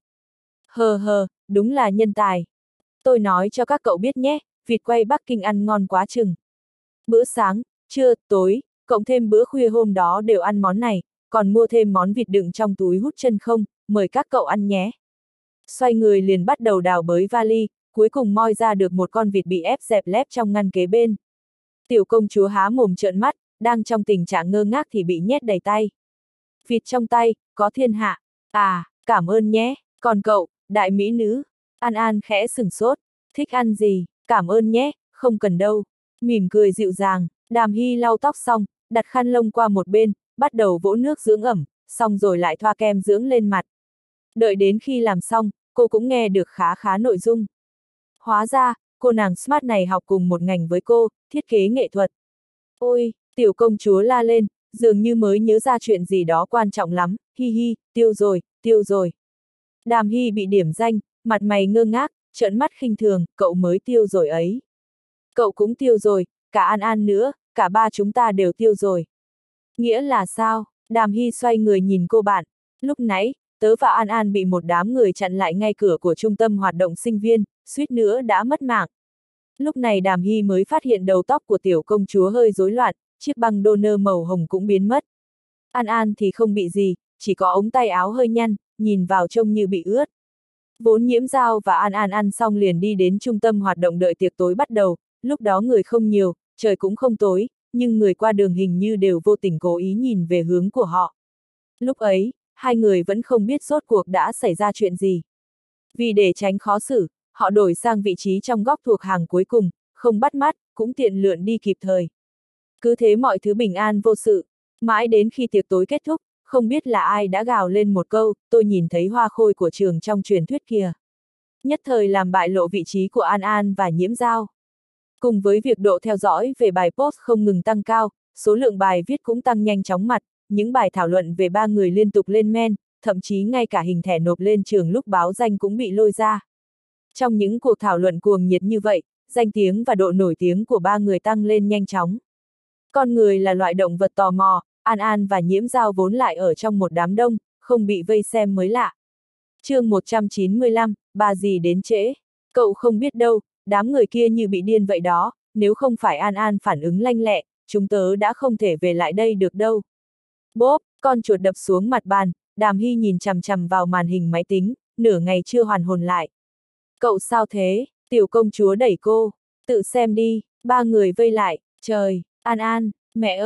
Hờ hờ, đúng là nhân tài. Tôi nói cho các cậu biết nhé, vịt quay Bắc Kinh ăn ngon quá chừng. Bữa sáng, trưa, tối, cộng thêm bữa khuya hôm đó đều ăn món này, còn mua thêm món vịt đựng trong túi hút chân không, mời các cậu ăn nhé. Xoay người liền bắt đầu đào bới vali, cuối cùng moi ra được một con vịt bị ép dẹp lép trong ngăn kế bên. Tiểu công chúa há mồm trợn mắt, đang trong tình trạng ngơ ngác thì bị nhét đầy tay. Vịt trong tay, có thiên hạ. À, cảm ơn nhé, còn cậu, đại mỹ nữ. An An khẽ sửng sốt, thích ăn gì, cảm ơn nhé, không cần đâu. Mỉm cười dịu dàng, Đàm Hy lau tóc xong, đặt khăn lông qua một bên, bắt đầu vỗ nước dưỡng ẩm, xong rồi lại thoa kem dưỡng lên mặt. Đợi đến khi làm xong, cô cũng nghe được khá khá nội dung. Hóa ra, cô nàng Smart này học cùng một ngành với cô, thiết kế nghệ thuật. Ôi, tiểu công chúa la lên, dường như mới nhớ ra chuyện gì đó quan trọng lắm, hi hi, tiêu rồi, tiêu rồi. Đàm Hy bị điểm danh, mặt mày ngơ ngác, trợn mắt khinh thường, cậu mới tiêu rồi ấy. Cậu cũng tiêu rồi, cả An An nữa, cả ba chúng ta đều tiêu rồi. Nghĩa là sao? Đàm Hy xoay người nhìn cô bạn, lúc nãy, tớ và An An bị một đám người chặn lại ngay cửa của trung tâm hoạt động sinh viên, suýt nữa đã mất mạng. Lúc này Đàm Hy mới phát hiện đầu tóc của tiểu công chúa hơi rối loạn, chiếc băng đô nơ màu hồng cũng biến mất. An An thì không bị gì, chỉ có ống tay áo hơi nhăn, nhìn vào trông như bị ướt. Vốn Nhiễm Giao và An An ăn xong liền đi đến trung tâm hoạt động đợi tiệc tối bắt đầu, lúc đó người không nhiều, trời cũng không tối, nhưng người qua đường hình như đều vô tình cố ý nhìn về hướng của họ. Lúc ấy, hai người vẫn không biết rốt cuộc đã xảy ra chuyện gì. Vì để tránh khó xử, họ đổi sang vị trí trong góc thuộc hàng cuối cùng, không bắt mắt, cũng tiện lượn đi kịp thời. Cứ thế mọi thứ bình an vô sự, mãi đến khi tiệc tối kết thúc, không biết là ai đã gào lên một câu, tôi nhìn thấy hoa khôi của trường trong truyền thuyết kìa. Nhất thời làm bại lộ vị trí của An An và Nhiễm Giao. Cùng với việc độ theo dõi về bài post không ngừng tăng cao, số lượng bài viết cũng tăng nhanh chóng mặt, những bài thảo luận về ba người liên tục lên men, thậm chí ngay cả hình thẻ nộp lên trường lúc báo danh cũng bị lôi ra. Trong những cuộc thảo luận cuồng nhiệt như vậy, danh tiếng và độ nổi tiếng của ba người tăng lên nhanh chóng. Con người là loại động vật tò mò, An An và Nhiễm Giao vốn lại ở trong một đám đông, không bị vây xem mới lạ. Chương một trăm chín mươi lăm, bà dì đến trễ. Cậu không biết đâu, đám người kia như bị điên vậy đó, nếu không phải An An phản ứng lanh lẹ, chúng tớ đã không thể về lại đây được đâu. Bốp, con chuột đập xuống mặt bàn, Đàm Hy nhìn chằm chằm vào màn hình máy tính, nửa ngày chưa hoàn hồn lại. Cậu sao thế? Tiểu công chúa đẩy cô. Tự xem đi, ba người vây lại, trời, An An, mẹ ơi,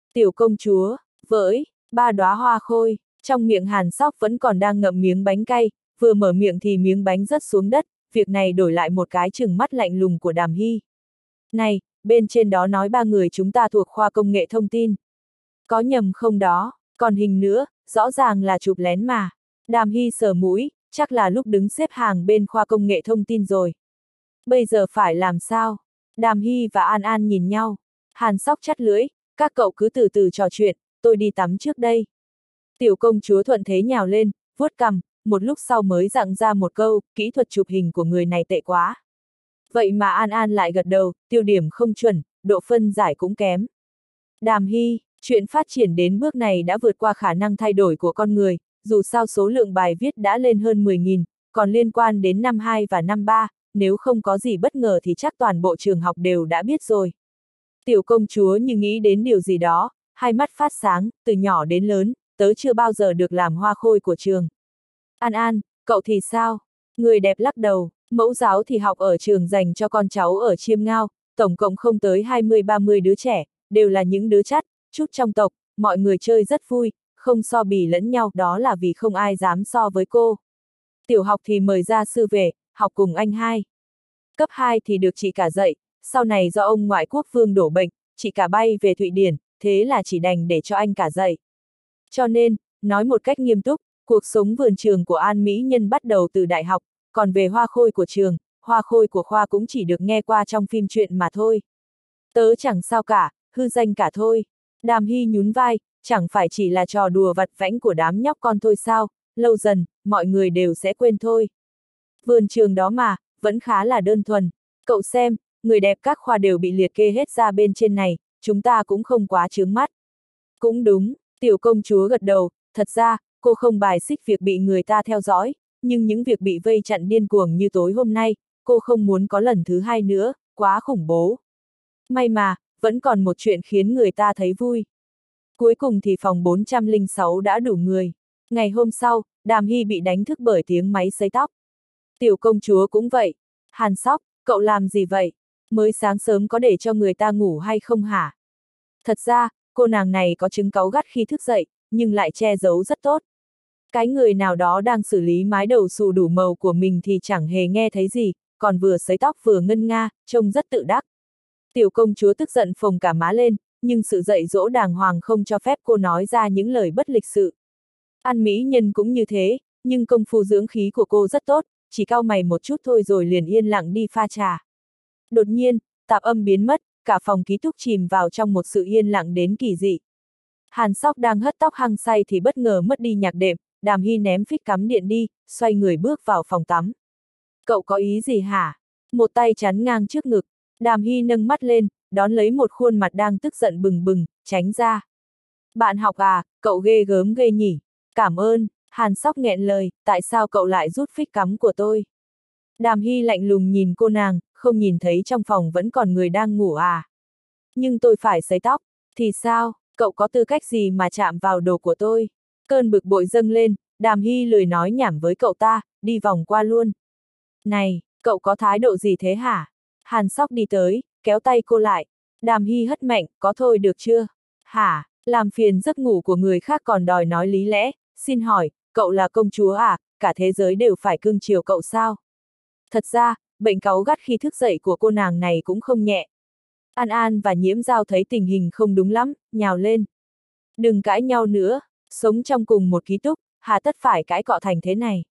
Tiểu công chúa, với, ba đóa hoa khôi, trong miệng Hàn Sóc vẫn còn đang ngậm miếng bánh cay, vừa mở miệng thì miếng bánh rớt xuống đất, việc này đổi lại một cái trừng mắt lạnh lùng của Đàm Hy. Này, bên trên đó nói ba người chúng ta thuộc khoa công nghệ thông tin. Có nhầm không đó, còn hình nữa, rõ ràng là chụp lén mà. Đàm Hy sờ mũi, chắc là lúc đứng xếp hàng bên khoa công nghệ thông tin rồi. Bây giờ phải làm sao? Đàm Hy và An An nhìn nhau. Hàn Sóc chắt lưỡi, các cậu cứ từ từ trò chuyện, tôi đi tắm trước đây. Tiểu công chúa thuận thế nhào lên, vuốt cằm, một lúc sau mới dặn ra một câu, kỹ thuật chụp hình của người này tệ quá. Vậy mà An An lại gật đầu, tiêu điểm không chuẩn, độ phân giải cũng kém. Đàm Hy, chuyện phát triển đến bước này đã vượt qua khả năng thay đổi của con người, dù sao số lượng bài viết đã lên hơn mười nghìn, còn liên quan đến năm hai và năm ba, nếu không có gì bất ngờ thì chắc toàn bộ trường học đều đã biết rồi. Tiểu công chúa như nghĩ đến điều gì đó, hai mắt phát sáng, từ nhỏ đến lớn, tớ chưa bao giờ được làm hoa khôi của trường. An An, cậu thì sao? Người đẹp lắc đầu, mẫu giáo thì học ở trường dành cho con cháu ở Chiêm Ngao, tổng cộng không tới hai mươi ba mươi đứa trẻ, đều là những đứa chắt, chút trong tộc, mọi người chơi rất vui, không so bì lẫn nhau, đó là vì không ai dám so với cô. Tiểu học thì mời gia sư về, học cùng anh hai. Cấp hai thì được chị cả dạy, sau này do ông ngoại quốc vương đổ bệnh, chị cả bay về Thụy Điển, thế là chỉ đành để cho anh cả dạy. Cho nên, nói một cách nghiêm túc, cuộc sống vườn trường của An Mỹ Nhân bắt đầu từ đại học, còn về hoa khôi của trường, hoa khôi của khoa cũng chỉ được nghe qua trong phim truyện mà thôi. Tớ chẳng sao cả, hư danh cả thôi. Đàm Hy nhún vai, chẳng phải chỉ là trò đùa vặt vãnh của đám nhóc con thôi sao, lâu dần, mọi người đều sẽ quên thôi. Vườn trường đó mà, vẫn khá là đơn thuần. Cậu xem, người đẹp các khoa đều bị liệt kê hết ra bên trên này, chúng ta cũng không quá chướng mắt. Cũng đúng, tiểu công chúa gật đầu, thật ra, cô không bài xích việc bị người ta theo dõi, nhưng những việc bị vây chặn điên cuồng như tối hôm nay, cô không muốn có lần thứ hai nữa, quá khủng bố. May mà, vẫn còn một chuyện khiến người ta thấy vui. Cuối cùng thì phòng bốn trăm lẻ sáu đã đủ người. Ngày hôm sau, Đàm Hy bị đánh thức bởi tiếng máy sấy tóc. Tiểu công chúa cũng vậy. Hàn Sóc, cậu làm gì vậy? Mới sáng sớm có để cho người ta ngủ hay không hả? Thật ra, cô nàng này có chứng cáu gắt khi thức dậy, nhưng lại che giấu rất tốt. Cái người nào đó đang xử lý mái đầu xù đủ màu của mình thì chẳng hề nghe thấy gì, còn vừa sấy tóc vừa ngân nga, trông rất tự đắc. Tiểu công chúa tức giận phồng cả má lên, nhưng sự dạy dỗ đàng hoàng không cho phép cô nói ra những lời bất lịch sự. An Mỹ Nhân cũng như thế, nhưng công phu dưỡng khí của cô rất tốt, chỉ cau mày một chút thôi rồi liền yên lặng đi pha trà. Đột nhiên, tạp âm biến mất, cả phòng ký túc chìm vào trong một sự yên lặng đến kỳ dị. Hàn Sóc đang hất tóc hăng say thì bất ngờ mất đi nhạc đệm, Đàm Hy ném phích cắm điện đi, xoay người bước vào phòng tắm. Cậu có ý gì hả? Một tay chắn ngang trước ngực, Đàm Hy nâng mắt lên, đón lấy một khuôn mặt đang tức giận bừng bừng, tránh ra. Bạn học à, cậu ghê gớm ghê nhỉ? Cảm ơn, Hàn Sóc nghẹn lời, tại sao cậu lại rút phích cắm của tôi? Đàm Hy lạnh lùng nhìn cô nàng, không nhìn thấy trong phòng vẫn còn người đang ngủ à? Nhưng tôi phải sấy tóc, thì sao, cậu có tư cách gì mà chạm vào đồ của tôi? Cơn bực bội dâng lên, Đàm Hy lười nói nhảm với cậu ta, đi vòng qua luôn. Này, cậu có thái độ gì thế hả? Hàn Sóc đi tới, kéo tay cô lại. Đàm Hy hất mạnh, có thôi được chưa? Hả, làm phiền giấc ngủ của người khác còn đòi nói lý lẽ, xin hỏi, cậu là công chúa à, cả thế giới đều phải cưng chiều cậu sao? Thật ra, bệnh cáu gắt khi thức dậy của cô nàng này cũng không nhẹ. An An và Nhiễm Giao thấy tình hình không đúng lắm, nhào lên. Đừng cãi nhau nữa, sống trong cùng một ký túc, hà tất phải cãi cọ thành thế này.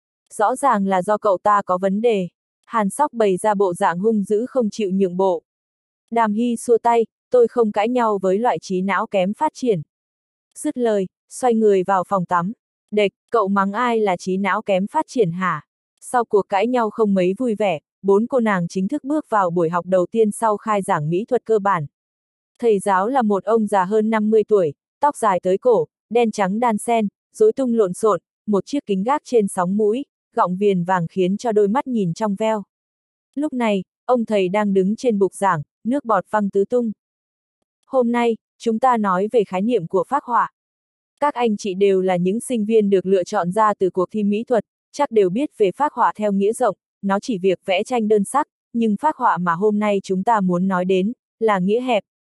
Rõ ràng là do cậu ta có vấn đề. Hàn Sóc bày ra bộ dạng hung dữ không chịu nhượng bộ. Đàm Hy xua tay, tôi không cãi nhau với loại trí não kém phát triển. Dứt lời, xoay người vào phòng tắm. Đệch, cậu mắng ai là trí não kém phát triển hả? Sau cuộc cãi nhau không mấy vui vẻ, bốn cô nàng chính thức bước vào buổi học đầu tiên sau khai giảng mỹ thuật cơ bản. Thầy giáo là một ông già hơn năm mươi tuổi, tóc dài tới cổ, đen trắng đan xen, rối tung lộn xộn, một chiếc kính gác trên sóng mũi, gọng viền vàng khiến cho đôi mắt nhìn trong veo. Lúc này, ông thầy đang đứng trên bục giảng, nước bọt văng tứ tung. Hôm nay, chúng ta nói về khái niệm của phác họa. Các anh chị đều là những sinh viên được lựa chọn ra từ cuộc thi mỹ thuật, chắc đều biết về phác họa theo nghĩa rộng, nó chỉ việc vẽ tranh đơn sắc, nhưng phác họa mà hôm nay chúng ta muốn nói đến, là nghĩa hẹp.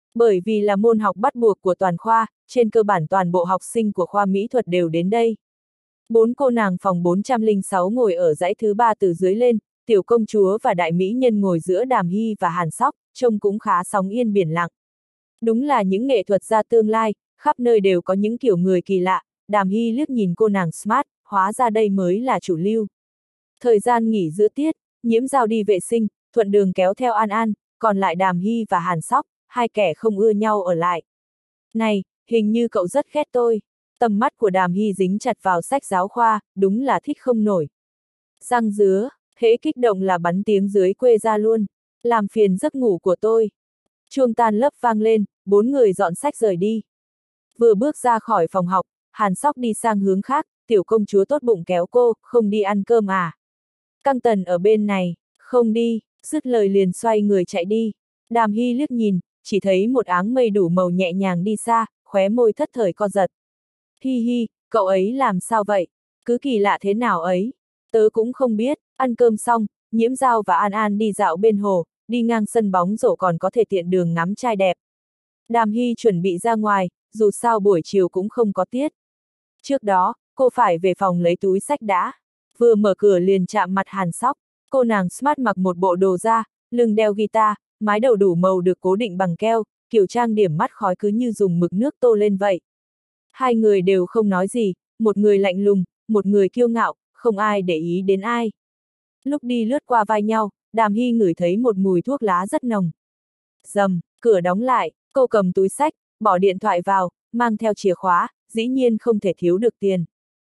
Bởi vì là môn học bắt buộc của toàn khoa, trên cơ bản toàn bộ học sinh của khoa mỹ thuật đều đến đây. Bốn cô nàng phòng bốn trăm lẻ sáu ngồi ở dãy thứ ba từ dưới lên, tiểu công chúa và đại mỹ nhân ngồi giữa Đàm Hy và Hàn Sóc, trông cũng khá sóng yên biển lặng. Đúng là những nghệ thuật gia tương lai, khắp nơi đều có những kiểu người kỳ lạ. Đàm Hy liếc nhìn cô nàng smart, hóa ra đây mới là chủ lưu. Thời gian nghỉ giữa tiết, Nhiễm Giao đi vệ sinh, thuận đường kéo theo An An, còn lại Đàm Hy và Hàn Sóc, hai kẻ không ưa nhau ở lại. Này, hình như cậu rất ghét tôi. Tầm mắt của Đàm Hy dính chặt vào sách giáo khoa, đúng là thích không nổi. Răng dứa, hễ kích động là bắn tiếng dưới quê ra luôn, làm phiền giấc ngủ của tôi. Chuông tan lớp vang lên, bốn người dọn sách rời đi. Vừa bước ra khỏi phòng học, Hàn Sóc đi sang hướng khác, tiểu công chúa tốt bụng kéo cô, không đi ăn cơm à. Căng Tần ở bên này, không đi, dứt lời liền xoay người chạy đi. Đàm Hy liếc nhìn, chỉ thấy một áng mây đủ màu nhẹ nhàng đi xa, khóe môi thất thời co giật. Hi hi, cậu ấy làm sao vậy? Cứ kỳ lạ thế nào ấy? Tớ cũng không biết. Ăn cơm xong, Nhiễm Giao và An An đi dạo bên hồ, đi ngang sân bóng rổ còn có thể tiện đường ngắm trai đẹp. Đàm Hy chuẩn bị ra ngoài, dù sao buổi chiều cũng không có tiết. Trước đó, cô phải về phòng lấy túi sách đã. Vừa mở cửa liền chạm mặt Hàn Sóc. Cô nàng smart mặc một bộ đồ da, lưng đeo guitar, mái đầu đủ màu được cố định bằng keo, kiểu trang điểm mắt khói cứ như dùng mực nước tô lên vậy. Hai người đều không nói gì, một người lạnh lùng, một người kiêu ngạo, không ai để ý đến ai. Lúc đi lướt qua vai nhau, Đàm Hy ngửi thấy một mùi thuốc lá rất nồng. Rầm, cửa đóng lại, cô cầm túi sách, bỏ điện thoại vào, mang theo chìa khóa, dĩ nhiên không thể thiếu được tiền.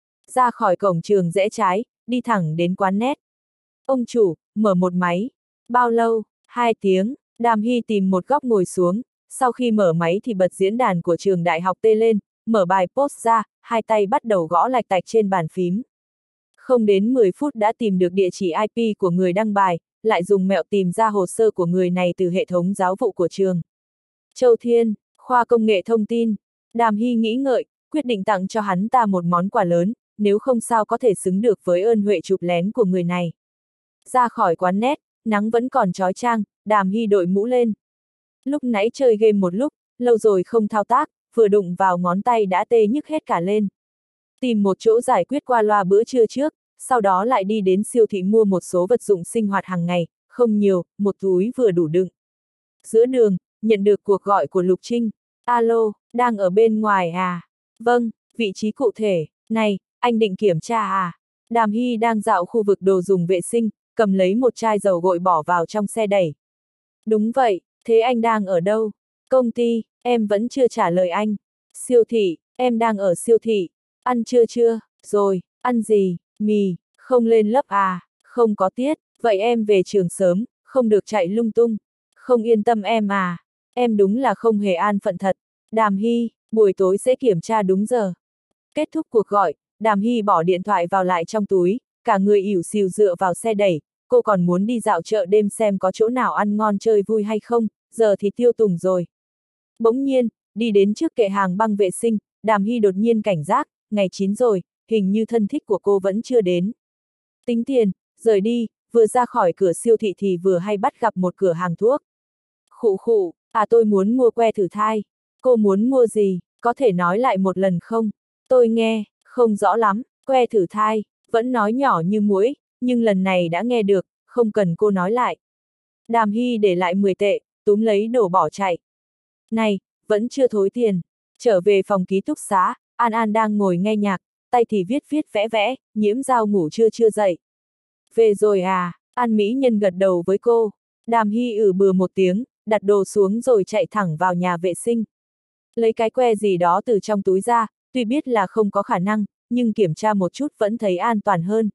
Ra khỏi cổng trường rẽ trái, đi thẳng đến quán net. Ông chủ, mở một máy. Bao lâu? Hai tiếng. Đàm Hy tìm một góc ngồi xuống, sau khi mở máy thì bật diễn đàn của trường đại học tê lên, mở bài post ra, hai tay bắt đầu gõ lạch tạch trên bàn phím. Không đến mười phút đã tìm được địa chỉ i pê của người đăng bài, lại dùng mẹo tìm ra hồ sơ của người này từ hệ thống giáo vụ của trường. Châu Thiên, khoa công nghệ thông tin. Đàm Hy nghĩ ngợi, quyết định tặng cho hắn ta một món quà lớn, nếu không sao có thể xứng được với ơn huệ chụp lén của người này. Ra khỏi quán net, nắng vẫn còn chói chang, Đàm Hy đội mũ lên. Lúc nãy chơi game một lúc, lâu rồi không thao tác, vừa đụng vào ngón tay đã tê nhức hết cả lên. Tìm một chỗ giải quyết qua loa bữa trưa trước, sau đó lại đi đến siêu thị mua một số vật dụng sinh hoạt hàng ngày, không nhiều, một túi vừa đủ đựng. Giữa đường, nhận được cuộc gọi của Lục Trinh. Alo, đang ở bên ngoài à? Vâng, vị trí cụ thể. Này, anh định kiểm tra à? Đàm Hy đang dạo khu vực đồ dùng vệ sinh, cầm lấy một chai dầu gội bỏ vào trong xe đẩy. Đúng vậy, thế anh đang ở đâu? Công ty, em vẫn chưa trả lời anh. Siêu thị, em đang ở siêu thị. Ăn trưa chưa? Rồi, ăn gì? Mì, không lên lớp à? Không có tiết, vậy em về trường sớm, không được chạy lung tung. Không yên tâm em à? Em đúng là không hề an phận thật. Đàm Hy, buổi tối sẽ kiểm tra đúng giờ. Kết thúc cuộc gọi, Đàm Hy bỏ điện thoại vào lại trong túi, cả người ỉu xìu dựa vào xe đẩy, cô còn muốn đi dạo chợ đêm xem có chỗ nào ăn ngon chơi vui hay không, giờ thì tiêu tùng rồi. Bỗng nhiên, đi đến trước kệ hàng băng vệ sinh, Đàm Hy đột nhiên cảnh giác, ngày chín rồi, hình như thân thích của cô vẫn chưa đến. Tính tiền, rời đi, vừa ra khỏi cửa siêu thị thì vừa hay bắt gặp một cửa hàng thuốc. Khụ khụ, à tôi muốn mua que thử thai. Cô muốn mua gì, có thể nói lại một lần không? Tôi nghe, không rõ lắm, que thử thai, vẫn nói nhỏ như muỗi, nhưng lần này đã nghe được, không cần cô nói lại. Đàm Hy để lại mười tệ, túm lấy đồ bỏ chạy. Này, vẫn chưa thối tiền. Trở về phòng ký túc xá, An An đang ngồi nghe nhạc, tay thì viết viết vẽ vẽ, Nhiễm Giao ngủ chưa chưa dậy. Về rồi à, An Mỹ Nhân gật đầu với cô. Đàm Hy ử bừa một tiếng, đặt đồ xuống rồi chạy thẳng vào nhà vệ sinh. Lấy cái que gì đó từ trong túi ra, tuy biết là không có khả năng, nhưng kiểm tra một chút vẫn thấy an toàn hơn.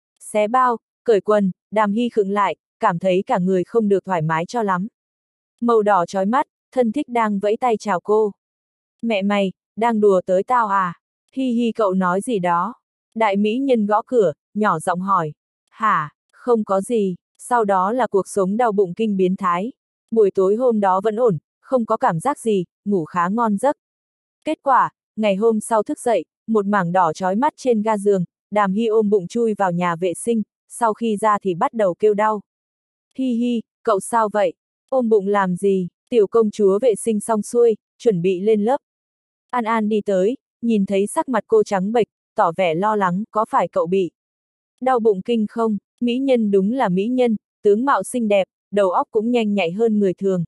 Xé bao, cởi quần, Đàm Hy khựng lại, cảm thấy cả người không được thoải mái cho lắm. Màu đỏ chói mắt, thân thích đang vẫy tay chào cô. Mẹ mày, đang đùa tới tao à? Hi hi cậu nói gì đó? Đại mỹ nhân gõ cửa, nhỏ giọng hỏi. Hả, không có gì, sau đó là cuộc sống đau bụng kinh biến thái. Buổi tối hôm đó vẫn ổn, không có cảm giác gì, ngủ khá ngon giấc. Kết quả, ngày hôm sau thức dậy, một mảng đỏ chói mắt trên ga giường, Đàm Hy ôm bụng chui vào nhà vệ sinh, sau khi ra thì bắt đầu kêu đau. Hi hi, cậu sao vậy? Ôm bụng làm gì? Tiểu công chúa vệ sinh xong xuôi, chuẩn bị lên lớp. An An đi tới, nhìn thấy sắc mặt cô trắng bệch, tỏ vẻ lo lắng, có phải cậu bị đau bụng kinh không? Mỹ nhân đúng là mỹ nhân, tướng mạo xinh đẹp, đầu óc cũng nhanh nhạy hơn người thường.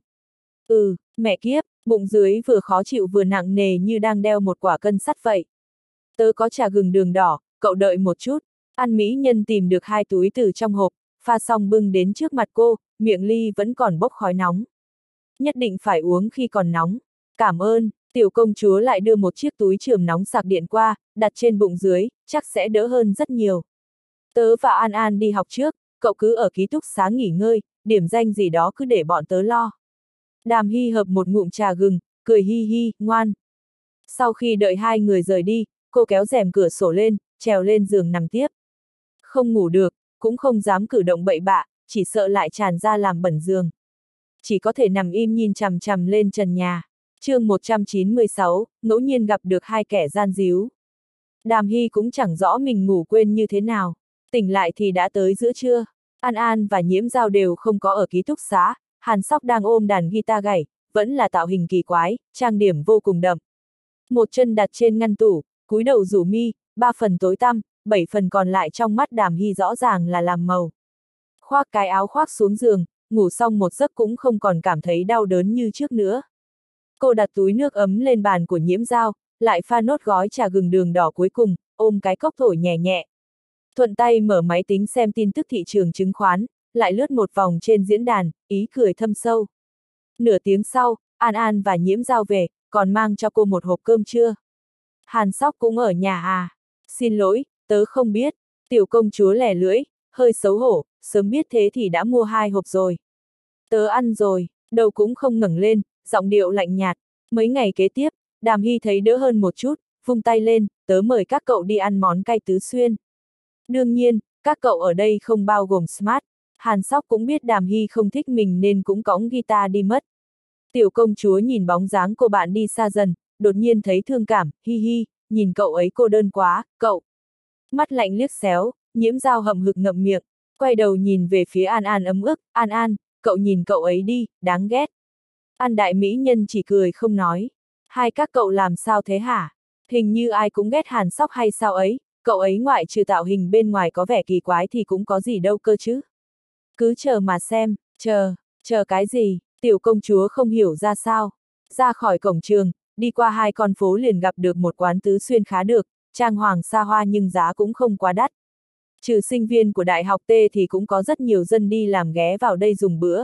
Ừ, mẹ kiếp, bụng dưới vừa khó chịu vừa nặng nề như đang đeo một quả cân sắt vậy. Tớ có trà gừng đường đỏ, cậu đợi một chút. An mỹ nhân tìm được hai túi từ trong hộp, pha xong bưng đến trước mặt cô, miệng ly vẫn còn bốc khói nóng. Nhất định phải uống khi còn nóng. Cảm ơn, tiểu công chúa lại đưa một chiếc túi chườm nóng sạc điện qua, đặt trên bụng dưới, chắc sẽ đỡ hơn rất nhiều. Tớ và An An đi học trước, cậu cứ ở ký túc xá nghỉ ngơi, điểm danh gì đó cứ để bọn tớ lo. Đàm Hy hợp một ngụm trà gừng, cười hi hi, ngoan. Sau khi đợi hai người rời đi, cô kéo rèm cửa sổ lên, trèo lên giường nằm tiếp. Không ngủ được, cũng không dám cử động bậy bạ, chỉ sợ lại tràn ra làm bẩn giường. Chỉ có thể nằm im nhìn chằm chằm lên trần nhà. Chương một trăm chín mươi sáu, ngẫu nhiên gặp được hai kẻ gian díu. Đàm Hy cũng chẳng rõ mình ngủ quên như thế nào. Tỉnh lại thì đã tới giữa trưa. An An và Nhiễm Giao đều không có ở ký túc xá, Hàn Sóc đang ôm đàn guitar gảy, vẫn là tạo hình kỳ quái, trang điểm vô cùng đậm. Một chân đặt trên ngăn tủ, cúi đầu rủ mi, ba phần tối tăm, bảy phần còn lại trong mắt Đàm Hy rõ ràng là làm màu. Khoác cái áo khoác xuống giường, ngủ xong một giấc cũng không còn cảm thấy đau đớn như trước nữa. Cô đặt túi nước ấm lên bàn của Nhiễm Giao, lại pha nốt gói trà gừng đường đỏ cuối cùng, ôm cái cốc thổi nhẹ nhẹ. Thuận tay mở máy tính xem tin tức thị trường chứng khoán, lại lướt một vòng trên diễn đàn, ý cười thâm sâu. Nửa tiếng sau, An An và Nhiễm Giao về, còn mang cho cô một hộp cơm trưa. Hàn Sóc cũng ở nhà à? Xin lỗi, tớ không biết. Tiểu công chúa lẻ lưỡi, hơi xấu hổ, sớm biết thế thì đã mua hai hộp rồi. Tớ ăn rồi, đầu cũng không ngẩng lên, giọng điệu lạnh nhạt. Mấy ngày kế tiếp, Đàm Hy thấy đỡ hơn một chút, vung tay lên, tớ mời các cậu đi ăn món cay tứ xuyên. Đương nhiên, các cậu ở đây không bao gồm Smart. Hàn Sóc cũng biết Đàm Hy không thích mình nên cũng cõng guitar đi mất. Tiểu công chúa nhìn bóng dáng cô bạn đi xa dần, đột nhiên thấy thương cảm, hi hi, nhìn cậu ấy cô đơn quá, cậu. Mắt lạnh liếc xéo, Nhiễm Giao hậm hực ngậm miệng, quay đầu nhìn về phía An An ấm ức, An An, cậu nhìn cậu ấy đi, đáng ghét. An đại mỹ nhân chỉ cười không nói. Hai các cậu làm sao thế hả? Hình như ai cũng ghét Hàn Sóc hay sao ấy, cậu ấy ngoại trừ tạo hình bên ngoài có vẻ kỳ quái thì cũng có gì đâu cơ chứ. Cứ chờ mà xem, chờ, chờ cái gì, tiểu công chúa không hiểu ra sao. Ra khỏi cổng trường, đi qua hai con phố liền gặp được một quán tứ xuyên khá được, trang hoàng xa hoa nhưng giá cũng không quá đắt. Trừ sinh viên của đại học T thì cũng có rất nhiều dân đi làm ghé vào đây dùng bữa.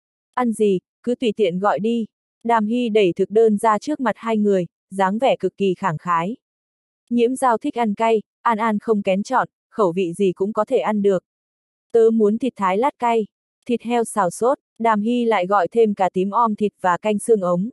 Ăn gì, cứ tùy tiện gọi đi. Đàm Hy đẩy thực đơn ra trước mặt hai người, dáng vẻ cực kỳ khẳng khái. Nhiễm Giao thích ăn cay, An An không kén chọn, khẩu vị gì cũng có thể ăn được. Tớ muốn thịt thái lát cay, thịt heo xào sốt, Đàm Hy lại gọi thêm cà tím om thịt và canh xương ống.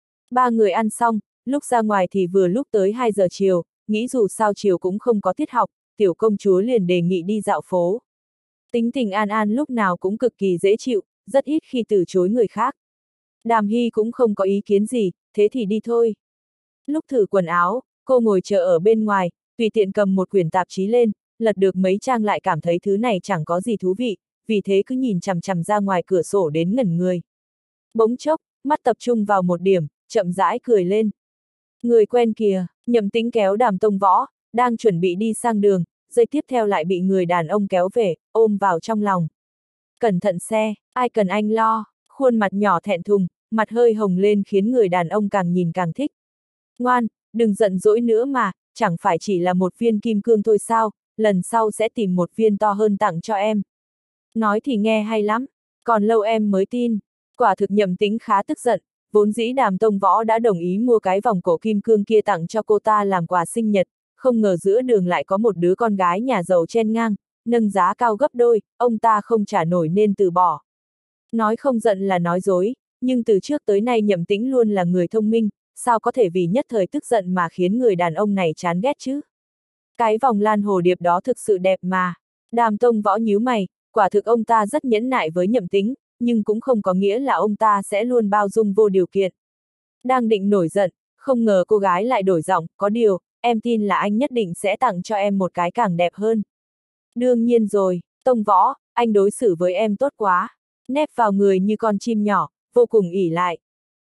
Ba người ăn xong, lúc ra ngoài thì vừa lúc tới hai giờ chiều, nghĩ dù sao chiều cũng không có tiết học, tiểu công chúa liền đề nghị đi dạo phố. Tính tình An An lúc nào cũng cực kỳ dễ chịu, rất ít khi từ chối người khác. Đàm Hy cũng không có ý kiến gì, thế thì đi thôi. Lúc thử quần áo, cô ngồi chờ ở bên ngoài, tùy tiện cầm một quyển tạp chí lên, lật được mấy trang lại cảm thấy thứ này chẳng có gì thú vị, vì thế cứ nhìn chằm chằm ra ngoài cửa sổ đến ngẩn người. Bỗng chốc, mắt tập trung vào một điểm, chậm rãi cười lên. Người quen kìa, Nhậm Tĩnh kéo Đàm Tông Võ, đang chuẩn bị đi sang đường, giây tiếp theo lại bị người đàn ông kéo về, ôm vào trong lòng. Cẩn thận xe, ai cần anh lo, khuôn mặt nhỏ thẹn thùng, mặt hơi hồng lên khiến người đàn ông càng nhìn càng thích. Ngoan, đừng giận dỗi nữa mà, chẳng phải chỉ là một viên kim cương thôi sao, lần sau sẽ tìm một viên to hơn tặng cho em. Nói thì nghe hay lắm, còn lâu em mới tin. Quả thực Nhậm Tĩnh khá tức giận, vốn dĩ Đàm Tông Võ đã đồng ý mua cái vòng cổ kim cương kia tặng cho cô ta làm quà sinh nhật, không ngờ giữa đường lại có một đứa con gái nhà giàu chen ngang, nâng giá cao gấp đôi, ông ta không trả nổi nên từ bỏ. Nói không giận là nói dối, nhưng từ trước tới nay Nhậm Tĩnh luôn là người thông minh, sao có thể vì nhất thời tức giận mà khiến người đàn ông này chán ghét chứ? Cái vòng lan hồ điệp đó thực sự đẹp mà. Đàm Tông Võ nhíu mày, quả thực ông ta rất nhẫn nại với Nhậm Tĩnh, nhưng cũng không có nghĩa là ông ta sẽ luôn bao dung vô điều kiện. Đang định nổi giận, không ngờ cô gái lại đổi giọng, có điều, em tin là anh nhất định sẽ tặng cho em một cái càng đẹp hơn. Đương nhiên rồi, Tông Võ, anh đối xử với em tốt quá, nép vào người như con chim nhỏ, vô cùng ỷ lại,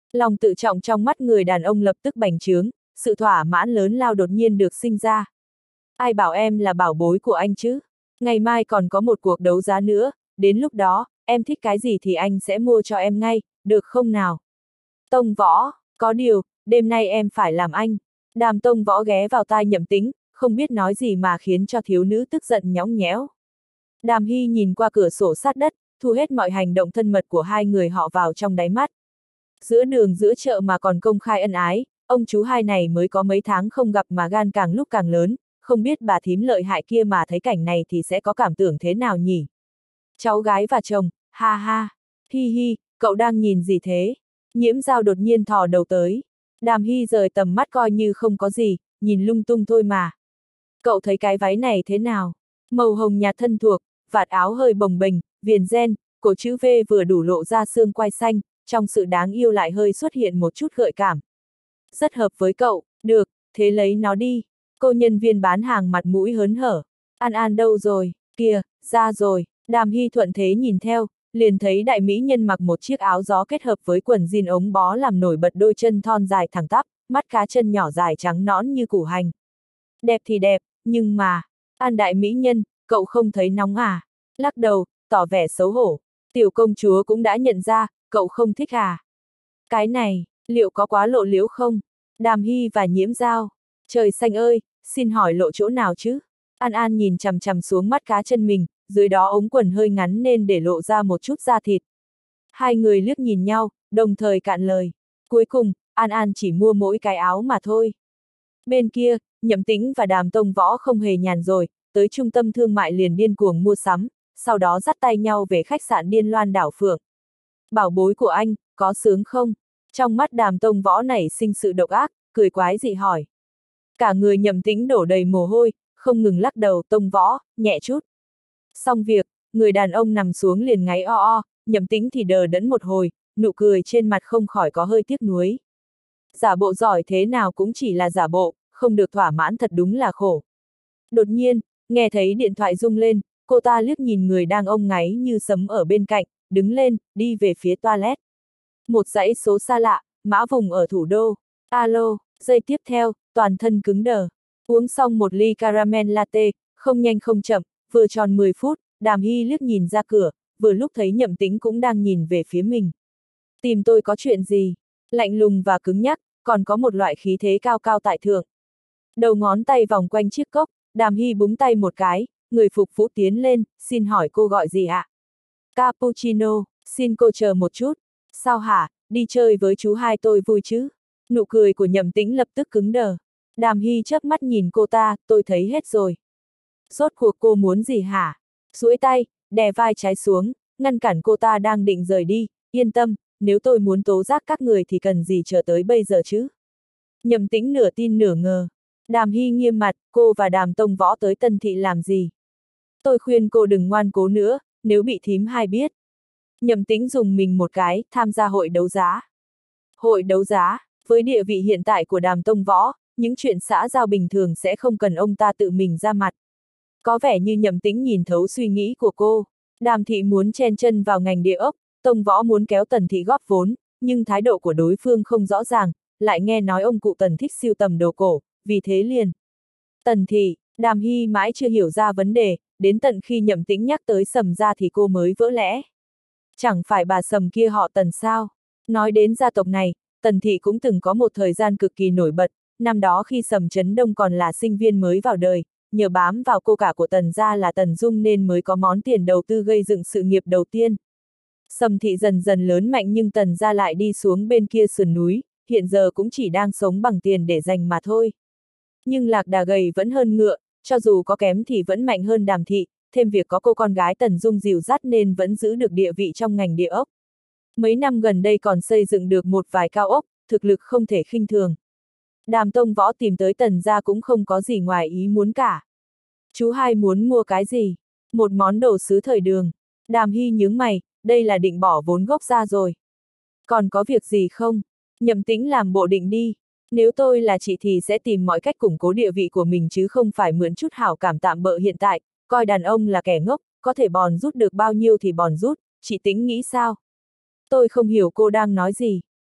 Lòng tự trọng trong mắt người đàn ông lập tức bành trướng, sự thỏa mãn lớn lao đột nhiên được sinh ra. Ai bảo em là bảo bối của anh chứ? Ngày mai còn có một cuộc đấu giá nữa, đến lúc đó, em thích cái gì thì anh sẽ mua cho em ngay, được không nào? Tông Võ, có điều, đêm nay em phải làm anh. Đàm Tông Võ ghé vào tai Nhậm Tĩnh, không biết nói gì mà khiến cho thiếu nữ tức giận nhõng nhẽo. Đàm Hy nhìn qua cửa sổ sát đất, thu hết mọi hành động thân mật của hai người họ vào trong đáy mắt. Giữa đường giữa chợ mà còn công khai ân ái, ông chú hai này mới có mấy tháng không gặp mà gan càng lúc càng lớn, không biết bà thím lợi hại kia mà thấy cảnh này thì sẽ có cảm tưởng thế nào nhỉ? Cháu gái và chồng, ha ha, hi hi, cậu đang nhìn gì thế? Nhiễm Dao đột nhiên thò đầu tới. Đàm Hy rời tầm mắt coi như không có gì, nhìn lung tung thôi mà. Cậu thấy cái váy này thế nào? Màu hồng nhạt thân thuộc, vạt áo hơi bồng bềnh, viền ren, cổ chữ V vừa đủ lộ ra xương quai xanh, trong sự đáng yêu lại hơi xuất hiện một chút gợi cảm. Rất hợp với cậu, được, thế lấy nó đi. Cô nhân viên bán hàng mặt mũi hớn hở. An An đâu rồi, kìa, ra rồi. Đàm Hy thuận thế nhìn theo, liền thấy đại mỹ nhân mặc một chiếc áo gió kết hợp với quần jean ống bó làm nổi bật đôi chân thon dài thẳng tắp, mắt cá chân nhỏ dài trắng nõn như củ hành. Đẹp thì đẹp, nhưng mà, An đại mỹ nhân, cậu không thấy nóng à? Lắc đầu, tỏ vẻ xấu hổ. Tiểu công chúa cũng đã nhận ra, cậu không thích à? Cái này, liệu có quá lộ liễu không? Đàm Hy và Nhiễm Dao. Trời xanh ơi, xin hỏi lộ chỗ nào chứ? An An nhìn chằm chằm xuống mắt cá chân mình, dưới đó ống quần hơi ngắn nên để lộ ra một chút da thịt. Hai người liếc nhìn nhau, đồng thời cạn lời. Cuối cùng, An An chỉ mua mỗi cái áo mà thôi. Bên kia, Nhậm Tĩnh và Đàm Tông Võ không hề nhàn rồi, tới trung tâm thương mại liền điên cuồng mua sắm, sau đó dắt tay nhau về khách sạn Điên Loan Đảo Phượng. Bảo bối của anh, có sướng không? Trong mắt Đàm Tông Võ nảy sinh sự độc ác, cười quái dị hỏi. Cả người Nhậm Tĩnh đổ đầy mồ hôi, không ngừng lắc đầu. Tông Võ, nhẹ chút. Xong việc, người đàn ông nằm xuống liền ngáy o o, Nhậm Tĩnh thì đờ đẫn một hồi, nụ cười trên mặt không khỏi có hơi tiếc nuối. Giả bộ giỏi thế nào cũng chỉ là giả bộ, không được thỏa mãn thật đúng là khổ. Đột nhiên, nghe thấy điện thoại rung lên, cô ta liếc nhìn người đang ông ngáy như sấm ở bên cạnh, đứng lên, đi về phía toilet. Một dãy số xa lạ, mã vùng ở thủ đô. Alo, giây tiếp theo, toàn thân cứng đờ. Uống xong một ly caramel latte, không nhanh không chậm, vừa tròn mười phút, Đàm Hy liếc nhìn ra cửa, vừa lúc thấy Nhậm Tĩnh cũng đang nhìn về phía mình. Tìm tôi có chuyện gì? Lạnh lùng và cứng nhắc, còn có một loại khí thế cao cao tại thượng. Đầu ngón tay vòng quanh chiếc cốc, Đàm Hy búng tay một cái, người phục vụ tiến lên, xin hỏi cô gọi gì ạ? Cappuccino, xin cô chờ một chút. Sao hả, đi chơi với chú hai tôi vui chứ? Nụ cười của Nhậm Tĩnh lập tức cứng đờ. Đàm Hy chớp mắt nhìn cô ta, tôi thấy hết rồi. Rốt cuộc cô muốn gì hả? Duỗi tay, đè vai trái xuống, ngăn cản cô ta đang định rời đi, yên tâm, nếu tôi muốn tố giác các người thì cần gì chờ tới bây giờ chứ? Nhậm Tĩnh nửa tin nửa ngờ. Đàm Hy nghiêm mặt, cô và Đàm Tông Võ tới Tân Thị làm gì? Tôi khuyên cô đừng ngoan cố nữa, nếu bị thím hai biết. Nhậm Tĩnh dùng mình một cái, tham gia hội đấu giá. Hội đấu giá, với địa vị hiện tại của Đàm Tông Võ, những chuyện xã giao bình thường sẽ không cần ông ta tự mình ra mặt. Có vẻ như Nhậm Tĩnh nhìn thấu suy nghĩ của cô. Đàm Thị muốn chen chân vào ngành địa ốc, Tông Võ muốn kéo Tần Thị góp vốn, nhưng thái độ của đối phương không rõ ràng, lại nghe nói ông cụ Tần thích sưu tầm đồ cổ, vì thế liền. Tần Thị, Đàm Hy mãi chưa hiểu ra vấn đề, đến tận khi Nhậm Tĩnh nhắc tới Sầm gia thì cô mới vỡ lẽ. Chẳng phải bà Sầm kia họ Tần sao? Nói đến gia tộc này, Tần Thị cũng từng có một thời gian cực kỳ nổi bật, năm đó khi Sầm Trấn Đông còn là sinh viên mới vào đời, nhờ bám vào cô cả của Tần gia là Tần Dung nên mới có món tiền đầu tư gây dựng sự nghiệp đầu tiên. Sầm Thị dần dần lớn mạnh nhưng Tần gia lại đi xuống bên kia sườn núi, hiện giờ cũng chỉ đang sống bằng tiền để dành mà thôi. Nhưng lạc đà gầy vẫn hơn ngựa, cho dù có kém thì vẫn mạnh hơn Đàm Thị, thêm việc có cô con gái Tần Dung dìu dắt nên vẫn giữ được địa vị trong ngành địa ốc. Mấy năm gần đây còn xây dựng được một vài cao ốc, thực lực không thể khinh thường. Đàm Tông Võ tìm tới Tần gia cũng không có gì ngoài ý muốn cả. Chú hai muốn mua cái gì? Một món đồ sứ thời đường. Đàm Hy nhướng mày, đây là định bỏ vốn gốc ra rồi. Còn có việc gì không? Nhậm Tĩnh làm bộ định đi. Nếu tôi là chị thì sẽ tìm mọi cách củng cố địa vị của mình chứ không phải mượn chút hảo cảm tạm bợ hiện tại, coi đàn ông là kẻ ngốc, có thể bòn rút được bao nhiêu thì bòn rút, chị Tĩnh nghĩ sao? Tôi không hiểu cô đang nói gì.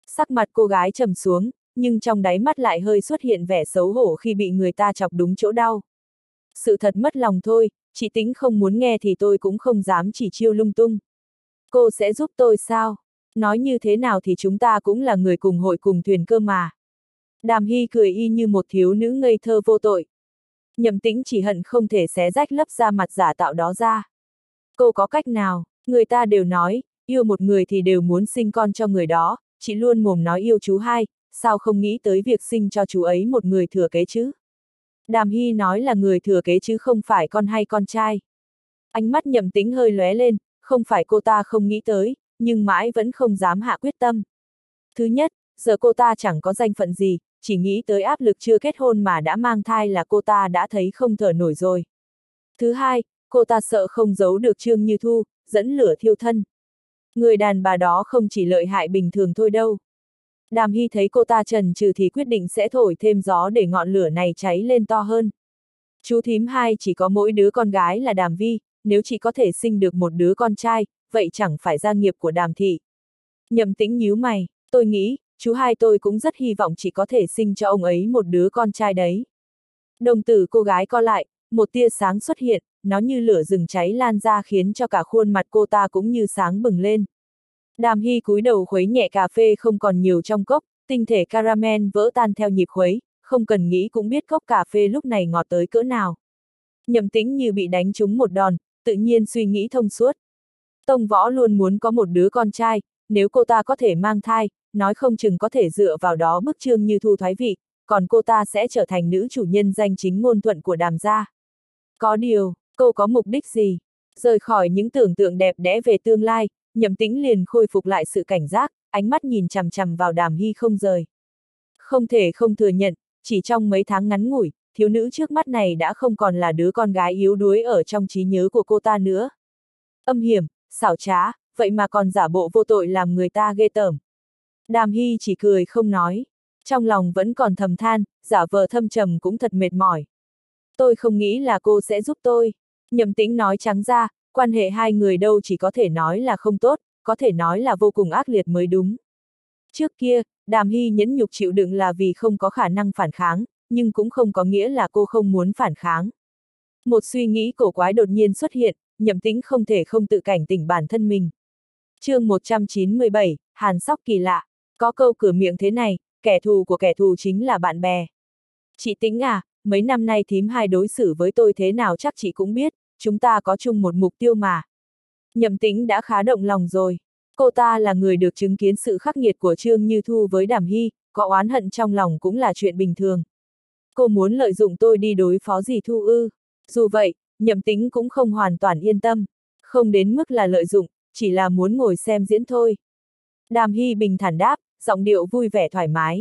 Sắc mặt cô gái trầm xuống, nhưng trong đáy mắt lại hơi xuất hiện vẻ xấu hổ khi bị người ta chọc đúng chỗ đau. Sự thật mất lòng thôi, chị Tĩnh không muốn nghe thì tôi cũng không dám chỉ chiêu lung tung. Cô sẽ giúp tôi sao? Nói như thế nào thì chúng ta cũng là người cùng hội cùng thuyền cơ mà. Đàm Hy cười y như một thiếu nữ ngây thơ vô tội. Nhậm Tĩnh chỉ hận không thể xé rách lớp da mặt giả tạo đó ra. Cô có cách nào? Người ta đều nói, yêu một người thì đều muốn sinh con cho người đó, chị luôn mồm nói yêu chú hai, sao không nghĩ tới việc sinh cho chú ấy một người thừa kế chứ? Đàm Hy nói là người thừa kế chứ không phải con hay con trai. Ánh mắt Nhậm Tĩnh hơi lóe lên, không phải cô ta không nghĩ tới, nhưng mãi vẫn không dám hạ quyết tâm. Thứ nhất, giờ cô ta chẳng có danh phận gì, chỉ nghĩ tới áp lực chưa kết hôn mà đã mang thai là cô ta đã thấy không thở nổi rồi. Thứ hai, cô ta sợ không giấu được Trương Như Thu, dẫn lửa thiêu thân. Người đàn bà đó không chỉ lợi hại bình thường thôi đâu. Đàm Hy thấy cô ta chần chừ thì quyết định sẽ thổi thêm gió để ngọn lửa này cháy lên to hơn. Chú thím hai chỉ có mỗi đứa con gái là Đàm Vi, nếu chị có thể sinh được một đứa con trai, vậy chẳng phải gia nghiệp của Đàm thị. Nhậm Tĩnh nhíu mày, tôi nghĩ, chú hai tôi cũng rất hy vọng chị có thể sinh cho ông ấy một đứa con trai đấy. Đồng tử cô gái co lại, một tia sáng xuất hiện, nó như lửa rừng cháy lan ra khiến cho cả khuôn mặt cô ta cũng như sáng bừng lên. Đàm Hy cúi đầu khuấy nhẹ cà phê không còn nhiều trong cốc, tinh thể caramel vỡ tan theo nhịp khuấy, không cần nghĩ cũng biết cốc cà phê lúc này ngọt tới cỡ nào. Nhậm Tĩnh như bị đánh trúng một đòn, tự nhiên suy nghĩ thông suốt. Tông Võ luôn muốn có một đứa con trai, nếu cô ta có thể mang thai, nói không chừng có thể dựa vào đó bức Trương Như Thu thoái vị, còn cô ta sẽ trở thành nữ chủ nhân danh chính ngôn thuận của Đàm gia. Có điều, cô có mục đích gì? Rời khỏi những tưởng tượng đẹp đẽ về tương lai, Nhậm Tĩnh liền khôi phục lại sự cảnh giác, ánh mắt nhìn chằm chằm vào Đàm Hy không rời. Không thể không thừa nhận, chỉ trong mấy tháng ngắn ngủi, thiếu nữ trước mắt này đã không còn là đứa con gái yếu đuối ở trong trí nhớ của cô ta nữa. Âm hiểm, xảo trá, vậy mà còn giả bộ vô tội làm người ta ghê tởm. Đàm Hy chỉ cười không nói, trong lòng vẫn còn thầm than, giả vờ thâm trầm cũng thật mệt mỏi. Tôi không nghĩ là cô sẽ giúp tôi. Nhậm Tĩnh nói trắng ra, quan hệ hai người đâu chỉ có thể nói là không tốt, có thể nói là vô cùng ác liệt mới đúng. Trước kia, Đàm Hy nhẫn nhục chịu đựng là vì không có khả năng phản kháng, nhưng cũng không có nghĩa là cô không muốn phản kháng. Một suy nghĩ cổ quái đột nhiên xuất hiện, Nhậm Tĩnh không thể không tự cảnh tỉnh bản thân mình. Chương một trăm chín mươi bảy, Hàn Sóc kỳ lạ. Có câu cửa miệng thế này, kẻ thù của kẻ thù chính là bạn bè. Chị Tĩnh à, mấy năm nay thím hai đối xử với tôi thế nào chắc chị cũng biết, chúng ta có chung một mục tiêu mà. Nhậm Tĩnh đã khá động lòng rồi. Cô ta là người được chứng kiến sự khắc nghiệt của Trương Như Thu với Đàm Hy, có oán hận trong lòng cũng là chuyện bình thường. Cô muốn lợi dụng tôi đi đối phó dì Thu ư? Dù vậy, Nhậm Tĩnh cũng không hoàn toàn yên tâm. Không đến mức là lợi dụng, chỉ là muốn ngồi xem diễn thôi. Đàm Hy bình thản đáp, giọng điệu vui vẻ thoải mái.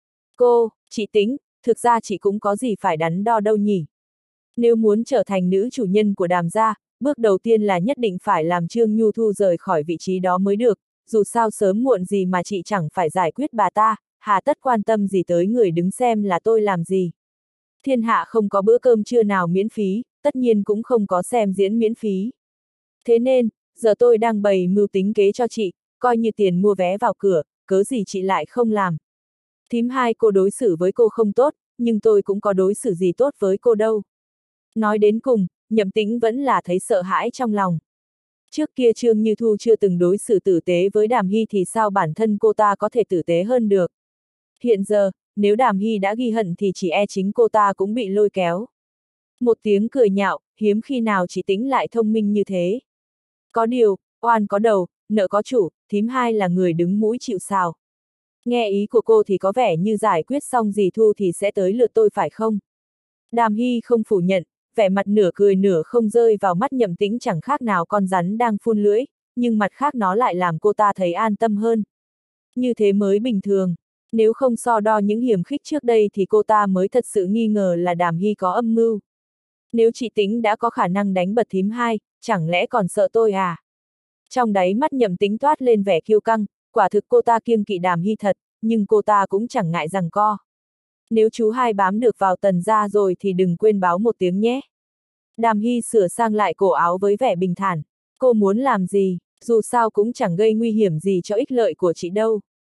Cô, chị Tĩnh, thực ra chị cũng có gì phải đắn đo đâu nhỉ. Nếu muốn trở thành nữ chủ nhân của Đàm gia, bước đầu tiên là nhất định phải làm Trương Nhu Thu rời khỏi vị trí đó mới được, dù sao sớm muộn gì mà chị chẳng phải giải quyết bà ta, hà tất quan tâm gì tới người đứng xem là tôi làm gì. Thiên hạ không có bữa cơm trưa nào miễn phí, tất nhiên cũng không có xem diễn miễn phí. Thế nên, giờ tôi đang bày mưu tính kế cho chị, coi như tiền mua vé vào cửa, cớ gì chị lại không làm. Thím hai cô đối xử với cô không tốt, nhưng tôi cũng có đối xử gì tốt với cô đâu. Nói đến cùng, Nhậm Tĩnh vẫn là thấy sợ hãi trong lòng. Trước kia Trương Như Thu chưa từng đối xử tử tế với Đàm Hy thì sao bản thân cô ta có thể tử tế hơn được. Hiện giờ, nếu Đàm Hy đã ghi hận thì chỉ e chính cô ta cũng bị lôi kéo. Một tiếng cười nhạo, hiếm khi nào chị Tĩnh lại thông minh như thế. Có điều, oan có đầu, nợ có chủ, thím hai là người đứng mũi chịu sào. Nghe ý của cô thì có vẻ như giải quyết xong dì Thu thì sẽ tới lượt tôi phải không? Đàm Hy không phủ nhận, vẻ mặt nửa cười nửa không rơi vào mắt Nhậm Tĩnh chẳng khác nào con rắn đang phun lưỡi, nhưng mặt khác nó lại làm cô ta thấy an tâm hơn. Như thế mới bình thường, nếu không so đo những hiểm khích trước đây thì cô ta mới thật sự nghi ngờ là Đàm Hy có âm mưu. Nếu chị Tĩnh đã có khả năng đánh bật thím hai, chẳng lẽ còn sợ tôi à? Trong đáy mắt Nhậm Tĩnh toát lên vẻ kiêu căng, quả thực cô ta kiêng kỵ Đàm Hy thật, nhưng cô ta cũng chẳng ngại giằng co. Nếu chú hai bám được vào Tần gia rồi thì đừng quên báo một tiếng nhé. Đàm Hy sửa sang lại cổ áo với vẻ bình thản. Cô muốn làm gì, dù sao cũng chẳng gây nguy hiểm gì cho ích lợi của chị đâu.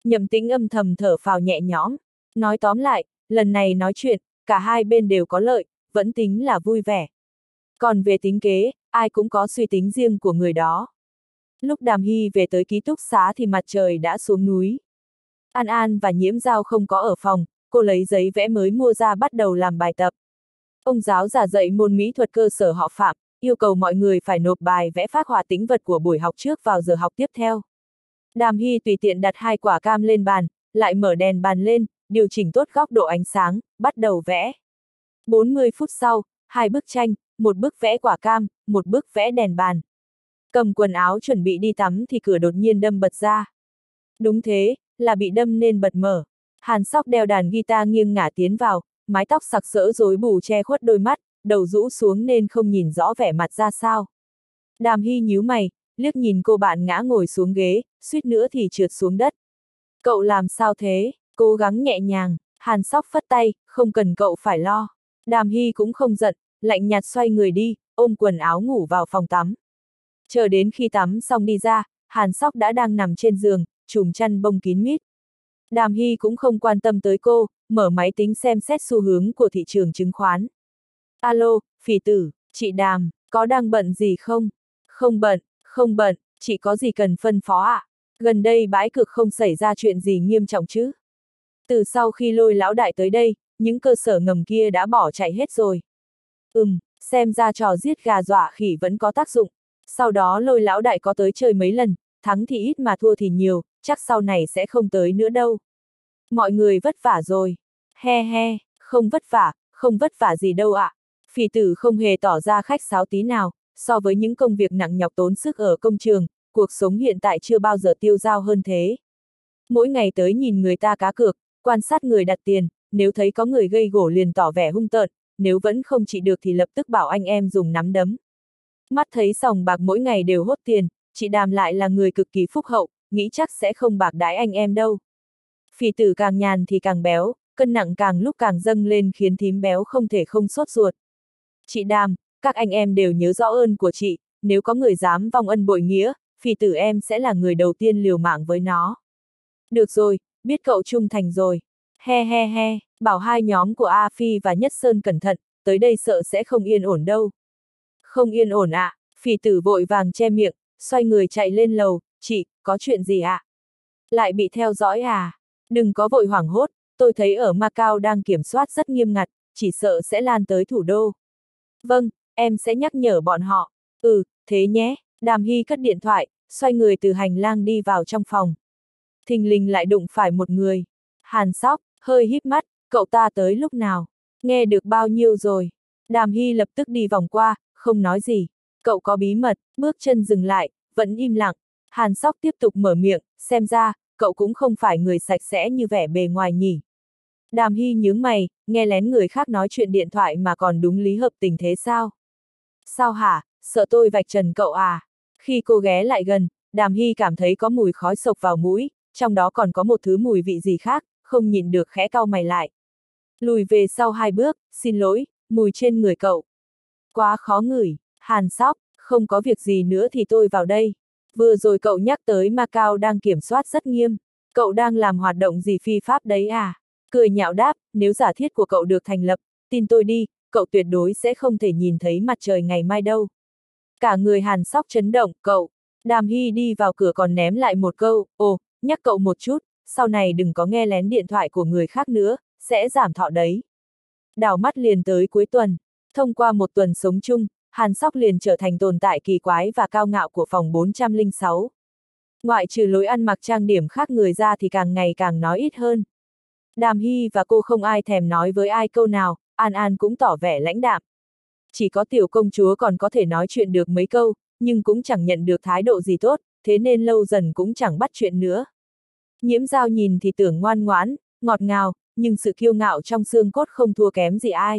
Nhậm Tĩnh âm thầm thở phào nhẹ nhõm. Nói tóm lại, lần này nói chuyện, cả hai bên đều có lợi, vẫn tính là vui vẻ. Còn về tính kế, ai cũng có suy tính riêng của người đó. Lúc Đàm Hy về tới ký túc xá thì mặt trời đã xuống núi. An An và Nhiễm Giao không có ở phòng, cô lấy giấy vẽ mới mua ra bắt đầu làm bài tập. Ông giáo giảng dạy môn mỹ thuật cơ sở họ Phạm, yêu cầu mọi người phải nộp bài vẽ phác họa tĩnh vật của buổi học trước vào giờ học tiếp theo. Đàm Hy tùy tiện đặt hai quả cam lên bàn, lại mở đèn bàn lên, điều chỉnh tốt góc độ ánh sáng, bắt đầu vẽ. bốn mươi phút sau, hai bức tranh, một bức vẽ quả cam, một bức vẽ đèn bàn. Cầm quần áo chuẩn bị đi tắm thì cửa đột nhiên đâm bật ra. Đúng thế, là bị đâm nên bật mở. Hàn Sóc đeo đàn guitar nghiêng ngả tiến vào, mái tóc sặc sỡ rối bù che khuất đôi mắt, đầu rũ xuống nên không nhìn rõ vẻ mặt ra sao. Đàm Hy nhíu mày, liếc nhìn cô bạn ngã ngồi xuống ghế, suýt nữa thì trượt xuống đất. Cậu làm sao thế? Cố gắng nhẹ nhàng. Hàn Sóc phất tay, không cần cậu phải lo. Đàm Hy cũng không giận, lạnh nhạt xoay người đi, ôm quần áo ngủ vào phòng tắm. Chờ đến khi tắm xong đi ra, Hàn Sóc đã đang nằm trên giường, trùm chăn bông kín mít. Đàm Hy cũng không quan tâm tới cô, mở máy tính xem xét xu hướng của thị trường chứng khoán. Alo, Phỉ Tử, chị Đàm, có đang bận gì không? Không bận, không bận, chị có gì cần phân phó ạ? À? Gần đây bãi cực không xảy ra chuyện gì nghiêm trọng chứ? Từ sau khi Lôi lão đại tới đây, những cơ sở ngầm kia đã bỏ chạy hết rồi. Ừm, xem ra trò giết gà dọa khỉ vẫn có tác dụng. Sau đó Lôi lão đại có tới chơi mấy lần, thắng thì ít mà thua thì nhiều, chắc sau này sẽ không tới nữa đâu. Mọi người vất vả rồi. He he, không vất vả, không vất vả gì đâu ạ. À. Phỉ Tử không hề tỏ ra khách sáo tí nào, so với những công việc nặng nhọc tốn sức ở công trường, cuộc sống hiện tại chưa bao giờ tiêu dao hơn thế. Mỗi ngày tới nhìn người ta cá cược, quan sát người đặt tiền, nếu thấy có người gây gổ liền tỏ vẻ hung tợn, nếu vẫn không trị được thì lập tức bảo anh em dùng nắm đấm. Mắt thấy sòng bạc mỗi ngày đều hốt tiền, chị Đàm lại là người cực kỳ phúc hậu, nghĩ chắc sẽ không bạc đãi anh em đâu. Phỉ Tử càng nhàn thì càng béo, cân nặng càng lúc càng dâng lên khiến thím béo không thể không sốt ruột. Chị Đàm, các anh em đều nhớ rõ ơn của chị, nếu có người dám vong ân bội nghĩa, Phỉ Tử em sẽ là người đầu tiên liều mạng với nó. Được rồi, biết cậu trung thành rồi. He he he, bảo hai nhóm của A Phi và Nhất Sơn cẩn thận, tới đây sợ sẽ không yên ổn đâu. Không yên ổn ạ, à? Phỉ Tử vội vàng che miệng, xoay người chạy lên lầu, chị, có chuyện gì ạ? À? Lại bị theo dõi à? Đừng có vội hoảng hốt, tôi thấy ở Macau đang kiểm soát rất nghiêm ngặt, chỉ sợ sẽ lan tới thủ đô. Vâng, em sẽ nhắc nhở bọn họ. Ừ, thế nhé. Đàm Hy cất điện thoại, xoay người từ hành lang đi vào trong phòng. Thình lình lại đụng phải một người. Hàn Sóc, hơi híp mắt, cậu ta tới lúc nào? Nghe được bao nhiêu rồi? Đàm Hy lập tức đi vòng qua, không nói gì. Cậu có bí mật, bước chân dừng lại, vẫn im lặng. Hàn Sóc tiếp tục mở miệng, xem ra, cậu cũng không phải người sạch sẽ như vẻ bề ngoài nhỉ. Đàm Hy nhướng mày, nghe lén người khác nói chuyện điện thoại mà còn đúng lý hợp tình thế sao? Sao hả, sợ tôi vạch trần cậu à? Khi cô ghé lại gần, Đàm Hy cảm thấy có mùi khói sộc vào mũi, trong đó còn có một thứ mùi vị gì khác, không nhìn được khẽ cau mày lại. Lùi về sau hai bước, xin lỗi, mùi trên người cậu. Quá khó ngửi, Hàn Sóc, không có việc gì nữa thì tôi vào đây. Vừa rồi cậu nhắc tới Macau đang kiểm soát rất nghiêm, cậu đang làm hoạt động gì phi pháp đấy à? Cười nhạo đáp, nếu giả thiết của cậu được thành lập, tin tôi đi, cậu tuyệt đối sẽ không thể nhìn thấy mặt trời ngày mai đâu. Cả người Hàn Sóc chấn động, cậu. Đàm Hy đi vào cửa còn ném lại một câu, ồ, nhắc cậu một chút, sau này đừng có nghe lén điện thoại của người khác nữa, sẽ giảm thọ đấy. Đảo mắt liền tới cuối tuần, thông qua một tuần sống chung, Hàn Sóc liền trở thành tồn tại kỳ quái và cao ngạo của phòng bốn trăm lẻ sáu. Ngoại trừ lối ăn mặc trang điểm khác người ra thì càng ngày càng nói ít hơn. Đàm Hy và cô không ai thèm nói với ai câu nào, An An cũng tỏ vẻ lãnh đạm. Chỉ có tiểu công chúa còn có thể nói chuyện được mấy câu, nhưng cũng chẳng nhận được thái độ gì tốt, thế nên lâu dần cũng chẳng bắt chuyện nữa. Nhiễm Giao nhìn thì tưởng ngoan ngoãn, ngọt ngào, nhưng sự kiêu ngạo trong xương cốt không thua kém gì ai.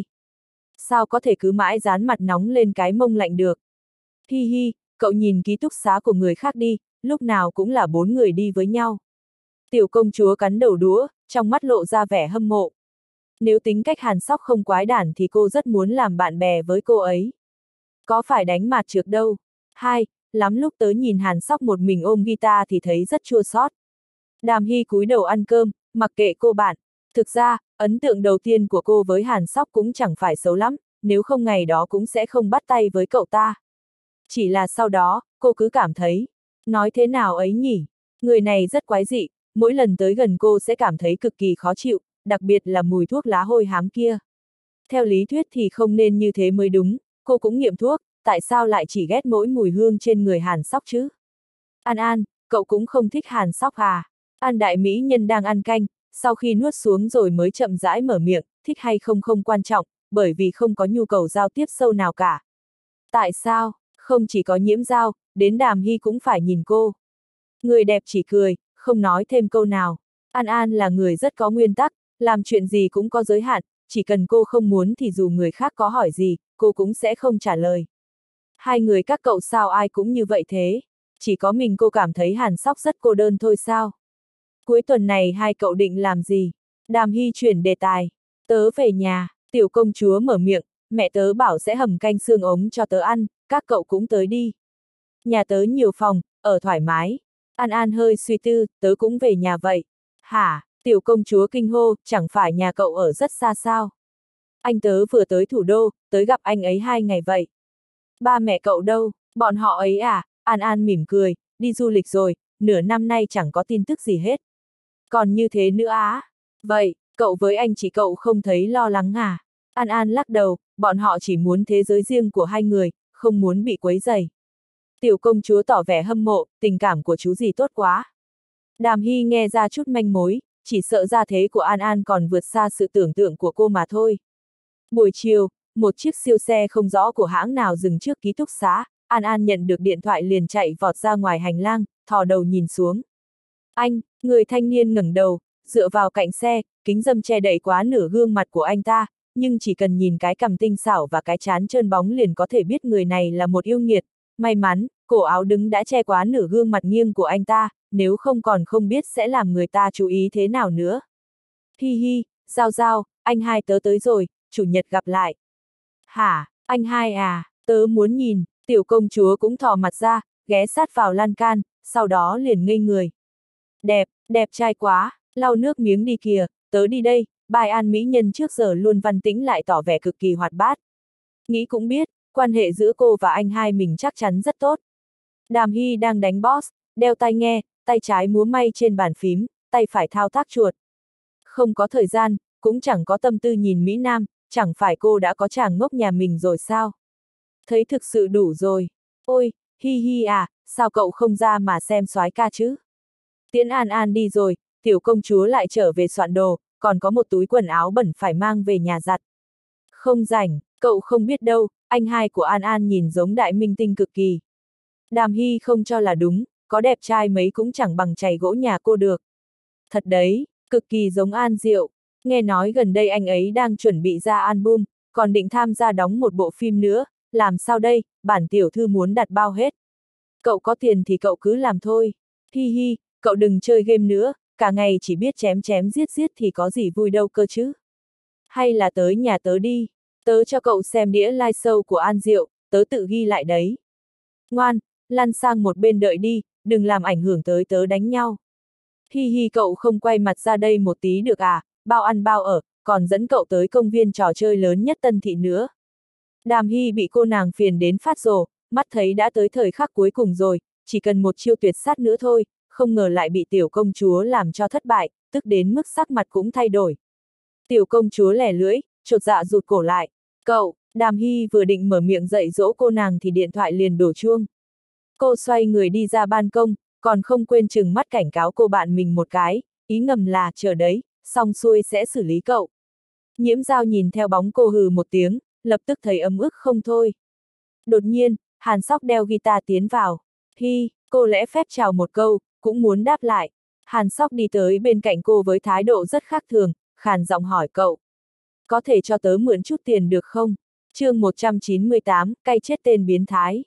Sao có thể cứ mãi dán mặt nóng lên cái mông lạnh được? Hi hi, cậu nhìn ký túc xá của người khác đi, lúc nào cũng là bốn người đi với nhau. Tiểu công chúa cắn đầu đũa, trong mắt lộ ra vẻ hâm mộ. Nếu tính cách Hàn Sóc không quái đản thì cô rất muốn làm bạn bè với cô ấy. Có phải đánh mặt trược đâu. Hai, lắm lúc tới nhìn Hàn Sóc một mình ôm guitar thì thấy rất chua xót. Đàm Hy cúi đầu ăn cơm, mặc kệ cô bạn. Thực ra, ấn tượng đầu tiên của cô với Hàn Sóc cũng chẳng phải xấu lắm, nếu không ngày đó cũng sẽ không bắt tay với cậu ta. Chỉ là sau đó, cô cứ cảm thấy, nói thế nào ấy nhỉ, người này rất quái dị, mỗi lần tới gần cô sẽ cảm thấy cực kỳ khó chịu, đặc biệt là mùi thuốc lá hôi hám kia. Theo lý thuyết thì không nên như thế mới đúng, cô cũng nghiệm thuốc, tại sao lại chỉ ghét mỗi mùi hương trên người Hàn Sóc chứ? An An, cậu cũng không thích Hàn Sóc à? An đại mỹ nhân đang ăn canh, sau khi nuốt xuống rồi mới chậm rãi mở miệng, thích hay không không quan trọng, bởi vì không có nhu cầu giao tiếp sâu nào cả. Tại sao? Không chỉ có Nhiễm Giao, đến Đàm Hy cũng phải nhìn cô. Người đẹp chỉ cười, không nói thêm câu nào. An An là người rất có nguyên tắc, làm chuyện gì cũng có giới hạn, chỉ cần cô không muốn thì dù người khác có hỏi gì, cô cũng sẽ không trả lời. Hai người các cậu sao ai cũng như vậy thế? Chỉ có mình cô cảm thấy Hàn Sóc rất cô đơn thôi sao? Cuối tuần này hai cậu định làm gì? Đàm Hy chuyển đề tài. Tớ về nhà, tiểu công chúa mở miệng, mẹ tớ bảo sẽ hầm canh xương ống cho tớ ăn, các cậu cũng tới đi. Nhà tớ nhiều phòng, ở thoải mái. An An hơi suy tư, tớ cũng về nhà vậy. Hả, tiểu công chúa kinh hô, chẳng phải nhà cậu ở rất xa sao? Anh tớ vừa tới thủ đô, tới gặp anh ấy hai ngày vậy. Ba mẹ cậu đâu, bọn họ ấy à? An An mỉm cười, đi du lịch rồi, nửa năm nay chẳng có tin tức gì hết. Còn như thế nữa á? Vậy, cậu với anh chị cậu không thấy lo lắng à? An An lắc đầu, bọn họ chỉ muốn thế giới riêng của hai người, không muốn bị quấy rầy. Tiểu công chúa tỏ vẻ hâm mộ, tình cảm của chú gì tốt quá. Đàm Hy nghe ra chút manh mối, chỉ sợ gia thế của An An còn vượt xa sự tưởng tượng của cô mà thôi. Buổi chiều, một chiếc siêu xe không rõ của hãng nào dừng trước ký túc xá, An An nhận được điện thoại liền chạy vọt ra ngoài hành lang, thò đầu nhìn xuống. Anh, người thanh niên ngẩng đầu, dựa vào cạnh xe, kính râm che đậy quá nửa gương mặt của anh ta, nhưng chỉ cần nhìn cái cằm tinh xảo và cái trán trơn bóng liền có thể biết người này là một yêu nghiệt. May mắn, cổ áo đứng đã che quá nửa gương mặt nghiêng của anh ta, nếu không còn không biết sẽ làm người ta chú ý thế nào nữa. Hi hi, Giao Giao, anh hai tớ tới rồi, chủ nhật gặp lại. Hả, anh hai à, tớ muốn nhìn, tiểu công chúa cũng thò mặt ra, ghé sát vào lan can, sau đó liền ngây người. Đẹp, đẹp trai quá, lau nước miếng đi kìa, tớ đi đây, bài An mỹ nhân trước giờ luôn văn tĩnh lại tỏ vẻ cực kỳ hoạt bát. Nghĩ cũng biết, quan hệ giữa cô và anh hai mình chắc chắn rất tốt. Đàm Hy đang đánh boss, đeo tai nghe, tay trái múa may trên bàn phím, tay phải thao tác chuột. Không có thời gian, cũng chẳng có tâm tư nhìn Mỹ Nam, chẳng phải cô đã có chàng ngốc nhà mình rồi sao? Thấy thực sự đủ rồi. Ôi, hi hi à, sao cậu không ra mà xem soái ca chứ? Tiễn An An đi rồi, tiểu công chúa lại trở về soạn đồ, còn có một túi quần áo bẩn phải mang về nhà giặt. Không rảnh, cậu không biết đâu, anh hai của An An nhìn giống đại minh tinh cực kỳ. Đàm Hy không cho là đúng, có đẹp trai mấy cũng chẳng bằng chày gỗ nhà cô được. Thật đấy, cực kỳ giống An Diệu, nghe nói gần đây anh ấy đang chuẩn bị ra album, còn định tham gia đóng một bộ phim nữa, làm sao đây, bản tiểu thư muốn đặt bao hết. Cậu có tiền thì cậu cứ làm thôi. Hi hi, cậu đừng chơi game nữa, cả ngày chỉ biết chém chém giết giết thì có gì vui đâu cơ chứ. Hay là tới nhà tớ đi, tớ cho cậu xem đĩa live show của An Diệu, tớ tự ghi lại đấy. Ngoan, lăn sang một bên đợi đi, đừng làm ảnh hưởng tới tớ đánh nhau. Hi hi, cậu không quay mặt ra đây một tí được à, bao ăn bao ở, còn dẫn cậu tới công viên trò chơi lớn nhất Tân Thị nữa. Đàm Hy bị cô nàng phiền đến phát rồ, mắt thấy đã tới thời khắc cuối cùng rồi, chỉ cần một chiêu tuyệt sát nữa thôi, không ngờ lại bị tiểu công chúa làm cho thất bại, tức đến mức sắc mặt cũng thay đổi. Tiểu công chúa lẻ lưỡi, chột dạ rụt cổ lại. Cậu, Đàm Hy vừa định mở miệng dạy dỗ cô nàng thì điện thoại liền đổ chuông. Cô xoay người đi ra ban công, còn không quên chừng mắt cảnh cáo cô bạn mình một cái, ý ngầm là chờ đấy, xong xuôi sẽ xử lý cậu. Nhiễm Giao nhìn theo bóng cô hừ một tiếng, lập tức thấy ấm ức không thôi. Đột nhiên, Hàn Sóc đeo guitar tiến vào. Hi, cô lễ phép chào một câu, cũng muốn đáp lại. Hàn Sóc đi tới bên cạnh cô với thái độ rất khác thường, khàn giọng hỏi cậu. Có thể cho tớ mượn chút tiền được không? Chương một trăm chín mươi tám, cay chết tên biến thái.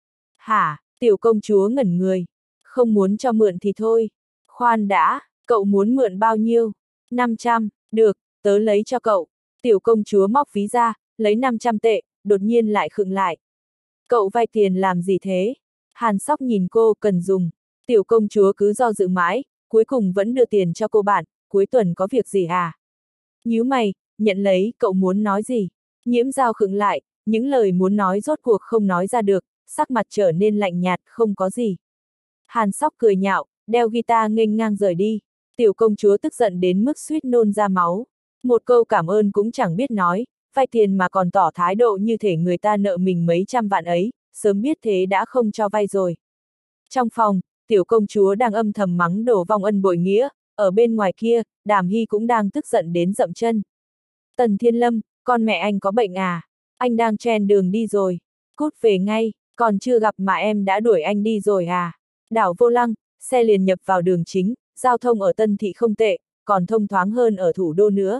Hả, tiểu công chúa ngẩn người. Không muốn cho mượn thì thôi. Khoan đã, cậu muốn mượn bao nhiêu? năm trăm, được, tớ lấy cho cậu. Tiểu công chúa móc ví ra, lấy năm trăm tệ, đột nhiên lại khựng lại. Cậu vay tiền làm gì thế? Hàn Sóc nhìn cô, cần dùng. Tiểu công chúa cứ do dự mãi, cuối cùng vẫn đưa tiền cho cô bạn, cuối tuần có việc gì à? Nhíu mày, nhận lấy, cậu muốn nói gì? Nhiễm Giao khựng lại, những lời muốn nói rốt cuộc không nói ra được, sắc mặt trở nên lạnh nhạt, không có gì. Hàn Sóc cười nhạo, đeo guitar nghênh ngang rời đi. Tiểu công chúa tức giận đến mức suýt nôn ra máu. Một câu cảm ơn cũng chẳng biết nói, vay tiền mà còn tỏ thái độ như thể người ta nợ mình mấy trăm vạn ấy, sớm biết thế đã không cho vay rồi. Trong phòng, tiểu công chúa đang âm thầm mắng đổ vong ân bội nghĩa, ở bên ngoài kia, Đàm Hy cũng đang tức giận đến dậm chân. Tần Thiên Lâm, con mẹ anh có bệnh à? Anh đang chen đường đi rồi. Cút về ngay, còn chưa gặp mà em đã đuổi anh đi rồi à? Đảo vô lăng, xe liền nhập vào đường chính, giao thông ở Tân Thị không tệ, còn thông thoáng hơn ở thủ đô nữa.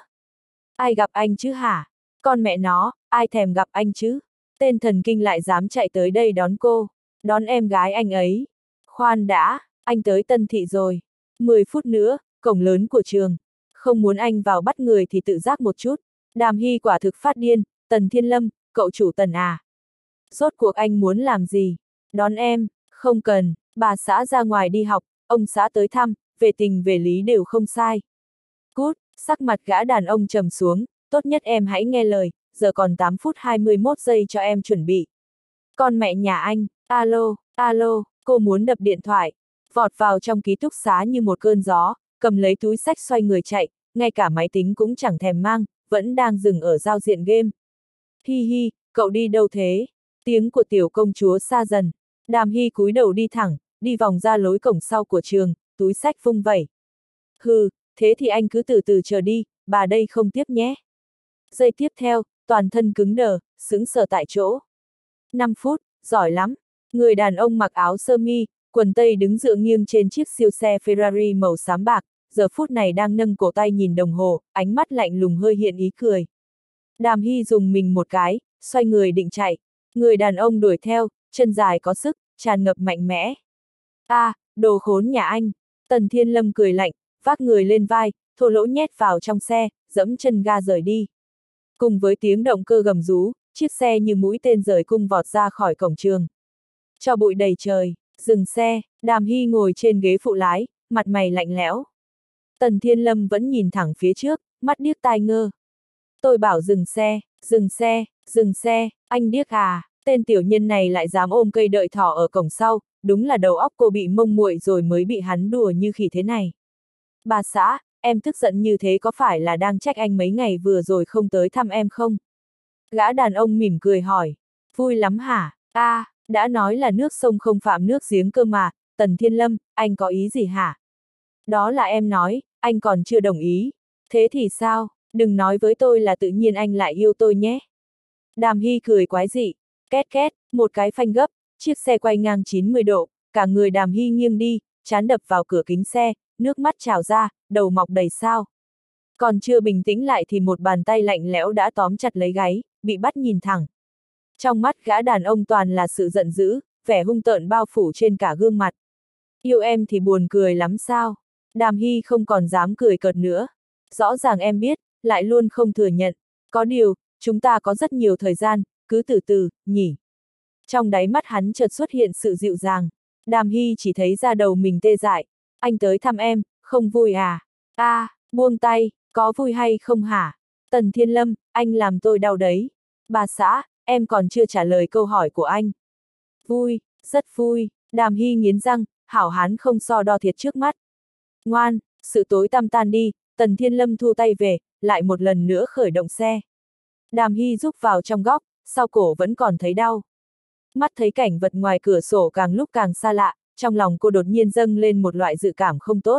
Ai gặp anh chứ hả? Con mẹ nó, ai thèm gặp anh chứ? Tên thần kinh lại dám chạy tới đây đón cô, đón em gái anh ấy. Khoan đã, anh tới Tân Thị rồi. mười phút nữa, cổng lớn của trường. Không muốn anh vào bắt người thì tự giác một chút. Đàm Hy quả thực phát điên, Tần Thiên Lâm, cậu chủ Tần à? Rốt cuộc anh muốn làm gì? Đón em, không cần, bà xã ra ngoài đi học, ông xã tới thăm, về tình về lý đều không sai. Cút, sắc mặt gã đàn ông trầm xuống, tốt nhất em hãy nghe lời, giờ còn tám phút hai mươi mốt giây cho em chuẩn bị. Con mẹ nhà anh, alo, alo, cô muốn đập điện thoại, vọt vào trong ký túc xá như một cơn gió, cầm lấy túi xách xoay người chạy, ngay cả máy tính cũng chẳng thèm mang, vẫn đang dừng ở giao diện game. Hi hi, cậu đi đâu thế? Tiếng của tiểu công chúa xa dần. Đàm Hy cúi đầu đi thẳng, đi vòng ra lối cổng sau của trường, túi xách vung vẩy. Hừ, thế thì anh cứ từ từ chờ đi, bà đây không tiếp nhé. Giây tiếp theo, toàn thân cứng đờ, sững sờ tại chỗ. năm phút, giỏi lắm. Người đàn ông mặc áo sơ mi, quần tây đứng dựa nghiêng trên chiếc siêu xe Ferrari màu xám bạc, giờ phút này đang nâng cổ tay nhìn đồng hồ, ánh mắt lạnh lùng hơi hiện ý cười. Đàm Hy dùng mình một cái, xoay người định chạy. Người đàn ông đuổi theo, chân dài có sức, tràn ngập mạnh mẽ. A, à, đồ khốn nhà anh. Tần Thiên Lâm cười lạnh, vác người lên vai, thô lỗ nhét vào trong xe, dẫm chân ga rời đi. Cùng với tiếng động cơ gầm rú, chiếc xe như mũi tên rời cung vọt ra khỏi cổng trường. Cho bụi đầy trời, dừng xe, Đàm Hy ngồi trên ghế phụ lái, mặt mày lạnh lẽo. Tần Thiên Lâm vẫn nhìn thẳng phía trước, mắt điếc tai ngơ. Tôi bảo dừng xe, dừng xe, dừng xe, anh điếc à, tên tiểu nhân này lại dám ôm cây đợi thỏ ở cổng sau, đúng là đầu óc cô bị mông muội rồi mới bị hắn đùa như khỉ thế này. Bà xã, em tức giận như thế có phải là đang trách anh mấy ngày vừa rồi không tới thăm em không? Gã đàn ông mỉm cười hỏi, vui lắm hả? A, à, đã nói là nước sông không phạm nước giếng cơ mà, Tần Thiên Lâm, anh có ý gì hả? Đó là em nói, anh còn chưa đồng ý. Thế thì sao? Đừng nói với tôi là tự nhiên anh lại yêu tôi nhé. Đàm Hy cười quái dị, két két, một cái phanh gấp, chiếc xe quay ngang chín mươi độ, cả người Đàm Hy nghiêng đi, trán đập vào cửa kính xe, nước mắt trào ra, đầu mọc đầy sao. Còn chưa bình tĩnh lại thì một bàn tay lạnh lẽo đã tóm chặt lấy gáy, bị bắt nhìn thẳng. Trong mắt gã đàn ông toàn là sự giận dữ, vẻ hung tợn bao phủ trên cả gương mặt. Yêu em thì buồn cười lắm sao? Đàm Hy không còn dám cười cợt nữa. Rõ ràng em biết, lại luôn không thừa nhận. Có điều, chúng ta có rất nhiều thời gian, cứ từ từ, nhỉ. Trong đáy mắt hắn chợt xuất hiện sự dịu dàng. Đàm Hy chỉ thấy da đầu mình tê dại. Anh tới thăm em, không vui à? A, à, buông tay, có vui hay không hả? Tần Thiên Lâm, anh làm tôi đau đấy. Bà xã, em còn chưa trả lời câu hỏi của anh. Vui, rất vui. Đàm Hy nghiến răng, hảo hán không so đo thiệt trước mắt. Ngoan, sự tối tăm tan đi, Tần Thiên Lâm thu tay về, lại một lần nữa khởi động xe. Đàm Hy rúc vào trong góc, sau cổ vẫn còn thấy đau. Mắt thấy cảnh vật ngoài cửa sổ càng lúc càng xa lạ, trong lòng cô đột nhiên dâng lên một loại dự cảm không tốt.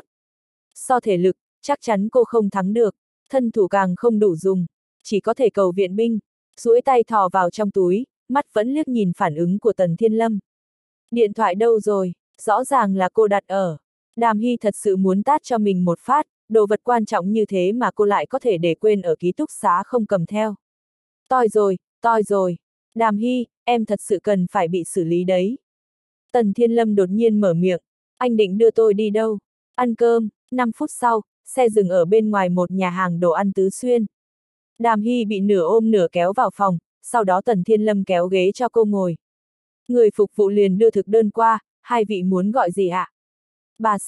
So thể lực, chắc chắn cô không thắng được, thân thủ càng không đủ dùng, chỉ có thể cầu viện binh. Duỗi tay thò vào trong túi, mắt vẫn liếc nhìn phản ứng của Tần Thiên Lâm. Điện thoại đâu rồi? Rõ ràng là cô đặt ở. Đàm Hy thật sự muốn tát cho mình một phát, đồ vật quan trọng như thế mà cô lại có thể để quên ở ký túc xá không cầm theo. Toi rồi, toi rồi. Đàm Hy, em thật sự cần phải bị xử lý đấy. Tần Thiên Lâm đột nhiên mở miệng, anh định đưa tôi đi đâu? Ăn cơm. năm phút sau, xe dừng ở bên ngoài một nhà hàng đồ ăn Tứ Xuyên. Đàm Hy bị nửa ôm nửa kéo vào phòng, sau đó Tần Thiên Lâm kéo ghế cho cô ngồi. Người phục vụ liền đưa thực đơn qua, hai vị muốn gọi gì ạ? Bà xã,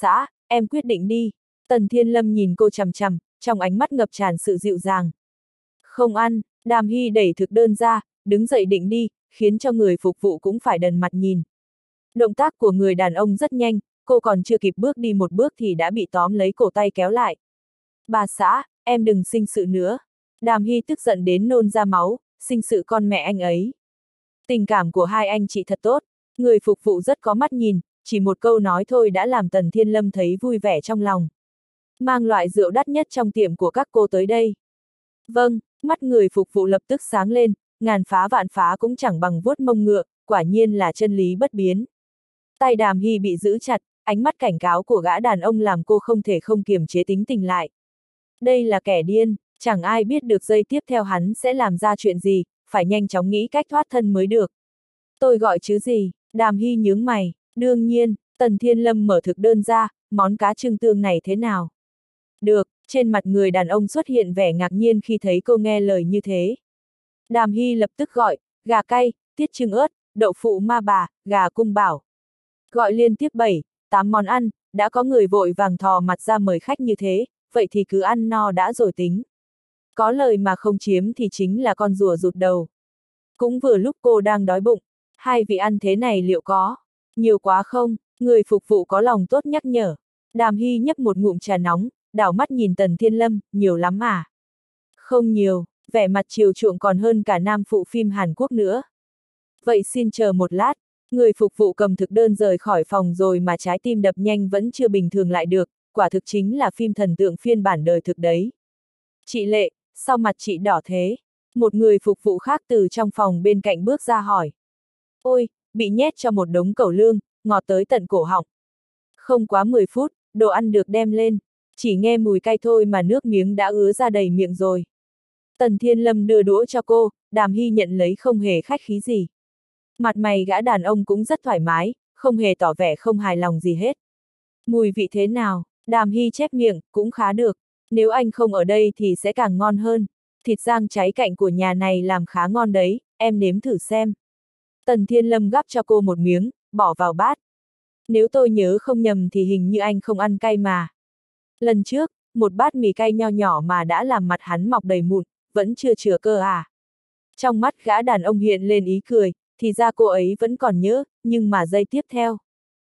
em quyết định đi. Tần Thiên Lâm nhìn cô chằm chằm, trong ánh mắt ngập tràn sự dịu dàng. Không ăn, Đàm Hy đẩy thực đơn ra, đứng dậy định đi, khiến cho người phục vụ cũng phải đần mặt nhìn. Động tác của người đàn ông rất nhanh, cô còn chưa kịp bước đi một bước thì đã bị tóm lấy cổ tay kéo lại. Bà xã, em đừng sinh sự nữa. Đàm Hy tức giận đến nôn ra máu, sinh sự con mẹ anh ấy. Tình cảm của hai anh chị thật tốt, người phục vụ rất có mắt nhìn, chỉ một câu nói thôi đã làm Tần Thiên Lâm thấy vui vẻ trong lòng. Mang loại rượu đắt nhất trong tiệm của các cô tới đây. Vâng, mắt người phục vụ lập tức sáng lên, ngàn phá vạn phá cũng chẳng bằng vuốt mông ngựa, quả nhiên là chân lý bất biến. Tay Đàm Hy bị giữ chặt, ánh mắt cảnh cáo của gã đàn ông làm cô không thể không kiềm chế tính tình lại. Đây là kẻ điên, chẳng ai biết được giây tiếp theo hắn sẽ làm ra chuyện gì, phải nhanh chóng nghĩ cách thoát thân mới được. Tôi gọi chứ gì, Đàm Hy nhướng mày, đương nhiên, Tần Thiên Lâm mở thực đơn ra, món cá trưng tương này thế nào? Được, trên mặt người đàn ông xuất hiện vẻ ngạc nhiên khi thấy cô nghe lời như thế. Đàm Hy lập tức gọi, gà cay, tiết trưng ớt, đậu phụ ma bà, gà cung bảo. Gọi liên tiếp bảy, tám món ăn, đã có người vội vàng thò mặt ra mời khách như thế, vậy thì cứ ăn no đã rồi tính. Có lời mà không chiếm thì chính là con rùa rụt đầu. Cũng vừa lúc cô đang đói bụng, hai vị ăn thế này liệu có nhiều quá không? Người phục vụ có lòng tốt nhắc nhở. Đàm Hy nhấp một ngụm trà nóng, đảo mắt nhìn Tần Thiên Lâm, nhiều lắm à? Không nhiều, vẻ mặt chiều chuộng còn hơn cả nam phụ phim Hàn Quốc nữa. Vậy xin chờ một lát, người phục vụ cầm thực đơn rời khỏi phòng rồi mà trái tim đập nhanh vẫn chưa bình thường lại được, quả thực chính là phim thần tượng phiên bản đời thực đấy. Chị Lệ, sao mặt chị đỏ thế? Một người phục vụ khác từ trong phòng bên cạnh bước ra hỏi. Ôi, bị nhét cho một đống cẩu lương, ngọt tới tận cổ họng. Không quá mười phút, đồ ăn được đem lên, chỉ nghe mùi cay thôi mà nước miếng đã ứa ra đầy miệng rồi. Tần Thiên Lâm đưa đũa cho cô, Đàm Hy nhận lấy không hề khách khí gì. Mặt mày gã đàn ông cũng rất thoải mái, không hề tỏ vẻ không hài lòng gì hết. Mùi vị thế nào? Đàm Hy chép miệng, cũng khá được. Nếu anh không ở đây thì sẽ càng ngon hơn. Thịt rang cháy cạnh của nhà này làm khá ngon đấy, em nếm thử xem. Tần Thiên Lâm gắp cho cô một miếng, bỏ vào bát. Nếu tôi nhớ không nhầm thì hình như anh không ăn cay mà. Lần trước, một bát mì cay nho nhỏ mà đã làm mặt hắn mọc đầy mụn, vẫn chưa chừa cơ à. Trong mắt gã đàn ông hiện lên ý cười, thì ra cô ấy vẫn còn nhớ, nhưng mà giây tiếp theo.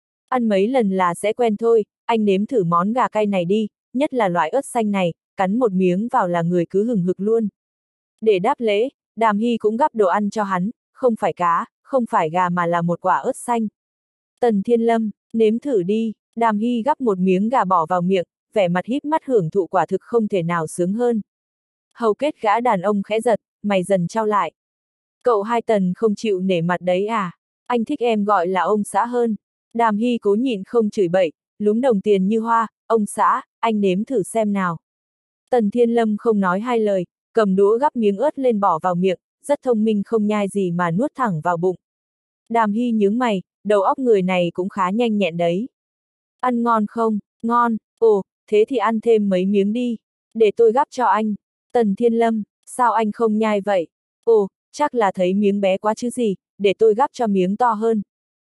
Ăn mấy lần là sẽ quen thôi, anh nếm thử món gà cay này đi, nhất là loại ớt xanh này, cắn một miếng vào là người cứ hừng hực luôn. Để đáp lễ, Đàm Hy cũng gắp đồ ăn cho hắn, không phải cá, không phải gà mà là một quả ớt xanh. Tần Thiên Lâm, nếm thử đi, Đàm Hy gắp một miếng gà bỏ vào miệng, vẻ mặt híp mắt hưởng thụ quả thực không thể nào sướng hơn. Hầu kết gã đàn ông khẽ giật, mày dần trao lại. Cậu hai Tần không chịu nể mặt đấy à, anh thích em gọi là ông xã hơn. Đàm Hy cố nhịn không chửi bậy, lúm đồng tiền như hoa, ông xã, anh nếm thử xem nào. Tần Thiên Lâm không nói hai lời, cầm đũa gắp miếng ớt lên bỏ vào miệng, rất thông minh không nhai gì mà nuốt thẳng vào bụng. Đàm Hy nhướng mày, đầu óc người này cũng khá nhanh nhẹn đấy. Ăn ngon không? Ngon, ồ, thế thì ăn thêm mấy miếng đi, để tôi gắp cho anh. Tần Thiên Lâm, sao anh không nhai vậy? Ồ, chắc là thấy miếng bé quá chứ gì, để tôi gắp cho miếng to hơn.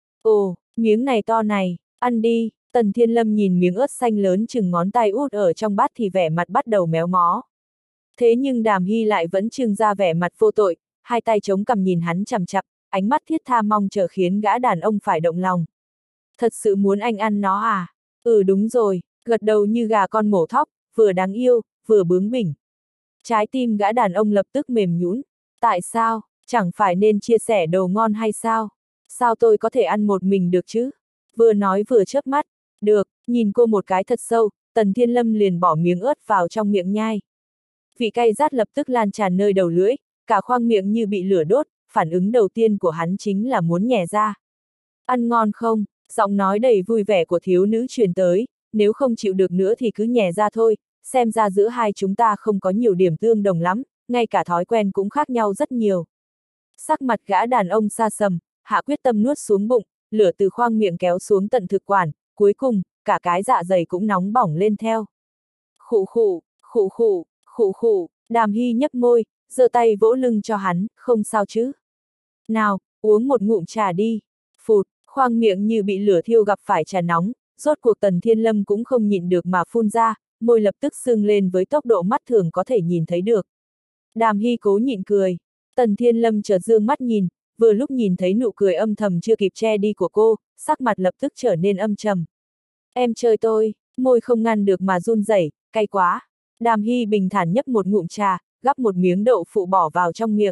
Ồ, miếng này to này, ăn đi. Tần Thiên Lâm nhìn miếng ớt xanh lớn chừng ngón tay út ở trong bát thì vẻ mặt bắt đầu méo mó. Thế nhưng Đàm Hy lại vẫn trưng ra vẻ mặt vô tội, hai tay chống cằm nhìn hắn chằm chằm, ánh mắt thiết tha mong chờ khiến gã đàn ông phải động lòng. Thật sự muốn anh ăn nó à? Ừ đúng rồi, gật đầu như gà con mổ thóc, vừa đáng yêu, vừa bướng bỉnh. Trái tim gã đàn ông lập tức mềm nhũn. Tại sao, chẳng phải nên chia sẻ đồ ngon hay sao? Sao tôi có thể ăn một mình được chứ? Vừa nói vừa chớp mắt. Được, nhìn cô một cái thật sâu, Tần Thiên Lâm liền bỏ miếng ớt vào trong miệng nhai. Vị cay rát lập tức lan tràn nơi đầu lưỡi, cả khoang miệng như bị lửa đốt, phản ứng đầu tiên của hắn chính là muốn nhè ra. Ăn ngon không? Giọng nói đầy vui vẻ của thiếu nữ truyền tới, nếu không chịu được nữa thì cứ nhè ra thôi, xem ra giữa hai chúng ta không có nhiều điểm tương đồng lắm, ngay cả thói quen cũng khác nhau rất nhiều. Sắc mặt gã đàn ông xa sầm, hạ quyết tâm nuốt xuống bụng, lửa từ khoang miệng kéo xuống tận thực quản, cuối cùng, cả cái dạ dày cũng nóng bỏng lên theo. Khụ khụ, khụ khụ, khụ khụ, Đàm Hy nhấp môi, giơ tay vỗ lưng cho hắn, không sao chứ. Nào, uống một ngụm trà đi. Phụt, khoang miệng như bị lửa thiêu gặp phải trà nóng, rốt cuộc Tần Thiên Lâm cũng không nhịn được mà phun ra, môi lập tức sưng lên với tốc độ mắt thường có thể nhìn thấy được. Đàm Hy cố nhịn cười, Tần Thiên Lâm chợt dương mắt nhìn, vừa lúc nhìn thấy nụ cười âm thầm chưa kịp che đi của cô, sắc mặt lập tức trở nên âm trầm. Em chơi tôi, môi không ngăn được mà run rẩy, cay quá. Đàm Hy bình thản nhấp một ngụm trà, gắp một miếng đậu phụ bỏ vào trong miệng.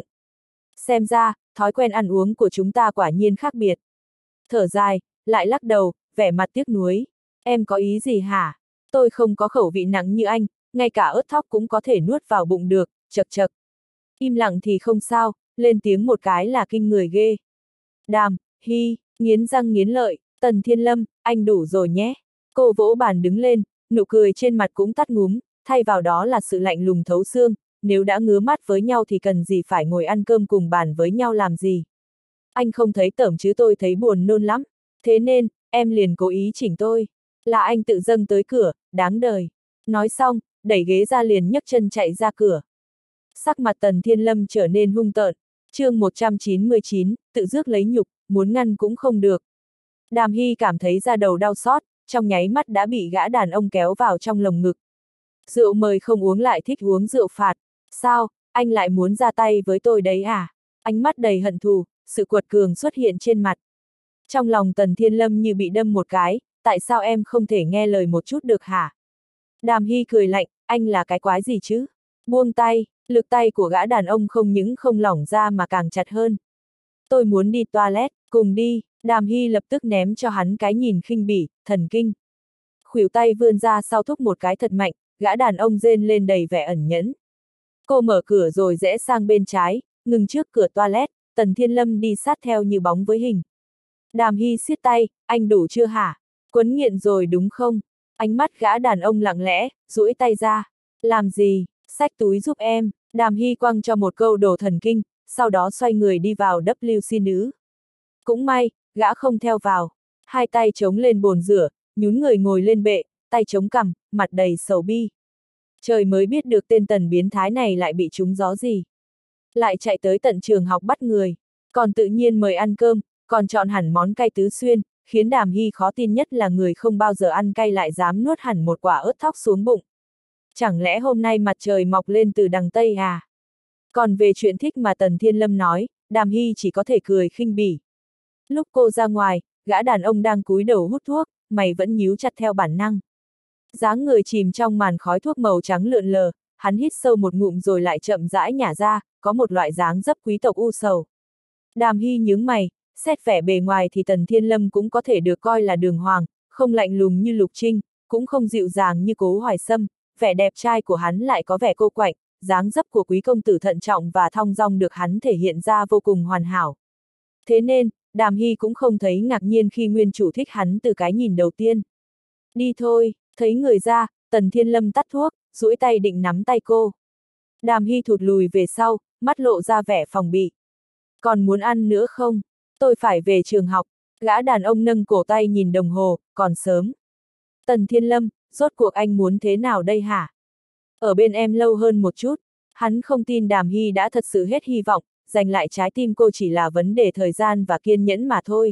Xem ra, thói quen ăn uống của chúng ta quả nhiên khác biệt. Thở dài, lại lắc đầu, vẻ mặt tiếc nuối. Em có ý gì hả? Tôi không có khẩu vị nặng như anh, ngay cả ớt thóc cũng có thể nuốt vào bụng được, chật chật. Im lặng thì không sao, lên tiếng một cái là kinh người ghê. Đàm Hy, nghiến răng nghiến lợi, Tần Thiên Lâm, anh đủ rồi nhé. Cô vỗ bàn đứng lên, nụ cười trên mặt cũng tắt ngúm, thay vào đó là sự lạnh lùng thấu xương, nếu đã ngứa mắt với nhau thì cần gì phải ngồi ăn cơm cùng bàn với nhau làm gì. Anh không thấy tởm chứ tôi thấy buồn nôn lắm, thế nên, em liền cố ý chỉnh tôi. Là anh tự dâng tới cửa, đáng đời. Nói xong, đẩy ghế ra liền nhấc chân chạy ra cửa. Sắc mặt Tần Thiên Lâm trở nên hung tợn, chương một trăm chín mươi chín, tự rước lấy nhục, muốn ngăn cũng không được. Đàm Hy cảm thấy da đầu đau xót, trong nháy mắt đã bị gã đàn ông kéo vào trong lồng ngực. Rượu mời không uống lại thích uống rượu phạt. Sao, anh lại muốn ra tay với tôi đấy à? Ánh mắt đầy hận thù, sự quật cường xuất hiện trên mặt. Trong lòng Tần Thiên Lâm như bị đâm một cái, tại sao em không thể nghe lời một chút được hả? Đàm Hy cười lạnh, anh là cái quái gì chứ? Buông tay, lực tay của gã đàn ông không những không lỏng ra mà càng chặt hơn. Tôi muốn đi toilet, cùng đi. Đàm Hy lập tức ném cho hắn cái nhìn khinh bỉ, thần kinh. Khuỷu tay vươn ra sau thúc một cái thật mạnh, gã đàn ông rên lên đầy vẻ ẩn nhẫn. Cô mở cửa rồi rẽ sang bên trái, ngừng trước cửa toilet, Tần Thiên Lâm đi sát theo như bóng với hình. Đàm Hy siết tay, anh đủ chưa hả? Quấn nghiện rồi đúng không? Ánh mắt gã đàn ông lặng lẽ, duỗi tay ra. Làm gì? Xách túi giúp em. Đàm Hy quăng cho một câu đồ thần kinh, sau đó xoay người đi vào vê kép xê nữ. Cũng may, gã không theo vào. Hai tay chống lên bồn rửa, nhún người ngồi lên bệ, tay chống cằm, mặt đầy sầu bi. Trời mới biết được tên Tần biến thái này lại bị trúng gió gì. Lại chạy tới tận trường học bắt người, còn tự nhiên mời ăn cơm, còn chọn hẳn món cay tứ xuyên, khiến Đàm Hy khó tin nhất là người không bao giờ ăn cay lại dám nuốt hẳn một quả ớt thóc xuống bụng. Chẳng lẽ hôm nay mặt trời mọc lên từ đằng Tây à? Còn về chuyện thích mà Tần Thiên Lâm nói, Đàm Hy chỉ có thể cười khinh bỉ. Lúc cô ra ngoài, gã đàn ông đang cúi đầu hút thuốc, mày vẫn nhíu chặt theo bản năng. Dáng người chìm trong màn khói thuốc màu trắng lượn lờ, hắn hít sâu một ngụm rồi lại chậm rãi nhả ra, có một loại dáng dấp quý tộc u sầu. Đàm Hy nhướng mày, xét vẻ bề ngoài thì Tần Thiên Lâm cũng có thể được coi là đường hoàng, không lạnh lùng như Lục Trinh, cũng không dịu dàng như Cố Hoài Sâm, vẻ đẹp trai của hắn lại có vẻ cô quạnh, dáng dấp của quý công tử thận trọng và thong dong được hắn thể hiện ra vô cùng hoàn hảo. Thế nên, Đàm Hy cũng không thấy ngạc nhiên khi nguyên chủ thích hắn từ cái nhìn đầu tiên. Đi thôi, thấy người ra, Tần Thiên Lâm tắt thuốc, duỗi tay định nắm tay cô. Đàm Hy thụt lùi về sau, mắt lộ ra vẻ phòng bị. Còn muốn ăn nữa không? Tôi phải về trường học. Gã đàn ông nâng cổ tay nhìn đồng hồ, còn sớm. Tần Thiên Lâm, rốt cuộc anh muốn thế nào đây hả? Ở bên em lâu hơn một chút. Hắn không tin Đàm Hy đã thật sự hết hy vọng, giành lại trái tim cô chỉ là vấn đề thời gian và kiên nhẫn mà thôi.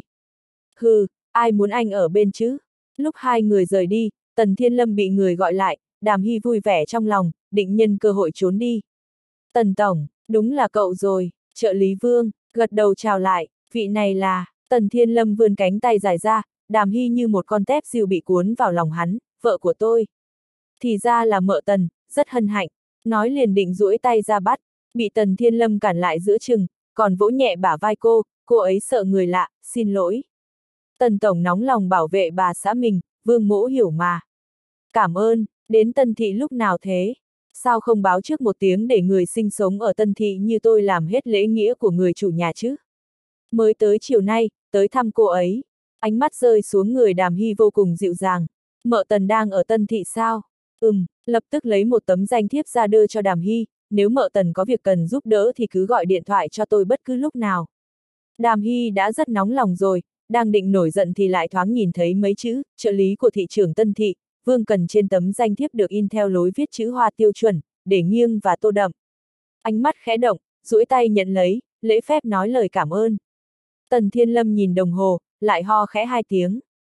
Hừ, ai muốn anh ở bên chứ? Lúc hai người rời đi, Tần Thiên Lâm bị người gọi lại, Đàm Hy vui vẻ trong lòng, định nhân cơ hội trốn đi. Tần Tổng, đúng là cậu rồi, trợ lý Vương, gật đầu chào lại, vị này là, Tần Thiên Lâm vươn cánh tay dài ra, Đàm Hy như một con tép diều bị cuốn vào lòng hắn, vợ của tôi. Thì ra là mợ Tần, rất hân hạnh, nói liền định duỗi tay ra bắt, bị Tần Thiên Lâm cản lại giữa chừng, còn vỗ nhẹ bả vai cô, cô ấy sợ người lạ, xin lỗi. Tần Tổng nóng lòng bảo vệ bà xã mình, Vương Mỗ hiểu mà. Cảm ơn, đến Tân Thị lúc nào thế? Sao không báo trước một tiếng để người sinh sống ở Tân Thị như tôi làm hết lễ nghĩa của người chủ nhà chứ? Mới tới chiều nay, tới thăm cô ấy. Ánh mắt rơi xuống người Đàm Hy vô cùng dịu dàng. Mợ Tần đang ở Tân Thị sao? Ừm, lập tức lấy một tấm danh thiếp ra đưa cho Đàm Hy, nếu mợ Tần có việc cần giúp đỡ thì cứ gọi điện thoại cho tôi bất cứ lúc nào. Đàm Hy đã rất nóng lòng rồi, đang định nổi giận thì lại thoáng nhìn thấy mấy chữ, trợ lý của thị trưởng Tân Thị, Vương Cần trên tấm danh thiếp được in theo lối viết chữ hoa tiêu chuẩn, để nghiêng và tô đậm. Ánh mắt khẽ động, duỗi tay nhận lấy, lễ phép nói lời cảm ơn. Tần Thiên Lâm nhìn đồng hồ, lại ho khẽ hai tiếng.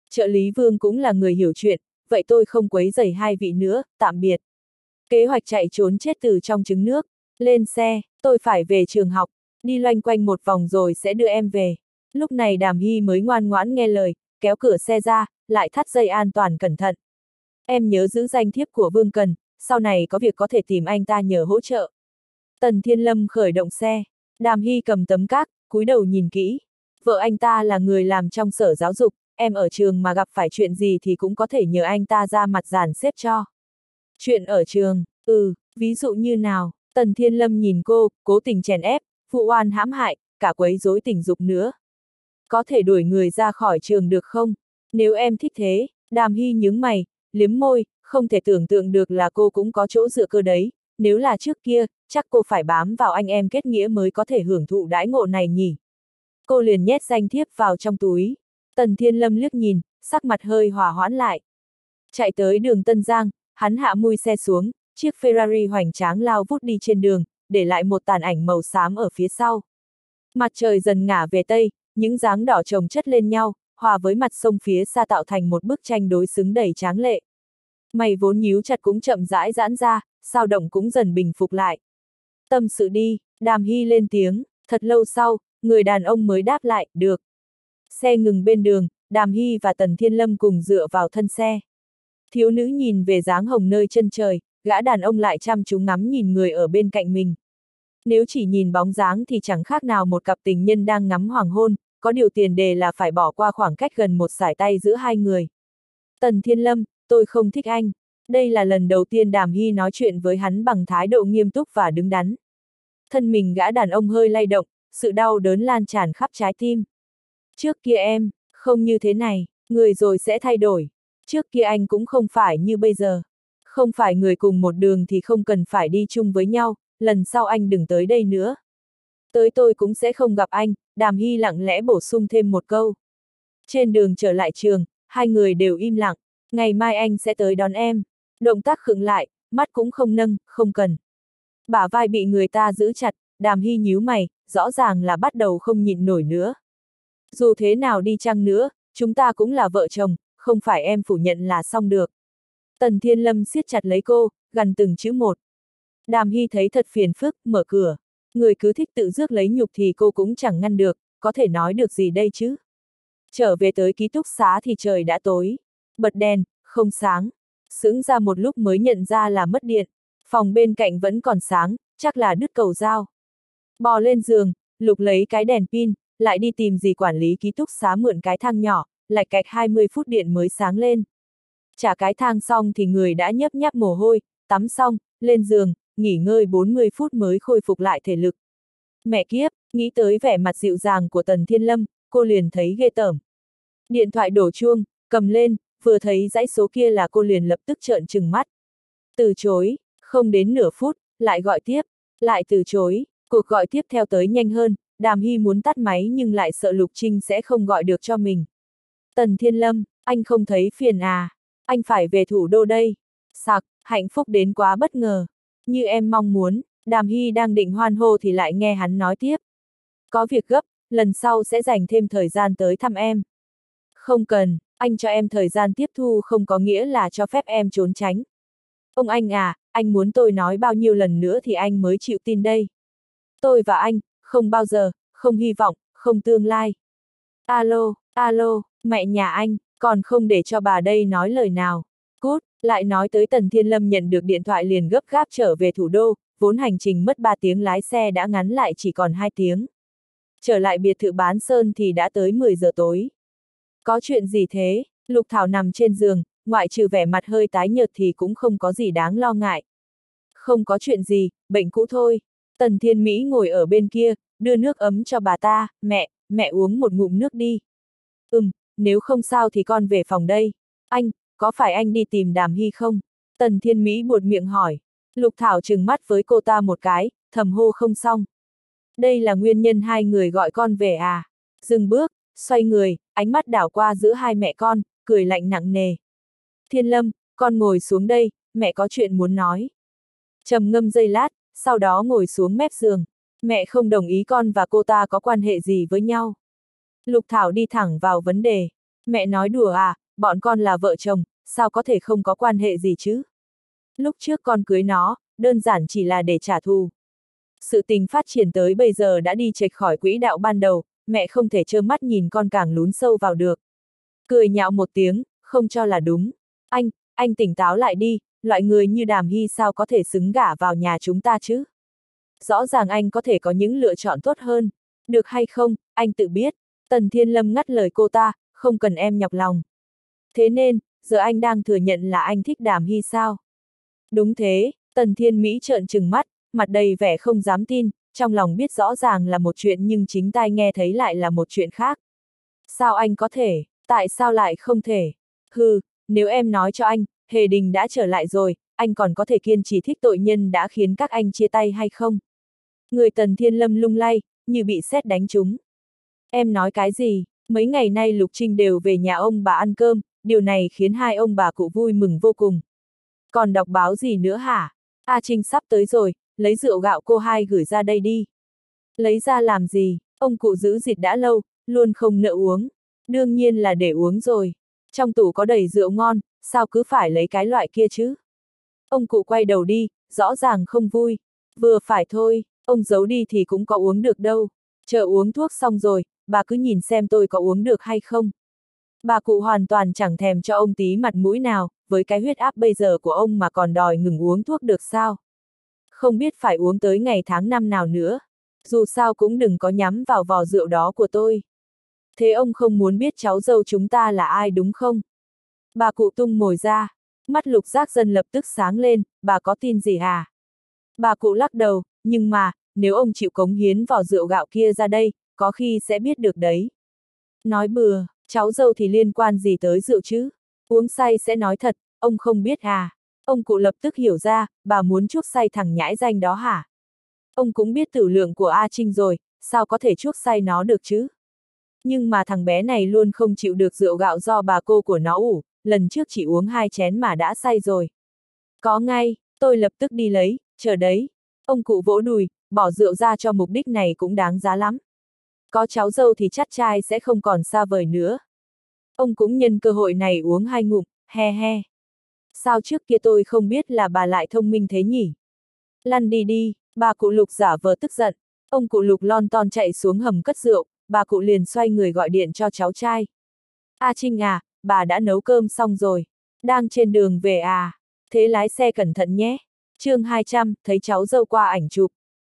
Trợ lý Vương cũng là người hiểu chuyện, vậy tôi không quấy rầy hai vị nữa, tạm biệt. Kế hoạch chạy trốn chết từ trong trứng nước. Lên xe, tôi phải về trường học, đi loanh quanh một vòng rồi sẽ đưa em về. Lúc này Đàm Hy mới ngoan ngoãn nghe lời, kéo cửa xe ra, lại thắt dây an toàn cẩn thận. Em nhớ giữ danh thiếp của Vương Cần, sau này có việc có thể tìm anh ta nhờ hỗ trợ. Tần Thiên Lâm khởi động xe, Đàm Hy cầm tấm cát, cúi đầu nhìn kỹ. Vợ anh ta là người làm trong sở giáo dục, em ở trường mà gặp phải chuyện gì thì cũng có thể nhờ anh ta ra mặt dàn xếp cho. Chuyện ở trường, ừ, ví dụ như nào? Tần Thiên Lâm nhìn cô, cố tình chèn ép, vụ oan hãm hại, cả quấy rối tình dục nữa. Có thể đuổi người ra khỏi trường được không? Nếu em thích thế, Đàm Hy nhướng mày, liếm môi, không thể tưởng tượng được là cô cũng có chỗ dựa cơ đấy. Nếu là trước kia, chắc cô phải bám vào anh em kết nghĩa mới có thể hưởng thụ đãi ngộ này nhỉ. Cô liền nhét danh thiếp vào trong túi. Tần Thiên Lâm liếc nhìn, sắc mặt hơi hòa hoãn lại. Chạy tới đường Tân Giang, hắn hạ mui xe xuống, chiếc Ferrari hoành tráng lao vút đi trên đường, để lại một tàn ảnh màu xám ở phía sau. Mặt trời dần ngả về tây, những dáng đỏ chồng chất lên nhau, hòa với mặt sông phía xa tạo thành một bức tranh đối xứng đầy tráng lệ. Mày vốn nhíu chặt cũng chậm rãi giãn ra, sao động cũng dần bình phục lại. Tâm sự đi, Đàm Hy lên tiếng, thật lâu sau, người đàn ông mới đáp lại, được. Xe ngừng bên đường, Đàm Hy và Tần Thiên Lâm cùng dựa vào thân xe. Thiếu nữ nhìn về dáng hồng nơi chân trời, gã đàn ông lại chăm chú ngắm nhìn người ở bên cạnh mình. Nếu chỉ nhìn bóng dáng thì chẳng khác nào một cặp tình nhân đang ngắm hoàng hôn, có điều tiền đề là phải bỏ qua khoảng cách gần một sải tay giữa hai người. Tần Thiên Lâm, tôi không thích anh. Đây là lần đầu tiên Đàm Hy nói chuyện với hắn bằng thái độ nghiêm túc và đứng đắn. Thân mình gã đàn ông hơi lay động, sự đau đớn lan tràn khắp trái tim. Trước kia em, không như thế này, người rồi sẽ thay đổi. Trước kia anh cũng không phải như bây giờ. Không phải người cùng một đường thì không cần phải đi chung với nhau, lần sau anh đừng tới đây nữa. Tới tôi cũng sẽ không gặp anh, Đàm Hy lặng lẽ bổ sung thêm một câu. Trên đường trở lại trường, hai người đều im lặng, ngày mai anh sẽ tới đón em. Động tác khựng lại, mắt cũng không nâng, không cần. Bả vai bị người ta giữ chặt, Đàm Hy nhíu mày, rõ ràng là bắt đầu không nhịn nổi nữa. Dù thế nào đi chăng nữa, chúng ta cũng là vợ chồng, không phải em phủ nhận là xong được. Tần Thiên Lâm siết chặt lấy cô, gằn từng chữ một. Đàm Hy thấy thật phiền phức, mở cửa. Người cứ thích tự rước lấy nhục thì cô cũng chẳng ngăn được, có thể nói được gì đây chứ. Trở về tới ký túc xá thì trời đã tối. Bật đèn, không sáng. Sững ra một lúc mới nhận ra là mất điện. Phòng bên cạnh vẫn còn sáng, chắc là đứt cầu dao. Bò lên giường, lục lấy cái đèn pin, lại đi tìm dì quản lý ký túc xá mượn cái thang nhỏ, lạch cạch hai mươi phút điện mới sáng lên. Trả cái thang xong thì người đã nhấp nháp mồ hôi, tắm xong, lên giường, nghỉ ngơi bốn mươi phút mới khôi phục lại thể lực. Mẹ kiếp, nghĩ tới vẻ mặt dịu dàng của Tần Thiên Lâm, cô liền thấy ghê tởm. Điện thoại đổ chuông, cầm lên, vừa thấy dãy số kia là cô liền lập tức trợn trừng mắt. Từ chối, không đến nửa phút, lại gọi tiếp, lại từ chối, cuộc gọi tiếp theo tới nhanh hơn, Đàm Hy muốn tắt máy nhưng lại sợ Lục Trinh sẽ không gọi được cho mình. Tần Thiên Lâm, anh không thấy phiền à, anh phải về thủ đô đây. Sặc, hạnh phúc đến quá bất ngờ. Như em mong muốn, Đàm Hy đang định hoan hô thì lại nghe hắn nói tiếp. Có việc gấp, lần sau sẽ dành thêm thời gian tới thăm em. Không cần, anh cho em thời gian tiếp thu không có nghĩa là cho phép em trốn tránh. Ông anh à, anh muốn tôi nói bao nhiêu lần nữa thì anh mới chịu tin đây. Tôi và anh, không bao giờ, không hy vọng, không tương lai. Alo, alo, mẹ nhà anh, còn không để cho bà đây nói lời nào. Cút, lại nói tới Tần Thiên Lâm nhận được điện thoại liền gấp gáp trở về thủ đô, vốn hành trình mất ba tiếng lái xe đã ngắn lại chỉ còn hai tiếng. Trở lại biệt thự Bán Sơn thì đã tới mười giờ tối. Có chuyện gì thế? Lục Thảo nằm trên giường, ngoại trừ vẻ mặt hơi tái nhợt thì cũng không có gì đáng lo ngại. Không có chuyện gì, bệnh cũ thôi. Tần Thiên Mỹ ngồi ở bên kia, đưa nước ấm cho bà ta, mẹ, mẹ uống một ngụm nước đi. Ừm, nếu không sao thì con về phòng đây. Anh, có phải anh đi tìm Đàm Hy không? Tần Thiên Mỹ buột miệng hỏi. Lục Thảo trừng mắt với cô ta một cái, thầm hô không xong. Đây là nguyên nhân hai người gọi con về à? Dừng bước, xoay người, ánh mắt đảo qua giữa hai mẹ con, cười lạnh nặng nề. Thiên Lâm, con ngồi xuống đây, mẹ có chuyện muốn nói. Trầm ngâm giây lát, sau đó ngồi xuống mép giường. Mẹ không đồng ý con và cô ta có quan hệ gì với nhau. Lục Thảo đi thẳng vào vấn đề. Mẹ nói đùa à, bọn con là vợ chồng, sao có thể không có quan hệ gì chứ? Lúc trước con cưới nó, đơn giản chỉ là để trả thù. Sự tình phát triển tới bây giờ đã đi chệch khỏi quỹ đạo ban đầu, mẹ không thể trơ mắt nhìn con càng lún sâu vào được. Cười nhạo một tiếng, không cho là đúng. Anh, anh tỉnh táo lại đi, loại người như Đàm Hy sao có thể xứng gả vào nhà chúng ta chứ? Rõ ràng anh có thể có những lựa chọn tốt hơn. Được hay không, anh tự biết. Tần Thiên Lâm ngắt lời cô ta, không cần em nhọc lòng. Thế nên, giờ anh đang thừa nhận là anh thích Đàm Hy sao? Đúng thế, Tần Thiên Mỹ trợn trừng mắt, mặt đầy vẻ không dám tin, trong lòng biết rõ ràng là một chuyện nhưng chính tai nghe thấy lại là một chuyện khác. Sao anh có thể, tại sao lại không thể? Hừ, nếu em nói cho anh, Hề Đình đã trở lại rồi, anh còn có thể kiên trì thích tội nhân đã khiến các anh chia tay hay không? Người Tần Thiên Lâm lung lay, như bị sét đánh trúng. Em nói cái gì? Mấy ngày nay Lục Trinh đều về nhà ông bà ăn cơm, điều này khiến hai ông bà cụ vui mừng vô cùng. Còn đọc báo gì nữa hả? A Trinh sắp tới rồi, lấy rượu gạo cô hai gửi ra đây đi. Lấy ra làm gì? Ông cụ giữ dịt đã lâu, luôn không nỡ uống. Đương nhiên là để uống rồi. Trong tủ có đầy rượu ngon, sao cứ phải lấy cái loại kia chứ? Ông cụ quay đầu đi, rõ ràng không vui. Vừa phải thôi, ông giấu đi thì cũng có uống được đâu. Chờ uống thuốc xong rồi, bà cứ nhìn xem tôi có uống được hay không. Bà cụ hoàn toàn chẳng thèm cho ông tí mặt mũi nào, với cái huyết áp bây giờ của ông mà còn đòi ngừng uống thuốc được sao? Không biết phải uống tới ngày tháng năm nào nữa. Dù sao cũng đừng có nhắm vào vò rượu đó của tôi. Thế ông không muốn biết cháu dâu chúng ta là ai đúng không? Bà cụ tung mồi ra. Mắt Lục Giác Dân lập tức sáng lên, bà có tin gì hả? Bà cụ lắc đầu, nhưng mà, nếu ông chịu cống hiến vò rượu gạo kia ra đây, có khi sẽ biết được đấy. Nói bừa, cháu dâu thì liên quan gì tới rượu chứ? Uống say sẽ nói thật, ông không biết à? Ông cụ lập tức hiểu ra, bà muốn chuốc say thằng nhãi danh đó hả? Ông cũng biết tử lượng của A Trinh rồi, sao có thể chuốc say nó được chứ? Nhưng mà thằng bé này luôn không chịu được rượu gạo do bà cô của nó ủ, lần trước chỉ uống hai chén mà đã say rồi. Có ngay, tôi lập tức đi lấy, chờ đấy. Ông cụ vỗ đùi, bỏ rượu ra cho mục đích này cũng đáng giá lắm. Có cháu dâu thì chắc trai sẽ không còn xa vời nữa. Ông cũng nhân cơ hội này uống hai ngụm, he he. Sao trước kia tôi không biết là bà lại thông minh thế nhỉ? Lăn đi đi, bà cụ Lục giả vờ tức giận. Ông cụ Lục lon ton chạy xuống hầm cất rượu, bà cụ liền xoay người gọi điện cho cháu trai. A Trinh à, bà đã nấu cơm xong rồi. Đang trên đường về à? Thế lái xe cẩn thận nhé. chương hai trăm, thấy cháu dâu qua ảnh chụp.